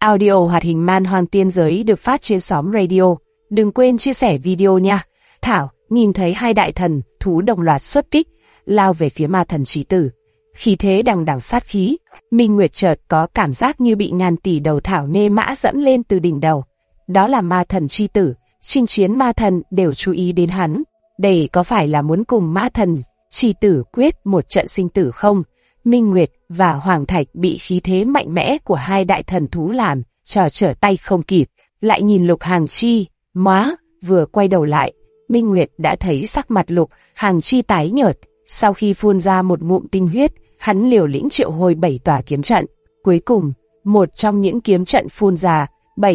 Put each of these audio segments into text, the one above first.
Audio hoạt hình Man Hoang Tiên Giới được phát trên Xóm Radio. Đừng quên chia sẻ video nha. Thảo nhìn thấy hai đại thần thú đồng loạt xuất kích, lao về phía ma thần chí tử. Khí thế đằng đằng sát khí, Minh Nguyệt chợt có cảm giác như bị ngàn tỷ đầu thảo nê mã dẫm lên từ đỉnh đầu. Đó là ma thần chí tử, chinh chiến ma thần đều chú ý đến hắn. Đây có phải là muốn cùng ma thần chí tử quyết một trận sinh tử không? Minh Nguyệt và Hoàng Thạch bị khí thế mạnh mẽ của hai đại thần thú làm cho trở tay không kịp, lại nhìn Lục Hàng Chi, vừa quay đầu lại, Minh Nguyệt đã thấy sắc mặt Lục Hàng Chi tái nhợt. Sau khi phun ra một ngụm tinh huyết, hắn liều lĩnh triệu hồi 7 tòa kiếm trận. Cuối cùng, một trong những kiếm trận phun ra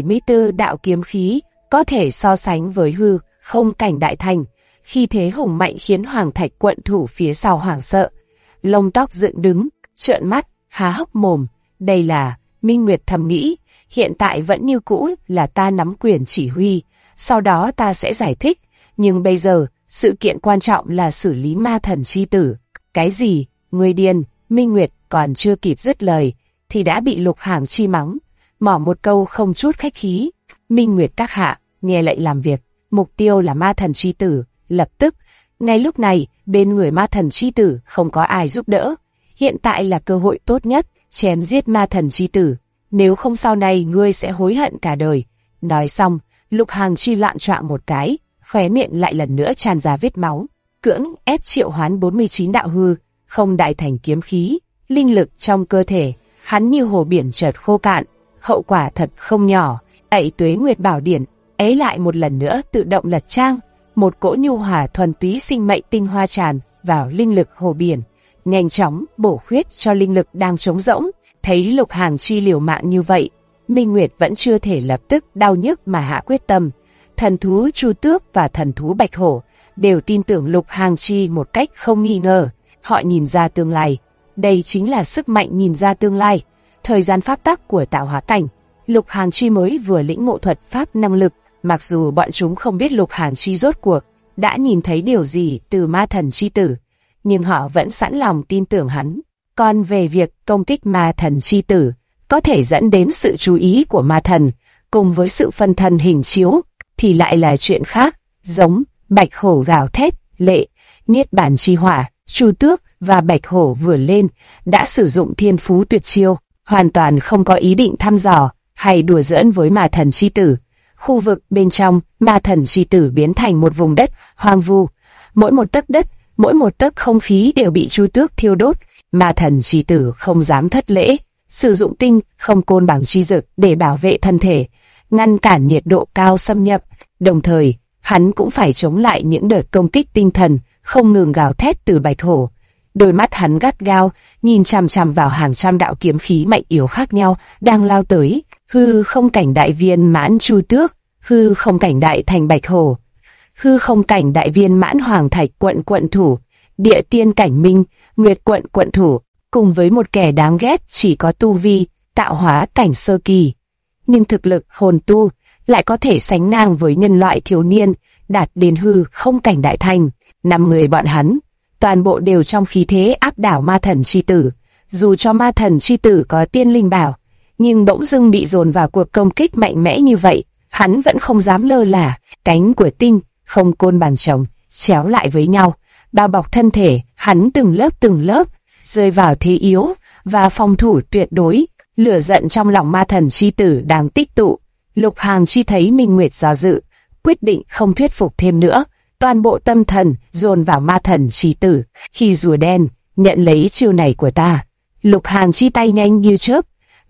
74 đạo kiếm khí, có thể so sánh với hư không cảnh đại thành. Khi thế hùng mạnh khiến Hoàng Thạch quận thủ phía sau hoảng sợ, lông tóc dựng đứng, trợn mắt, há hốc mồm. Đây là, Minh Nguyệt thầm nghĩ, hiện tại vẫn như cũ là ta nắm quyền chỉ huy, sau đó ta sẽ giải thích, nhưng bây giờ, sự kiện quan trọng là xử lý ma thần chi tử. Cái gì? Ngươi điên? Minh Nguyệt còn chưa kịp dứt lời, thì đã bị Lục Hàng Chi mắng, mỏ một câu không chút khách khí. Minh Nguyệt các hạ, nghe lệnh làm việc, mục tiêu là ma thần chi tử. Lập tức, ngay lúc này, bên người ma thần chi tử không có ai giúp đỡ. Hiện tại là cơ hội tốt nhất, chém giết ma thần chi tử. Nếu không sau này ngươi sẽ hối hận cả đời. Nói xong, Lục Hàng Chi loạn choạng một cái, khóe miệng lại lần nữa tràn ra vết máu. Cưỡng ép triệu hoán 49 đạo hư không đại thành kiếm khí, linh lực trong cơ thể hắn như hồ biển chợt khô cạn. Hậu quả thật không nhỏ. Tuế Nguyệt Bảo Điển ấy lại một lần nữa tự động lật trang. Một cỗ nhu hòa thuần túy sinh mệnh tinh hoa tràn vào linh lực hồ biển, nhanh chóng bổ khuyết cho linh lực đang trống rỗng. Thấy Lục Hàng Chi liều mạng như vậy, Minh Nguyệt vẫn chưa thể lập tức đau nhức mà hạ quyết tâm. Thần thú Chu Tước và thần thú Bạch Hổ đều tin tưởng Lục Hàng Chi một cách không nghi ngờ. Họ nhìn ra tương lai. Đây chính là sức mạnh nhìn ra tương lai. Thời gian pháp tắc của tạo hóa cảnh, Lục Hàng Chi mới vừa lĩnh ngộ thuật pháp năng lực. Mặc dù bọn chúng không biết Lục Hàng Chi rốt cuộc đã nhìn thấy điều gì từ ma thần chi tử, nhưng họ vẫn sẵn lòng tin tưởng hắn. Còn về việc công kích ma thần chi tử có thể dẫn đến sự chú ý của ma thần cùng với sự phân thân hình chiếu thì lại là chuyện khác. Giống Bạch Hổ gào thét, lệ, niết bàn chi hỏa, Chu Tước và Bạch Hổ vừa lên đã sử dụng thiên phú tuyệt chiêu, hoàn toàn không có ý định thăm dò hay đùa giỡn với ma thần chi tử. Khu vực bên trong, ma thần chi tử biến thành một vùng đất hoang vu. Mỗi một tấc đất, mỗi một tấc không khí đều bị Chu Tước thiêu đốt. Ma thần chi tử không dám thất lễ, sử dụng tinh không côn bằng chi dực để bảo vệ thân thể, ngăn cản nhiệt độ cao xâm nhập. Đồng thời, hắn cũng phải chống lại những đợt công kích tinh thần không ngừng gào thét từ Bạch Hổ. Đôi mắt hắn gắt gao, nhìn chằm chằm vào hàng trăm đạo kiếm khí mạnh yếu khác nhau đang lao tới. Hư không cảnh đại viên mãn Chu Tước, hư không cảnh đại thành Bạch Hổ, hư không cảnh đại viên mãn Hoàng Thạch quận thủ, địa tiên cảnh Minh Nguyệt quận thủ, cùng với một kẻ đáng ghét chỉ có tu vi tạo hóa cảnh sơ kỳ, nhưng thực lực hồn tu lại có thể sánh ngang với nhân loại thiếu niên đạt đến hư không cảnh đại thành. 5 người bọn hắn, toàn bộ đều trong khí thế áp đảo ma thần chi tử. Dù cho ma thần chi tử có tiên linh bảo, nhưng bỗng dưng bị dồn vào cuộc công kích mạnh mẽ như vậy, hắn vẫn không dám lơ là. Cánh của tinh không côn bằng chồng chéo lại với nhau, bao bọc thân thể hắn từng lớp rơi vào thế yếu và phòng thủ tuyệt đối. Lửa giận trong lòng ma thần chi tử đang tích tụ. Lục Hàng Chi thấy Minh Nguyệt do dự, quyết định không thuyết phục thêm nữa, toàn bộ tâm thần dồn vào ma thần chi tử. Khi rùa đen nhận lấy chiêu này của ta, Lục Hàng Chi tay nhanh như chớp,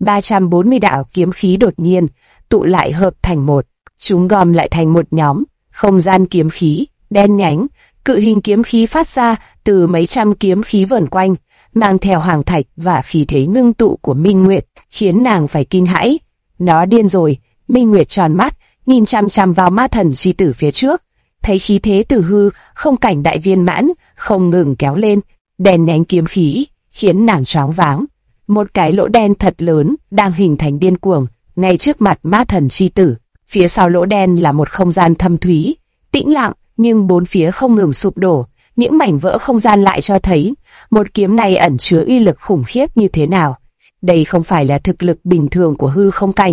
340 đạo kiếm khí đột nhiên tụ lại hợp thành một, chúng gom lại thành một nhóm không gian kiếm khí đen nhánh. Cự hình kiếm khí phát ra từ mấy trăm kiếm khí vờn quanh, mang theo Hoàng Thạch và khí thế ngưng tụ của Minh Nguyệt, khiến nàng phải kinh hãi. Nó điên rồi. Minh Nguyệt tròn mắt, nhìn chằm chằm vào ma thần chi tử phía trước, thấy khí thế từ hư không cảnh đại viên mãn không ngừng kéo lên, đen nhánh kiếm khí khiến nàng choáng váng. Một cái lỗ đen thật lớn đang hình thành điên cuồng ngay trước mặt ma thần chi tử. Phía sau lỗ đen là một không gian thâm thúy, tĩnh lặng, nhưng bốn phía không ngừng sụp đổ. Những mảnh vỡ không gian lại cho thấy một kiếm này ẩn chứa uy lực khủng khiếp như thế nào. Đây không phải là thực lực bình thường của hư không cảnh,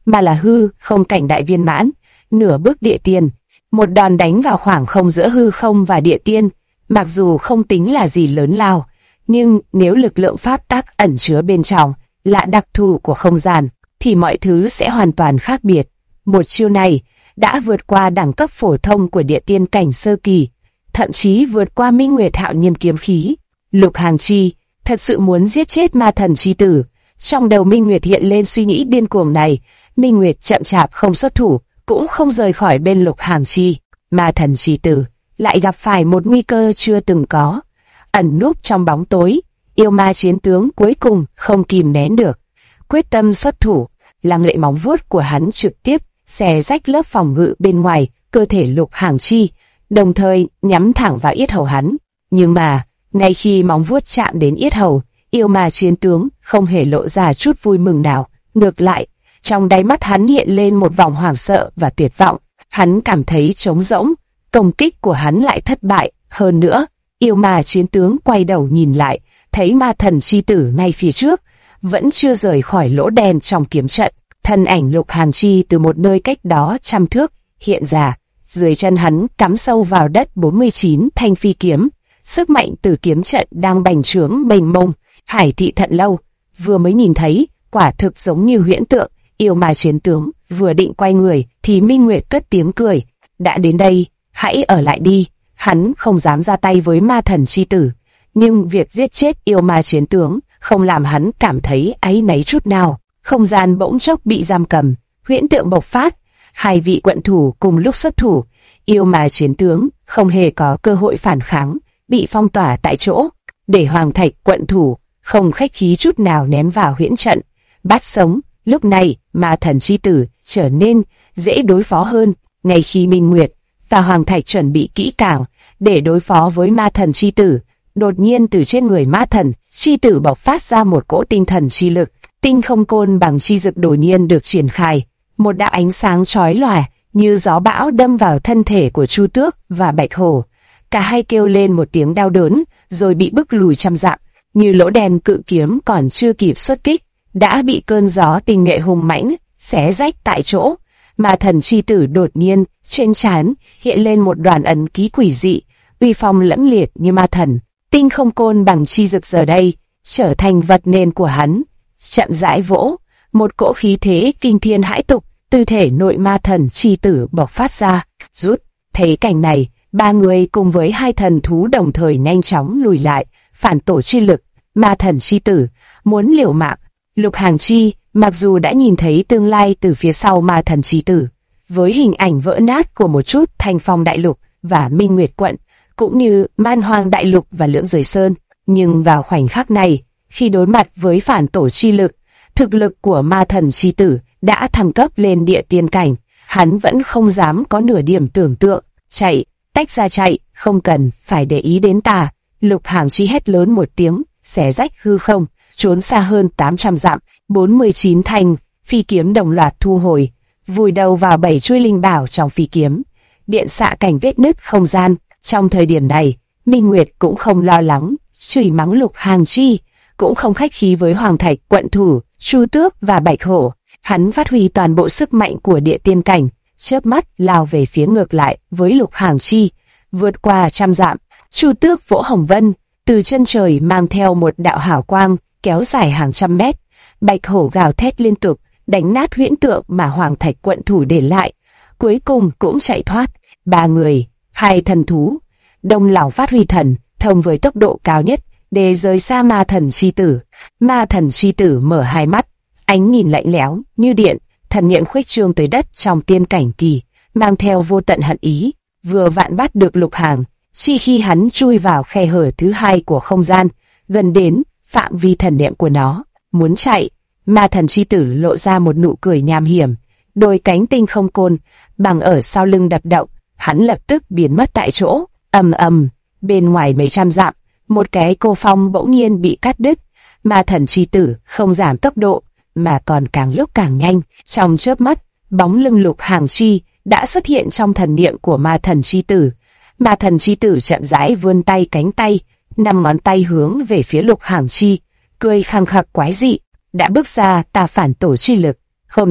mà là hư không cảnh đại viên mãn, nửa bước địa tiên. Một đòn đánh vào khoảng không giữa hư không và địa tiên, mặc dù không tính là gì lớn lao, nhưng nếu lực lượng pháp tắc ẩn chứa bên trong là đặc thù của không gian, thì mọi thứ sẽ hoàn toàn khác biệt. Một chiêu này đã vượt qua đẳng cấp phổ thông của địa tiên cảnh sơ kỳ, thậm chí vượt qua Minh Nguyệt hạo nhiên kiếm khí. Lục Hàng Chi thật sự muốn giết chết ma thần chi tử. Trong đầu Minh Nguyệt hiện lên suy nghĩ điên cuồng này. Minh Nguyệt chậm chạp không xuất thủ, cũng không rời khỏi bên Lục Hàng Chi. Ma thần chi tử lại gặp phải một nguy cơ chưa từng có. Ẩn núp trong bóng tối, yêu ma chiến tướng cuối cùng không kìm nén được, quyết tâm xuất thủ. Lăng lệ móng vuốt của hắn trực tiếp xé rách lớp phòng ngự bên ngoài cơ thể Lục Hàng Chi, đồng thời nhắm thẳng vào yết hầu hắn. Nhưng mà, ngay khi móng vuốt chạm đến yết hầu, yêu ma chiến tướng không hề lộ ra chút vui mừng nào. Ngược lại, trong đáy mắt hắn hiện lên một vòng hoảng sợ và tuyệt vọng. Hắn cảm thấy trống rỗng, công kích của hắn lại thất bại. Hơn nữa, yêu ma chiến tướng quay đầu nhìn lại, thấy ma thần chi tử ngay phía trước, vẫn chưa rời khỏi lỗ đen trong kiếm trận. Thân ảnh Lục Hàng Chi từ một nơi cách đó trăm thước hiện ra, dưới chân hắn cắm sâu vào đất 49 thanh phi kiếm. Sức mạnh từ kiếm trận đang bành trướng mênh mông. Hải Thị Thận Lâu vừa mới nhìn thấy, quả thực giống như huyễn tượng. Yêu ma chiến tướng vừa định quay người thì Minh Nguyệt cất tiếng cười. Đã đến đây, hãy ở lại đi. Hắn không dám ra tay với ma thần chi tử, nhưng việc giết chết yêu ma chiến tướng không làm hắn cảm thấy áy náy chút nào. Không gian bỗng chốc bị giam cầm, huyễn tượng bộc phát. Hai vị quận thủ cùng lúc xuất thủ. Yêu ma chiến tướng không hề có cơ hội phản kháng, bị phong tỏa tại chỗ. Để Hoàng Thạch quận thủ không khách khí chút nào ném vào huyễn trận, bắt sống. Lúc này, ma thần chi tử trở nên dễ đối phó hơn. Ngay khi Minh Nguyệt và Hoàng Thạch chuẩn bị kỹ càng để đối phó với ma thần chi tử, đột nhiên từ trên người ma thần chi tử bộc phát ra một cỗ tinh thần chi lực. Tinh không côn bằng chi dực đột nhiên được triển khai, một đạo ánh sáng chói lòa như gió bão đâm vào thân thể của Chu Tước và Bạch Hổ. Cả hai kêu lên một tiếng đau đớn, rồi bị bức lùi trăm dặm. Như lỗ đen cự kiếm còn chưa kịp xuất kích, đã bị cơn gió tinh nhuệ hùng mãnh xé rách tại chỗ. Ma thần chi tử đột nhiên trên trán hiện lên một đoàn ấn ký quỷ dị, uy phong lẫm liệt như ma thần. Tinh không côn bằng chi dực giờ đây trở thành vật nền của hắn, chậm rãi vỗ, một cỗ khí thế kinh thiên hãi tục từ thể nội ma thần chi tử bộc phát ra. Rút, thấy cảnh này, ba người cùng với hai thần thú đồng thời nhanh chóng lùi lại. Phản tổ chi lực, ma thần chi tử muốn liều mạng. Lục Hàng Chi mặc dù đã nhìn thấy tương lai từ phía sau ma thần chi tử, với hình ảnh vỡ nát của một chút Thanh Phong Đại Lục và Minh Nguyệt Quận, cũng như Man Hoang Đại Lục và Lưỡng Giới Sơn, nhưng vào khoảnh khắc này, khi đối mặt với phản tổ chi lực, thực lực của ma thần chi tử đã thăng cấp lên địa tiên cảnh. Hắn vẫn không dám có nửa điểm tưởng tượng. Chạy, tách ra chạy, không cần phải để ý đến ta. Lục Hàng Chi hét lớn một tiếng, xé rách hư không, trốn xa hơn 800 dặm. 49 thanh phi kiếm đồng loạt thu hồi, vùi đầu vào 7 chuôi linh bảo trong phi kiếm, điện xạ cảnh vết nứt không gian. Trong thời điểm này, Minh Nguyệt cũng không lo lắng, chửi mắng Lục Hàng Chi, cũng không khách khí với Hoàng Thạch quận thủ, Chu Tước và Bạch Hổ. Hắn phát huy toàn bộ sức mạnh của địa tiên cảnh, chớp mắt lao về phía ngược lại với Lục Hàng Chi, vượt qua trăm dặm. Chu Tước vỗ hồng vân, từ chân trời mang theo một đạo hào quang kéo dài hàng trăm mét. Bạch Hổ gào thét liên tục, đánh nát huyễn tượng mà Hoàng Thạch quận thủ để lại, cuối cùng cũng chạy thoát. Ba người, hai thần thú, đồng lòng phát huy thần thông với tốc độ cao nhất để rời xa ma thần chi tử. Ma thần chi tử mở hai mắt, ánh nhìn lạnh lẽo như điện, thần niệm khuếch trương tới đất trong tiên cảnh kỳ, mang theo vô tận hận ý. Vừa vặn bắt được Lục Hàng Chi khi hắn chui vào khe hở thứ hai của không gian, gần đến phạm vi thần niệm của nó, muốn chạy. Ma thần chi tử lộ ra một nụ cười nham hiểm, đôi cánh tinh không côn bằng ở sau lưng đập động, hắn lập tức biến mất tại chỗ. Ầm ầm, bên ngoài mấy trăm dặm, một cái cô phong bỗng nhiên bị cắt đứt. Ma thần chi tử không giảm tốc độ, mà còn càng lúc càng nhanh. Trong chớp mắt, bóng lưng Lục Hàng Chi đã xuất hiện trong thần niệm của ma thần chi tử. Ma thần chi tử chậm rãi vươn tay, cánh tay, 5 ngón tay hướng về phía Lục Hàng Chi, cười khăng khặc quái dị. Đã bước ra ta phản tổ chi lực, hôm nay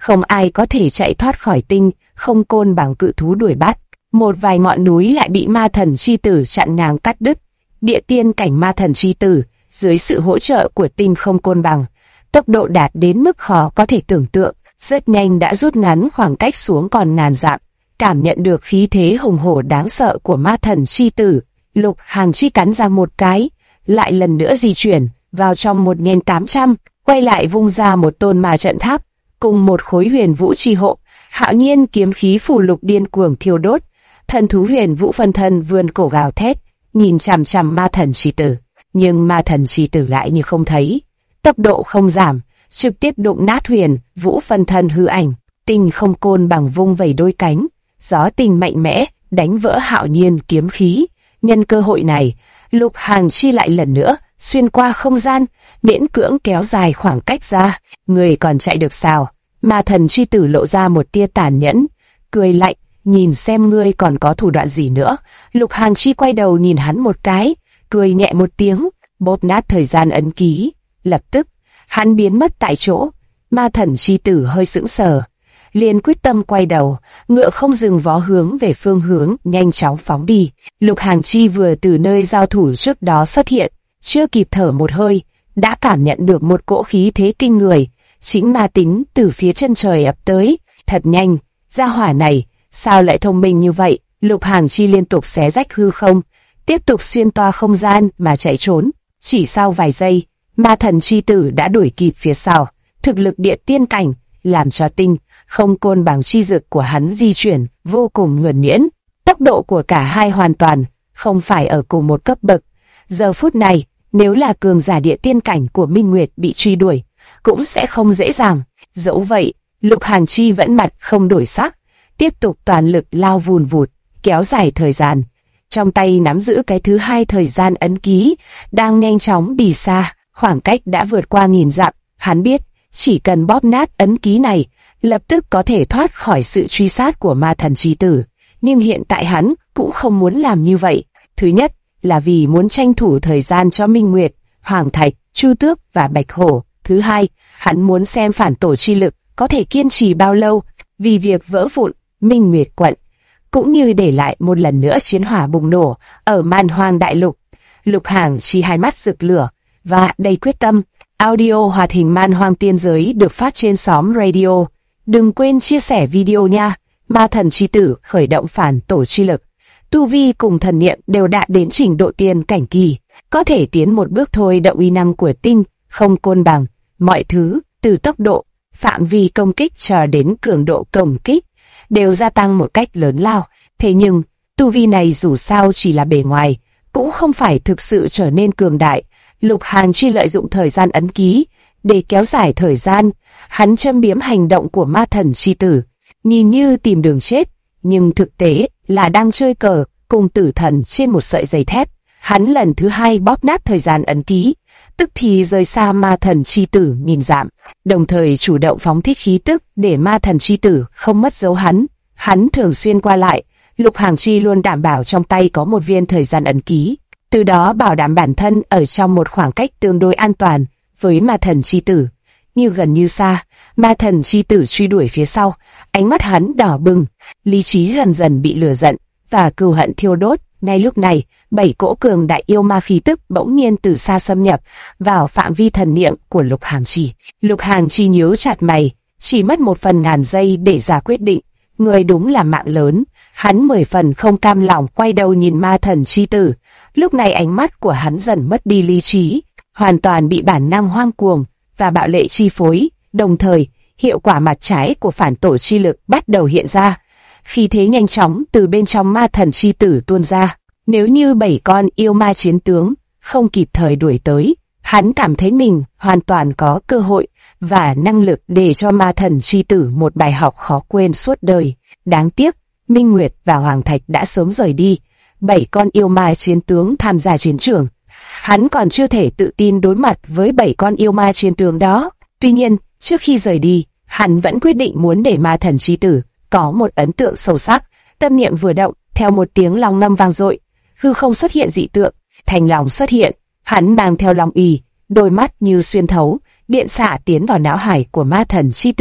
không ai có thể chạy thoát khỏi tinh không côn bằng cự thú đuổi bắt. Một vài ngọn núi lại bị ma thần chi tử chặn ngang cắt đứt. Địa tiên cảnh ma thần chi tử, dưới sự hỗ trợ của tinh không côn bằng, tốc độ đạt đến mức khó có thể tưởng tượng, rất nhanh đã rút ngắn khoảng cách xuống còn ngàn dặm. Cảm nhận được khí thế hùng hổ đáng sợ của ma thần chi tử, Lục Hàng Chi cắn ra một cái, lại lần nữa di chuyển vào trong 1800, quay lại vung ra một tôn ma trận tháp, cùng một khối huyền vũ chi hộ. Hạo nhiên kiếm khí phù lục điên cuồng thiêu đốt, thần thú huyền vũ phân thân vươn cổ gào thét, nhìn chằm chằm ma thần chi tử. Nhưng ma thần chi tử lại như không thấy, tốc độ không giảm, trực tiếp đụng nát huyền vũ phân thân hư ảnh. Tinh không côn bằng vung vẩy đôi cánh, gió tình mạnh mẽ đánh vỡ hạo nhiên kiếm khí. Nhân cơ hội này, Lục Hàng Chi lại lần nữa xuyên qua không gian, miễn cưỡng kéo dài khoảng cách ra. Người còn chạy được sao? Ma thần chi tử lộ ra một tia tàn nhẫn, cười lạnh, nhìn xem ngươi còn có thủ đoạn gì nữa. Lục Hàng Chi quay đầu nhìn hắn một cái, cười nhẹ một tiếng, bóp nát thời gian ấn ký. Lập tức, hắn biến mất tại chỗ. Ma thần chi tử hơi sững sờ, liền quyết tâm quay đầu, ngựa không dừng vó hướng về phương hướng nhanh chóng phóng đi. Lục Hàng Chi vừa từ nơi giao thủ trước đó xuất hiện, chưa kịp thở một hơi, đã cảm nhận được một cỗ khí thế kinh người, chính ma tính từ phía chân trời ập tới. Thật nhanh, gia hỏa này sao lại thông minh như vậy? Lục Hàng Chi liên tục xé rách hư không, tiếp tục xuyên toa không gian mà chạy trốn. Chỉ sau vài giây, ma thần chi tử đã đuổi kịp phía sau. Thực lực địa tiên cảnh làm cho tinh không côn bằng chi dực của hắn di chuyển vô cùng nhuần nhuyễn. Tốc độ của cả hai hoàn toàn không phải ở cùng một cấp bậc. Giờ phút này, nếu là cường giả địa tiên cảnh của Minh Nguyệt bị truy đuổi, cũng sẽ không dễ dàng. Dẫu vậy, Lục Hàng Chi vẫn mặt không đổi sắc, tiếp tục toàn lực lao vùn vụt, kéo dài thời gian. Trong tay nắm giữ cái thứ hai thời gian ấn ký, đang nhanh chóng đi xa, khoảng cách đã vượt qua nghìn dặm. Hắn biết, chỉ cần bóp nát ấn ký này, lập tức có thể thoát khỏi sự truy sát của ma thần chi tử. Nhưng hiện tại hắn cũng không muốn làm như vậy. Thứ nhất là vì muốn tranh thủ thời gian cho Minh Nguyệt, Hoàng Thạch, Chu Tước và Bạch Hổ. Thứ hai, hắn muốn xem phản tổ chi lực có thể kiên trì bao lâu. Vì việc vỡ vụn Minh Nguyệt quận, cũng như để lại một lần nữa chiến hỏa bùng nổ ở Man Hoang Đại Lục. Lục Hàng Chi hai mắt rực lửa và đầy quyết tâm. Audio hoạt hình Man Hoang Tiên Giới được phát trên xóm radio. Đừng quên chia sẻ video nha. Ma thần chi tử khởi động phản tổ chi lực. Tu vi cùng thần niệm đều đạt đến trình độ tiên cảnh kỳ, có thể tiến một bước thôi động uy năng của tinh không côn bằng. Mọi thứ, từ tốc độ, phạm vi công kích cho đến cường độ công kích, đều gia tăng một cách lớn lao. Thế nhưng, tu vi này dù sao chỉ là bề ngoài, cũng không phải thực sự trở nên cường đại. Lục Hàng Chi lợi dụng thời gian ấn ký để kéo dài thời gian. Hắn châm biếm hành động của ma thần chi tử, nhìn như tìm đường chết, nhưng thực tế là đang chơi cờ cùng tử thần trên một sợi dây thép. Hắn lần thứ hai bóp nát thời gian ấn ký, tức thì rời xa ma thần chi tử nghìn dặm, đồng thời chủ động phóng thích khí tức để ma thần chi tử không mất dấu hắn. Hắn thường xuyên qua lại, Lục Hàng Chi luôn đảm bảo trong tay có một viên thời gian ấn ký, từ đó bảo đảm bản thân ở trong một khoảng cách tương đối an toàn với ma thần chi tử. Như gần như xa, ma thần chi tử truy đuổi phía sau, ánh mắt hắn đỏ bừng, lý trí dần dần bị lửa giận và cừu hận thiêu đốt. Ngay lúc này, 7 cỗ cường đại yêu ma khí tức bỗng nhiên từ xa xâm nhập vào phạm vi thần niệm của Lục Hàng Chi. Lục Hàng Chi nhíu chặt mày, chỉ mất 1/1000 giây để ra quyết định. Người đúng là mạng lớn. Hắn 10 phần không cam lòng quay đầu nhìn ma thần chi tử. Lúc này ánh mắt của hắn dần mất đi lý trí, hoàn toàn bị bản năng hoang cuồng và bạo lệ chi phối. Đồng thời, hiệu quả mặt trái của phản tổ chi lực bắt đầu hiện ra. Khí thế nhanh chóng từ bên trong ma thần chi tử tuôn ra. Nếu như 7 con yêu ma chiến tướng không kịp thời đuổi tới, hắn cảm thấy mình hoàn toàn có cơ hội và năng lực để cho ma thần chi tử một bài học khó quên suốt đời. Đáng tiếc, Minh Nguyệt và Hoàng Thạch đã sớm rời đi. 7 con yêu ma chiến tướng tham gia chiến trường. Hắn còn chưa thể tự tin đối mặt với 7 con yêu ma chiến tướng đó. Tuy nhiên, trước khi rời đi, hắn vẫn quyết định muốn để ma thần chi tử có một ấn tượng sâu sắc. Tâm niệm vừa động, theo một tiếng long ngâm vang dội, hư không xuất hiện dị tượng, thành long xuất hiện. Hắn mang theo long uy, đôi mắt như xuyên thấu, điện xạ tiến vào não hải của ma thần chi tử.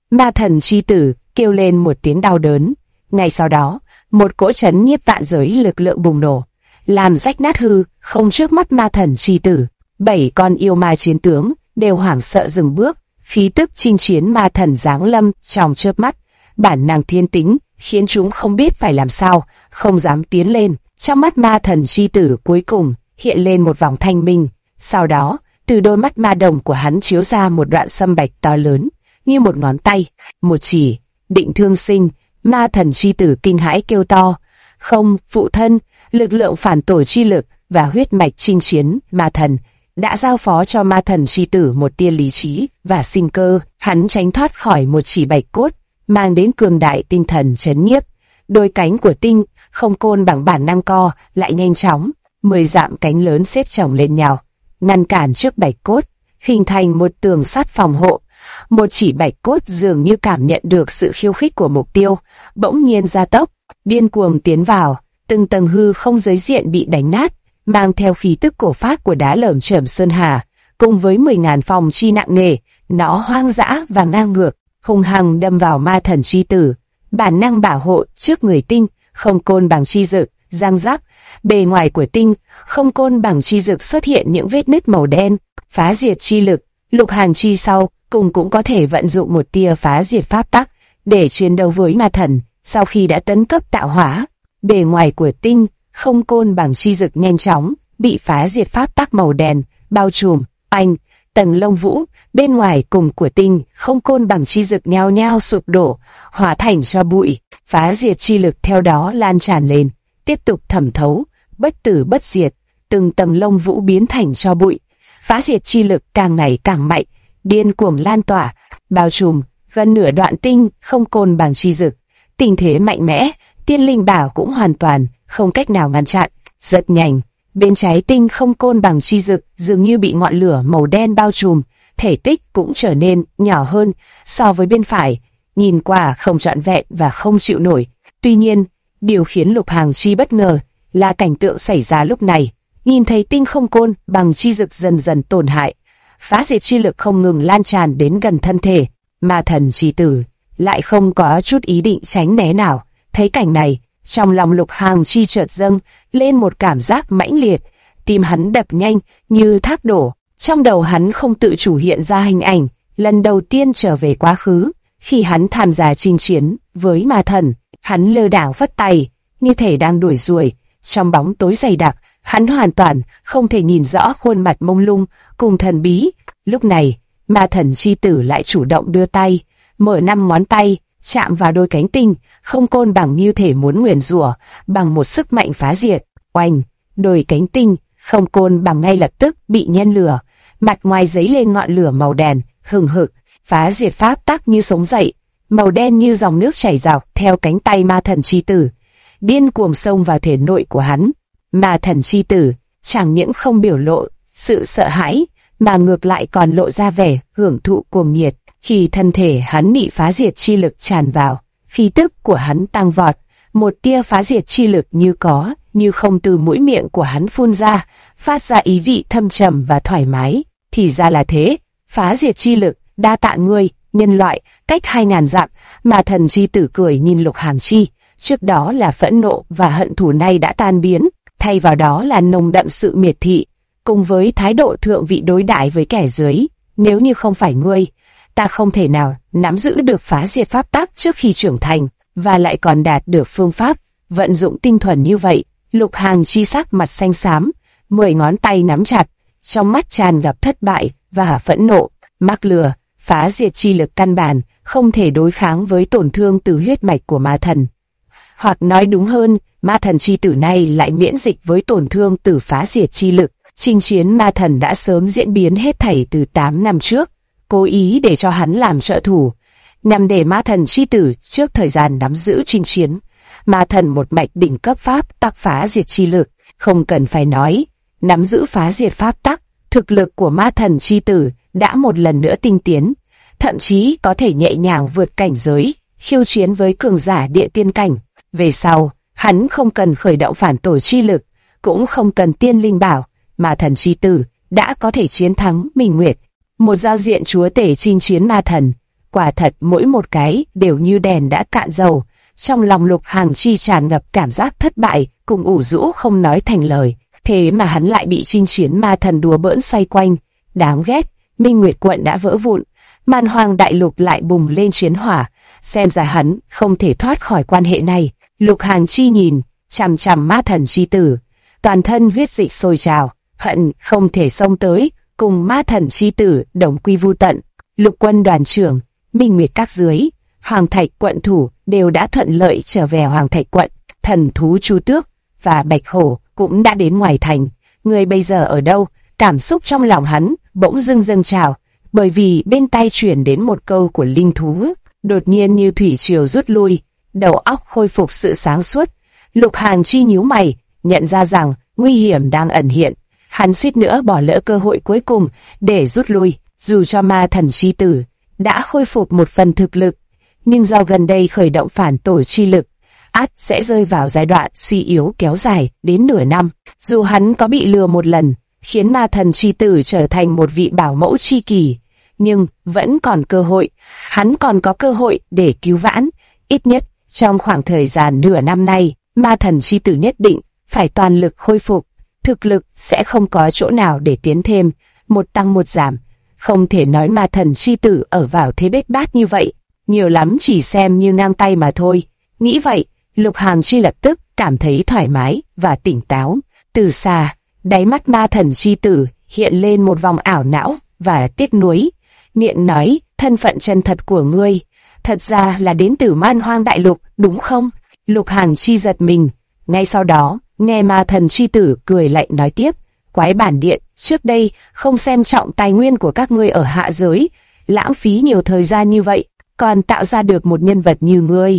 Ma thần chi tử kêu lên một tiếng đau đớn. Ngay sau đó, một cỗ chấn nhiếp vạn giới lực lượng bùng nổ, làm rách nát hư không trước mắt ma thần chi tử. 7 con yêu ma chiến tướng đều hoảng sợ dừng bước, khí tức chinh chiến ma thần giáng lâm trong chớp mắt. Bản năng thiên tính khiến chúng không biết phải làm sao, không dám tiến lên. Trong mắt ma thần chi tử cuối cùng hiện lên một vòng thanh minh. Sau đó, từ đôi mắt ma đồng của hắn chiếu ra một đoạn sâm bạch to lớn, như một ngón tay, một chỉ, định thương sinh. Ma thần chi tử kinh hãi kêu to. Không, phụ thân, lực lượng phản tổ chi lực và huyết mạch chinh chiến ma thần đã giao phó cho ma thần chi tử một tia lý trí và sinh cơ. Hắn tránh thoát khỏi một chỉ bạch cốt, mang đến cường đại tinh thần chấn nhiếp. Đôi cánh của tinh không côn bằng bản năng co lại nhanh chóng, 10 dặm cánh lớn xếp chồng lên nhau, ngăn cản trước bạch cốt, hình thành một tường sắt phòng hộ. Một chỉ bạch cốt dường như cảm nhận được sự khiêu khích của mục tiêu, bỗng nhiên gia tốc, điên cuồng tiến vào. Từng tầng hư không giới diện bị đánh nát, mang theo khí tức cổ phát của đá lởm chởm sơn hà, cùng với 10.000 phòng chi nặng nề, nó hoang dã và ngang ngược, hung hăng đâm vào ma thần chi tử. Bản năng bảo hộ trước người tinh không côn bằng chi dực giang rắc, bề ngoài của tinh không côn bằng chi dực xuất hiện những vết nứt màu đen. Phá diệt chi lực, Lục Hàng Chi sau cùng cũng có thể vận dụng một tia phá diệt pháp tắc để chiến đấu với ma thần. Sau khi đã tấn cấp tạo hóa, bề ngoài của tinh không côn bằng chi dực nhanh chóng bị phá diệt pháp tắc màu đen bao trùm. Tầng lông vũ bên ngoài cùng của tinh không côn bằng chi dực nhao nhao sụp đổ, hóa thành tro bụi. Phá diệt chi lực theo đó lan tràn lên, tiếp tục thẩm thấu, bất tử bất diệt. Từng tầng lông vũ biến thành tro bụi. Phá diệt chi lực càng ngày càng mạnh, điên cuồng lan tỏa, bao trùm gần nửa đoạn tinh không côn bằng chi dực. Tình thế mạnh mẽ, tiên linh bảo cũng hoàn toàn không cách nào ngăn chặn. Rất nhanh, bên trái tinh không côn bằng chi dực dường như bị ngọn lửa màu đen bao trùm, thể tích cũng trở nên nhỏ hơn so với bên phải, nhìn qua không trọn vẹn và không chịu nổi. Tuy nhiên, điều khiến Lục Hàng Chi bất ngờ là cảnh tượng xảy ra lúc này. Nhìn thấy tinh không côn bằng chi dực dần dần tổn hại, phá diệt chi lực không ngừng lan tràn đến gần thân thể, ma thần chi tử lại không có chút ý định tránh né nào. Thấy cảnh này, trong lòng Lục Hàng Chi chợt dâng lên một cảm giác mãnh liệt, tim hắn đập nhanh như thác đổ. Trong đầu hắn không tự chủ hiện ra hình ảnh lần đầu tiên trở về quá khứ, khi hắn tham gia chinh chiến với ma thần. Hắn lơ đãng phất tay, như thể đang đuổi ruồi. Trong bóng tối dày đặc, hắn hoàn toàn không thể nhìn rõ khuôn mặt mông lung cùng thần bí. Lúc này, ma thần chi tử lại chủ động đưa tay, mở 5 ngón tay, chạm vào đôi cánh tinh không côn bằng như thể muốn nguyền rủa bằng một sức mạnh phá diệt. Oanh! Đôi cánh tinh không côn bằng ngay lập tức bị nhen lửa, mặt ngoài giấy lên ngọn lửa màu đen hừng hực. Phá diệt pháp tắc như sống dậy, màu đen như dòng nước chảy dọc theo cánh tay ma thần chi tử, điên cuồng xông vào thể nội của hắn. Ma thần chi tử chẳng những không biểu lộ sự sợ hãi, mà ngược lại còn lộ ra vẻ hưởng thụ cuồng nhiệt. Khi thân thể hắn bị phá diệt chi lực tràn vào, khí tức của hắn tăng vọt, một tia phá diệt chi lực như có như không từ mũi miệng của hắn phun ra, phát ra ý vị thâm trầm và thoải mái. Thì ra là thế, phá diệt chi lực, đa tạ ngươi, nhân loại. Cách 2.000 dặm, mà thần chi tử cười nhìn Lục Hàng Chi. Trước đó là phẫn nộ và hận thù nay đã tan biến, thay vào đó là nồng đậm sự miệt thị, cùng với thái độ thượng vị đối đãi với kẻ dưới. Nếu như không phải ngươi, ta không thể nào nắm giữ được phá diệt pháp tắc trước khi trưởng thành, và lại còn đạt được phương pháp vận dụng tinh thuần như vậy. Lục Hàng Chi sắc mặt xanh xám, 10 ngón tay nắm chặt, trong mắt tràn ngập thất bại và phẫn nộ. Mắc lừa, phá diệt chi lực căn bản không thể đối kháng với tổn thương từ huyết mạch của ma thần. Hoặc nói đúng hơn, ma thần chi tử này lại miễn dịch với tổn thương từ phá diệt chi lực. Chinh chiến ma thần đã sớm diễn biến hết thảy từ 8 năm trước, cố ý để cho hắn làm trợ thủ, nhằm để ma thần chi tử trước thời gian nắm giữ chinh chiến. Ma thần một mạch đỉnh cấp pháp tắc phá diệt chi lực, không cần phải nói, nắm giữ phá diệt pháp tắc, thực lực của ma thần chi tử đã một lần nữa tinh tiến, thậm chí có thể nhẹ nhàng vượt cảnh giới, khiêu chiến với cường giả địa tiên cảnh. Về sau, hắn không cần khởi động phản tổ chi lực, cũng không cần tiên linh bảo, ma thần chi tử đã có thể chiến thắng Minh Nguyệt, một giao diện chúa tể chinh chiến ma thần. quả thật mỗi một cái đều như đèn đã cạn dầu. Trong lòng Lục Hàng Chi tràn ngập cảm giác thất bại, cùng ủ rũ không nói thành lời. Thế mà hắn lại bị chinh chiến ma thần đùa bỡn xoay quanh. Đáng ghét, Minh Nguyệt quận đã vỡ vụn, Man Hoang đại lục lại bùng lên chiến hỏa. Xem ra hắn không thể thoát khỏi quan hệ này. Lục Hàng Chi nhìn chằm chằm ma thần chi tử, toàn thân huyết dịch sôi trào, hận không thể xông tới cùng ma thần chi tử đồng quy vu tận. Lục quân đoàn trưởng, Minh Nguyệt các dưới, Hoàng Thạch quận thủ đều đã thuận lợi trở về Hoàng Thạch quận. Thần thú Chu Tước và Bạch Hổ cũng đã đến ngoài thành. Người bây giờ ở đâu? Cảm xúc trong lòng hắn bỗng dưng dâng trào, bởi vì bên tai truyền đến một câu của linh thú. Đột nhiên như thủy triều rút lui, đầu óc khôi phục sự sáng suốt. Lục Hàng Chi nhíu mày, nhận ra rằng nguy hiểm đang ẩn hiện. Hắn suýt nữa bỏ lỡ cơ hội cuối cùng để rút lui. Dù cho ma thần chi tử đã khôi phục một phần thực lực, nhưng do gần đây khởi động phản tổ chi lực, ắt sẽ rơi vào giai đoạn suy yếu kéo dài đến nửa năm. Dù hắn có bị lừa một lần, khiến ma thần chi tử trở thành một vị bảo mẫu chi kỷ, nhưng vẫn còn cơ hội. Hắn còn có cơ hội để cứu vãn. Ít nhất trong khoảng thời gian nửa năm này, ma thần chi tử nhất định phải toàn lực khôi phục. Thực lực sẽ không có chỗ nào để tiến thêm, một tăng một giảm. Không thể nói ma thần chi tử ở vào thế bết bát như vậy, nhiều lắm chỉ xem như ngang tay mà thôi. Nghĩ vậy, Lục Hàng Chi lập tức cảm thấy thoải mái và tỉnh táo. Từ xa, đáy mắt ma thần chi tử hiện lên một vòng ảo não và tiếc nuối. Miệng nói, thân phận chân thật của ngươi thật ra là đến từ Man Hoang đại lục, đúng không? Lục Hàng Chi giật mình. Ngay sau đó, nghe ma thần chi tử cười lạnh nói tiếp, Quái Bản Điện, trước đây không xem trọng tài nguyên của các ngươi ở hạ giới, lãng phí nhiều thời gian như vậy, còn tạo ra được một nhân vật như ngươi.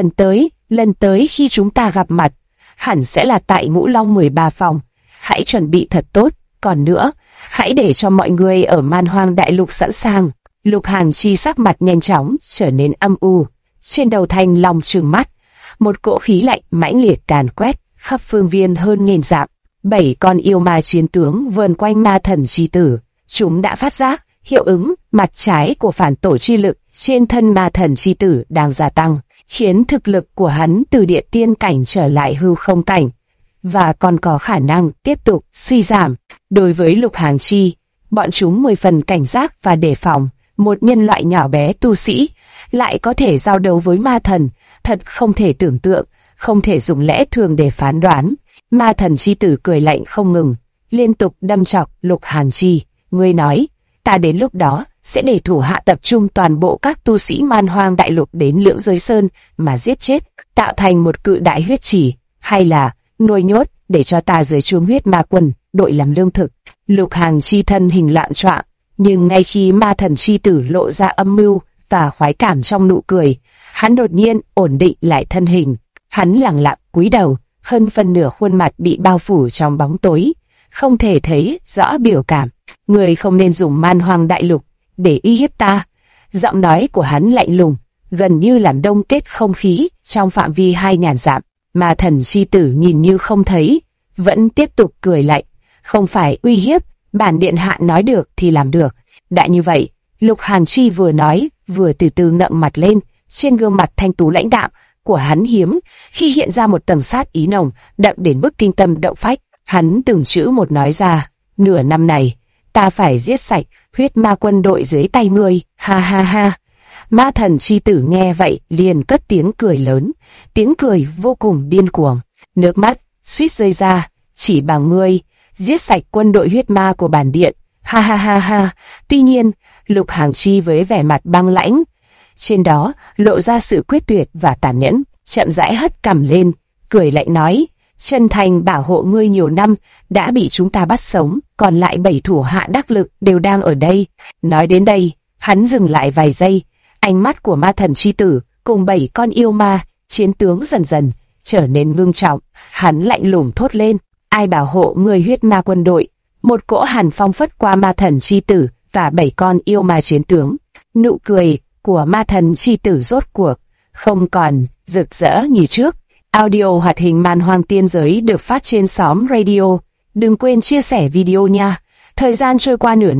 Lần tới khi chúng ta gặp mặt, hẳn sẽ là tại Ngũ Long 13 phòng. Hãy chuẩn bị thật tốt, còn nữa, hãy để cho mọi người ở Man Hoang đại lục sẵn sàng. Lục Hàng Chi sắc mặt nhanh chóng trở nên âm u, trên đầu Thanh Long trừng mắt, một cỗ khí lạnh mãnh liệt càn quét khắp phương viên hơn nghìn dặm. 7 con yêu ma chiến tướng vờn quanh ma thần chi tử, chúng đã phát giác hiệu ứng mặt trái của phản tổ chi lực trên thân ma thần chi tử đang gia tăng, khiến thực lực của hắn từ địa tiên cảnh trở lại hư không cảnh, và còn có khả năng tiếp tục suy giảm. Đối với Lục Hàng Chi, bọn chúng 10 phần cảnh giác và đề phòng. Một nhân loại nhỏ bé tu sĩ lại có thể giao đấu với ma thần, thật không thể tưởng tượng, không thể dùng lẽ thường để phán đoán. Ma thần chi tử cười lạnh không ngừng, liên tục đâm chọc Lục Hàng Chi. Ngươi nói, ta đến lúc đó sẽ để thủ hạ tập trung toàn bộ các tu sĩ Man Hoang đại lục đến Lưỡng Giới Sơn mà giết chết, tạo thành một cự đại huyết trì, hay là nuôi nhốt để cho ta dưới trướng huyết ma quân đội làm lương thực? Lục Hàng Chi thân hình loạn choạng, nhưng ngay khi ma thần chi tử lộ ra âm mưu và khoái cảm trong nụ cười, hắn đột nhiên ổn định lại thân hình. Hắn lặng lặng cúi đầu, hơn phân nửa khuôn mặt bị bao phủ trong bóng tối, không thể thấy rõ biểu cảm. Người không nên dùng Man Hoang đại lục để uy hiếp ta. Giọng nói của hắn lạnh lùng, gần như làm đông kết không khí trong phạm vi 2000 dặm. Ma thần chi tử nhìn như không thấy, vẫn tiếp tục cười lạnh. Không phải uy hiếp, bản điện hạ nói được thì làm được. Đã như vậy, Lục Hàng Chi vừa nói, vừa từ từ ngậm mặt lên. Trên gương mặt thanh tú lãnh đạm của hắn hiếm khi hiện ra một tầng sát ý nồng, đậm đến mức kinh tâm động phách. Hắn từng chữ một nói ra, nửa năm này, ta phải giết sạch huyết ma quân đội dưới tay ngươi, ha ha ha. Ma thần chi tử nghe vậy liền cất tiếng cười lớn, tiếng cười vô cùng điên cuồng, nước mắt suýt rơi ra. Chỉ bằng ngươi giết sạch quân đội huyết ma của bản điện, ha ha ha ha. Tuy nhiên, Lục Hàng Chi với vẻ mặt băng lãnh, trên đó lộ ra sự quyết tuyệt và tàn nhẫn, chậm rãi hất cằm lên, cười lạnh nói, chân thành bảo hộ ngươi nhiều năm, đã bị chúng ta bắt sống, còn lại 7 thủ hạ đắc lực đều đang ở đây. Nói đến đây, hắn dừng lại vài giây, ánh mắt của ma thần chi tử cùng 7 con yêu ma chiến tướng dần dần trở nên ngưng trọng. Hắn lạnh lùng thốt lên, ai bảo hộ người huyết ma quân đội? Một cỗ hàn phong phất qua ma thần chi tử và 7 con yêu ma chiến tướng. Nụ cười của ma thần chi tử rốt cuộc không còn rực rỡ như trước. Audio hoạt hình Man Hoang tiên giới được phát trên xóm radio. Đừng quên chia sẻ video nha. Thời gian trôi qua nửa năm,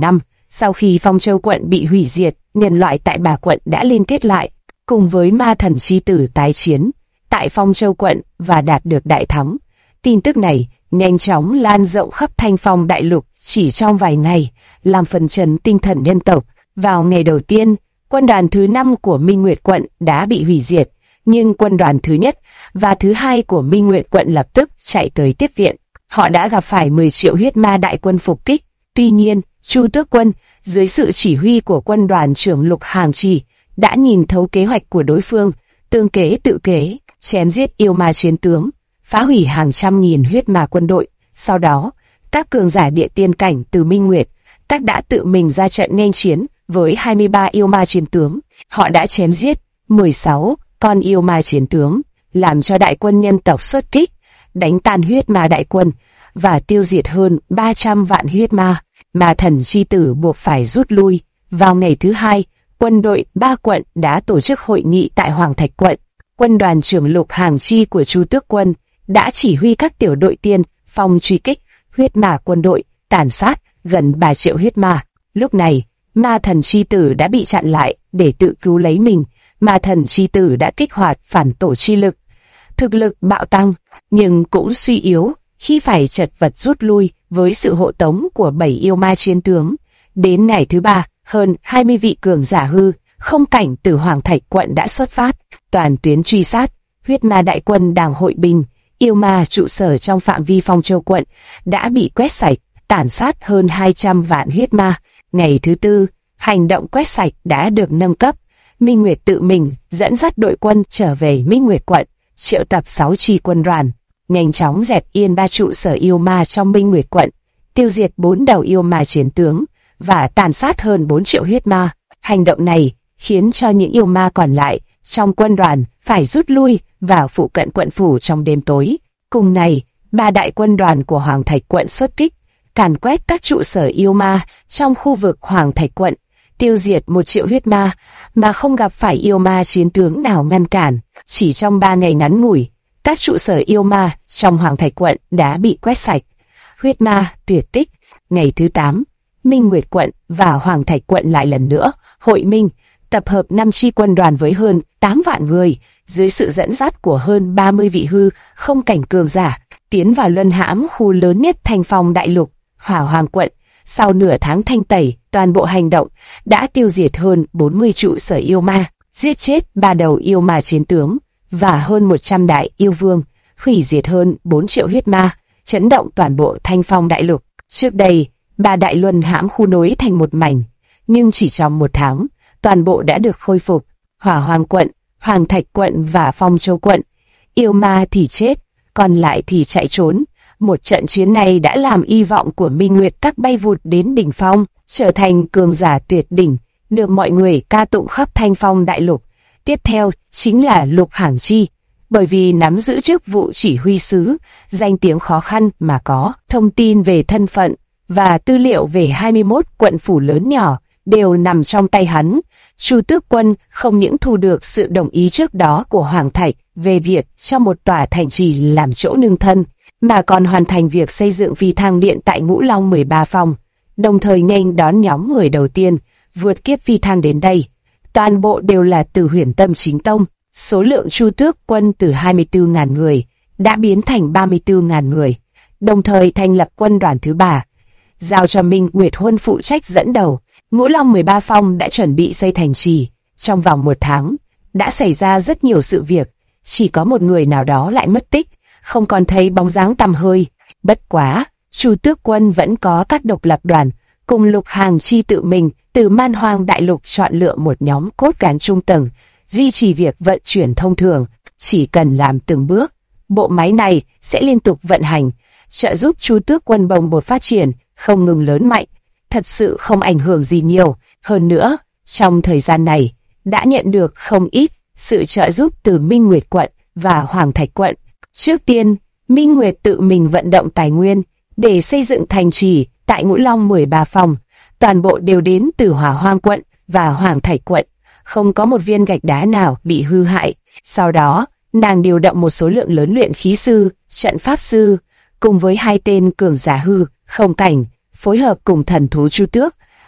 Sau khi Phong Châu quận bị hủy diệt, nhân loại tại Bà quận đã liên kết lại, cùng với ma thần chi tử tái chiến tại Phong Châu quận và đạt được đại thắng. Tin tức này nhanh chóng lan rộng khắp Thanh Phong đại lục chỉ trong vài ngày, làm phấn chấn tinh thần nhân tộc. Vào ngày đầu tiên, quân đoàn thứ 5 của Minh Nguyệt quận đã bị hủy diệt, nhưng quân đoàn thứ nhất và thứ hai của Minh Nguyệt quận lập tức chạy tới tiếp viện. Họ đã gặp phải 10 triệu huyết ma đại quân phục kích. Tuy nhiên, Chu Tước quân, dưới sự chỉ huy của quân đoàn trưởng Lục Hàng Trì, đã nhìn thấu kế hoạch của đối phương, tương kế tự kế, chém giết yêu ma chiến tướng, phá hủy hàng trăm nghìn huyết ma quân đội. Sau đó, các cường giả địa tiên cảnh từ Minh Nguyệt, các đã tự mình ra trận nghênh chiến với 23 yêu ma chiến tướng. Họ đã chém giết 16 con yêu ma chiến tướng, làm cho đại quân nhân tộc xuất kích, đánh tan huyết ma đại quân và tiêu diệt hơn 300 vạn huyết ma. Ma thần chi tử buộc phải rút lui. Vào ngày thứ hai, quân đội 3 quận đã tổ chức hội nghị tại Hoàng Thạch quận. Quân đoàn trưởng Lục Hàng Chi của Chu Tước quân đã chỉ huy các tiểu đội tiên phong truy kích huyết ma quân đội, tàn sát gần 3 triệu huyết ma. Lúc này, ma thần chi tử đã bị chặn lại để tự cứu lấy mình. Ma thần chi tử đã kích hoạt phản tổ chi lực, thực lực bạo tăng, nhưng cũng suy yếu khi phải chật vật rút lui với sự hộ tống của 7 yêu ma chiến tướng. Đến ngày thứ 3, hơn 20 vị cường giả hư không cảnh từ Hoàng Thạch quận đã xuất phát, toàn tuyến truy sát huyết ma đại quân đang hội binh. Yêu ma trụ sở trong phạm vi Phong Châu quận đã bị quét sạch, tàn sát hơn 200 vạn huyết ma. Ngày thứ 4, hành động quét sạch đã được nâng cấp. Minh Nguyệt tự mình dẫn dắt đội quân trở về Minh Nguyệt quận, triệu tập 6 chi quân đoàn, nhanh chóng dẹp yên 3 trụ sở yêu ma trong Minh Nguyệt quận, tiêu diệt 4 đầu yêu ma chiến tướng và tàn sát hơn 4 triệu huyết ma. Hành động này khiến cho những yêu ma còn lại trong quân đoàn phải rút lui vào phụ cận quận phủ trong đêm tối. Cùng ngày, 3 đại quân đoàn của Hoàng Thạch quận xuất kích, càn quét các trụ sở yêu ma trong khu vực Hoàng Thạch quận, tiêu diệt 1 triệu huyết ma mà không gặp phải yêu ma chiến tướng nào ngăn cản. Chỉ trong 3 ngày ngắn ngủi, các trụ sở yêu ma trong Hoàng Thạch quận đã bị quét sạch, huyết ma tuyệt tích. Ngày thứ 8, Minh Nguyệt quận và Hoàng Thạch quận lại lần nữa hội minh, tập hợp 5 chi quân đoàn với hơn 8 vạn người, dưới sự dẫn dắt của hơn 30 vị hư không cảnh cường giả, tiến vào luân hãm khu lớn nhất Thanh Phong đại lục, Hỏa Hoàng quận. Sau nửa tháng thanh tẩy, toàn bộ hành động đã tiêu diệt hơn 40 trụ sở yêu ma, giết chết 3 đầu yêu ma chiến tướng và hơn 100 đại yêu vương, hủy diệt hơn 4 triệu huyết ma, chấn động toàn bộ Thanh Phong đại lục. Trước đây, 3 đại luân hãm khu nối thành một mảnh, nhưng chỉ trong 1 tháng, toàn bộ đã được khôi phục. Hỏa Hoàng quận, Hoàng Thạch quận và Phong Châu quận, yêu ma thì chết, còn lại thì chạy trốn. Một trận chiến này đã làm hy vọng của Minh Nguyệt các bay vụt đến đỉnh phong, trở thành cường giả tuyệt đỉnh, được mọi người ca tụng khắp Thanh Phong đại lục. Tiếp theo chính là Lục Hàng Chi, bởi vì nắm giữ chức vụ chỉ huy sứ, danh tiếng khó khăn mà có, thông tin về thân phận và tư liệu về 21 quận phủ lớn nhỏ đều nằm trong tay hắn. Chu Tước quân không những thu được sự đồng ý trước đó của Hoàng Thạch về việc cho một tòa thành trì làm chỗ nương thân, mà còn hoàn thành việc xây dựng phi thăng điện tại Ngũ Long 13 phòng, đồng thời nghênh đón nhóm người đầu tiên vượt kiếp phi thăng đến đây. Toàn bộ đều là từ Huyền Tâm Chính Tông. Số lượng Chu Tước quân từ 24.000 người đã biến thành 34.000 người, đồng thời thành lập quân đoàn thứ 3, giao cho Minh Nguyệt Huân phụ trách dẫn đầu. Ngũ Long 13 phong đã chuẩn bị xây thành trì. Trong vòng 1 tháng, đã xảy ra rất nhiều sự việc, chỉ có một người nào đó lại mất tích, không còn thấy bóng dáng tăm hơi. Bất quá, Chu Tước quân vẫn có các độc lập đoàn, cùng Lục Hàng Chi tự mình từ Man Hoang đại lục chọn lựa một nhóm cốt cán trung tầng, duy trì việc vận chuyển thông thường. Chỉ cần làm từng bước, bộ máy này sẽ liên tục vận hành, trợ giúp Chu Tước quân bồng bột phát triển, không ngừng lớn mạnh, thật sự không ảnh hưởng gì nhiều. Hơn nữa, trong thời gian này, đã nhận được không ít sự trợ giúp từ Minh Nguyệt quận và Hoàng Thạch quận. Trước tiên, Minh Nguyệt tự mình vận động tài nguyên để xây dựng thành trì tại Ngũ Long 13 phòng, toàn bộ đều đến từ Hỏa Hoang quận và Hoàng Thạch quận, không có một viên gạch đá nào bị hư hại. Sau đó, nàng điều động một số lượng lớn luyện khí sư, trận pháp sư, cùng với 2 tên cường giả hư không cảnh, phối hợp cùng thần thú Chu Tước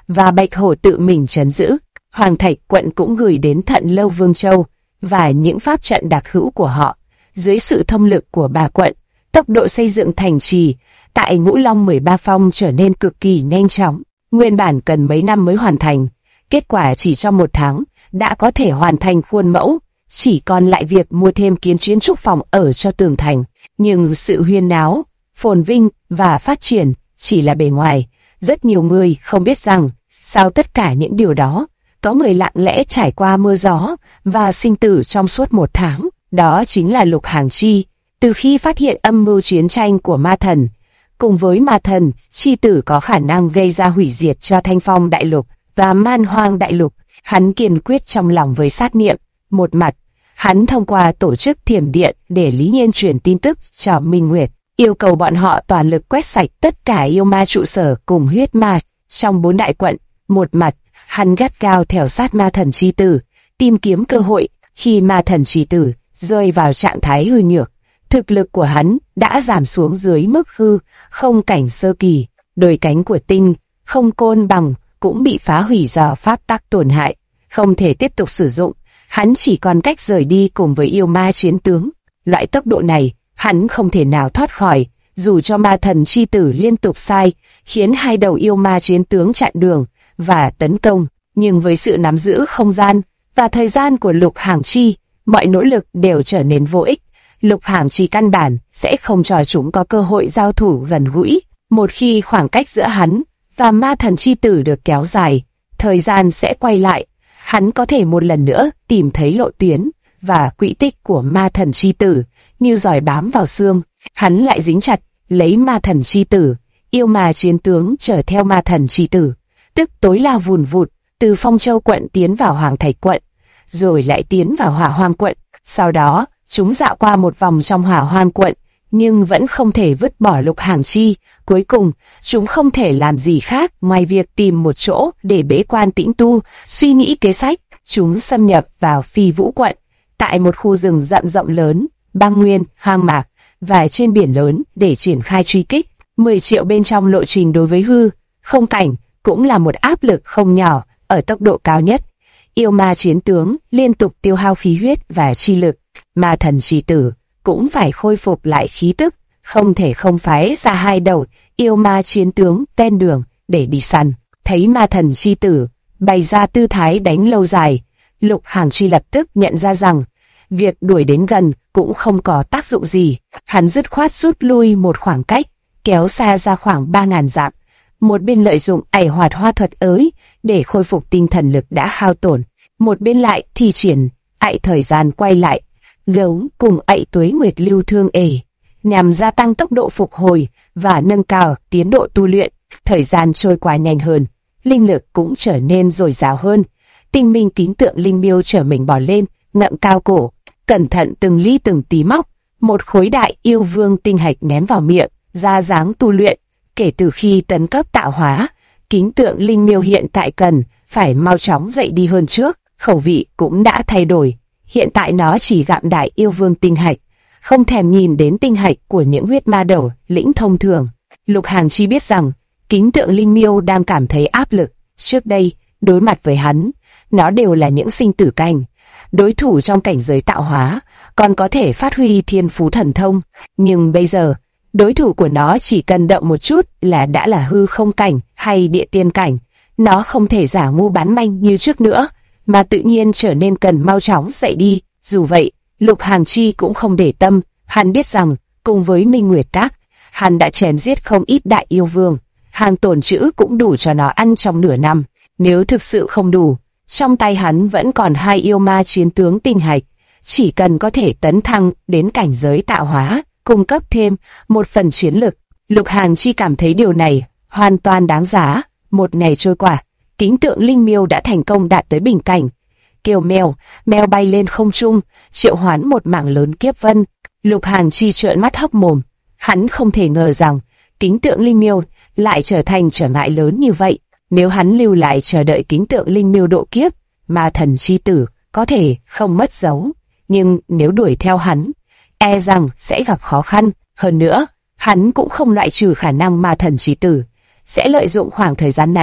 và Bạch Hổ tự mình trấn giữ. Hoàng Thạch quận cũng gửi đến Thận Lâu Vương Châu và những pháp trận đặc hữu của họ. Dưới sự thông lực của bà quận, tốc độ xây dựng thành trì tại Ngũ Long 13 Phong trở nên cực kỳ nhanh chóng. Nguyên bản cần mấy năm mới hoàn thành, kết quả chỉ trong 1 tháng đã có thể hoàn thành khuôn mẫu, chỉ còn lại việc mua thêm kiến trúc trúc phòng ở cho tường thành. Nhưng sự huyên náo, phồn vinh và phát triển chỉ là bề ngoài. Rất nhiều người không biết rằng sau tất cả những điều đó, có người lặng lẽ trải qua mưa gió và sinh tử trong suốt 1 tháng. Đó chính là Lục Hàng Chi. Từ khi phát hiện âm mưu chiến tranh của ma thần, cùng với ma thần, chi tử có khả năng gây ra hủy diệt cho Thanh Phong Đại Lục và Man Hoang Đại Lục, hắn kiên quyết trong lòng với sát niệm. Một mặt, hắn thông qua tổ chức Thiểm Điện để lý nhiên truyền tin tức cho Minh Nguyệt, yêu cầu bọn họ toàn lực quét sạch tất cả yêu ma trụ sở cùng huyết ma trong 4 đại quận. Một mặt, hắn gắt gao theo sát ma thần chi tử, tìm kiếm cơ hội. Khi ma thần chi tử rơi vào trạng thái hư nhược, thực lực của hắn đã giảm xuống dưới mức hư không cảnh sơ kỳ. Đôi cánh của Tinh Không Côn Bằng cũng bị phá hủy do pháp tắc tổn hại, không thể tiếp tục sử dụng. Hắn chỉ còn cách rời đi cùng với yêu ma chiến tướng. Loại tốc độ này, hắn không thể nào thoát khỏi, dù cho ma thần chi tử liên tục sai, khiến 2 đầu yêu ma chiến tướng chặn đường và tấn công. Nhưng với sự nắm giữ không gian và thời gian của Lục Hàng Chi, mọi nỗ lực đều trở nên vô ích. Lục Hàng Chi căn bản sẽ không cho chúng có cơ hội giao thủ gần gũi. Một khi khoảng cách giữa hắn và ma thần chi tử được kéo dài, thời gian sẽ quay lại. Hắn có thể một lần nữa tìm thấy lộ tuyến và quỹ tích của ma thần chi tử, như giỏi bám vào xương. Hắn lại dính chặt lấy ma thần chi tử, yêu ma chiến tướng chở theo ma thần chi tử, tức tối lao vùn vụt từ Phong Châu quận tiến vào Hoàng Thạch quận, rồi lại tiến vào Hỏa Hoang quận. Sau đó, chúng dạo qua một vòng trong Hỏa Hoang quận, nhưng vẫn không thể vứt bỏ Lục Hàng Chi. Cuối cùng, chúng không thể làm gì khác ngoài việc tìm một chỗ để bế quan tĩnh tu, suy nghĩ kế sách. Chúng xâm nhập vào Phi Vũ quận, tại một khu rừng rậm rộng lớn, băng nguyên, hoang mạc và trên biển lớn để triển khai truy kích. 10 triệu bên trong lộ trình đối với hư không cảnh cũng là một áp lực không nhỏ. Ở tốc độ cao nhất, yêu ma chiến tướng liên tục tiêu hao khí huyết và chi lực. Ma thần chi tử cũng phải khôi phục lại khí tức, không thể không phái ra 2 đầu yêu ma chiến tướng ten đường để đi săn. Thấy ma thần chi tử bày ra tư thái đánh lâu dài, Lục Hàng Chi lập tức nhận ra rằng việc đuổi đến gần cũng không có tác dụng gì. Hắn dứt khoát rút lui một khoảng cách, kéo xa ra khoảng 3.000 dặm. Một bên lợi dụng ảy hoạt hoa thuật ới để khôi phục tinh thần lực đã hao tổn, một bên lại thi triển ảy thời gian quay lại gấu cùng ảy tuế nguyệt lưu thương nhằm gia tăng tốc độ phục hồi và nâng cao tiến độ tu luyện. Thời gian trôi qua nhanh hơn, linh lực cũng trở nên dồi dào hơn. Tinh minh kính tượng linh miêu trở mình bò lên, ngậm cao cổ, cẩn thận từng ly từng tí móc một khối đại yêu vương tinh hạch ném vào miệng, ra dáng tu luyện. Kể từ khi tấn cấp tạo hóa, kính tượng linh miêu hiện tại cần phải mau chóng dậy đi hơn trước. Khẩu vị cũng đã thay đổi, hiện tại nó chỉ gặm đại yêu vương tinh hạch, không thèm nhìn đến tinh hạch của những huyết ma đầu lĩnh thông thường. Lục Hàng Chi biết rằng kính tượng linh miêu đang cảm thấy áp lực. Trước đây, đối mặt với hắn, nó đều là những sinh tử cảnh, đối thủ trong cảnh giới tạo hóa, còn có thể phát huy thiên phú thần thông. Nhưng bây giờ, đối thủ của nó chỉ cần động một chút là đã là hư không cảnh hay địa tiên cảnh. Nó không thể giả ngu bán manh như trước nữa, mà tự nhiên trở nên cần mau chóng dậy đi. Dù vậy, Lục Hàng Chi cũng không để tâm. Hắn biết rằng, cùng với Minh Nguyệt Các, hắn đã chém giết không ít đại yêu vương. Hàng tồn trữ cũng đủ cho nó ăn trong nửa năm. Nếu thực sự không đủ, trong tay hắn vẫn còn 2 yêu ma chiến tướng tinh hạch. Chỉ cần có thể tấn thăng đến cảnh giới tạo hóa, cung cấp thêm một phần chiến lực, Lục Hàng Chi cảm thấy điều này hoàn toàn đáng giá. Một ngày trôi qua, kính tượng linh miêu đã thành công đạt tới bình cảnh. Kêu mèo, mèo bay lên không trung, triệu hoán một mảng lớn kiếp vân. Lục Hàng Chi trợn mắt hốc mồm. Hắn không thể ngờ rằng kính tượng linh miêu lại trở thành trở ngại lớn như vậy. Nếu hắn lưu lại chờ đợi kính tượng linh miêu độ kiếp, ma thần chi tử có thể không mất dấu. Nhưng nếu đuổi theo hắn, e rằng sẽ gặp khó khăn. Hơn nữa, hắn cũng không loại trừ khả năng ma thần chi tử sẽ lợi dụng khoảng thời gian này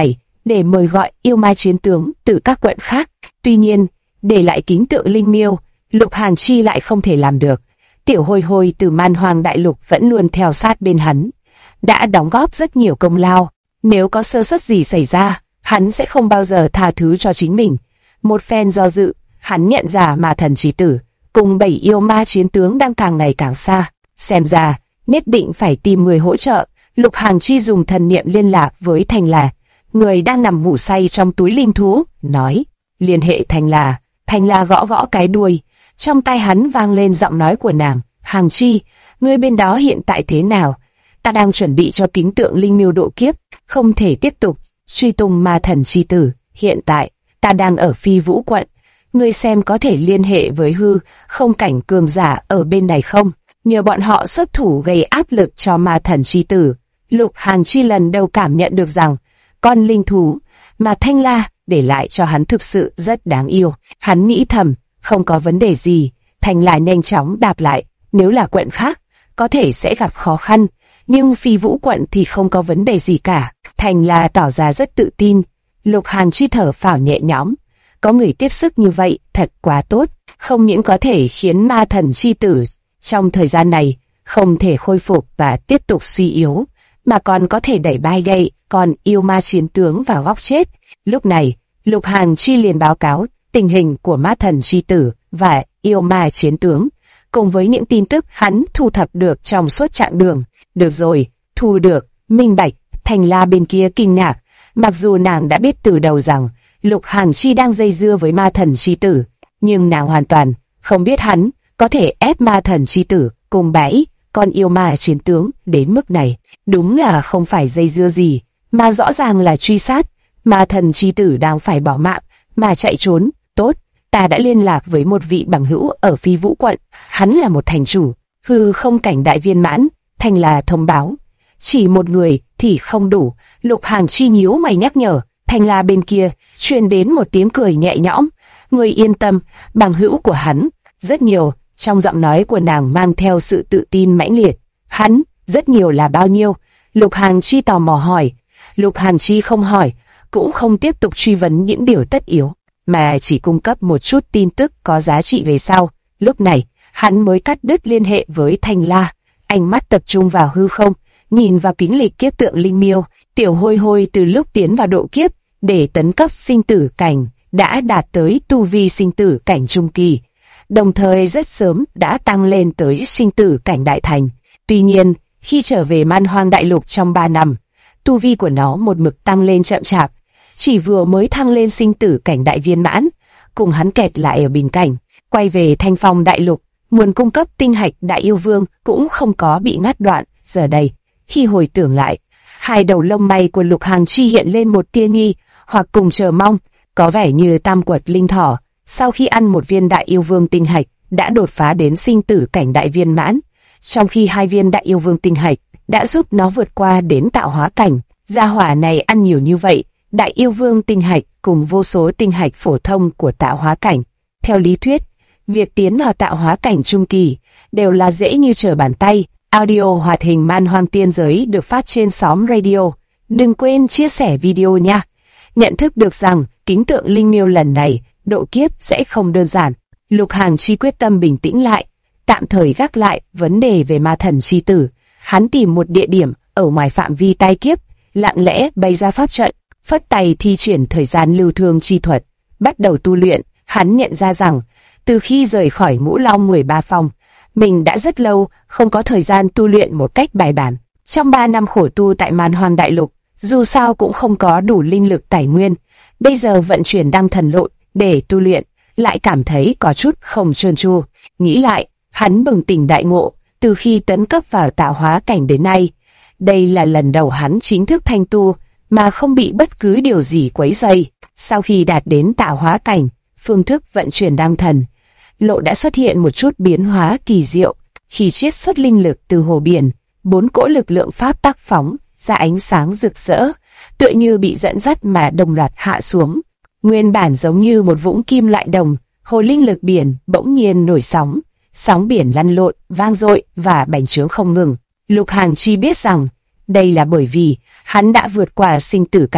để mời gọi yêu ma chiến tướng từ các quận khác. Tuy nhiên, để lại kính tượng linh miêu, Lục Hàn Chi lại không thể làm được. Tiểu Hôi Hôi từ Man Hoang Đại Lục vẫn luôn theo sát bên hắn, đã đóng góp rất nhiều công lao. Nếu có sơ suất gì xảy ra, hắn sẽ không bao giờ tha thứ cho chính mình. Một phen do dự, hắn nhận ra Ma Thần Chí Tử cùng 7 yêu ma chiến tướng đang càng ngày càng xa. Xem ra, nhất định phải tìm người hỗ trợ. Lục Hàn Chi dùng thần niệm liên lạc với Thanh La, người đang nằm ngủ say trong túi linh thú, nói: liên hệ Thanh La. Thanh La gõ gõ cái đuôi, trong tai hắn vang lên giọng nói của nàng: Hàn Chi, ngươi bên đó hiện tại thế nào? Ta đang chuẩn bị cho kính tượng linh miêu độ kiếp, không thể tiếp tục truy tung Ma Thần Chi Tử. Hiện tại, ta đang ở Phi Vũ quận, ngươi xem có thể liên hệ với hư không cảnh cường giả ở bên này không? Nhờ bọn họ xuất thủ gây áp lực cho Ma Thần Chi Tử. Lục Hàn Chi lần đầu cảm nhận được rằng con linh thú mà Thanh La để lại cho hắn thực sự rất đáng yêu. Hắn nghĩ thầm, không có vấn đề gì. Thanh La nhanh chóng đáp lại, nếu là quận khác, có thể sẽ gặp khó khăn, nhưng Phi Vũ quận thì không có vấn đề gì cả. Thanh La tỏ ra rất tự tin. Lục Hàn Chi thở phào nhẹ nhõm, có người tiếp sức như vậy thật quá tốt, không những có thể khiến Ma Thần Chi Tử trong thời gian này không thể khôi phục và tiếp tục suy yếu, mà còn có thể đẩy bay gậy còn yêu ma chiến tướng vào góc chết. Lúc này, Lục Hàn Chi liền báo cáo tình hình của Ma Thần Chi Tử và yêu ma chiến tướng, cùng với những tin tức hắn thu thập được trong suốt chặng đường. Được rồi, thu được, minh bạch. Thanh La bên kia kinh ngạc, mặc dù nàng đã biết từ đầu rằng Lục Hàn Chi đang dây dưa với Ma Thần Chi Tử, nhưng nàng hoàn toàn không biết hắn có thể ép Ma Thần Chi Tử cùng 7 con yêu ma chiến tướng đến mức này. Đúng là không phải dây dưa gì, mà rõ ràng là truy sát. Ma Thần Chi Tử đang phải bỏ mạng mà chạy trốn. Tốt, ta đã liên lạc với một vị bằng hữu ở Phi Vũ quận, hắn là một thành chủ hư không cảnh đại viên mãn. Thanh La thông báo, chỉ một người thì không đủ. Lục Hàn Chi nhíu mày nhắc nhở. Thanh La bên kia truyền đến một tiếng cười nhẹ nhõm. Người yên tâm, bằng hữu của hắn rất nhiều. Trong giọng nói của nàng mang theo sự tự tin mãnh liệt. Hắn rất nhiều là bao nhiêu? Lục Hàn Chi tò mò hỏi. Lục Hàn Chi không hỏi, cũng không tiếp tục truy vấn những điều tất yếu, mà chỉ cung cấp một chút tin tức có giá trị về sau. Lúc này, hắn mới cắt đứt liên hệ với Thanh La. Ánh mắt tập trung vào hư không, nhìn vào kính lịch kiếp tượng linh miêu. Tiểu Hôi Hôi từ lúc tiến vào độ kiếp để tấn cấp sinh tử cảnh đã đạt tới tu vi sinh tử cảnh trung kỳ, đồng thời rất sớm đã tăng lên tới sinh tử cảnh đại thành. Tuy nhiên, khi trở về Man Hoang Đại Lục trong 3 năm, tu vi của nó một mực tăng lên chậm chạp, chỉ vừa mới thăng lên sinh tử cảnh đại viên mãn, cùng hắn kẹt lại ở bình cảnh. Quay về Thanh Phong Đại Lục, nguồn cung cấp tinh hạch Đại Yêu Vương cũng không có bị ngắt đoạn. Giờ đây, khi hồi tưởng lại, hai đầu lông mày của Lục Hàn Chi hiện lên một tia nghi hoặc cùng chờ mong, có vẻ như tam quật linh thỏ sau khi ăn một viên Đại Yêu Vương tinh hạch đã đột phá đến sinh tử cảnh đại viên mãn, trong khi 2 viên Đại Yêu Vương tinh hạch đã giúp nó vượt qua đến tạo hóa cảnh. Gia hỏa này ăn nhiều như vậy, Đại Yêu Vương tinh hạch cùng vô số tinh hạch phổ thông của tạo hóa cảnh. Theo lý thuyết, việc tiến vào tạo hóa cảnh trung kỳ đều là dễ như trở bàn tay. Audio hoạt hình Man Hoang Tiên Giới được phát trên xóm radio. Đừng quên chia sẻ video nha. Nhận thức được rằng kính tượng linh miêu lần này độ kiếp sẽ không đơn giản, Lục Hàn Chi quyết tâm bình tĩnh lại, tạm thời gác lại vấn đề về Ma Thần Chi Tử. Hắn tìm một địa điểm ở ngoài phạm vi tai kiếp, lặng lẽ bày ra pháp trận, phất tay thi triển thời gian lưu thương chi thuật, bắt đầu tu luyện. Hắn nhận ra rằng từ khi rời khỏi Ngũ Long 13 phòng, mình đã rất lâu không có thời gian tu luyện một cách bài bản. Trong 3 năm khổ tu tại Man Hoang Đại Lục, dù sao cũng không có đủ linh lực tài nguyên, bây giờ vận chuyển đăng thần lội để tu luyện, lại cảm thấy có chút không trơn tru. Nghĩ lại, hắn bừng tỉnh đại ngộ, từ khi tấn cấp vào tạo hóa cảnh đến nay, đây là lần đầu hắn chính thức thanh tu, mà không bị bất cứ điều gì quấy rầy. Sau khi đạt đến tạo hóa cảnh, phương thức vận chuyển đăng thần lộ đã xuất hiện một chút biến hóa kỳ diệu. Khi chiết xuất linh lực từ hồ biển, 4 cỗ lực lượng pháp tác phóng ra ánh sáng rực rỡ, tựa như bị dẫn dắt mà đồng loạt hạ xuống. Nguyên bản giống như một vũng kim loại đồng, hồ linh lực biển bỗng nhiên nổi sóng, sóng biển lăn lộn, vang dội và bành trướng không ngừng. Lục Hàn Chi biết rằng đây là bởi vì hắn đã vượt qua sinh tử cảnh,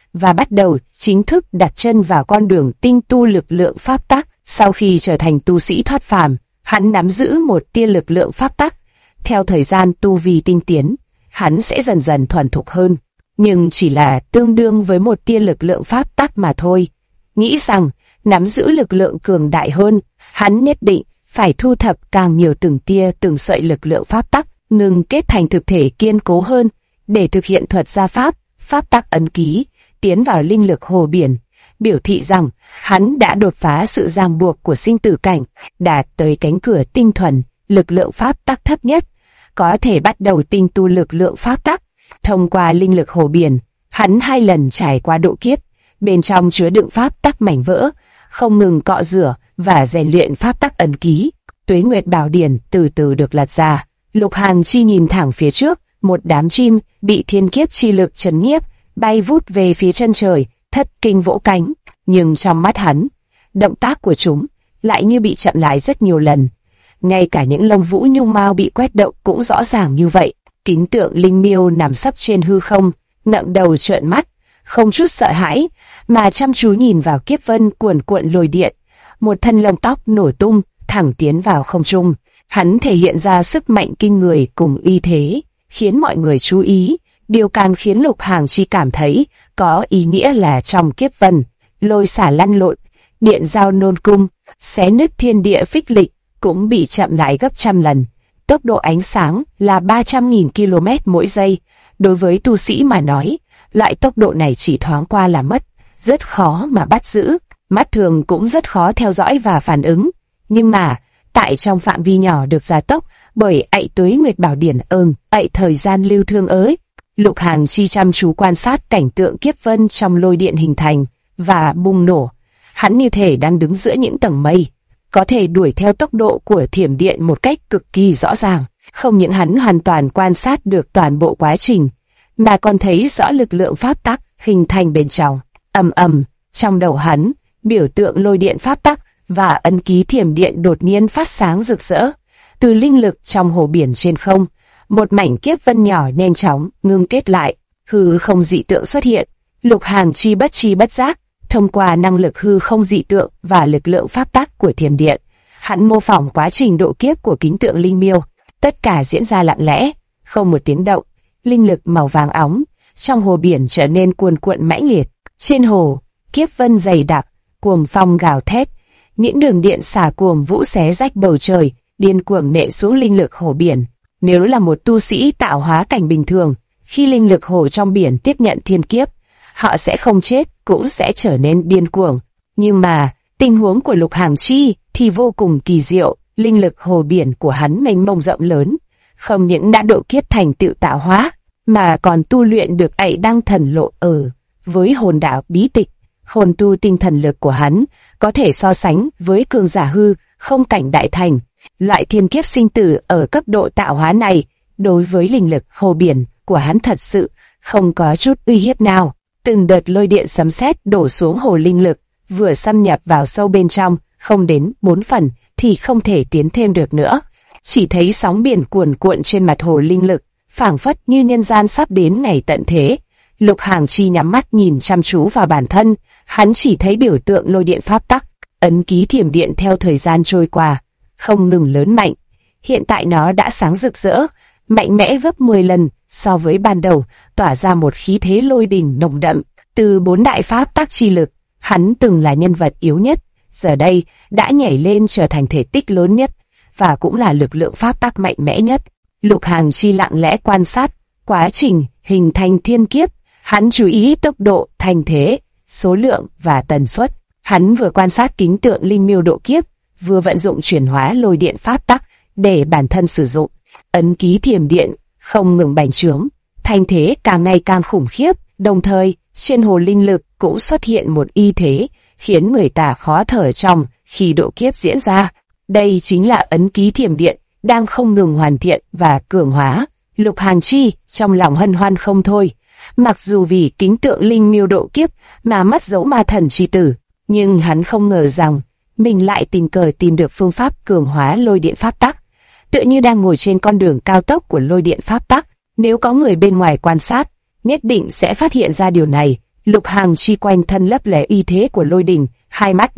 và bắt đầu chính thức đặt chân vào con đường tinh tu lực lượng pháp tắc. Sau khi trở thành tu sĩ thoát phàm, hắn nắm giữ một tia lực lượng pháp tắc. Theo thời gian tu vi tinh tiến, hắn sẽ dần dần thuần thục hơn, nhưng chỉ là tương đương với một tia lực lượng pháp tắc mà thôi. Nghĩ rằng nắm giữ lực lượng cường đại hơn, hắn nhất định phải thu thập càng nhiều từng tia từng sợi lực lượng pháp tắc, ngừng kết thành thực thể kiên cố hơn để thực hiện thuật gia pháp, pháp tắc ấn ký, tiến vào linh lực hồ biển, biểu thị rằng hắn đã đột phá sự ràng buộc của sinh tử cảnh, đạt tới cánh cửa tinh thuần, lực lượng pháp tắc thấp nhất, có thể bắt đầu tinh tu lực lượng pháp tắc. Thông qua linh lực hồ biển, hắn 2 lần trải qua độ kiếp, bên trong chứa đựng pháp tắc mảnh vỡ, không ngừng cọ rửa và rèn luyện pháp tắc ấn ký. Tuế Nguyệt Bảo Điển từ từ được lật ra. Lục Hàn Chi nhìn thẳng phía trước, một đám chim bị thiên kiếp chi lực trấn nhiếp, bay vút về phía chân trời, thất kinh vỗ cánh. Nhưng trong mắt hắn, động tác của chúng lại như bị chậm lại rất nhiều lần. Ngay cả những lông vũ nhung mao bị quét động cũng rõ ràng như vậy. Kính tượng linh miêu nằm sấp trên hư không, ngẩng đầu trợn mắt, không chút sợ hãi, mà chăm chú nhìn vào kiếp vân cuồn cuộn lôi điện. Một thân lông tóc nổ tung, thẳng tiến vào không trung. Hắn thể hiện ra sức mạnh kinh người cùng uy thế, khiến mọi người chú ý. Điều càng khiến Lục Hàn Chi cảm thấy có ý nghĩa là trong kiếp vân, lôi xả lăn lộn, điện giao nôn cung, xé nứt thiên địa phích lịch cũng bị chậm lại gấp trăm lần. Tốc độ ánh sáng là 300.000 km mỗi giây. Đối với tu sĩ mà nói, loại tốc độ này chỉ thoáng qua là mất, rất khó mà bắt giữ. Mắt thường cũng rất khó theo dõi và phản ứng. Nhưng mà, tại trong phạm vi nhỏ được gia tốc, bởi ạy Tuế Nguyệt Bảo Điển ạy thời gian lưu thương ới. Lục Hàn Chi chăm chú quan sát cảnh tượng kiếp vân trong lôi điện hình thành và bùng nổ. Hắn như thể đang đứng giữa những tầng mây, có thể đuổi theo tốc độ của thiểm điện một cách cực kỳ rõ ràng. Không những hắn hoàn toàn quan sát được toàn bộ quá trình, mà còn thấy rõ lực lượng pháp tắc hình thành bên trong. Ầm ầm, trong đầu hắn, biểu tượng lôi điện pháp tắc và ấn ký thiểm điện đột nhiên phát sáng rực rỡ. Từ linh lực trong hồ biển trên không, một mảnh kiếp vân nhỏ nhanh chóng ngưng kết lại, hư không dị tượng xuất hiện. Lục Hàn Chi bất tri bất giác, thông qua năng lực hư không dị tượng và lực lượng pháp tắc của thiểm điện, hắn mô phỏng quá trình độ kiếp của kính tượng linh miêu. Tất cả diễn ra lặng lẽ, không một tiếng động. Linh lực màu vàng óng trong hồ biển trở nên cuồn cuộn mãnh liệt. Trên hồ, kiếp vân dày đặc, cuồng phong gào thét, những đường điện xả cuồng vũ xé rách bầu trời, điên cuồng nện xuống linh lực hồ biển. Nếu là một tu sĩ tạo hóa cảnh bình thường, khi linh lực hồ trong biển tiếp nhận thiên kiếp, họ sẽ không chết, cũng sẽ trở nên điên cuồng. Nhưng mà, tình huống của Lục Hàn Chi thì vô cùng kỳ diệu. Linh lực hồ biển của hắn mênh mông rộng lớn, không những đã độ kiếp thành tựu tạo hóa, mà còn tu luyện được ạy đăng thần lộ với hồn đạo bí tịch. Hồn tu tinh thần lực của hắn có thể so sánh với cường giả hư không cảnh đại thành. Loại thiên kiếp sinh tử ở cấp độ tạo hóa này, đối với linh lực hồ biển của hắn thật sự không có chút uy hiếp nào. Từng đợt lôi điện sấm sét đổ xuống hồ linh lực, vừa xâm nhập vào sâu bên trong, không đến 4 phần thì không thể tiến thêm được nữa. Chỉ thấy sóng biển cuồn cuộn trên mặt hồ linh lực, phảng phất như nhân gian sắp đến ngày tận thế. Lục Hàn Chi nhắm mắt nhìn chăm chú vào bản thân, hắn chỉ thấy biểu tượng lôi điện pháp tắc, ấn ký thiểm điện theo thời gian trôi qua, không ngừng lớn mạnh. Hiện tại nó đã sáng rực rỡ, mạnh mẽ gấp 10 lần so với ban đầu, tỏa ra một khí thế lôi đình nồng đậm. Từ 4 đại pháp tắc chi lực, hắn từng là nhân vật yếu nhất, giờ đây đã nhảy lên trở thành thể tích lớn nhất, và cũng là lực lượng pháp tắc mạnh mẽ nhất. Lục Hàn Chi lặng lẽ quan sát quá trình hình thành thiên kiếp, hắn chú ý tốc độ, thành thế, số lượng và tần suất. Hắn vừa quan sát kính tượng linh miêu độ kiếp, vừa vận dụng chuyển hóa lôi điện pháp tắc để bản thân sử dụng. Ấn ký thiểm điện không ngừng bành trướng, thành thế càng ngày càng khủng khiếp, đồng thời trên hồ linh lực cũng xuất hiện một y thế khiến người ta khó thở trong khi độ kiếp diễn ra. Đây chính là ấn ký thiểm điện đang không ngừng hoàn thiện và cường hóa. Lục Hàn Chi trong lòng hân hoan không thôi. Mặc dù vì kính tượng linh miêu độ kiếp mà mất dấu ma thần chi tử, nhưng hắn không ngờ rằng mình lại tình cờ tìm được phương pháp cường hóa lôi điện pháp tắc, tựa như đang ngồi trên con đường cao tốc của lôi điện pháp tắc. Nếu có người bên ngoài quan sát, nhất định sẽ phát hiện ra điều này. Lục Hàng Chi quanh thân lấp lẻ uy thế của lôi đình, hai mắt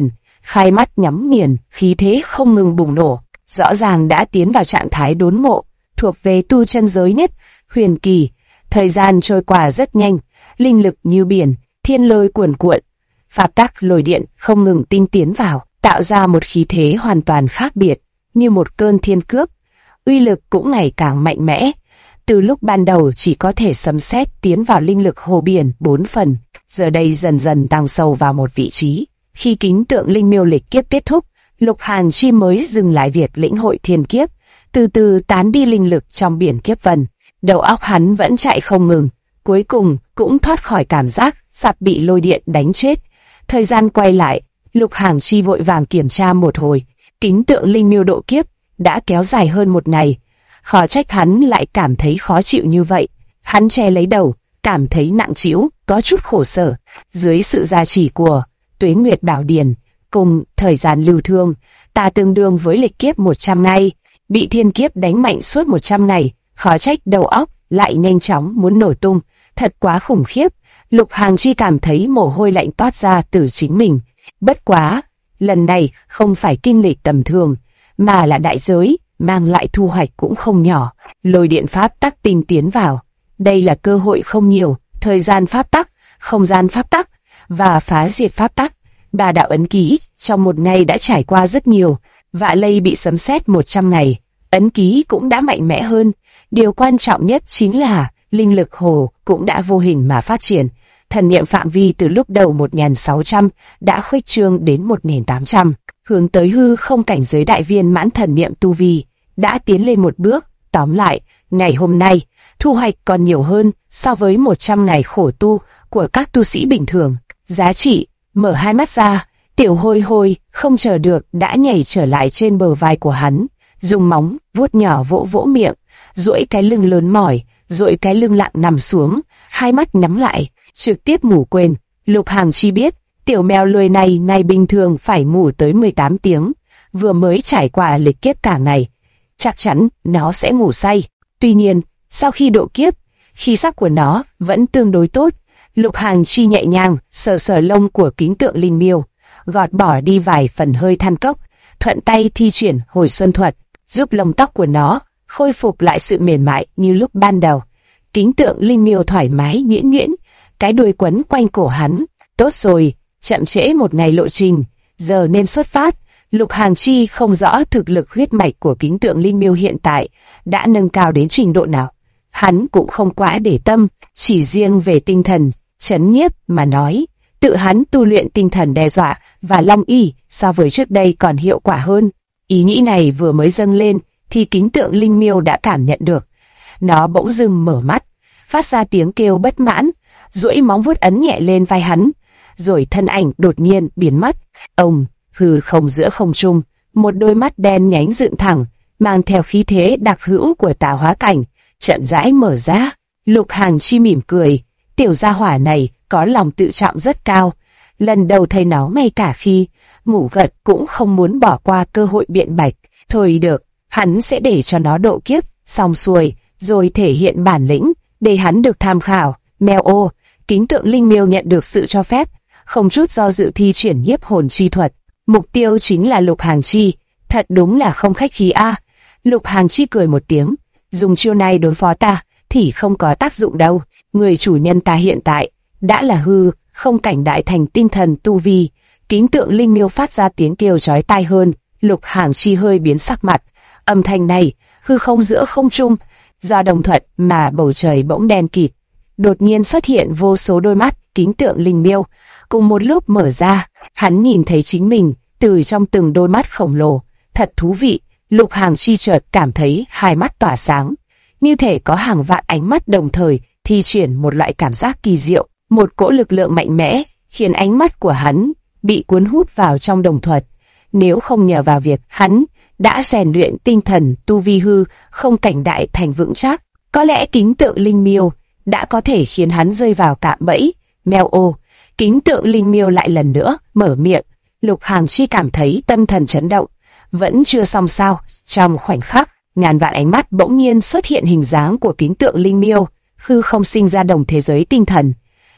nhắm nghiền, khí thế không ngừng bùng nổ, rõ ràng đã tiến vào trạng thái đốn ngộ, thuộc về tu chân giới nhất, huyền kỳ. Thời gian trôi qua rất nhanh, linh lực như biển, thiên lôi cuồn cuộn, pháp tắc lôi điện không ngừng tinh tiến vào, tạo ra một khí thế hoàn toàn khác biệt, như một cơn thiên cướp. Uy lực cũng ngày càng mạnh mẽ. Từ lúc ban đầu chỉ có thể sấm sét tiến vào linh lực hồ biển 4 phần, giờ đây dần dần tăng sâu vào một vị trí. Khi kính tượng linh miêu lịch kiếp kết thúc, Lục Hàng Chi mới dừng lại việc lĩnh hội thiên kiếp, từ từ tán đi linh lực trong biển kiếp vân. Đầu óc hắn vẫn chạy không ngừng, cuối cùng cũng thoát khỏi cảm giác sắp bị lôi điện đánh chết. Thời gian quay lại, Lục Hàng Chi vội vàng kiểm tra một hồi, kính tượng linh miêu độ kiếp đã kéo dài hơn một ngày. Khó trách hắn lại cảm thấy khó chịu như vậy. Hắn che lấy đầu, cảm thấy nặng trĩu, có chút khổ sở. Dưới sự gia trì của Tuế Nguyệt Bảo Điển cùng thời gian lưu thương, ta tương đương với lịch kiếp 100 ngày, bị thiên kiếp đánh mạnh suốt 100 ngày, khó trách đầu óc lại nhanh chóng muốn nổ tung, thật quá khủng khiếp. Lục Hàng Chi cảm thấy mồ hôi lạnh toát ra từ chính mình. Bất quá, lần này không phải kinh lịch tầm thường, mà là đại giới, mang lại thu hoạch cũng không nhỏ. Lôi điện pháp tắc tinh tiến vào, đây là cơ hội không nhiều. Thời gian pháp tắc, không gian pháp tắc và phá diệt pháp tắc, ba đạo ấn ký trong một ngày đã trải qua rất nhiều. Vạ Lây bị sấm sét 100 ngày, ấn ký cũng đã mạnh mẽ hơn. Điều quan trọng nhất chính là linh lực hồ cũng đã vô hình mà phát triển. Thần niệm phạm vi từ lúc đầu 1.600 đã khuếch trương đến 1.800, hướng tới hư không cảnh giới đại viên mãn thần niệm tu vi, đã tiến lên một bước. Tóm lại, ngày hôm nay, thu hoạch còn nhiều hơn so với 100 ngày khổ tu của các tu sĩ bình thường. Giá trị, mở hai mắt ra, Tiểu Hôi Hôi không chờ được đã nhảy trở lại trên bờ vai của hắn, dùng móng vuốt nhỏ vỗ vỗ miệng, duỗi cái lưng lớn mỏi, duỗi cái lưng lặng nằm xuống, hai mắt nhắm lại, trực tiếp ngủ quên. Lục Hàng Chi biết, tiểu mèo lười này ngày bình thường phải ngủ tới 18 tiếng, vừa mới trải qua lịch kiếp cả ngày, chắc chắn nó sẽ ngủ say. Tuy nhiên, sau khi độ kiếp, khí sắc của nó vẫn tương đối tốt. Lục Hàng Chi nhẹ nhàng sờ sờ lông của kính tượng linh miêu, gọt bỏ đi vài phần hơi than cốc, thuận tay thi triển hồi xuân thuật, giúp lông tóc của nó khôi phục lại sự mềm mại như lúc ban đầu. Kính tượng linh miêu thoải mái nhuyễn nhuyễn, cái đuôi quấn quanh cổ hắn. Tốt rồi, chậm trễ một ngày lộ trình, giờ nên xuất phát. Lục Hàng Chi không rõ thực lực huyết mạch của kính tượng linh miêu hiện tại đã nâng cao đến trình độ nào. Hắn cũng không quá để tâm, chỉ riêng về tinh thần trấn nhiếp mà nói, tự hắn tu luyện tinh thần đe dọa và long y so với trước đây còn hiệu quả hơn. Ý nghĩ này vừa mới dâng lên thì kính tượng linh miêu đã cảm nhận được. Nó bỗng dưng mở mắt, phát ra tiếng kêu bất mãn, duỗi móng vuốt ấn nhẹ lên vai hắn, rồi thân ảnh đột nhiên biến mất. Ông hư không giữa không trung, một đôi mắt đen nhánh dựng thẳng, mang theo khí thế đặc hữu của tạo hóa cảnh, chậm rãi mở ra. Lục Hàng Chi mỉm cười, tiểu gia hỏa này có lòng tự trọng rất cao. Lần đầu thấy nó ngay cả khi ngủ gật cũng không muốn bỏ qua cơ hội biện bạch. Thôi được, hắn sẽ để cho nó độ kiếp xong xuôi, rồi thể hiện bản lĩnh để hắn được tham khảo. Mèo ô, kính tượng linh miêu nhận được sự cho phép, không chút do dự thi triển nhiếp hồn chi thuật. Mục tiêu chính là Lục Hàng Chi, thật đúng là không khách khí a. Lục Hàng Chi cười một tiếng, dùng chiêu này đối phó ta thì không có tác dụng đâu. Người chủ nhân ta hiện tại đã là hư không cảnh đại thành tinh thần tu vi. Kính tượng linh miêu phát ra tiếng kêu chói tai hơn. Lục Hàng Chi hơi biến sắc mặt. Âm thanh này, hư không giữa không trung, do đồng thuận mà bầu trời bỗng đen kịt. Đột nhiên xuất hiện vô số đôi mắt kính tượng linh miêu, cùng một lúc mở ra. Hắn nhìn thấy chính mình từ trong từng đôi mắt khổng lồ. Thật thú vị. Lục Hàng Chi chợt cảm thấy hai mắt tỏa sáng, như thể có hàng vạn ánh mắt đồng thời thi triển một loại cảm giác kỳ diệu. Một cỗ lực lượng mạnh mẽ khiến ánh mắt của hắn bị cuốn hút vào trong đồng thuật. Nếu không nhờ vào việc hắn đã rèn luyện tinh thần tu vi hư không cảnh đại thành vững chắc, có lẽ kính tượng linh miêu đã có thể khiến hắn rơi vào cạm bẫy. Mèo ô, kính tượng linh miêu lại lần nữa mở miệng. Lục Hàng Chi cảm thấy tâm thần chấn động. Vẫn chưa xong sao? Trong khoảnh khắc, ngàn vạn ánh mắt bỗng nhiên xuất hiện hình dáng của kính tượng linh miêu, hư không sinh ra đồng thế giới tinh thần.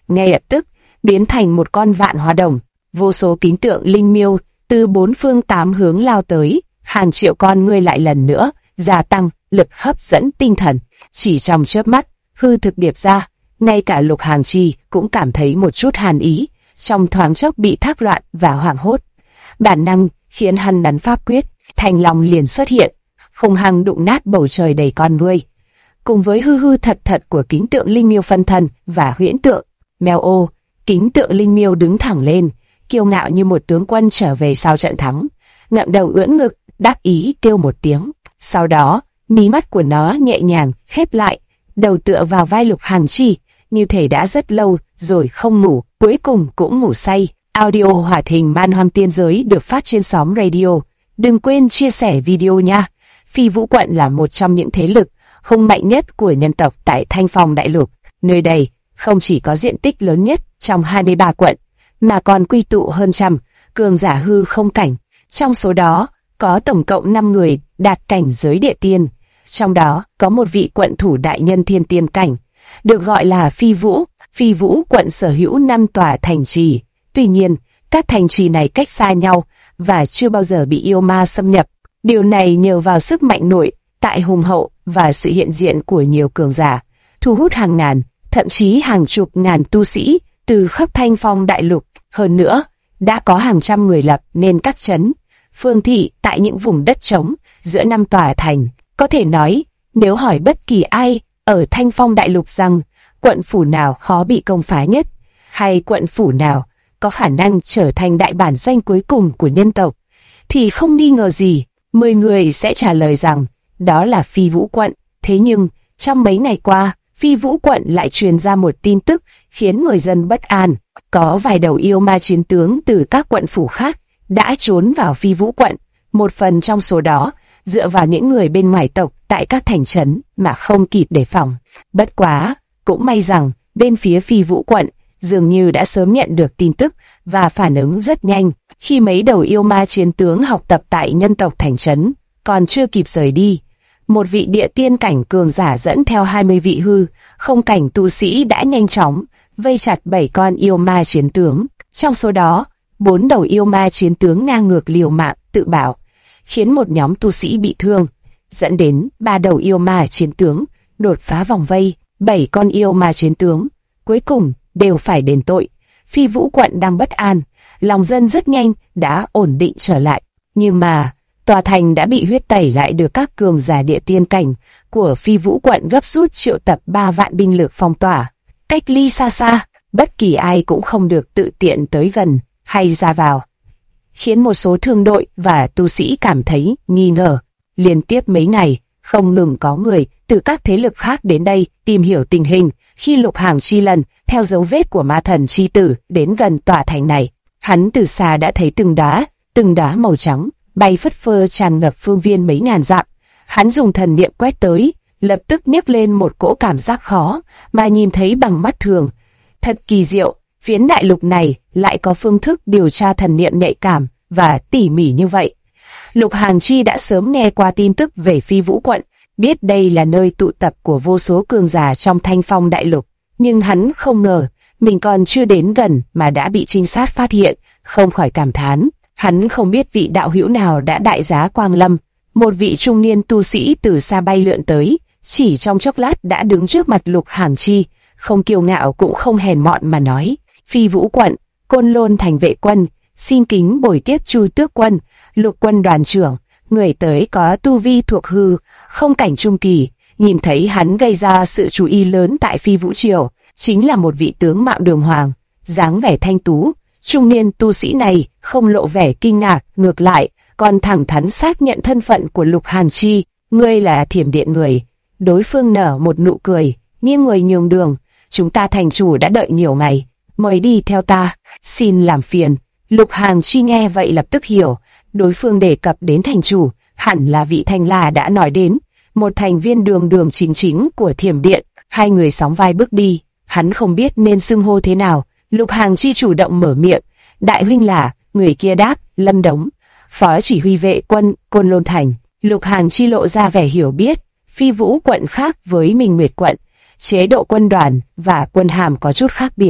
ngay lập tức biến thành một con vạn hóa đồng. Vô số kính tượng linh miêu từ bốn phương tám hướng lao tới, hàng triệu con ngươi lại lần nữa gia tăng lực hấp dẫn tinh thần. Chỉ trong chớp mắt, hư thực điệp ra, ngay cả Lục Hàng Chi cũng cảm thấy một chút hàn ý, trong thoáng chốc bị thác loạn và hoảng hốt. Bản năng khiến hắn nắn pháp quyết, Thanh Long liền xuất hiện, hung hăng đụng nát bầu trời đầy con ngươi. Cùng với hư hư thật thật của kính tượng linh miêu phân thân và huyễn tượng, mèo ô, kính tượng linh miêu đứng thẳng lên, kiêu ngạo như một tướng quân trở về sau trận thắng, ngậm đầu ưỡn ngực, đắc ý kêu một tiếng. Sau đó, mí mắt của nó nhẹ nhàng khép lại, đầu tựa vào vai Lục Hàng Chi, như thể đã rất lâu rồi không ngủ, cuối cùng cũng ngủ say. Audio hoạt hình Man Hoang Tiên Giới được phát trên xóm radio. Đừng quên chia sẻ video nha. Phi Vũ Quận là một trong những thế lực hung mạnh nhất của nhân tộc tại Thanh Phong Đại Lục. Nơi đây không chỉ có diện tích lớn nhất trong 23 quận, mà còn quy tụ hơn trăm cường giả hư không cảnh. Trong số đó, có tổng cộng 5 người đạt cảnh giới địa tiên. Trong đó, có một vị quận thủ đại nhân thiên tiên cảnh, được gọi là Phi Vũ. Phi Vũ Quận sở hữu 5 tòa thành trì. Tuy nhiên, các thành trì này cách xa nhau và chưa bao giờ bị yêu ma xâm nhập. Điều này nhờ vào sức mạnh nội tại hùng hậu và sự hiện diện của nhiều cường giả, thu hút hàng ngàn, thậm chí hàng chục ngàn tu sĩ từ khắp Thanh Phong Đại Lục. Hơn nữa, đã có hàng trăm người lập nên các trấn, phường thị tại những vùng đất trống giữa 5 tòa thành. Có thể nói, nếu hỏi bất kỳ ai ở Thanh Phong Đại Lục rằng quận phủ nào khó bị công phá nhất, hay quận phủ nào có khả năng trở thành đại bản doanh cuối cùng của nhân tộc, thì không nghi ngờ gì, 10 người sẽ trả lời rằng đó là Phi Vũ Quận. Thế nhưng, trong mấy ngày qua, Phi Vũ Quận lại truyền ra một tin tức khiến người dân bất an. Có vài đầu yêu ma chiến tướng từ các quận phủ khác đã trốn vào Phi Vũ Quận. Một phần trong số đó dựa vào những người bên ngoài tộc tại các thành trấn mà không kịp đề phòng. Bất quá, cũng may rằng bên phía Phi Vũ Quận dường như đã sớm nhận được tin tức và phản ứng rất nhanh. Khi mấy đầu yêu ma chiến tướng học tập tại nhân tộc thành trấn còn chưa kịp rời đi, một vị địa tiên cảnh cường giả dẫn theo 20 vị hư không cảnh tu sĩ đã nhanh chóng vây chặt 7 con yêu ma chiến tướng. Trong số đó, 4 đầu yêu ma chiến tướng ngang ngược liều mạng tự bảo, khiến một nhóm tu sĩ bị thương, dẫn đến 3 đầu yêu ma chiến tướng đột phá vòng vây. 7 con yêu ma chiến tướng cuối cùng đều phải đền tội. Phi Vũ Quận đang bất an, lòng dân rất nhanh đã ổn định trở lại. Nhưng mà, tòa thành đã bị huyết tẩy lại được các cường giả địa tiên cảnh của Phi Vũ Quận gấp rút triệu tập 3 vạn binh lực phong tỏa, cách ly xa xa, bất kỳ ai cũng không được tự tiện tới gần hay ra vào, khiến một số thương đội và tu sĩ cảm thấy nghi ngờ. Liên tiếp mấy ngày, không ngừng có người từ các thế lực khác đến đây tìm hiểu tình hình. Khi Lục Hàng Chi lần theo dấu vết của ma thần chi tử đến gần tòa thành này, hắn từ xa đã thấy từng đá màu trắng bay phất phơ tràn ngập phương viên mấy ngàn dặm. Hắn dùng thần niệm quét tới, lập tức nhấc lên một cỗ cảm giác khó mà nhìn thấy bằng mắt thường. Thật kỳ diệu, phiến đại lục này lại có phương thức điều tra thần niệm nhạy cảm và tỉ mỉ như vậy. Lục Hàng Chi đã sớm nghe qua tin tức về Phi Vũ Quận, biết đây là nơi tụ tập của vô số cường giả trong Thanh Phong Đại Lục, nhưng hắn không ngờ mình còn chưa đến gần mà đã bị trinh sát phát hiện, không khỏi cảm thán. Hắn không biết vị đạo hữu nào đã đại giá quang lâm. Một vị trung niên tu sĩ từ xa bay lượn tới, chỉ trong chốc lát đã đứng trước mặt Lục Hàng Chi, không kiêu ngạo cũng không hèn mọn mà nói: Phi Vũ Quận, Côn Lôn thành vệ quân, xin kính bồi tiếp Chu Tước Quân, Lục Quân đoàn trưởng. Người tới có tu vi thuộc hư không cảnh trung kỳ. Nhìn thấy hắn gây ra sự chú ý lớn tại Phi Vũ Triều, chính là một vị tướng mạo đường hoàng, dáng vẻ thanh tú. Trung niên tu sĩ này không lộ vẻ kinh ngạc, ngược lại còn thẳng thắn xác nhận thân phận của Lục Hàng Chi. Ngươi là Thiểm Điện người. Đối phương nở một nụ cười, nghiêng người nhường đường. Chúng ta thành chủ đã đợi nhiều ngày, mời đi theo ta. Xin làm phiền. Lục Hàng Chi nghe vậy lập tức hiểu, đối phương đề cập đến thành chủ, hẳn là vị Thanh La đã nói đến, một thành viên đường đường chính chính của Thiểm Điện. Hai người sóng vai bước đi, hắn không biết nên xưng hô thế nào. Lục Hàng Chi chủ động mở miệng: Đại huynh là? Người kia đáp: Lâm Đống, phó chỉ huy vệ quân Côn Lôn thành. Lục Hàng Chi lộ ra vẻ hiểu biết. Phi Vũ Quận khác với Minh Nguyệt Quận, chế độ quân đoàn và quân hàm có chút khác biệt.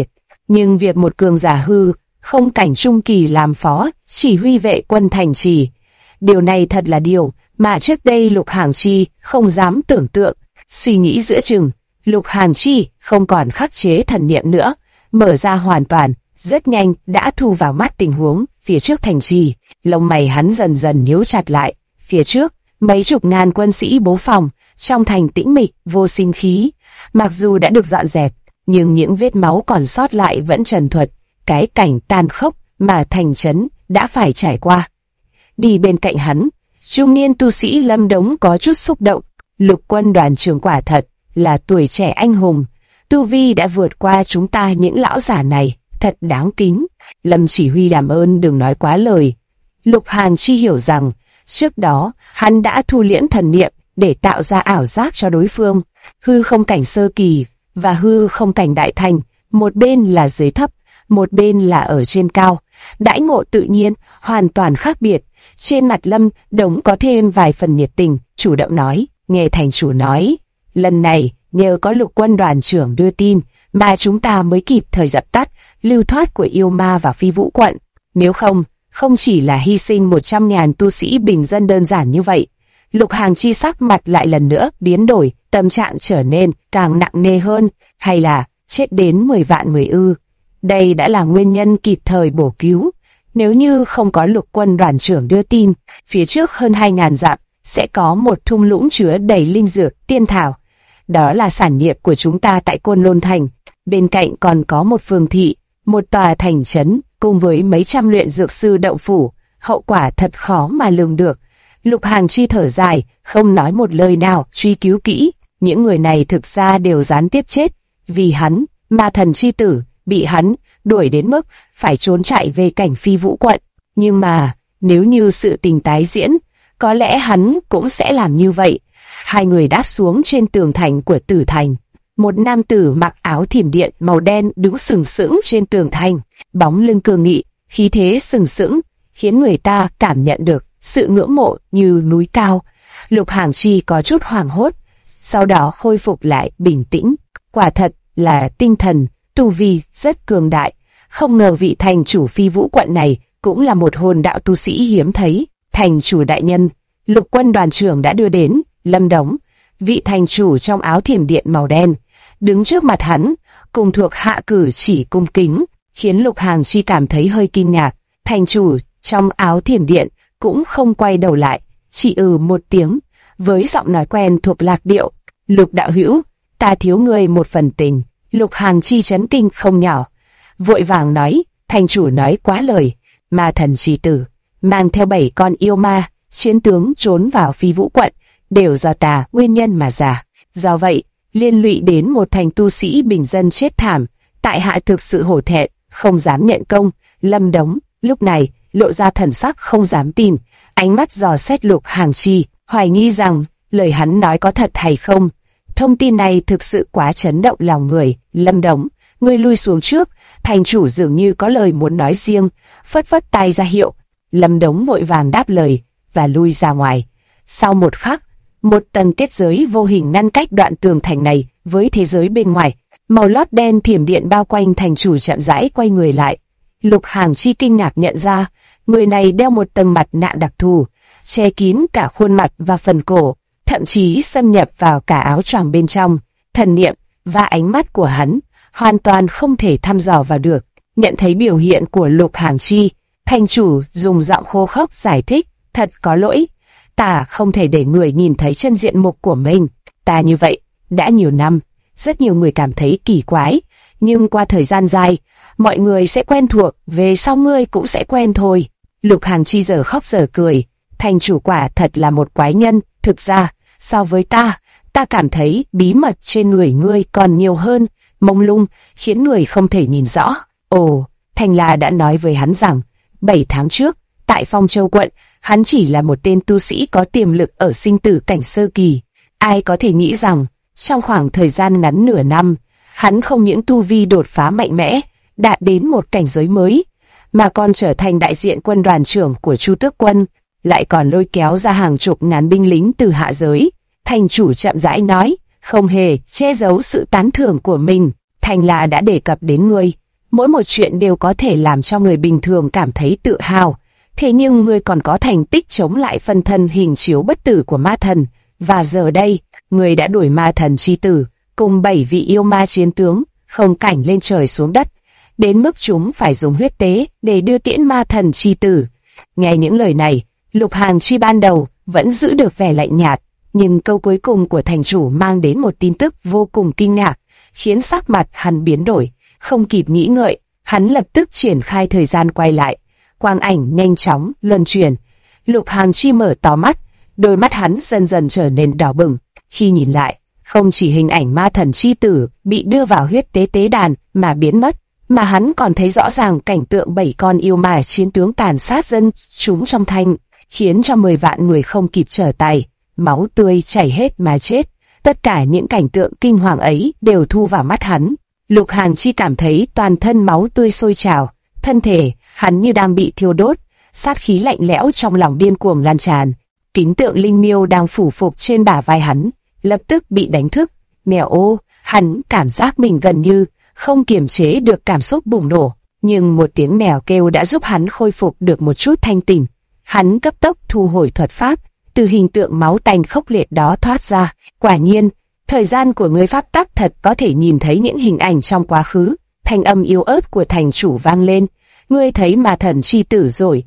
Nhưng việc một cường giả hư không cảnh trung kỳ làm phó chỉ huy vệ quân thành trì, điều này thật là điều mà trước đây Lục Hàng Chi không dám tưởng tượng. Suy nghĩ giữa chừng, Lục Hàng Chi không còn khắc chế thần niệm nữa, mở ra hoàn toàn, rất nhanh đã thu vào mắt tình huống phía trước thành trì. Lông mày hắn dần dần nhíu chặt lại. Phía trước, mấy chục ngàn quân sĩ bố phòng, trong thành tĩnh mịch, vô sinh khí. Mặc dù đã được dọn dẹp, nhưng những vết máu còn sót lại vẫn trần thuật cái cảnh tàn khốc mà thành trấn đã phải trải qua. Đi bên cạnh hắn, trung niên tu sĩ Lâm Đống có chút xúc động. Lục quân đoàn trưởng quả thật là tuổi trẻ anh hùng, tu vi đã vượt qua chúng ta những lão giả này, thật đáng kính. Lâm chỉ huy làm ơn đừng nói quá lời. Lục Hàn Chi hiểu rằng trước đó hắn đã thu liễm thần niệm để tạo ra ảo giác cho đối phương. Hư không cảnh sơ kỳ và hư không cảnh đại thành, một bên là dưới thấp, một bên là ở trên cao, đãi ngộ tự nhiên hoàn toàn khác biệt. Trên mặt Lâm Đống có thêm vài phần nhiệt tình, chủ động nói, nghe thành chủ nói, lần này nhờ có Lục quân đoàn trưởng đưa tin mà chúng ta mới kịp thời dập tắt lưu thoát của yêu ma và phi vũ quận. Nếu không, không chỉ là hy sinh 100.000 tu sĩ bình dân đơn giản như vậy. Lục Hàng Chi sắc mặt lại lần nữa biến đổi, tâm trạng trở nên càng nặng nề hơn, hay là chết đến 10 vạn người ư? Đây đã là nguyên nhân kịp thời bổ cứu. Nếu như không có Lục quân đoàn trưởng đưa tin, phía trước hơn 2.000 dặm sẽ có một thung lũng chứa đầy linh dược, tiên thảo. Đó là sản nghiệp của chúng ta tại Côn Lôn Thành. Bên cạnh còn có một phường thị, một tòa thành trấn, cùng với mấy trăm luyện dược sư động phủ. Hậu quả thật khó mà lường được. Lục Hàng Chi thở dài, không nói một lời nào, truy cứu kỹ. Những người này thực ra đều gián tiếp chết. Vì hắn, ma thần chi tử, bị hắn đuổi đến mức phải trốn chạy về cảnh phi vũ quận. Nhưng mà, nếu như sự tình tái diễn, có lẽ hắn cũng sẽ làm như vậy. Hai người đáp xuống trên tường thành của Tử Thành. Một nam tử mặc áo thiểm điện màu đen đứng sừng sững trên tường thành, bóng lưng cường nghị, khí thế sừng sững, khiến người ta cảm nhận được sự ngưỡng mộ như núi cao. Lục Hàng Chi có chút hoảng hốt, sau đó khôi phục lại bình tĩnh. Quả thật là tinh thần, tu vi rất cường đại. Không ngờ vị thành chủ phi vũ quận này cũng là một hồn đạo tu sĩ hiếm thấy. Thành chủ đại nhân, Lục quân đoàn trưởng đã đưa đến. Lâm Đống, vị thành chủ trong áo thiểm điện màu đen, đứng trước mặt hắn, cùng thuộc hạ cử chỉ cung kính, khiến Lục Hàng Chi cảm thấy hơi kinh ngạc. Thành chủ trong áo thiểm điện cũng không quay đầu lại, chỉ một tiếng, với giọng nói quen thuộc lạc điệu. Lục đạo hữu, ta thiếu ngươi một phần tình. Lục Hàng Chi chấn kinh không nhỏ, vội vàng nói, thành chủ nói quá lời, ma thần chi tử, mang theo 7 con yêu ma, chiến tướng trốn vào phi vũ quận, đều do ta nguyên nhân mà ra. Do vậy, liên lụy đến một thành tu sĩ bình dân chết thảm, tại hạ thực sự hổ thẹn, không dám nhận công. Lâm Đống lúc này lộ ra thần sắc không dám tin, ánh mắt dò xét Lục Hàng Chi, hoài nghi rằng lời hắn nói có thật hay không. Thông tin này thực sự quá chấn động lòng người. Lâm Đống, ngươi lui xuống trước. Thành chủ dường như có lời muốn nói riêng, phất phất tay ra hiệu. Lâm Đống vội vàng đáp lời và lui ra ngoài. Sau một khắc, một tầng kết giới vô hình ngăn cách đoạn tường thành này với thế giới bên ngoài. Màu lót đen thiểm điện bao quanh thành chủ chậm rãi quay người lại. Lục Hàng Chi kinh ngạc nhận ra, người này đeo một tầng mặt nạ đặc thù, che kín cả khuôn mặt và phần cổ, thậm chí xâm nhập vào cả áo choàng bên trong. Thần niệm và ánh mắt của hắn hoàn toàn không thể thăm dò vào được. Nhận thấy biểu hiện của Lục Hàng Chi, thành chủ dùng giọng khô khốc giải thích, thật có lỗi, ta không thể để người nhìn thấy chân diện mục của mình. Ta như vậy đã nhiều năm, rất nhiều người cảm thấy kỳ quái, nhưng qua thời gian dài, mọi người sẽ quen thuộc, về sau ngươi cũng sẽ quen thôi. Lục Hàng Chi giờ khóc giờ cười, thành chủ quả thật là một quái nhân. Thực ra, so với ta cảm thấy bí mật trên người ngươi còn nhiều hơn, mông lung, khiến người không thể nhìn rõ. Ồ, Thành La đã nói với hắn rằng, 7 tháng trước, tại Phong Châu quận, hắn chỉ là một tên tu sĩ có tiềm lực ở sinh tử cảnh sơ kỳ. Ai có thể nghĩ rằng, trong khoảng thời gian ngắn nửa năm, hắn không những tu vi đột phá mạnh mẽ, đạt đến một cảnh giới mới, mà còn trở thành đại diện quân đoàn trưởng của Chu Tước quân, lại còn lôi kéo ra hàng chục ngàn binh lính từ hạ giới. Thành chủ chậm rãi nói, không hề che giấu sự tán thưởng của mình. Thành La đã đề cập đến ngươi, mỗi một chuyện đều có thể làm cho người bình thường cảm thấy tự hào. Thế nhưng ngươi còn có thành tích chống lại phân thân hình chiếu bất tử của ma thần, và giờ đây, ngươi đã đuổi ma thần chi tử, cùng 7 vị yêu ma chiến tướng, không cảnh lên trời xuống đất, đến mức chúng phải dùng huyết tế để đưa tiễn ma thần chi tử. Nghe những lời này, Lục Hàn Chi ban đầu vẫn giữ được vẻ lạnh nhạt, nhưng câu cuối cùng của thành chủ mang đến một tin tức vô cùng kinh ngạc, khiến sắc mặt hắn biến đổi. Không kịp nghĩ ngợi, hắn lập tức triển khai thời gian quay lại. Quang ảnh nhanh chóng luân chuyển. Lục Hàn Chi mở to mắt, đôi mắt hắn dần dần trở nên đỏ bừng. Khi nhìn lại, không chỉ hình ảnh ma thần chi tử bị đưa vào huyết tế tế đàn mà biến mất, mà hắn còn thấy rõ ràng cảnh tượng 7 con yêu ma chiến tướng tàn sát dân chúng trong thành, khiến cho 10 vạn người không kịp trở tay, máu tươi chảy hết mà chết. Tất cả những cảnh tượng kinh hoàng ấy đều thu vào mắt hắn. Lục Hàn Chi cảm thấy toàn thân máu tươi sôi trào, thân thể hắn như đang bị thiêu đốt, sát khí lạnh lẽo trong lòng điên cuồng lan tràn. Kính tượng linh miêu đang phủ phục trên bả vai hắn, lập tức bị đánh thức. Mèo ô, hắn cảm giác mình gần như không kiềm chế được cảm xúc bùng nổ, nhưng một tiếng mèo kêu đã giúp hắn khôi phục được một chút thanh tỉnh. Hắn cấp tốc thu hồi thuật pháp, từ hình tượng máu tanh khốc liệt đó thoát ra. Quả nhiên, thời gian của người pháp tắc thật có thể nhìn thấy những hình ảnh trong quá khứ. Thanh âm yếu ớt của thành chủ vang lên. Ngươi thấy ma thần chi tử rồi?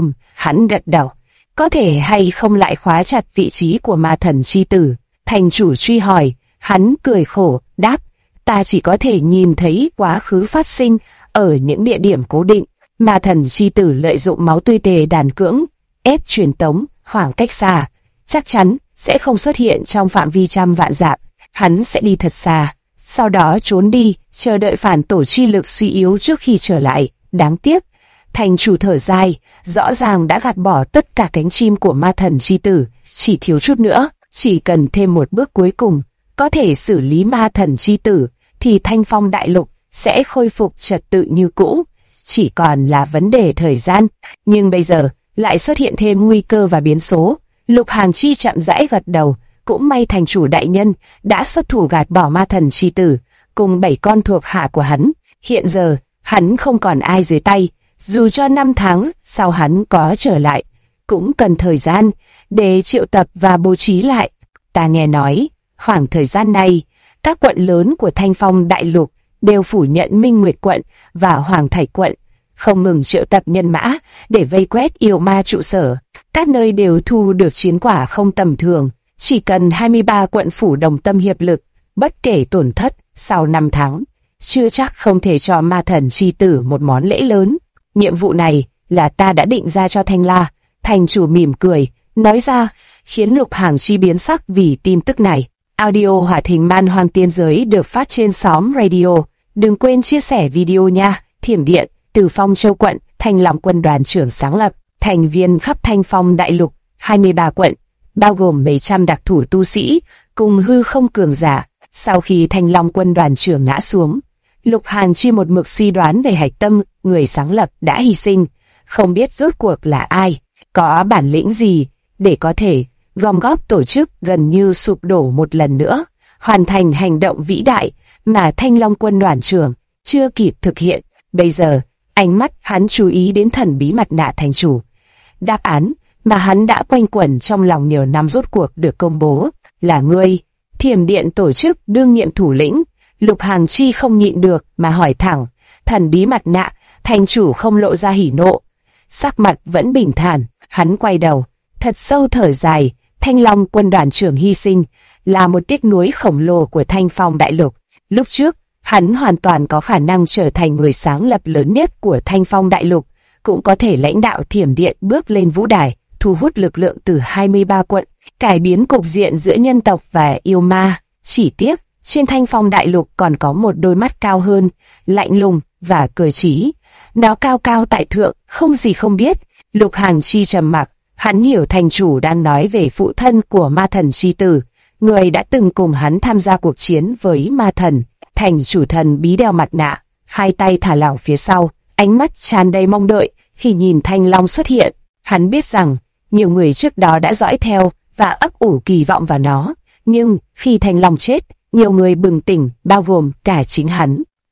Hắn gật đầu. Có thể hay không lại khóa chặt vị trí của ma thần chi tử? Thành chủ truy hỏi. Hắn cười khổ, đáp. Ta chỉ có thể nhìn thấy quá khứ phát sinh ở những địa điểm cố định. Ma thần chi tử lợi dụng máu tươi tề đàn cưỡng, ép truyền tống, khoảng cách xa. Chắc chắn sẽ không xuất hiện trong phạm vi trăm vạn dặm. Hắn sẽ đi thật xa, sau đó trốn đi, chờ đợi phản tổ chi lực suy yếu trước khi trở lại. Đáng tiếc, thành chủ thở dài, rõ ràng đã gạt bỏ tất cả cánh chim của ma thần chi tử, chỉ thiếu chút nữa, chỉ cần thêm một bước cuối cùng, có thể xử lý ma thần chi tử, thì Thanh Phong đại lục sẽ khôi phục trật tự như cũ, chỉ còn là vấn đề thời gian. Nhưng bây giờ lại xuất hiện thêm nguy cơ và biến số. Lục Hàn Chi chậm rãi gật đầu. Cũng may thành chủ đại nhân đã xuất thủ gạt bỏ ma thần chi tử cùng 7 con thuộc hạ của hắn. Hiện giờ hắn không còn ai dưới tay, dù cho 5 tháng sau hắn có trở lại, cũng cần thời gian để triệu tập và bố trí lại. Ta nghe nói, khoảng thời gian này, các quận lớn của Thanh Phong đại lục đều phủ nhận Minh Nguyệt quận và Hoàng Thạch quận, không ngừng triệu tập nhân mã để vây quét yêu ma trụ sở. Các nơi đều thu được chiến quả không tầm thường. Chỉ cần 23 quận phủ đồng tâm hiệp lực, bất kể tổn thất, sau 5 tháng, chưa chắc không thể cho ma thần chi tử một món lễ lớn. Nhiệm vụ này là ta đã định ra cho Thanh La. Thành chủ mỉm cười, nói ra, khiến Lục Hàn Chi biến sắc vì tin tức này. Audio hoạt hình Man Hoang Tiên Giới được phát trên xóm radio. Đừng quên chia sẻ video nha. Thiểm Điện, từ Phong Châu quận, Thanh Long quân đoàn trưởng sáng lập, thành viên khắp Thanh Phong đại lục, 23 quận, bao gồm mấy trăm đặc thủ tu sĩ, cùng hư không cường giả. Sau khi Thanh Long quân đoàn trưởng ngã xuống, Lục Hàn Chi một mực suy đoán về hạch tâm người sáng lập đã hy sinh, không biết rốt cuộc là ai, có bản lĩnh gì để có thể gom góp tổ chức gần như sụp đổ một lần nữa, hoàn thành hành động vĩ đại mà Thanh Long quân đoàn trưởng chưa kịp thực hiện. Bây giờ, ánh mắt hắn chú ý đến thần bí mặt nạ thành chủ. Đáp án mà hắn đã quanh quẩn trong lòng nhiều năm rốt cuộc được công bố, là ngươi. Thiểm Điện tổ chức đương nhiệm thủ lĩnh. Lục Hàn Chi không nhịn được mà hỏi thẳng. Thần bí mặt nạ, thành chủ không lộ ra hỉ nộ, sắc mặt vẫn bình thản. Hắn quay đầu, thật sâu thở dài. Thanh Long quân đoàn trưởng hy sinh là một tiếc nuối khổng lồ của Thanh Phong đại lục. Lúc trước, hắn hoàn toàn có khả năng trở thành người sáng lập lớn nhất của Thanh Phong đại lục, cũng có thể lãnh đạo Thiểm Điện bước lên vũ đài, thu hút lực lượng từ 23 quận, cải biến cục diện giữa nhân tộc và yêu ma. Chỉ tiếc, trên Thanh Phong đại lục còn có một đôi mắt cao hơn, lạnh lùng và cờ trí. Nó cao cao tại thượng, không gì không biết. Lục Hàn Chi trầm mặc, hắn hiểu thành chủ đang nói về phụ thân của ma thần chi tử, người đã từng cùng hắn tham gia cuộc chiến với ma thần. Thành chủ thần bí đeo mặt nạ, hai tay thả lỏng phía sau, ánh mắt tràn đầy mong đợi khi nhìn Thanh Long xuất hiện. Hắn biết rằng nhiều người trước đó đã dõi theo và ấp ủ kỳ vọng vào nó, nhưng khi Thanh Long chết, nhiều người bừng tỉnh, bao gồm cả chính hắn.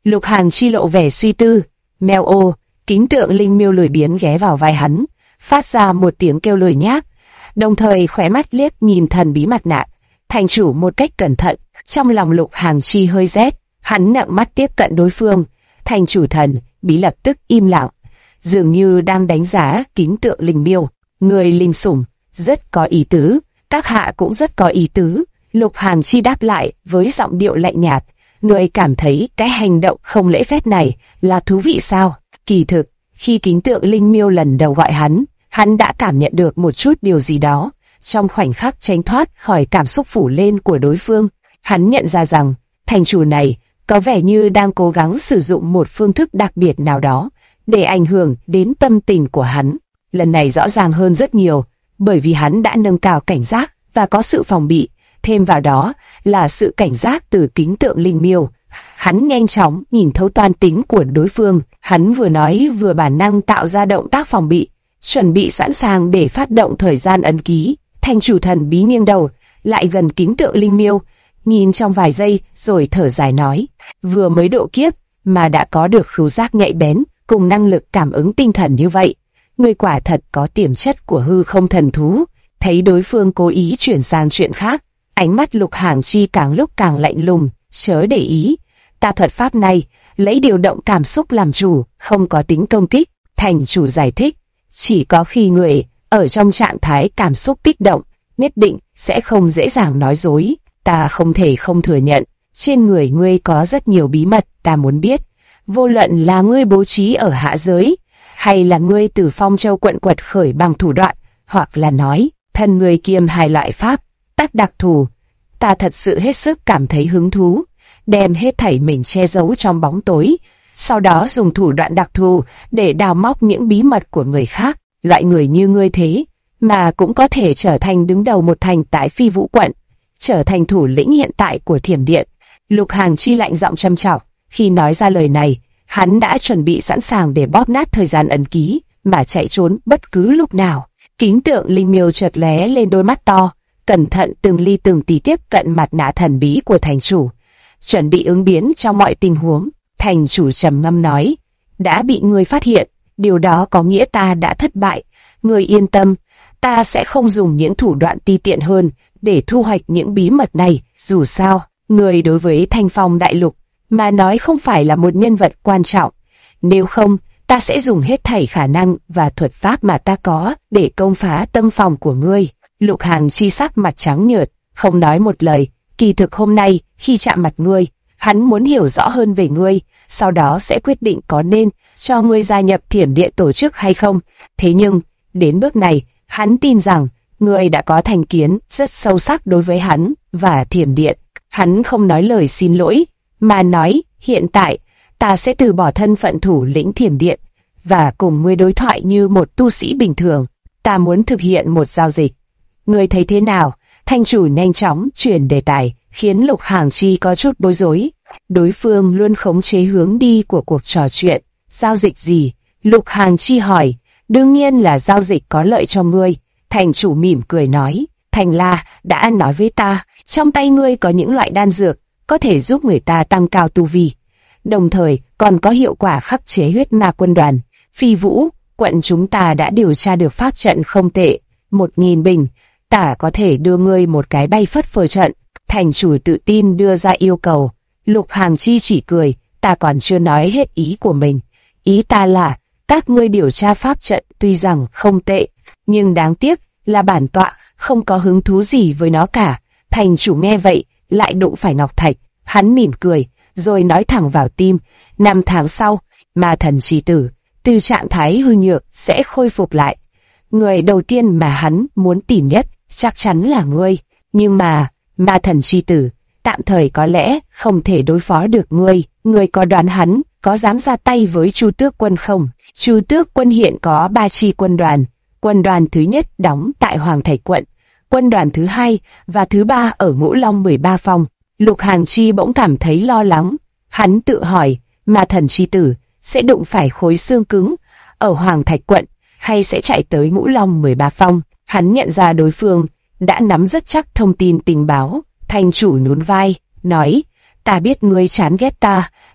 Lục Hàng Chi lộ vẻ suy tư. Mèo ô, kính tượng linh miêu lười biếng ghé vào vai hắn, phát ra một tiếng kêu lười nhác, đồng thời khóe mắt liếc nhìn thần bí mặt nạ thành chủ một cách cẩn thận. Trong lòng Lục Hàng Chi hơi rét, hắn nặng mắt tiếp cận đối phương. Thành chủ thần bí lập tức im lặng, dường như đang đánh giá kính tượng linh miêu. Người linh sủng rất có ý tứ, các hạ cũng rất có ý tứ. Lục Hàng Chi đáp lại với giọng điệu lạnh nhạt. Người cảm thấy cái hành động không lễ phép này là thú vị sao? Kỳ thực, khi kính tượng linh miêu lần đầu gọi hắn đã cảm nhận được một chút điều gì đó. Trong khoảnh khắc tránh thoát khỏi cảm xúc phủ lên của đối phương, hắn nhận ra rằng thành chủ này có vẻ như đang cố gắng sử dụng một phương thức đặc biệt nào đó để ảnh hưởng đến tâm tình của hắn. Lần này rõ ràng hơn rất nhiều, bởi vì hắn đã nâng cao cảnh giác và có sự phòng bị, thêm vào đó là sự cảnh giác từ kính tượng linh miêu. Hắn nhanh chóng nhìn thấu toan tính của đối phương, hắn vừa nói vừa bản năng tạo ra động tác phòng bị, chuẩn bị sẵn sàng để phát động thời gian ấn ký. Thành chủ thần bí nghiêng đầu lại gần kính tượng linh miêu, nhìn trong vài giây rồi thở dài nói, vừa mới độ kiếp mà đã có được khứu giác nhạy bén cùng năng lực cảm ứng tinh thần như vậy, người quả thật có tiềm chất của hư không thần thú. Thấy đối phương cố ý chuyển sang chuyện khác, ánh mắt Lục Hàng Chi càng lúc càng lạnh lùng. Chớ để ý, ta thuật pháp này lấy điều động cảm xúc làm chủ, không có tính công kích. Thành chủ giải thích, chỉ có khi người ở trong trạng thái cảm xúc kích động, nhất định sẽ không dễ dàng nói dối. Ta không thể không thừa nhận, trên người ngươi có rất nhiều bí mật ta muốn biết. Vô luận là ngươi bố trí ở hạ giới, hay là ngươi từ Phong Châu quận quật khởi bằng thủ đoạn, hoặc là nói, thân ngươi kiêm hai loại pháp tắc đặc thù. Ta thật sự hết sức cảm thấy hứng thú, đem hết thảy mình che giấu trong bóng tối, sau đó dùng thủ đoạn đặc thù để đào móc những bí mật của người khác. Loại người như ngươi thế mà cũng có thể trở thành đứng đầu một thành tại Phi Vũ quận, trở thành thủ lĩnh hiện tại của Thiểm Điện. Lục Hàng Chi lạnh giọng châm chọc. Khi nói ra lời này, hắn đã chuẩn bị sẵn sàng để bóp nát thời gian ấn ký mà chạy trốn bất cứ lúc nào. Kính tượng linh miêu chợt lóe lên đôi mắt to, cẩn thận từng ly từng tí tiếp cận mặt nạ thần bí của thành chủ, chuẩn bị ứng biến trong mọi tình huống. Thành chủ trầm ngâm nói, đã bị ngươi phát hiện, điều đó có nghĩa ta đã thất bại. Ngươi yên tâm, ta sẽ không dùng những thủ đoạn ti tiện hơn để thu hoạch những bí mật này. Dù sao, ngươi đối với Thanh Phong Đại Lục mà nói không phải là một nhân vật quan trọng. Nếu không, ta sẽ dùng hết thảy khả năng và thuật pháp mà ta có để công phá tâm phòng của ngươi. Lục Hàng Chi sắc mặt trắng nhợt, không nói một lời. Kỳ thực hôm nay, khi chạm mặt ngươi, hắn muốn hiểu rõ hơn về ngươi, sau đó sẽ quyết định có nên cho ngươi gia nhập Thiểm Điện tổ chức hay không. Thế nhưng, đến bước này, hắn tin rằng ngươi đã có thành kiến rất sâu sắc đối với hắn và Thiểm Điện. Hắn không nói lời xin lỗi, mà nói, hiện tại, ta sẽ từ bỏ thân phận thủ lĩnh Thiểm Điện và cùng ngươi đối thoại như một tu sĩ bình thường. Ta muốn thực hiện một giao dịch. Ngươi thấy thế nào? Thành chủ nhanh chóng chuyển đề tài, khiến Lục Hàng Chi có chút bối rối. Đối phương luôn khống chế hướng đi của cuộc trò chuyện. Giao dịch gì? Lục Hàng Chi hỏi. Đương nhiên là giao dịch có lợi cho ngươi. Thành chủ mỉm cười nói. Thành La đã nói với ta, trong tay ngươi có những loại đan dược có thể giúp người ta tăng cao tu vi, đồng thời còn có hiệu quả khắc chế huyết ma quân đoàn. Phi Vũ quận chúng ta đã điều tra được pháp trận không tệ, 1000 bình, ta có thể đưa ngươi một cái bay phất phơ trận. Thành chủ tự tin đưa ra yêu cầu. Lục Hàng Chi chỉ cười, ta còn chưa nói hết ý của mình. Ý ta là, các ngươi điều tra pháp trận tuy rằng không tệ, nhưng đáng tiếc là bản tọa không có hứng thú gì với nó cả. Thành chủ nghe vậy, lại đụng phải ngọc thạch. Hắn mỉm cười, rồi nói thẳng vào tim. 5 tháng sau, ma thần chi tử từ trạng thái hư nhược sẽ khôi phục lại. Người đầu tiên mà hắn muốn tìm nhất chắc chắn là ngươi. Nhưng mà, ma thần chi tử tạm thời có lẽ không thể đối phó được ngươi. Ngươi có đoán hắn có dám ra tay với Chu Tước quân không? Chu Tước quân hiện có 3 chi quân đoàn. Quân đoàn thứ nhất đóng tại Hoàng Thạch quận, quân đoàn thứ hai và thứ ba ở Ngũ Long 13 Phong. Lục Hàng Chi bỗng cảm thấy lo lắng. Hắn tự hỏi, ma thần chi tử sẽ đụng phải khối xương cứng ở Hoàng Thạch quận hay sẽ chạy tới Ngũ Long 13 Phong. Hắn nhận ra đối phương đã nắm rất chắc thông tin tình báo. Thành chủ nhún vai, nói, ta biết ngươi chán ghét ta,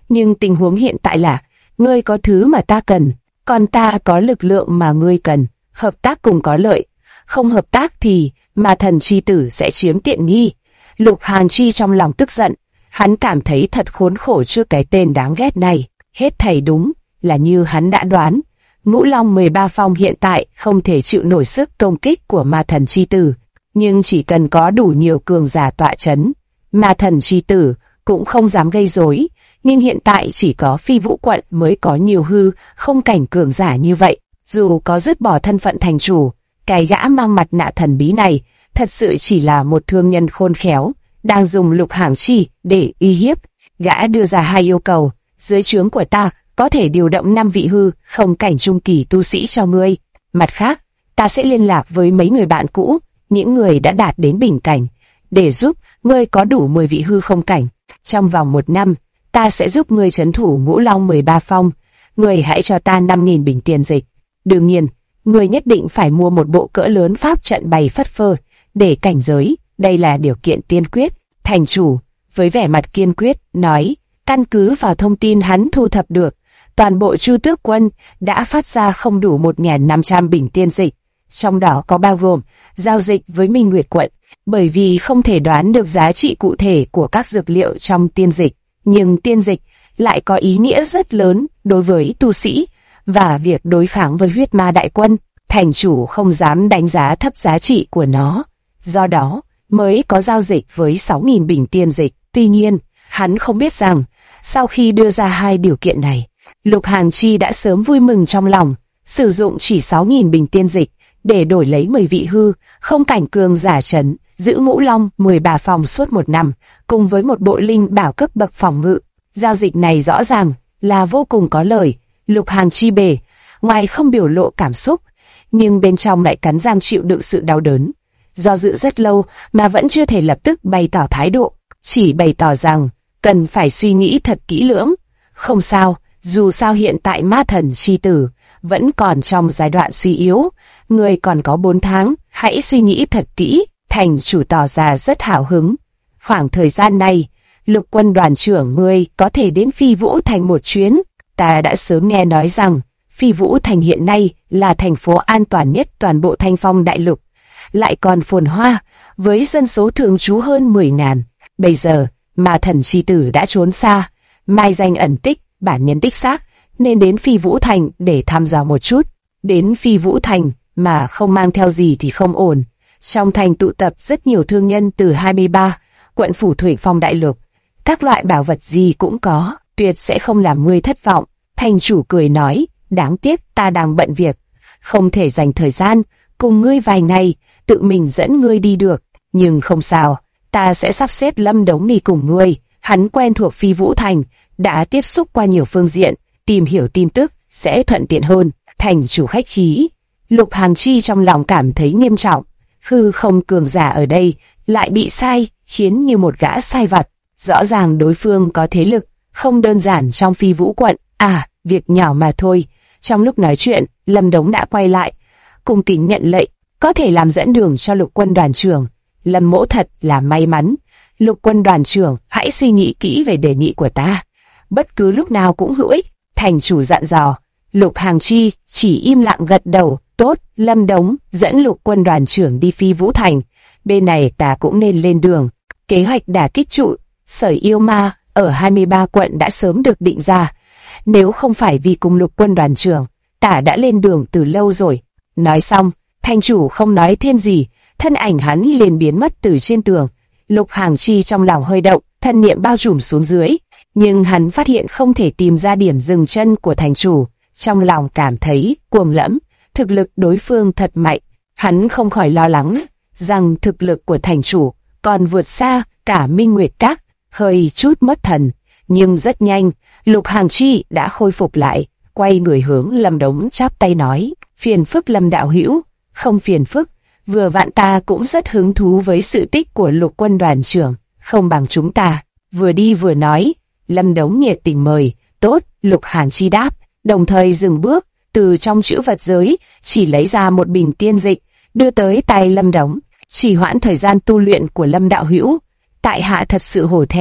Nhưng tình huống hiện tại là, ngươi có thứ mà ta cần, còn ta có lực lượng mà ngươi cần, hợp tác cùng có lợi. Không hợp tác thì Ma Thần chi tử sẽ chiếm tiện nghi. Lục Hàn Chi trong lòng tức giận, hắn cảm thấy thật khốn khổ trước cái tên đáng ghét này. Hết thảy đúng là như hắn đã đoán. Ngũ Long 13 phong hiện tại không thể chịu nổi sức công kích của Ma Thần chi tử, nhưng chỉ cần có đủ nhiều cường giả tọa chấn, Ma Thần chi tử cũng không dám gây rối. Nhưng hiện tại chỉ có Phi Vũ quận mới có nhiều hư không cảnh cường giả như vậy. Dù có dứt bỏ thân phận thành chủ, cái gã mang mặt nạ thần bí này thật sự chỉ là một thương nhân khôn khéo, đang dùng Lục Hàn Chi để uy hiếp. Gã đưa ra hai yêu cầu: dưới trướng của ta có thể điều động 5 vị hư không cảnh trung kỳ tu sĩ cho ngươi. Mặt khác, ta sẽ liên lạc với mấy người bạn cũ, những người đã đạt đến bình cảnh, để giúp ngươi có đủ 10 vị hư không cảnh. Trong vòng 1 năm, ta sẽ giúp ngươi trấn thủ Ngũ Long 13 phong. Ngươi hãy cho ta 5.000 bình tiền dịch. Đương nhiên, ngươi nhất định phải mua một bộ cỡ lớn pháp trận bày phất phơ để cảnh giới, đây là điều kiện tiên quyết. Thành chủ, với vẻ mặt kiên quyết, nói, căn cứ vào thông tin hắn thu thập được, toàn bộ Chu Tước quân đã phát ra không đủ 1.500 bình tiên dịch, trong đó có bao gồm giao dịch với Minh Nguyệt quận, bởi vì không thể đoán được giá trị cụ thể của các dược liệu trong tiên dịch, nhưng tiên dịch lại có ý nghĩa rất lớn đối với tu sĩ và việc đối kháng với huyết ma đại quân. Thành chủ không dám đánh giá thấp giá trị của nó, do đó mới có giao dịch với 6.000 bình tiên dịch. Tuy nhiên, hắn không biết rằng, sau khi đưa ra hai điều kiện này, Lục Hàn Chi đã sớm vui mừng trong lòng, sử dụng chỉ 6.000 bình tiên dịch để đổi lấy 10 vị hư không cảnh cường giả trấn giữ Ngũ Long 13 phòng suốt 1 năm, cùng với một bộ linh bảo cấp bậc phòng ngự. Giao dịch này rõ ràng là vô cùng có lợi. Lục Hàn Chi bề ngoài không biểu lộ cảm xúc, nhưng bên trong lại cắn răng chịu đựng sự đau đớn. Do dự rất lâu mà vẫn chưa thể lập tức bày tỏ thái độ, chỉ bày tỏ rằng cần phải suy nghĩ thật kỹ lưỡng. Không sao, dù sao hiện tại Ma Thần chi tử vẫn còn trong giai đoạn suy yếu, người còn có 4 tháng, hãy suy nghĩ thật kỹ. Thành chủ tỏ ra rất hào hứng. Khoảng thời gian này, Lục quân đoàn trưởng ngươi có thể đến Phi Vũ Thành một chuyến. Ta đã sớm nghe nói rằng Phi Vũ Thành hiện nay là thành phố an toàn nhất toàn bộ Thanh Phong đại lục, lại còn phồn hoa, với dân số thường trú hơn 10.000. Bây giờ, Ma Thần chi tử đã trốn xa, mai danh ẩn tích, bản nhân đích xác, nên đến Phi Vũ Thành để thăm dò một chút. Đến Phi Vũ Thành mà không mang theo gì thì không ổn. Trong thành tụ tập rất nhiều thương nhân từ 23 quận phủ Thủy Phong đại lục, các loại bảo vật gì cũng có, tuyệt sẽ không làm ngươi thất vọng. Thành chủ cười nói, đáng tiếc ta đang bận việc, không thể dành thời gian cùng ngươi vài ngày, tự mình dẫn ngươi đi được. Nhưng không sao, ta sẽ sắp xếp Lâm Đống đi cùng ngươi. Hắn quen thuộc Phi Vũ Thành, đã tiếp xúc qua nhiều phương diện, tìm hiểu tin tức sẽ thuận tiện hơn. Thành chủ khách khí. Lục Hàn Chi trong lòng cảm thấy nghiêm trọng. Hư không cường giả ở đây lại bị sai, khiến như một gã sai vặt. Rõ ràng đối phương có thế lực không đơn giản trong Phi Vũ quận. À, việc nhỏ mà thôi. Trong lúc nói chuyện, Lâm Đống đã quay lại, cung kính nhận lệnh, có thể làm dẫn đường cho Lục quân đoàn trưởng. Lâm mỗ thật là may mắn. Lục quân đoàn trưởng, hãy suy nghĩ kỹ về đề nghị của ta, bất cứ lúc nào cũng hữu ích. Thành chủ dặn dò. Lục Hàn Chi chỉ im lặng gật đầu. Tốt, Lâm Đống dẫn Lục quân đoàn trưởng đi Phi Vũ Thành. Bên này ta cũng nên lên đường. Kế hoạch đả kích trụ sở yêu ma ở 23 quận đã sớm được định ra. Nếu không phải vì cùng Lục quân đoàn trưởng, ta đã lên đường từ lâu rồi. Nói xong, thành chủ không nói thêm gì, thân ảnh hắn liền biến mất từ trên tường. Lục Hàn Chi trong lòng hơi động, thân niệm bao trùm xuống dưới, nhưng hắn phát hiện không thể tìm ra điểm dừng chân của thành chủ. Trong lòng cảm thấy cuồng lẫm, thực lực đối phương thật mạnh. Hắn không khỏi lo lắng rằng thực lực của thành chủ còn vượt xa cả Minh Nguyệt Các, hơi chút mất thần. Nhưng rất nhanh, Lục Hàn Chi đã khôi phục lại, quay người hướng Lâm Đống chắp tay nói, phiền phức Lâm đạo hữu. Không phiền phức, vừa vặn ta cũng rất hứng thú với sự tích của Lục quân đoàn trưởng, không bằng chúng ta. Vừa đi vừa nói, Lâm Đống nhiệt tình mời. Tốt, Lục Hàn Chi đáp, đồng thời dừng bước, từ trong trữ vật giới chỉ lấy ra một bình tiên dịch, đưa tới tay Lâm Đống. Chỉ hoãn thời gian tu luyện của Lâm đạo hữu, tại hạ thật sự hổ thẹn.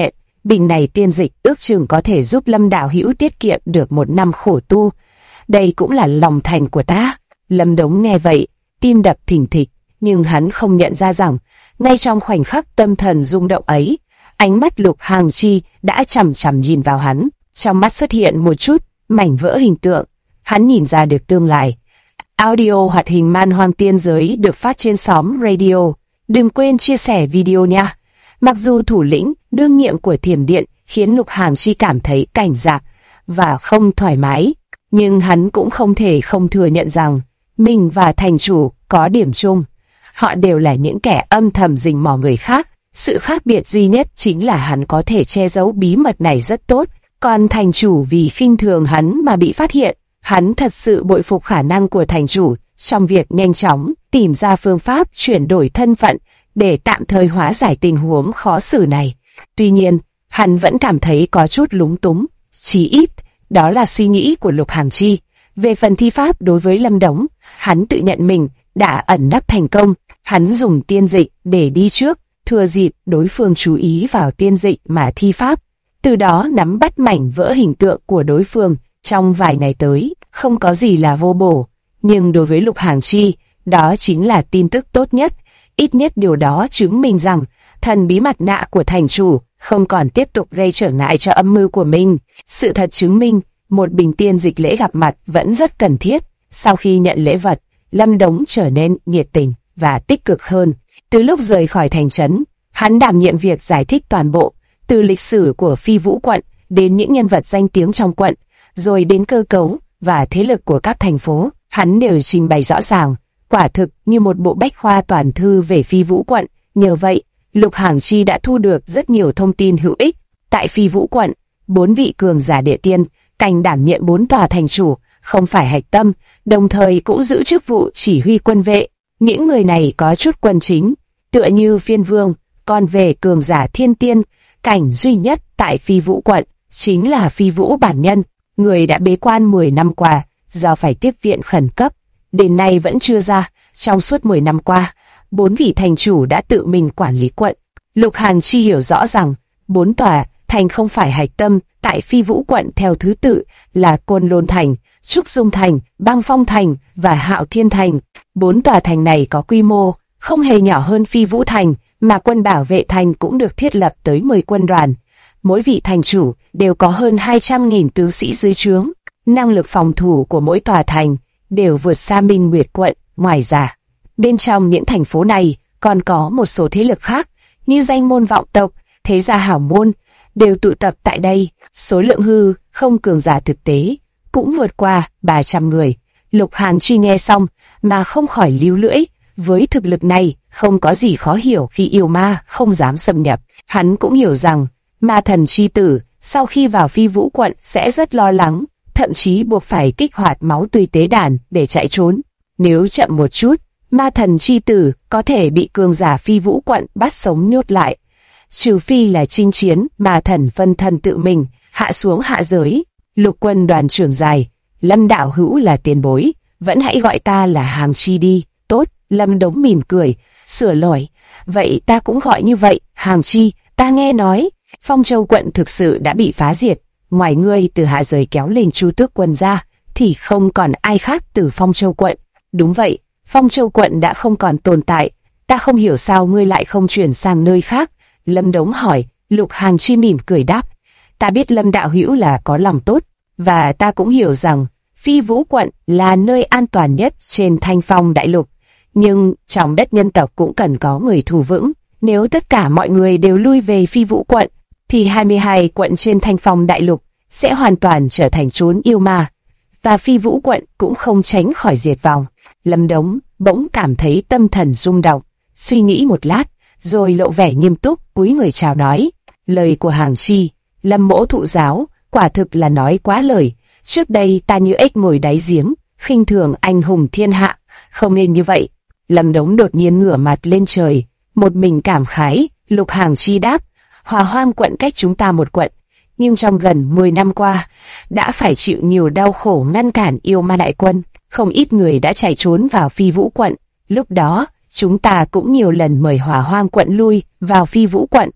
Bình này tiên dịch ước chừng có thể giúp Lâm đạo hữu tiết kiệm được 1 năm khổ tu. Đây cũng là lòng thành của ta. Lâm Đống nghe vậy, tim đập thình thịch, nhưng hắn không nhận ra rằng, ngay trong khoảnh khắc tâm thần rung động ấy, ánh mắt Lục Hàng Chi đã chằm chằm nhìn vào hắn. Trong mắt xuất hiện một chút mảnh vỡ hình tượng, hắn nhìn ra được tương lai. Audio hoạt hình Man Hoang Tiên Giới được phát trên xóm radio. Đừng quên chia sẻ video nha. Mặc dù thủ lĩnh đương nhiệm của Thiểm Điện khiến Lục Hàng Chi cảm thấy cảnh giác và không thoải mái, nhưng hắn cũng không thể không thừa nhận rằng mình và thành chủ có điểm chung. Họ đều là những kẻ âm thầm rình mò người khác. Sự khác biệt duy nhất chính là hắn có thể che giấu bí mật này rất tốt, còn thành chủ vì khinh thường hắn mà bị phát hiện. Hắn thật sự bội phục khả năng của thành chủ trong việc nhanh chóng tìm ra phương pháp chuyển đổi thân phận để tạm thời hóa giải tình huống khó xử này. Tuy nhiên, hắn vẫn cảm thấy có chút lúng túng, chí ít, đó là suy nghĩ của Lục Hàng Chi. Về phần thi pháp đối với Lâm Đống, hắn tự nhận mình đã ẩn nấp thành công. Hắn dùng tiên dịch để đi trước, thừa dịp đối phương chú ý vào tiên dịch mà thi pháp, từ đó nắm bắt mảnh vỡ hình tượng của đối phương. Trong vài ngày tới, không có gì là vô bổ, nhưng đối với Lục Hàng Chi, đó chính là tin tức tốt nhất. Ít nhất điều đó chứng minh rằng thần bí mặt nạ của thành chủ không còn tiếp tục gây trở ngại cho âm mưu của mình. Sự thật chứng minh, một bình tiên dịch lễ gặp mặt vẫn rất cần thiết. Sau khi nhận lễ vật, Lâm Đống trở nên nhiệt tình và tích cực hơn. Từ lúc rời khỏi thành trấn, hắn đảm nhiệm việc giải thích toàn bộ, từ lịch sử của Phi Vũ quận đến những nhân vật danh tiếng trong quận, rồi đến cơ cấu và thế lực của các thành phố, hắn đều trình bày rõ ràng, quả thực như một bộ bách khoa toàn thư về Phi Vũ quận. Nhờ vậy, Lục Hàng Chi đã thu được rất nhiều thông tin hữu ích. Tại Phi Vũ quận, 4 vị cường giả địa tiên cành đảm nhiệm 4 tòa thành chủ, không phải hạch tâm, đồng thời cũng giữ chức vụ chỉ huy quân vệ. Những người này có chút quân chính, tựa như Phiên Vương, còn về cường giả thiên tiên, cảnh duy nhất tại Phi Vũ quận chính là Phi Vũ bản nhân, người đã bế quan 10 năm qua, do phải tiếp viện khẩn cấp, đến nay vẫn chưa ra. Trong suốt 10 năm qua, 4 vị thành chủ đã tự mình quản lý quận. Lục Hàng Chi hiểu rõ rằng 4 tòa thành không phải hạch tâm tại Phi Vũ quận theo thứ tự là Côn Lôn thành, Trúc Dung thành, Băng Phong thành và Hạo Thiên thành. 4 tòa thành này có quy mô không hề nhỏ hơn Phi Vũ thành, mà quân bảo vệ thành cũng được thiết lập tới 10 quân đoàn. Mỗi vị thành chủ đều có hơn 200.000 tướng sĩ dưới trướng. Năng lực phòng thủ của mỗi tòa thành đều vượt xa Minh Nguyệt quận. Ngoài ra, bên trong những thành phố này còn có một số thế lực khác như danh môn vọng tộc, thế gia hảo môn đều tụ tập tại đây. Số lượng hư không cường giả thực tế cũng vượt qua 300 người. Lục Hàng Chi nghe xong mà không khỏi líu lưỡi. Với thực lực này, không có gì khó hiểu khi yêu ma không dám xâm nhập. Hắn cũng hiểu rằng ma thần chi tử sau khi vào Phi Vũ quận sẽ rất lo lắng, thậm chí buộc phải kích hoạt máu tươi tế đàn để chạy trốn. Nếu chậm một chút, ma thần chi tử có thể bị cường giả Phi Vũ quận bắt sống nhốt lại. Trừ phi là chinh chiến, ma thần phân thân tự mình hạ xuống hạ giới. Lục quân đoàn trưởng dài, Lâm đạo hữu là tiền bối, vẫn hãy gọi ta là Hàng Chi đi. Tốt, Lâm Đống mỉm cười, sửa lời. Vậy ta cũng gọi như vậy, Hàng Chi. Ta nghe nói Phong Châu quận thực sự đã bị phá diệt. Ngoài ngươi từ hạ giới kéo lên Chu Tước quân ra, thì không còn ai khác từ Phong Châu quận. Đúng vậy, Phong Châu quận đã không còn tồn tại. Ta không hiểu sao ngươi lại không chuyển sang nơi khác. Lâm Đống hỏi. Lục Hàng Chi mỉm cười đáp. Ta biết Lâm đạo hữu là có lòng tốt, và ta cũng hiểu rằng Phi Vũ quận là nơi an toàn nhất trên Thanh Phong đại lục. Nhưng trong đất nhân tộc cũng cần có người thủ vững. Nếu tất cả mọi người đều lui về Phi Vũ quận, thì 22 quận trên Thanh Phong đại lục sẽ hoàn toàn trở thành chốn yêu ma, và Phi Vũ quận cũng không tránh khỏi diệt vong. Lâm Đống bỗng cảm thấy tâm thần rung động, suy nghĩ một lát, rồi lộ vẻ nghiêm túc cúi người chào nói. Lời của Hàng Chi, Lâm mỗ thụ giáo, quả thực là nói quá lời. Trước đây ta như ếch ngồi đáy giếng, khinh thường anh hùng thiên hạ, không nên như vậy. Lâm Đống đột nhiên ngửa mặt lên trời, một mình cảm khái. Lục Hàng Chi đáp. Hòa Hoang quận cách chúng ta một quận, nhưng trong gần 10 năm qua đã phải chịu nhiều đau khổ ngăn cản yêu ma đại quân. Không ít người đã chạy trốn vào Phi Vũ quận. Lúc đó chúng ta cũng nhiều lần mời Hòa Hoang quận lui vào Phi Vũ quận,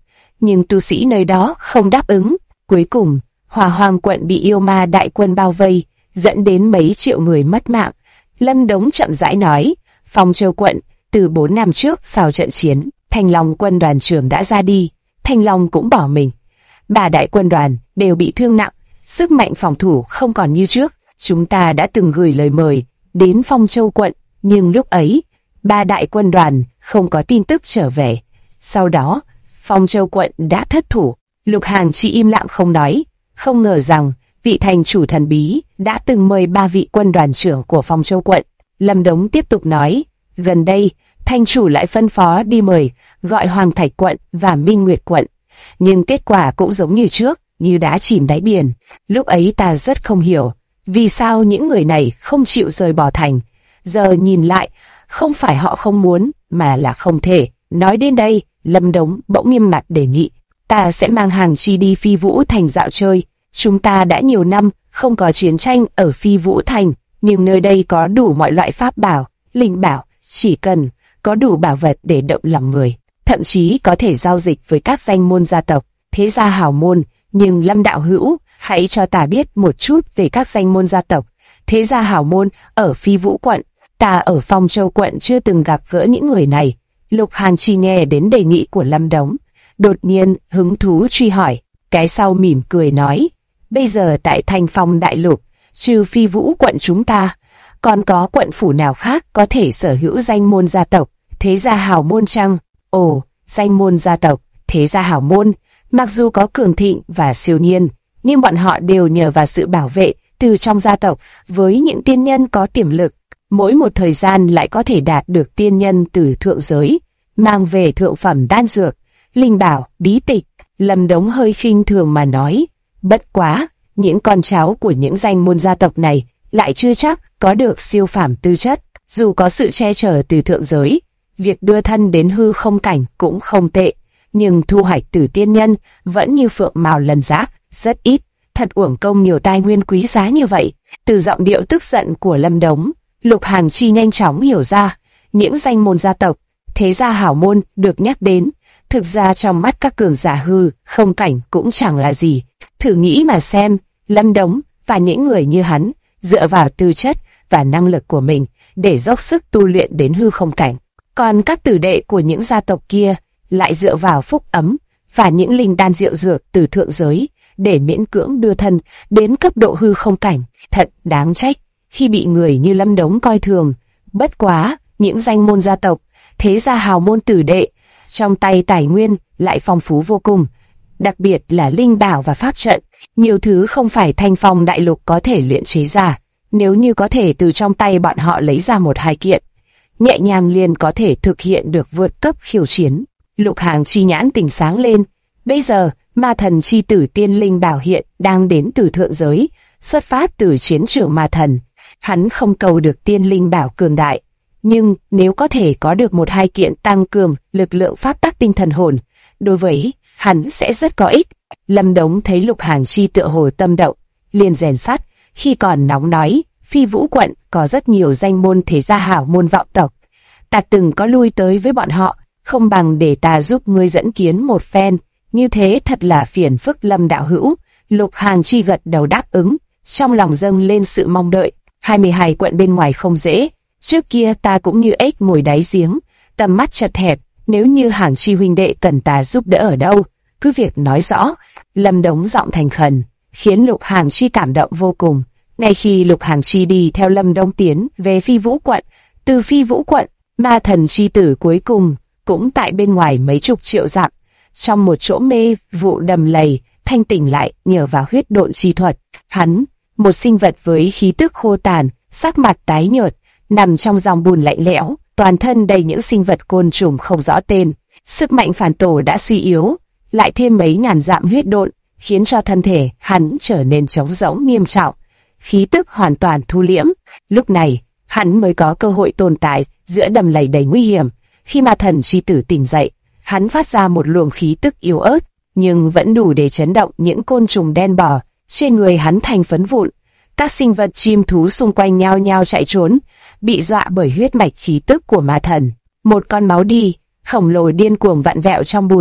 nhưng tu sĩ nơi đó không đáp ứng. Cuối cùng, Hỏa Hoàng quận bị yêu ma đại quân bao vây, dẫn đến mấy triệu người mất mạng. Lâm Đống chậm rãi nói, Phong Châu quận, từ 4 năm trước sau trận chiến, Thanh Long quân đoàn trưởng đã ra đi, Thanh Long cũng bỏ mình. 3 đại quân đoàn đều bị thương nặng, sức mạnh phòng thủ không còn như trước. Chúng ta đã từng gửi lời mời đến Phong Châu quận, nhưng lúc ấy, 3 đại quân đoàn không có tin tức trở về. Sau đó, Phong Châu quận đã thất thủ. Lục Hàng chỉ im lặng không nói, không ngờ rằng vị thành chủ thần bí đã từng mời 3 vị quân đoàn trưởng của Phong Châu quận. Lâm Đống tiếp tục nói, gần đây, thành chủ lại phân phó đi mời, gọi Hoàng Thạch quận và Minh Nguyệt quận. Nhưng kết quả cũng giống như trước, như đá chìm đáy biển. Lúc ấy ta rất không hiểu, vì sao những người này không chịu rời bỏ thành. Giờ nhìn lại, không phải họ không muốn, mà là không thể. Nói đến đây, Lâm Đống bỗng nghiêm mặt đề nghị, ta sẽ mang Hàng Chi đi Phi Vũ Thành dạo chơi. Chúng ta đã nhiều năm không có chiến tranh ở Phi Vũ Thành, nhưng nơi đây có đủ mọi loại pháp bảo, linh bảo, chỉ cần có đủ bảo vật để động lòng người, thậm chí có thể giao dịch với các danh môn gia tộc, thế gia hào môn. Nhưng Lâm đạo hữu, hãy cho ta biết một chút về các danh môn gia tộc, thế gia hào môn ở Phi Vũ quận. Ta ở Phong Châu quận chưa từng gặp gỡ những người này. Lục Hàng Chi nghe đến đề nghị của Lâm Đống, đột nhiên hứng thú truy hỏi. Cái sau mỉm cười nói, bây giờ tại Thanh Phong đại lục, trừ Phi Vũ quận chúng ta, còn có quận phủ nào khác có thể sở hữu danh môn gia tộc, thế gia hào môn chăng? Ồ, danh môn gia tộc, thế gia hào môn, mặc dù có cường thịnh và siêu nhiên, nhưng bọn họ đều nhờ vào sự bảo vệ từ trong gia tộc với những tiên nhân có tiềm lực. Mỗi một thời gian lại có thể đạt được tiên nhân từ thượng giới, mang về thượng phẩm đan dược, linh bảo, bí tịch. Lâm Đống hơi khinh thường mà nói, bất quá, những con cháu của những danh môn gia tộc này lại chưa chắc có được siêu phàm tư chất. Dù có sự che chở từ thượng giới, việc đưa thân đến hư không cảnh cũng không tệ, nhưng thu hoạch từ tiên nhân vẫn như phượng mào lần rác, rất ít. Thật uổng công nhiều tài nguyên quý giá như vậy. Từ giọng điệu tức giận của Lâm Đống, Lục Hàng Chi nhanh chóng hiểu ra, những danh môn gia tộc, thế gia hảo môn được nhắc đến, thực ra trong mắt các cường giả hư không cảnh cũng chẳng là gì. Thử nghĩ mà xem, Lâm Đống và những người như hắn dựa vào tư chất và năng lực của mình để dốc sức tu luyện đến hư không cảnh, còn các tử đệ của những gia tộc kia lại dựa vào phúc ấm và những linh đan diệu dược từ thượng giới để miễn cưỡng đưa thân đến cấp độ hư không cảnh. Thật đáng trách khi bị người như Lâm Đống coi thường. Bất quá, những danh môn gia tộc, thế gia hào môn tử đệ, trong tay tài nguyên lại phong phú vô cùng, đặc biệt là linh bảo và pháp trận, nhiều thứ không phải Thanh Phong đại lục có thể luyện chế ra. Nếu như có thể từ trong tay bọn họ lấy ra một hai kiện, nhẹ nhàng liền có thể thực hiện được vượt cấp khiêu chiến. Lục Hàng chi nhãn tỉnh sáng lên. Bây giờ, ma thần chi tử tiên linh bảo hiện đang đến từ thượng giới, xuất phát từ chiến trường ma thần. Hắn không cầu được tiên linh bảo cường đại, nhưng nếu có thể có được một hai kiện tăng cường lực lượng pháp tắc tinh thần hồn, đối với hắn sẽ rất có ích. Lâm Đống thấy Lục Hàng chi tựa hồ tâm động, liền rèn sắt. Khi còn nóng nói, Phi Vũ quận có rất nhiều danh môn thế gia hảo môn vọng tộc, ta từng có lui tới với bọn họ, không bằng để ta giúp ngươi dẫn kiến một phen, như thế thật là phiền phức Lâm đạo hữu. Lục Hàng chi gật đầu đáp ứng, trong lòng dâng lên sự mong đợi. 22 quận bên ngoài không dễ, trước kia ta cũng như ếch ngồi đáy giếng, tầm mắt chật hẹp, nếu như Hàng chi huynh đệ cần ta giúp đỡ ở đâu, cứ việc nói rõ. Lâm Đống giọng thành khẩn, khiến Lục Hàng chi cảm động vô cùng. Ngay khi Lục Hàng chi đi theo Lâm Đống tiến về Phi Vũ quận, từ Phi Vũ quận, ma thần chi tử cuối cùng cũng tại bên ngoài mấy chục triệu dặm, trong một chỗ mê vụ đầm lầy, thanh tỉnh lại nhờ vào huyết độn chi thuật. Hắn, một sinh vật với khí tức khô tàn, sắc mặt tái nhợt, nằm trong dòng bùn lạnh lẽo, toàn thân đầy những sinh vật côn trùng không rõ tên. Sức mạnh phản tổ đã suy yếu, lại thêm mấy ngàn dặm huyết độn, khiến cho thân thể hắn trở nên trống rỗng nghiêm trọng, khí tức hoàn toàn thu liễm. Lúc này, hắn mới có cơ hội tồn tại giữa đầm lầy đầy nguy hiểm. Khi ma thần chi tử tỉnh dậy, hắn phát ra một luồng khí tức yếu ớt, nhưng vẫn đủ để chấn động những côn trùng đen bò trên người hắn thành phấn vụn. Các sinh vật chim thú xung quanh nhao nhao chạy trốn, bị dọa bởi huyết mạch khí tức của ma thần. Một con máu đi khổng lồ điên cuồng vặn vẹo trong bùn,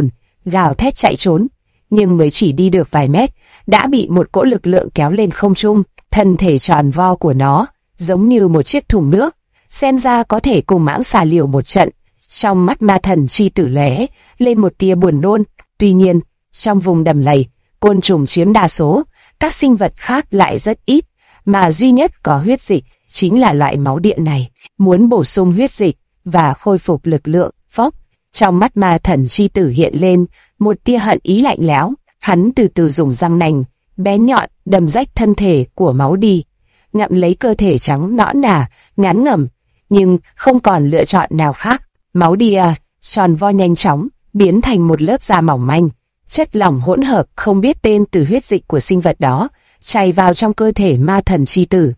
gào thét chạy trốn, nhưng mới chỉ đi được vài mét, đã bị một cỗ lực lượng kéo lên không trung. Thân thể tròn vo của nó giống như một chiếc thùng nước, xem ra có thể cùng mãng xà liều một trận. Trong mắt ma thần chi tử lóe lên một tia buồn nôn. Tuy nhiên, trong vùng đầm lầy, côn trùng chiếm đa số, các sinh vật khác lại rất ít, mà duy nhất có huyết dịch chính là loại máu điện này. Muốn bổ sung huyết dịch và khôi phục lực lượng, phốc, trong mắt ma thần chi tử hiện lên một tia hận ý lạnh lẽo. Hắn từ từ dùng răng nành bén nhọn đâm rách thân thể của máu đi, ngậm lấy cơ thể trắng nõn nà, ngán ngẩm, nhưng không còn lựa chọn nào khác. Máu đi tròn vo nhanh chóng biến thành một lớp da mỏng manh, chất lỏng hỗn hợp không biết tên từ huyết dịch của sinh vật đó chảy vào trong cơ thể ma thần chi tử.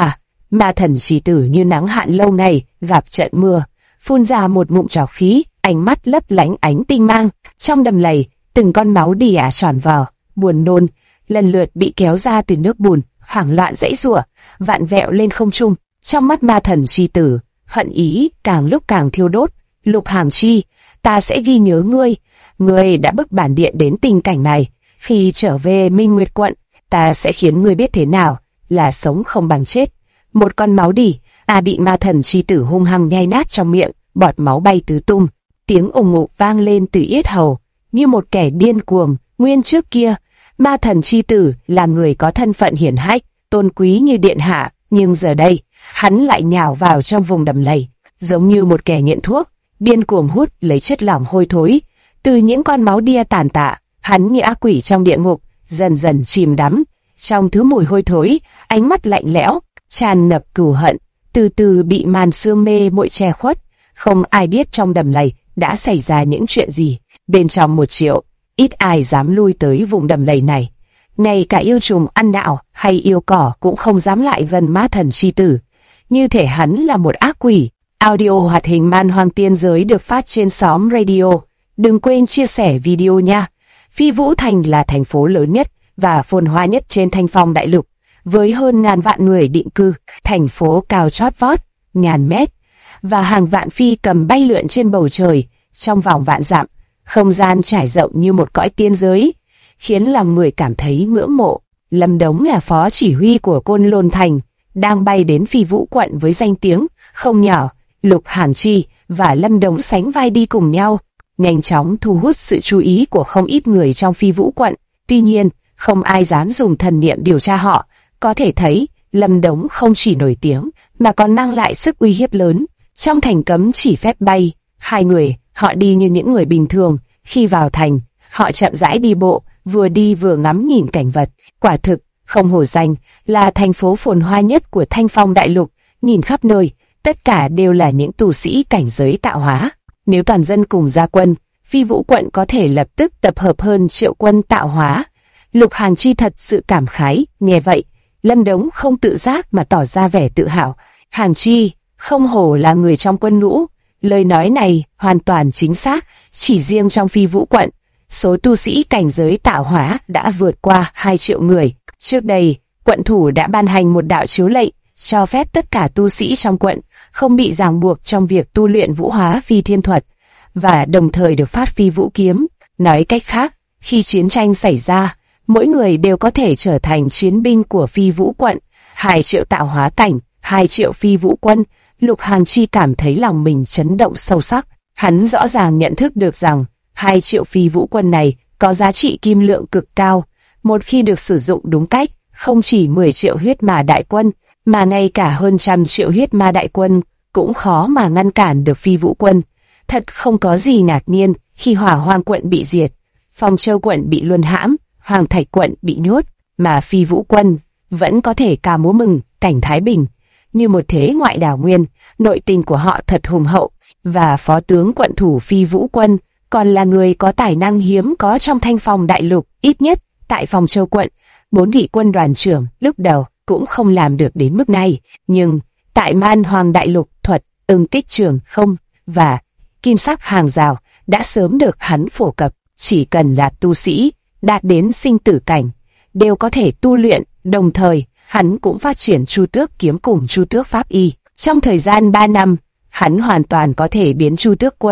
Ma thần chi tử như nắng hạn lâu ngày gặp trận mưa, phun ra một ngụm trọc khí, ánh mắt lấp lánh ánh tinh mang. Trong đầm lầy, từng con máu đi tròn vào, buồn nôn, lần lượt bị kéo ra từ nước bùn, hoảng loạn giãy giụa, vặn vẹo lên không trung. Trong mắt ma thần chi tử, hận ý càng lúc càng thiêu đốt. Lục Hàm Chi, ta sẽ ghi nhớ ngươi. Ngươi đã bức bản điện đến tình cảnh này. Khi trở về Minh Nguyệt quận, ta sẽ khiến ngươi biết thế nào là sống không bằng chết. Một con máu đỉ bị ma thần chi tử hung hăng nhai nát trong miệng, bọt máu bay tứ tung. Tiếng ùng ục vang lên từ yết hầu, như một kẻ điên cuồng. Nguyên trước kia, ma thần chi tử là người có thân phận hiển hách, tôn quý như điện hạ, nhưng giờ đây, hắn lại nhào vào trong vùng đầm lầy, giống như một kẻ nghiện thuốc, điên cuồng hút lấy chất lỏng hôi thối từ những con máu đia tàn tạ. Hắn như ác quỷ trong địa ngục, dần dần chìm đắm trong thứ mùi hôi thối, ánh mắt lạnh lẽo, tràn ngập cừu hận, từ từ bị màn sương mê muội che khuất. Không ai biết trong đầm lầy đã xảy ra những chuyện gì. Bên trong 1 triệu, ít ai dám lui tới vùng đầm lầy này. Ngay cả yêu trùng ăn nạo hay yêu cỏ cũng không dám lại gần ma thần chi tử, như thể hắn là một ác quỷ. Audio hoạt hình Man Hoang Tiên Giới được phát trên xóm radio. Đừng quên chia sẻ video nha. Phi Vũ Thành là thành phố lớn nhất và phồn hoa nhất trên Thanh Phong Đại Lục, với hơn ngàn vạn người định cư. Thành phố cao chót vót, ngàn mét, và hàng vạn phi cầm bay lượn trên bầu trời, trong vòng vạn dặm. Không gian trải rộng như một cõi tiên giới, khiến lòng người cảm thấy ngưỡng mộ. Lâm Đống là phó chỉ huy của Côn Lôn Thành, đang bay đến Phi Vũ quận với danh tiếng không nhỏ. Lục Hàn Chi và Lâm Đống sánh vai đi cùng nhau, nhanh chóng thu hút sự chú ý của không ít người trong Phi Vũ quận. Tuy nhiên, không ai dám dùng thần niệm điều tra họ. Có thể thấy, Lâm Đống không chỉ nổi tiếng, mà còn mang lại sức uy hiếp lớn. Trong thành cấm chỉ phép bay, hai người, họ đi như những người bình thường. Khi vào thành, họ chậm rãi đi bộ, vừa đi vừa ngắm nhìn cảnh vật. Quả thực, không hổ danh là thành phố phồn hoa nhất của Thanh Phong Đại Lục. Nhìn khắp nơi, tất cả đều là những tu sĩ cảnh giới tạo hóa. Nếu toàn dân cùng ra quân, Phi Vũ quận có thể lập tức tập hợp hơn 1 triệu quân tạo hóa. Lục Hàn Chi thật sự cảm khái. Nghe vậy, Lâm Đống không tự giác mà tỏ ra vẻ tự hào. Hàn Chi, không hổ là người trong quân ngũ. Lời nói này hoàn toàn chính xác. Chỉ riêng trong Phi Vũ quận, số tu sĩ cảnh giới tạo hóa đã vượt qua 2 triệu người. Trước đây, quận thủ đã ban hành một đạo chiếu lệnh, cho phép tất cả tu sĩ trong quận không bị ràng buộc trong việc tu luyện vũ hóa phi thiên thuật, và đồng thời được phát phi vũ kiếm. Nói cách khác, khi chiến tranh xảy ra, mỗi người đều có thể trở thành chiến binh của Phi Vũ quận. 2 triệu tạo hóa cảnh, 2 triệu phi vũ quân. Lục Hàn Chi cảm thấy lòng mình chấn động sâu sắc. Hắn rõ ràng nhận thức được rằng 2 triệu phi vũ quân này có giá trị kim lượng cực cao. Một khi được sử dụng đúng cách, không chỉ 10 triệu huyết ma đại quân, mà ngay cả hơn 100 triệu huyết ma đại quân cũng khó mà ngăn cản được Phi Vũ quân. Thật không có gì ngạc nhiên khi Hỏa Hoang quận bị diệt, Phong Châu quận bị luân hãm, Hoàng Thạch quận bị nhốt, mà Phi Vũ quân vẫn có thể ca múa mừng cảnh thái bình như một thế ngoại đảo nguyên. Nội tình của họ thật hùng hậu, và phó tướng quận thủ Phi Vũ quân còn là người có tài năng hiếm có trong Thanh Phong Đại Lục. Ít nhất tại Phong Châu quận, 4 vị quân đoàn trưởng lúc đầu cũng không làm được đến mức này, nhưng tại Man Hoang Đại Lục, thuật ưng kích trường không và kim sắc hàng rào đã sớm được hắn phổ cập. Chỉ cần là tu sĩ đạt đến sinh tử cảnh đều có thể tu luyện. Đồng thời, hắn cũng phát triển Chu Tước kiếm cùng Chu Tước pháp y. Trong thời gian 3 năm, hắn hoàn toàn có thể biến Chu Tước quân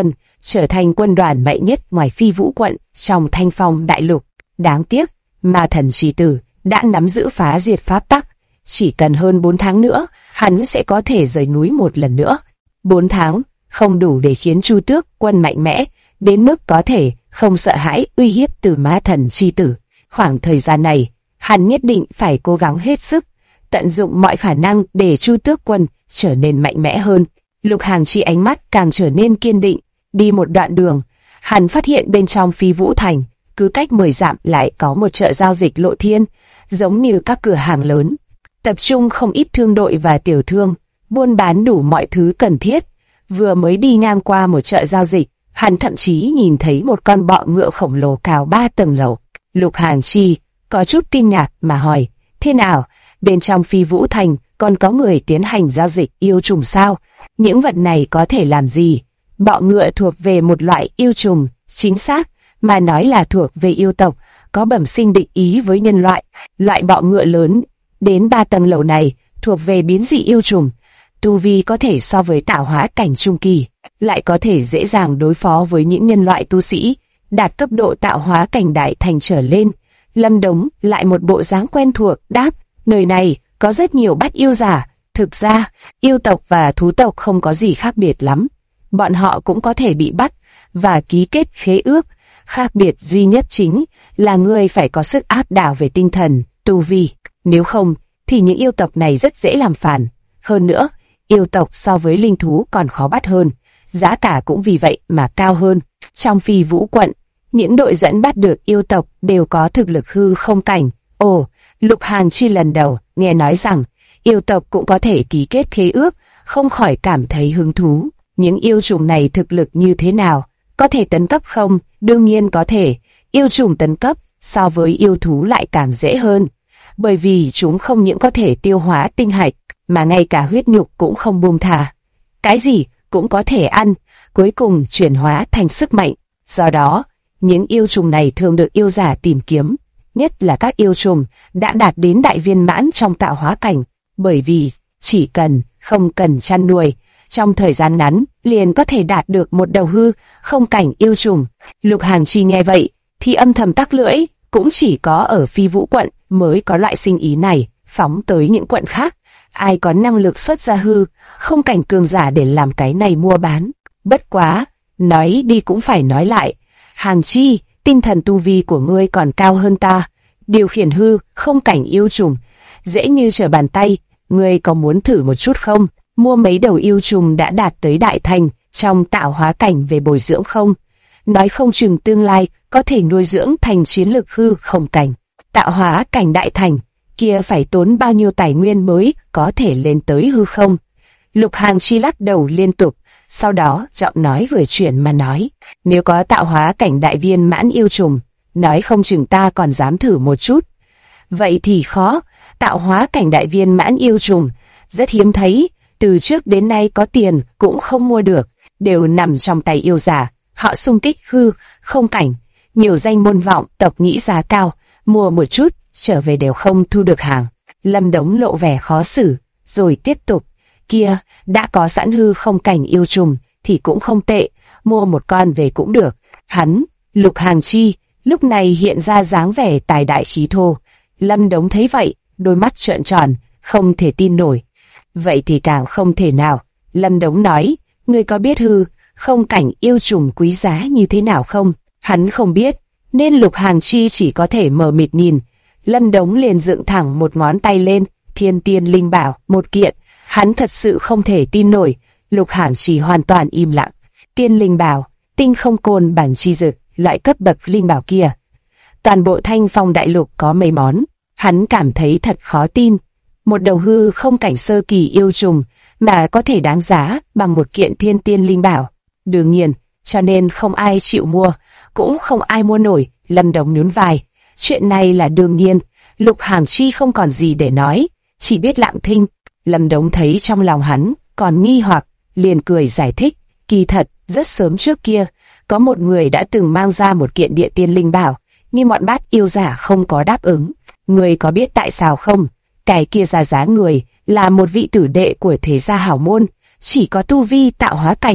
trở thành quân đoàn mạnh nhất ngoài Phi Vũ quận trong Thanh Phong đại lục. Đáng tiếc, ma thần chi tử đã nắm giữ phá diệt pháp tắc. Chỉ cần hơn 4 tháng nữa, hắn sẽ có thể rời núi một lần nữa. 4 tháng, không đủ để khiến Chu Tước quân mạnh mẽ, đến mức có thể không sợ hãi uy hiếp từ ma thần chi tử. Khoảng thời gian này, hắn nhất định phải cố gắng hết sức, tận dụng mọi khả năng để Chu Tước quân trở nên mạnh mẽ hơn. Lục Hàng Chi ánh mắt càng trở nên kiên định. Đi một đoạn đường, hắn phát hiện bên trong Phi Vũ Thành, cứ cách 10 dặm lại có một chợ giao dịch lộ thiên, giống như các cửa hàng lớn, tập trung không ít thương đội và tiểu thương, buôn bán đủ mọi thứ cần thiết. Vừa mới đi ngang qua một chợ giao dịch, hắn thậm chí nhìn thấy một con bọ ngựa khổng lồ cao 3 tầng lầu. Lục Hàng Chi có chút kinh ngạc mà hỏi, thế nào, bên trong Phi Vũ Thành còn có người tiến hành giao dịch yêu trùng sao? Những vật này có thể làm gì? Bọ ngựa thuộc về một loại yêu trùng, chính xác mà nói là thuộc về yêu tộc, có bẩm sinh định ý với nhân loại. Loại bọ ngựa lớn đến 3 tầng lầu này thuộc về biến dị yêu trùng, tu vi có thể so với tạo hóa cảnh trung kỳ, lại có thể dễ dàng đối phó với những nhân loại tu sĩ đạt cấp độ tạo hóa cảnh đại thành trở lên. Lâm Đống lại một bộ dáng quen thuộc đáp, nơi này có rất nhiều bắt yêu giả. Thực ra, yêu tộc và thú tộc không có gì khác biệt lắm. Bọn họ cũng có thể bị bắt và ký kết khế ước. Khác biệt duy nhất chính là ngươi phải có sức áp đảo về tinh thần, tu vi. Nếu không, thì những yêu tộc này rất dễ làm phản. Hơn nữa, yêu tộc so với linh thú còn khó bắt hơn. Giá cả cũng vì vậy mà cao hơn. Trong Phi Vũ quận, những đội dẫn bắt được yêu tộc đều có thực lực hư không cảnh. Ồ, Lục Hàng Chi lần đầu nghe nói rằng yêu tộc cũng có thể ký kết khế ước, không khỏi cảm thấy hứng thú. Những yêu trùng này thực lực như thế nào? Có thể tấn cấp không? Đương nhiên có thể. Yêu trùng tấn cấp so với yêu thú lại càng dễ hơn, bởi vì chúng không những có thể tiêu hóa tinh hạch, mà ngay cả huyết nhục cũng không buông thả. Cái gì cũng có thể ăn, cuối cùng chuyển hóa thành sức mạnh. Do đó, những yêu trùng này thường được yêu giả tìm kiếm, nhất là các yêu trùng đã đạt đến đại viên mãn trong tạo hóa cảnh, bởi vì chỉ cần không cần chăn nuôi, trong thời gian ngắn liền có thể đạt được một đầu hư không cảnh yêu trùng. Lục Hàng Chi nghe vậy thì âm thầm tắc lưỡi, cũng chỉ có ở Phi Vũ quận mới có loại sinh ý này, phóng tới những quận khác, ai có năng lực xuất ra hư không cảnh cường giả để làm cái này mua bán. Bất quá, nói đi cũng phải nói lại, Hàng Chi, tinh thần tu vi của ngươi còn cao hơn ta, điều khiển hư không cảnh yêu trùng dễ như trở bàn tay, ngươi có muốn thử một chút không? Mua mấy đầu yêu trùng đã đạt tới đại thành trong tạo hóa cảnh về bồi dưỡng không? Nói không chừng tương lai có thể nuôi dưỡng thành chiến lược hư không cảnh. Tạo hóa cảnh đại thành, kia phải tốn bao nhiêu tài nguyên mới có thể lên tới hư không? Lục Hàng Chi lắc đầu liên tục, sau đó giọng nói vừa chuyển mà nói, nếu có tạo hóa cảnh đại viên mãn yêu trùng, nói không chừng ta còn dám thử một chút. Vậy thì khó, tạo hóa cảnh đại viên mãn yêu trùng rất hiếm thấy, từ trước đến nay có tiền cũng không mua được, đều nằm trong tay yêu giả. Họ xung kích hư không cảnh, nhiều danh môn vọng tộc nghĩ giá cao, mua một chút trở về đều không thu được hàng. Lâm Đống lộ vẻ khó xử, rồi tiếp tục, kia, đã có sẵn hư không cảnh yêu trùng thì cũng không tệ, mua một con về cũng được. Hắn, Lục Hàng Chi, lúc này hiện ra dáng vẻ tài đại khí thô. Lâm Đống thấy vậy, đôi mắt trợn tròn, không thể tin nổi. Vậy thì càng không thể nào. Lâm Đống nói, ngươi có biết hư không cảnh yêu trùng quý giá như thế nào không? Hắn không biết, nên Lục Hàng Chi chỉ có thể mờ mịt nhìn. Lâm Đống liền dựng thẳng một ngón tay lên, thiên tiên linh bảo, một kiện. Hắn thật sự không thể tin nổi. Lục Hàng Chi hoàn toàn im lặng. Tiên linh bảo, tinh không côn bản chi dực, loại cấp bậc linh bảo kia. Toàn bộ Thanh Phong đại lục có mấy món. Hắn cảm thấy thật khó tin. Một đầu hư không cảnh sơ kỳ yêu trùng mà có thể đáng giá bằng một kiện thiên tiên linh bảo. Đương nhiên, cho nên không ai chịu mua, cũng không ai mua nổi. Lâm Đống nhún vai. Chuyện này là đương nhiên. Lục Hàng Chi không còn gì để nói, chỉ biết lặng thinh. Lâm Đống thấy trong lòng hắn còn nghi hoặc, liền cười giải thích. Kỳ thật, rất sớm trước kia, có một người đã từng mang ra một kiện địa tiên linh bảo, nhưng bọn bát yêu giả không có đáp ứng. Người có biết tại sao không? Cái kia ra giá người là một vị tử đệ của thế gia hảo môn, chỉ có tu vi tạo hóa cảnh.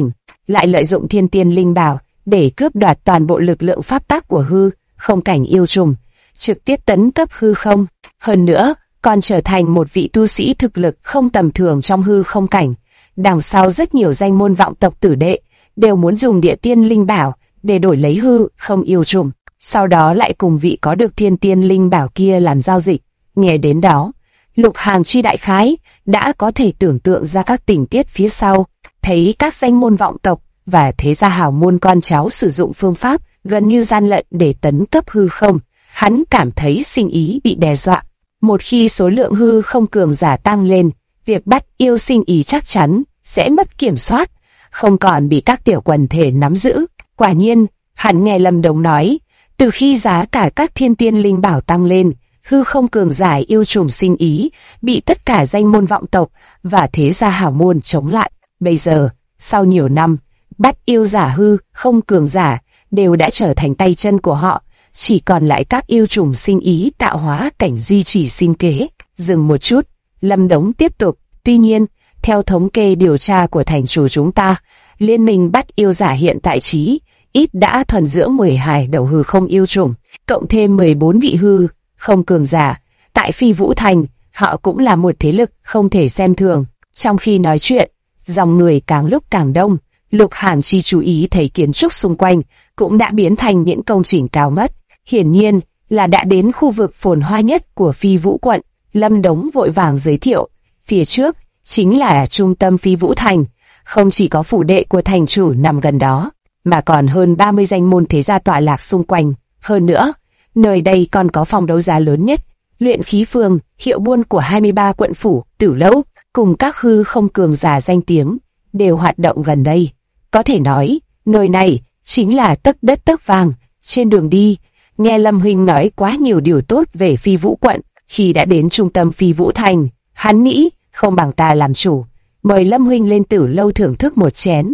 lại lợi dụng thiên tiên linh bảo để cướp đoạt toàn bộ lực lượng pháp tắc của hư không cảnh yêu trùng, trực tiếp tấn cấp hư không. Hơn nữa, còn trở thành một vị tu sĩ thực lực không tầm thường trong hư không cảnh. Đằng sau rất nhiều danh môn vọng tộc tử đệ đều muốn dùng địa tiên linh bảo để đổi lấy hư không yêu trùng, sau đó lại cùng vị có được thiên tiên linh bảo kia làm giao dịch. Nghe đến đó, Lục Hằng Chi đại khái đã có thể tưởng tượng ra các tình tiết phía sau, thấy các danh môn vọng tộc và thế gia hào môn con cháu sử dụng phương pháp gần như gian lận để tấn cấp hư không. Hắn cảm thấy sinh ý bị đe dọa. Một khi số lượng hư không cường giả tăng lên, việc bắt yêu sinh ý chắc chắn sẽ mất kiểm soát, không còn bị các tiểu quần thể nắm giữ. Quả nhiên, hắn nghe Lâm Đống nói, từ khi giá cả các thiên tiên linh bảo tăng lên, hư không cường giả yêu trùng sinh ý bị tất cả danh môn vọng tộc và thế gia hảo môn chống lại. Bây giờ, sau nhiều năm, bắt yêu giả hư không cường giả đều đã trở thành tay chân của họ, chỉ còn lại các yêu trùng sinh ý tạo hóa cảnh duy trì sinh kế. Dừng một chút, Lâm Đống tiếp tục, tuy nhiên, theo thống kê điều tra của thành chủ chúng ta, liên minh bắt yêu giả hiện tại chí ít đã thuần dưỡng 12 đầu hư không yêu trùng, cộng thêm 14 vị hư không cường giả. Tại Phi Vũ Thành, họ cũng là một thế lực không thể xem thường. Trong khi nói chuyện, dòng người càng lúc càng đông. Lục Hàn Chi chú ý thấy kiến trúc xung quanh cũng đã biến thành những công trình cao ngất, hiển nhiên là đã đến khu vực phồn hoa nhất của Phi Vũ quận. Lâm Đống vội vàng giới thiệu, phía trước chính là trung tâm Phi Vũ Thành, không chỉ có phủ đệ của thành chủ nằm gần đó, mà còn hơn 30 danh môn thế gia tọa lạc xung quanh. Hơn nữa, nơi đây còn có phòng đấu giá lớn nhất, luyện khí phường, hiệu buôn của 23 quận phủ, tử lẫu, cùng các hư không cường giả danh tiếng, đều hoạt động gần đây. Có thể nói, nơi này chính là tấc đất tấc vàng. Trên đường đi, nghe Lâm huynh nói quá nhiều điều tốt về Phi Vũ quận. Khi đã đến trung tâm Phi Vũ Thành, hắn nghĩ không bằng ta làm chủ, mời Lâm huynh lên tử lâu thưởng thức một chén.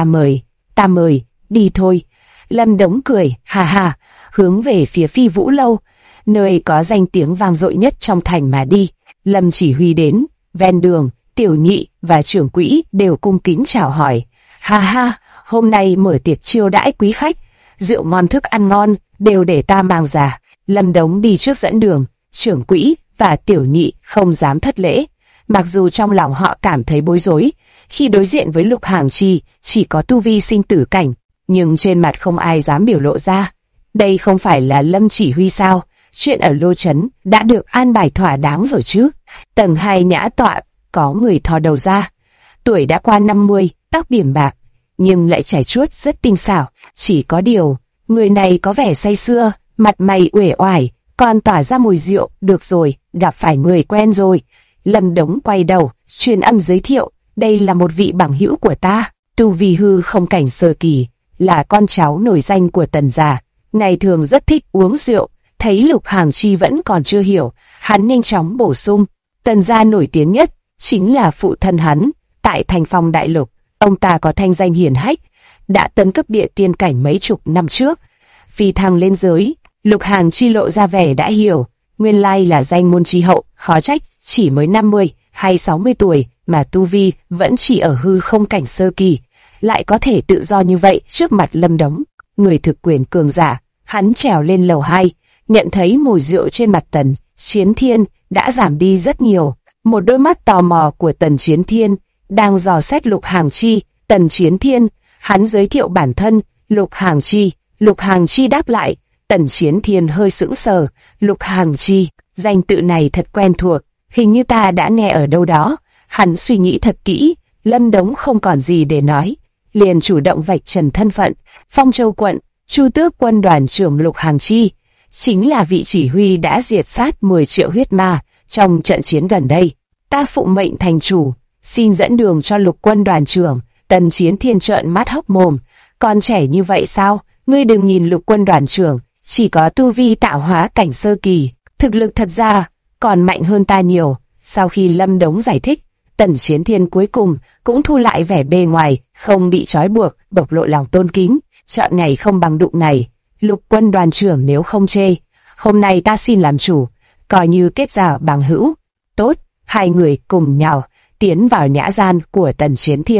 Ta mời, đi thôi. Lâm Đống cười, ha ha, hướng về phía Phi Vũ lâu, nơi có danh tiếng vang dội nhất trong thành mà đi. Lâm chỉ huy đến, ven đường, tiểu nhị và trưởng quỹ đều cung kính chào hỏi. Ha ha, hôm nay mở tiệc chiêu đãi quý khách, rượu ngon thức ăn ngon, đều để ta mang ra. Lâm Đống đi trước dẫn đường, trưởng quỹ và tiểu nhị không dám thất lễ, mặc dù trong lòng họ cảm thấy bối rối khi đối diện với Lục Hằng Chi chỉ có tu vi sinh tử cảnh, nhưng trên mặt không ai dám biểu lộ ra. Đây không phải là Lâm chỉ huy sao? Chuyện ở Lô Trấn đã được an bài thỏa đáng rồi chứ? Tầng 2 nhã tọa có người thò đầu ra, tuổi đã qua 50, tóc điểm bạc, nhưng lại chải chuốt rất tinh xảo. Chỉ có điều, người này có vẻ say sưa, mặt mày uể oải, còn tỏa ra mùi rượu. Được rồi, gặp phải người quen rồi. Lâm Đống quay đầu, truyền âm giới thiệu, đây là một vị bằng hữu của ta, tu vi hư không cảnh sơ kỳ, là con cháu nổi danh của Tần gia, ngày thường rất thích uống rượu. Thấy Lục Hằng Chi vẫn còn chưa hiểu, hắn nhanh chóng bổ sung, Tần gia nổi tiếng nhất chính là phụ thân hắn, tại Thành Phong Đại Lục, ông ta có thanh danh hiển hách, đã tấn cấp địa tiên cảnh mấy chục năm trước, phi thăng lên giới. Lục Hằng Chi lộ ra vẻ đã hiểu, nguyên lai là danh môn chi hậu, khó trách chỉ mới 50 hay 60 tuổi mà tu vi vẫn chỉ ở hư không cảnh sơ kỳ, lại có thể tự do như vậy trước mặt Lâm Đống, người thực quyền cường giả. Hắn trèo lên lầu 2, nhận thấy mùi rượu trên mặt Tần Chiến Thiên đã giảm đi rất nhiều. Một đôi mắt tò mò của Tần Chiến Thiên đang dò xét Lục Hằng Chi. Tần Chiến Thiên, hắn giới thiệu bản thân, Lục Hằng Chi. Lục Hằng Chi đáp lại. Tần Chiến Thiên hơi sững sờ, Lục Hằng Chi, danh tự này thật quen thuộc, hình như ta đã nghe ở đâu đó. Hắn suy nghĩ thật kỹ, Lâm Đống không còn gì để nói, liền chủ động vạch trần thân phận. Phong Châu quận, Chu Tước quân đoàn trưởng Lục Hằng Chi, chính là vị chỉ huy đã diệt sát 10 triệu huyết ma trong trận chiến gần đây. Ta phụng mệnh thành chủ, xin dẫn đường cho Lục quân đoàn trưởng. Tần Chiến Thiên trợn mắt hốc mồm, còn trẻ như vậy sao? Ngươi đừng nhìn Lục quân đoàn trưởng chỉ có tu vi tạo hóa cảnh sơ kỳ, thực lực thật ra còn mạnh hơn ta nhiều. Sau khi Lâm Đống giải thích, Tần Chiến Thiên cuối cùng cũng thu lại vẻ bề ngoài không bị trói buộc, bộc lộ lòng tôn kính. Chọn ngày không bằng đụng ngày, Lục quân đoàn trưởng nếu không chê, hôm nay ta xin làm chủ, coi như kết giao bằng hữu. Tốt, hai người cùng nhau tiến vào nhã gian của Tần Chiến Thiên.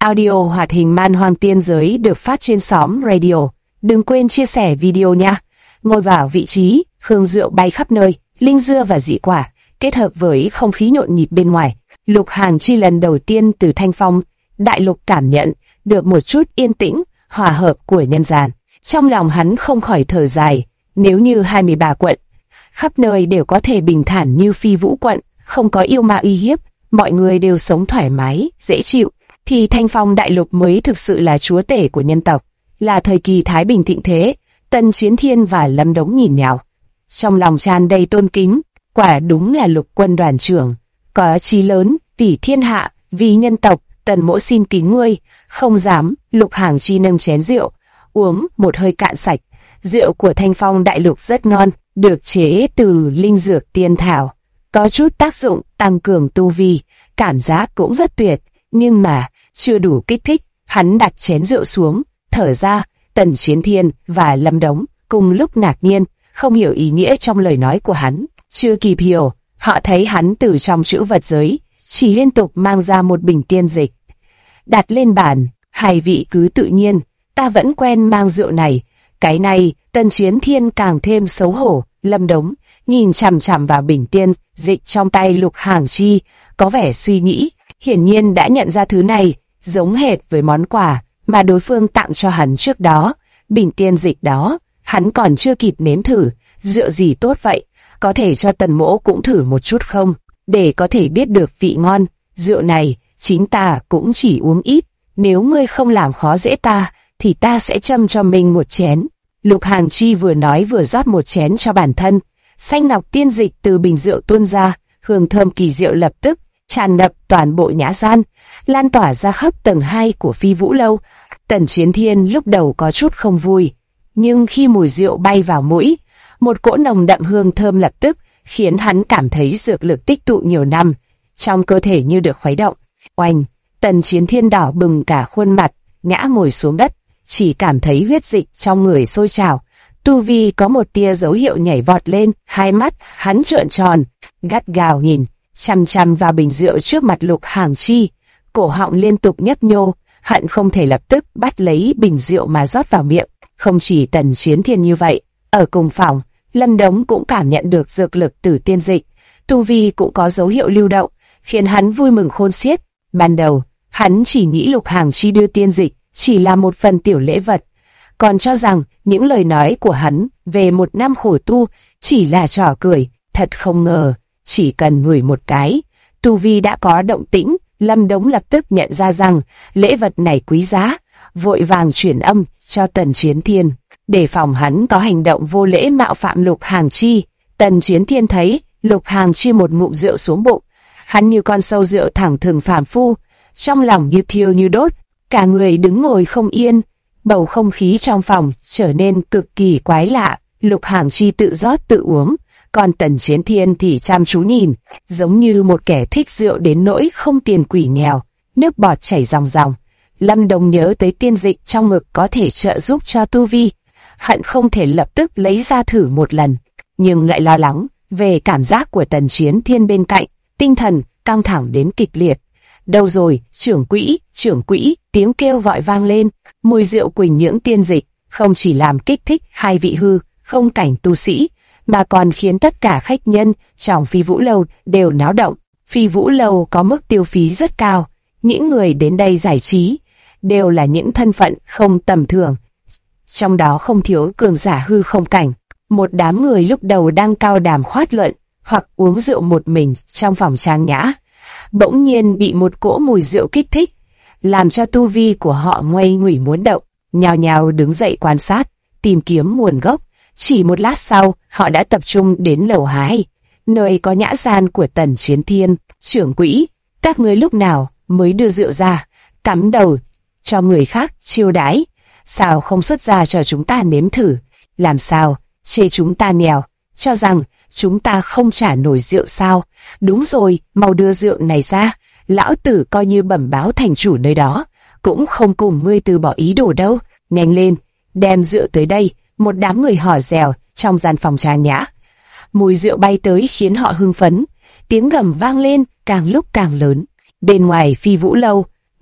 Audio hoạt hình Man Hoang Tiên Giới được phát trên xóm radio. Đừng quên chia sẻ video nha. Ngồi vào vị trí, hương rượu bay khắp nơi, linh dưa và dị quả, kết hợp với không khí nhộn nhịp bên ngoài. Lục Hàng Chi lần đầu tiên từ Thanh Phong Đại Lục cảm nhận được một chút yên tĩnh, hòa hợp của nhân gian. Trong lòng hắn không khỏi thở dài, nếu như 23 quận khắp nơi đều có thể bình thản như Phi Vũ quận, không có yêu ma uy hiếp, mọi người đều sống thoải mái, dễ chịu, thì Thanh Phong Đại Lục mới thực sự là chúa tể của nhân tộc, là thời kỳ thái bình thịnh thế. Tần Chiến Thiên và Lâm Đống nhìn nhau, trong lòng tràn đầy tôn kính, quả đúng là Lục quân đoàn trưởng, có chí lớn, vì thiên hạ, vì nhân tộc. Tần mỗ xin kính ngươi. Không dám. Lục Hàng Chi nâng chén rượu, uống một hơi cạn sạch. Rượu của Thanh Phong Đại Lục rất ngon, được chế từ linh dược tiên thảo, có chút tác dụng tăng cường tu vi, cảm giác cũng rất tuyệt, nhưng mà chưa đủ kích thích. Hắn đặt chén rượu xuống, thở ra. Tần Chiến Thiên và Lâm Đống cùng lúc ngạc nhiên, không hiểu ý nghĩa trong lời nói của hắn. Chưa kịp hiểu, họ thấy hắn từ trong trữ vật giới chỉ liên tục mang ra một bình tiên dịch, đặt lên bàn. Hai vị cứ tự nhiên, ta vẫn quen mang rượu này. Cái này. Tần Chiến Thiên càng thêm xấu hổ. Lâm Đống nhìn chằm chằm vào bình tiên dịch trong tay Lục Hàng Chi, có vẻ suy nghĩ, hiển nhiên đã nhận ra thứ này giống hệt với món quà mà đối phương tặng cho hắn trước đó. Bình tiên dịch đó, hắn còn chưa kịp nếm thử. Rượu gì tốt vậy, có thể cho Tần mỗ cũng thử một chút không, để có thể biết được vị ngon. Rượu này, chính ta cũng chỉ uống ít, nếu ngươi không làm khó dễ ta, thì ta sẽ châm cho mình một chén. Lục Hàng Chi vừa nói vừa rót một chén cho bản thân. Xanh ngọc tiên dịch từ bình rượu tuôn ra, hương thơm kỳ diệu lập tức tràn ngập toàn bộ nhã gian, lan tỏa ra khắp tầng 2 của Phi Vũ lâu. Tần Chiến Thiên lúc đầu có chút không vui, nhưng khi mùi rượu bay vào mũi, một cỗ nồng đậm hương thơm lập tức khiến hắn cảm thấy dược lực tích tụ nhiều năm trong cơ thể như được khuấy động. Oanh! Tần Chiến Thiên đỏ bừng cả khuôn mặt, ngã ngồi xuống đất, chỉ cảm thấy huyết dịch trong người sôi trào. Tu vi có một tia dấu hiệu nhảy vọt lên, hai mắt hắn trợn tròn, gắt gao nhìn chằm chằm vào bình rượu trước mặt Lục Hàng Chi, cổ họng liên tục nhấp nhô, hận không thể lập tức bắt lấy bình rượu mà rót vào miệng. Không chỉ Tần Chiến Thiên như vậy, ở cùng phòng, Lâm Đống cũng cảm nhận được dược lực từ tiên dịch, tu vi cũng có dấu hiệu lưu động, khiến hắn vui mừng khôn xiết. Ban đầu, hắn chỉ nghĩ Lục Hàng Chi đưa tiên dịch chỉ là một phần tiểu lễ vật, còn cho rằng những lời nói của hắn về một năm khổ tu chỉ là trò cười. Thật không ngờ, chỉ cần ngửi một cái, tu vi đã có động tĩnh. Lâm Đống lập tức nhận ra rằng lễ vật này quý giá, vội vàng chuyển âm cho Tần Chiến Thiên, để phòng hắn có hành động vô lễ mạo phạm Lục Hàng Chi. Tần Chiến Thiên thấy Lục Hàng Chi một ngụm rượu xuống bụng, hắn như con sâu rượu thẳng thừng phàm phu, trong lòng như thiêu như đốt, cả người đứng ngồi không yên. Bầu không khí trong phòng trở nên cực kỳ quái lạ. Lục Hàng Chi tự rót tự uống, còn Tần Chiến Thiên thì chăm chú nhìn, giống như một kẻ thích rượu đến nỗi không tiền quỷ nghèo, nước bọt chảy ròng ròng. Lâm Đồng nhớ tới tiên dịch trong ngực có thể trợ giúp cho tu vi, hận không thể lập tức lấy ra thử một lần, nhưng lại lo lắng về cảm giác của Tần Chiến Thiên bên cạnh, tinh thần căng thẳng đến kịch liệt. Đâu rồi, trưởng quỹ, tiếng kêu gọi vang lên. Mùi rượu quỳnh nhưỡng tiên dịch không chỉ làm kích thích hai vị hư không cảnh tu sĩ, mà còn khiến tất cả khách nhân trong Phi Vũ lâu đều náo động. Phi Vũ lâu có mức tiêu phí rất cao, những người đến đây giải trí đều là những thân phận không tầm thường, trong đó không thiếu cường giả hư không cảnh. Một đám người lúc đầu đang cao đàm khoát luận hoặc uống rượu một mình trong phòng trang nhã, bỗng nhiên bị một cỗ mùi rượu kích thích, làm cho tu vi của họ nguây nguẩy muốn động, nhao nhao đứng dậy quan sát, tìm kiếm nguồn gốc. Chỉ một lát sau, họ đã tập trung đến lầu 2, nơi có nhã gian của Tần Chiến Thiên. Trưởng quỹ, các ngươi lúc nào mới đưa rượu ra, cắm đầu cho người khác chiêu đãi, sao không xuất ra cho chúng ta nếm thử? Làm sao, chê chúng ta nghèo, cho rằng chúng ta không trả nổi rượu sao? Đúng rồi, mau đưa rượu này ra, lão tử coi như bẩm báo thành chủ nơi đó, cũng không cùng ngươi từ bỏ ý đồ đâu. Nhanh lên, đem rượu tới đây. Một đám người hò rèo trong gian phòng trang nhã. Mùi rượu bay tới khiến họ hưng phấn, tiếng gầm vang lên càng lúc càng lớn. Bên ngoài Phi Vũ lâu,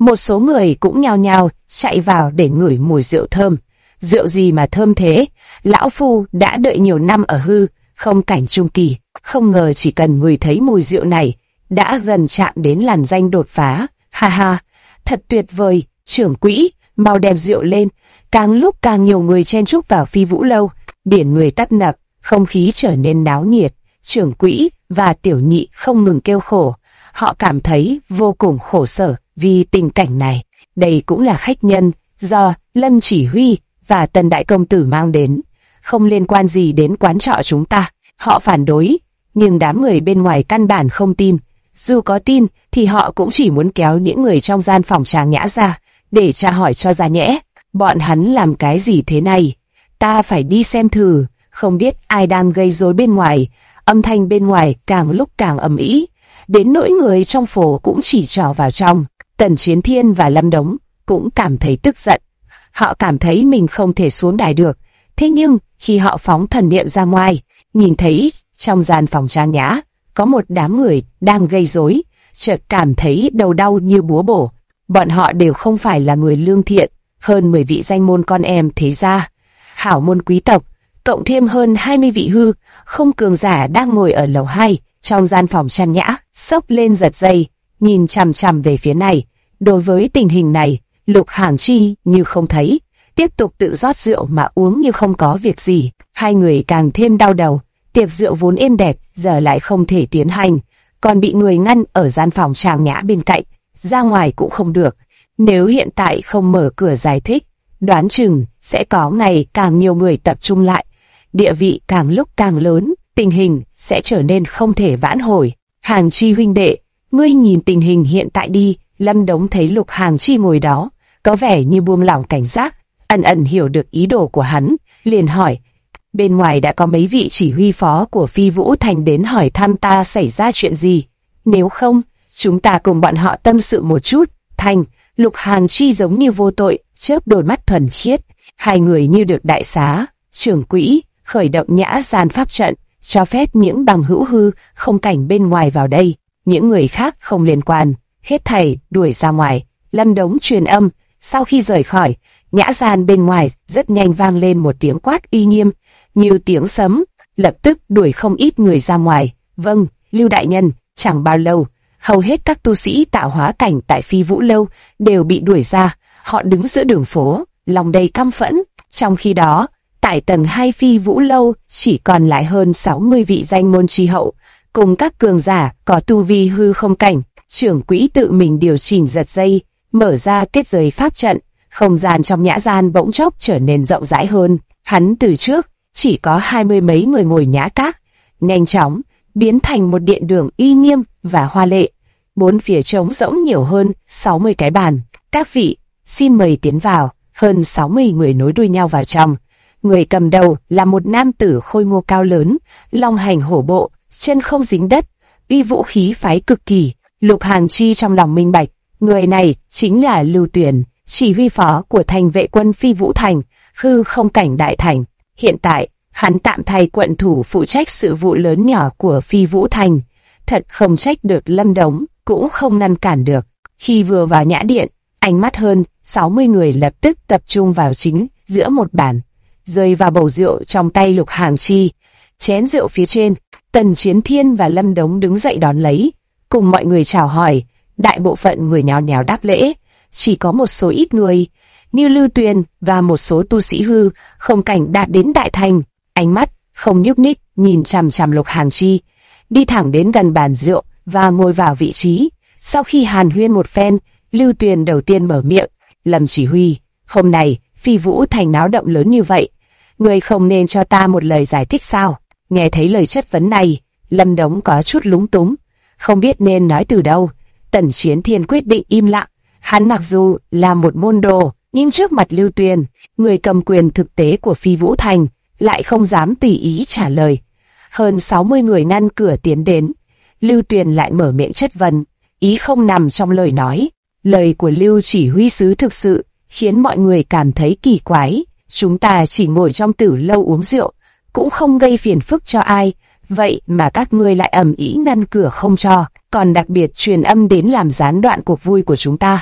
Một số người cũng nhao nhao chạy vào để ngửi mùi rượu thơm. Rượu gì mà thơm thế? Lão phu đã đợi nhiều năm ở hư không cảnh trung kỳ, không ngờ chỉ cần ngửi thấy mùi rượu này đã gần chạm đến làn danh đột phá. Ha ha, thật tuyệt vời. Trưởng quỹ, mau đem rượu lên. Càng lúc càng nhiều người chen chúc vào Phi Vũ lâu, biển người tấp nập, không khí trở nên náo nhiệt. Trưởng quỹ và tiểu nhị không ngừng kêu khổ, họ cảm thấy vô cùng khổ sở vì tình cảnh này. Đây cũng là khách nhân do Lâm chỉ huy và Tần đại công tử mang đến, không liên quan gì đến quán trọ chúng ta. Họ phản đối, nhưng đám người bên ngoài căn bản không tin. Dù có tin thì họ cũng chỉ muốn kéo những người trong gian phòng Tràng Nhã ra để tra hỏi cho ra nhẽ. Bọn hắn làm cái gì thế này? Ta phải đi xem thử. Không biết ai đang gây rối bên ngoài. Âm thanh bên ngoài càng lúc càng ầm ĩ, đến nỗi người trong phố cũng chỉ trỏ vào trong. Tần Chiến Thiên và Lâm Đống cũng cảm thấy tức giận. Họ cảm thấy mình không thể xuống đài được. Thế nhưng khi họ phóng thần niệm ra ngoài, nhìn thấy trong gian phòng Tràng Nhã có một đám người đang gây rối, chợt cảm thấy đầu đau như búa bổ. Bọn họ đều không phải là người lương thiện. Hơn 10 vị danh môn con em thế gia, hảo môn quý tộc, cộng thêm hơn 20 vị hư không cường giả đang ngồi ở lầu 2 trong gian phòng Tràng Nhã, xốc lên giật dây, nhìn chằm chằm về phía này. Đối với tình hình này, Lục Hàng Chi như không thấy, tiếp tục tự rót rượu mà uống như không có việc gì. Hai người càng thêm đau đầu, tiệc rượu vốn êm đẹp giờ lại không thể tiến hành, còn bị người ngăn ở gian phòng Tràng Nhã bên cạnh, ra ngoài cũng không được. Nếu hiện tại không mở cửa giải thích, đoán chừng sẽ có ngày càng nhiều người tập trung lại, địa vị càng lúc càng lớn, tình hình sẽ trở nên không thể vãn hồi. Hàng Chi huynh đệ, ngươi nhìn tình hình hiện tại đi. Lâm Đống thấy Lục Hàng Chi ngồi đó, có vẻ như buông lỏng cảnh giác, ẩn ẩn hiểu được ý đồ của hắn, liền hỏi: bên ngoài đã có mấy vị chỉ huy phó của Phi Vũ Thành đến hỏi thăm ta xảy ra chuyện gì? Nếu không, chúng ta cùng bọn họ tâm sự một chút. Thành, Lục Hàng Chi giống như vô tội, chớp đôi mắt thuần khiết. Hai người như được đại xá. Trưởng quỹ khởi động Nhã Gian pháp trận, cho phép những bằng hữu hư không cảnh bên ngoài vào đây. Những người khác không liên quan, hết thảy đuổi ra ngoài. Lâm Đống truyền âm. Sau khi rời khỏi Nhã Gian, bên ngoài rất nhanh vang lên một tiếng quát uy nghiêm như tiếng sấm, lập tức đuổi không ít người ra ngoài. Vâng, Lưu đại nhân. Chẳng bao lâu, hầu hết các tu sĩ tạo hóa cảnh tại Phi Vũ lâu đều bị đuổi ra. Họ đứng giữa đường phố, lòng đầy căm phẫn. Trong khi đó, tại tầng 2 Phi Vũ lâu chỉ còn lại hơn 60 vị danh môn tri hậu, cùng các cường giả có tu vi hư không cảnh. Trưởng quỹ tự mình điều chỉnh giật dây, mở ra kết giới pháp trận, không gian trong Nhã Gian bỗng chốc trở nên rộng rãi hơn. Hắn từ trước chỉ có 20 mấy người ngồi nhã các, nhanh chóng biến thành một điện đường uy nghiêm và hoa lệ. Bốn phía trống rỗng nhiều hơn 60 cái bàn. Các vị, xin mời tiến vào. Hơn 60 người nối đuôi nhau vào trong. Người cầm đầu là một nam tử khôi ngô cao lớn, long hành hổ bộ, chân không dính đất, uy vũ khí phái cực kỳ. Lục Hàng Chi trong lòng minh bạch, người này chính là Lưu Tuyền, chỉ huy phó của thành vệ quân Phi Vũ Thành, hư không cảnh đại thành. Hiện tại, hắn tạm thay quận thủ phụ trách sự vụ lớn nhỏ của Phi Vũ Thành. Thật không trách được Lâm Đống, cũng không ngăn cản được. Khi vừa vào nhã điện, ánh mắt hơn 60 người lập tức tập trung vào chính giữa một bàn, rơi vào bầu rượu trong tay Lục Hàng Chi. Chén rượu phía trên, Tần Chiến Thiên và Lâm Đống đứng dậy đón lấy, cùng mọi người chào hỏi. Đại bộ phận người nhao nhao đáp lễ, chỉ có một số ít người như Lưu Tuyền và một số tu sĩ hư không cảnh đạt đến đại thành, ánh mắt không nhúc nhích nhìn chằm chằm Lục Hàng Chi, đi thẳng đến gần bàn rượu và ngồi vào vị trí. Sau khi hàn huyên một phen, Lưu Tuyền đầu tiên mở miệng: Lâm chỉ huy, hôm nay Phi Vũ Thành náo động lớn như vậy, người không nên cho ta một lời giải thích sao? Nghe thấy lời chất vấn này, Lâm Đống có chút lúng túng, không biết nên nói từ đâu. Tần Chiến Thiên quyết định im lặng. Hắn mặc dù là một môn đồ, nhưng trước mặt Lưu Tuyền, người cầm quyền thực tế của Phi Vũ Thành, lại không dám tùy ý trả lời. Hơn 60 người ngăn cửa tiến đến, Lưu Tuyền lại mở miệng chất vấn, ý không nằm trong lời nói. Lời của Lưu chỉ huy sứ thực sự khiến mọi người cảm thấy kỳ quái. Chúng ta chỉ ngồi trong tử lâu uống rượu, cũng không gây phiền phức cho ai, vậy mà các ngươi lại ầm ĩ ngăn cửa không cho, còn đặc biệt truyền âm đến làm gián đoạn cuộc vui của chúng ta.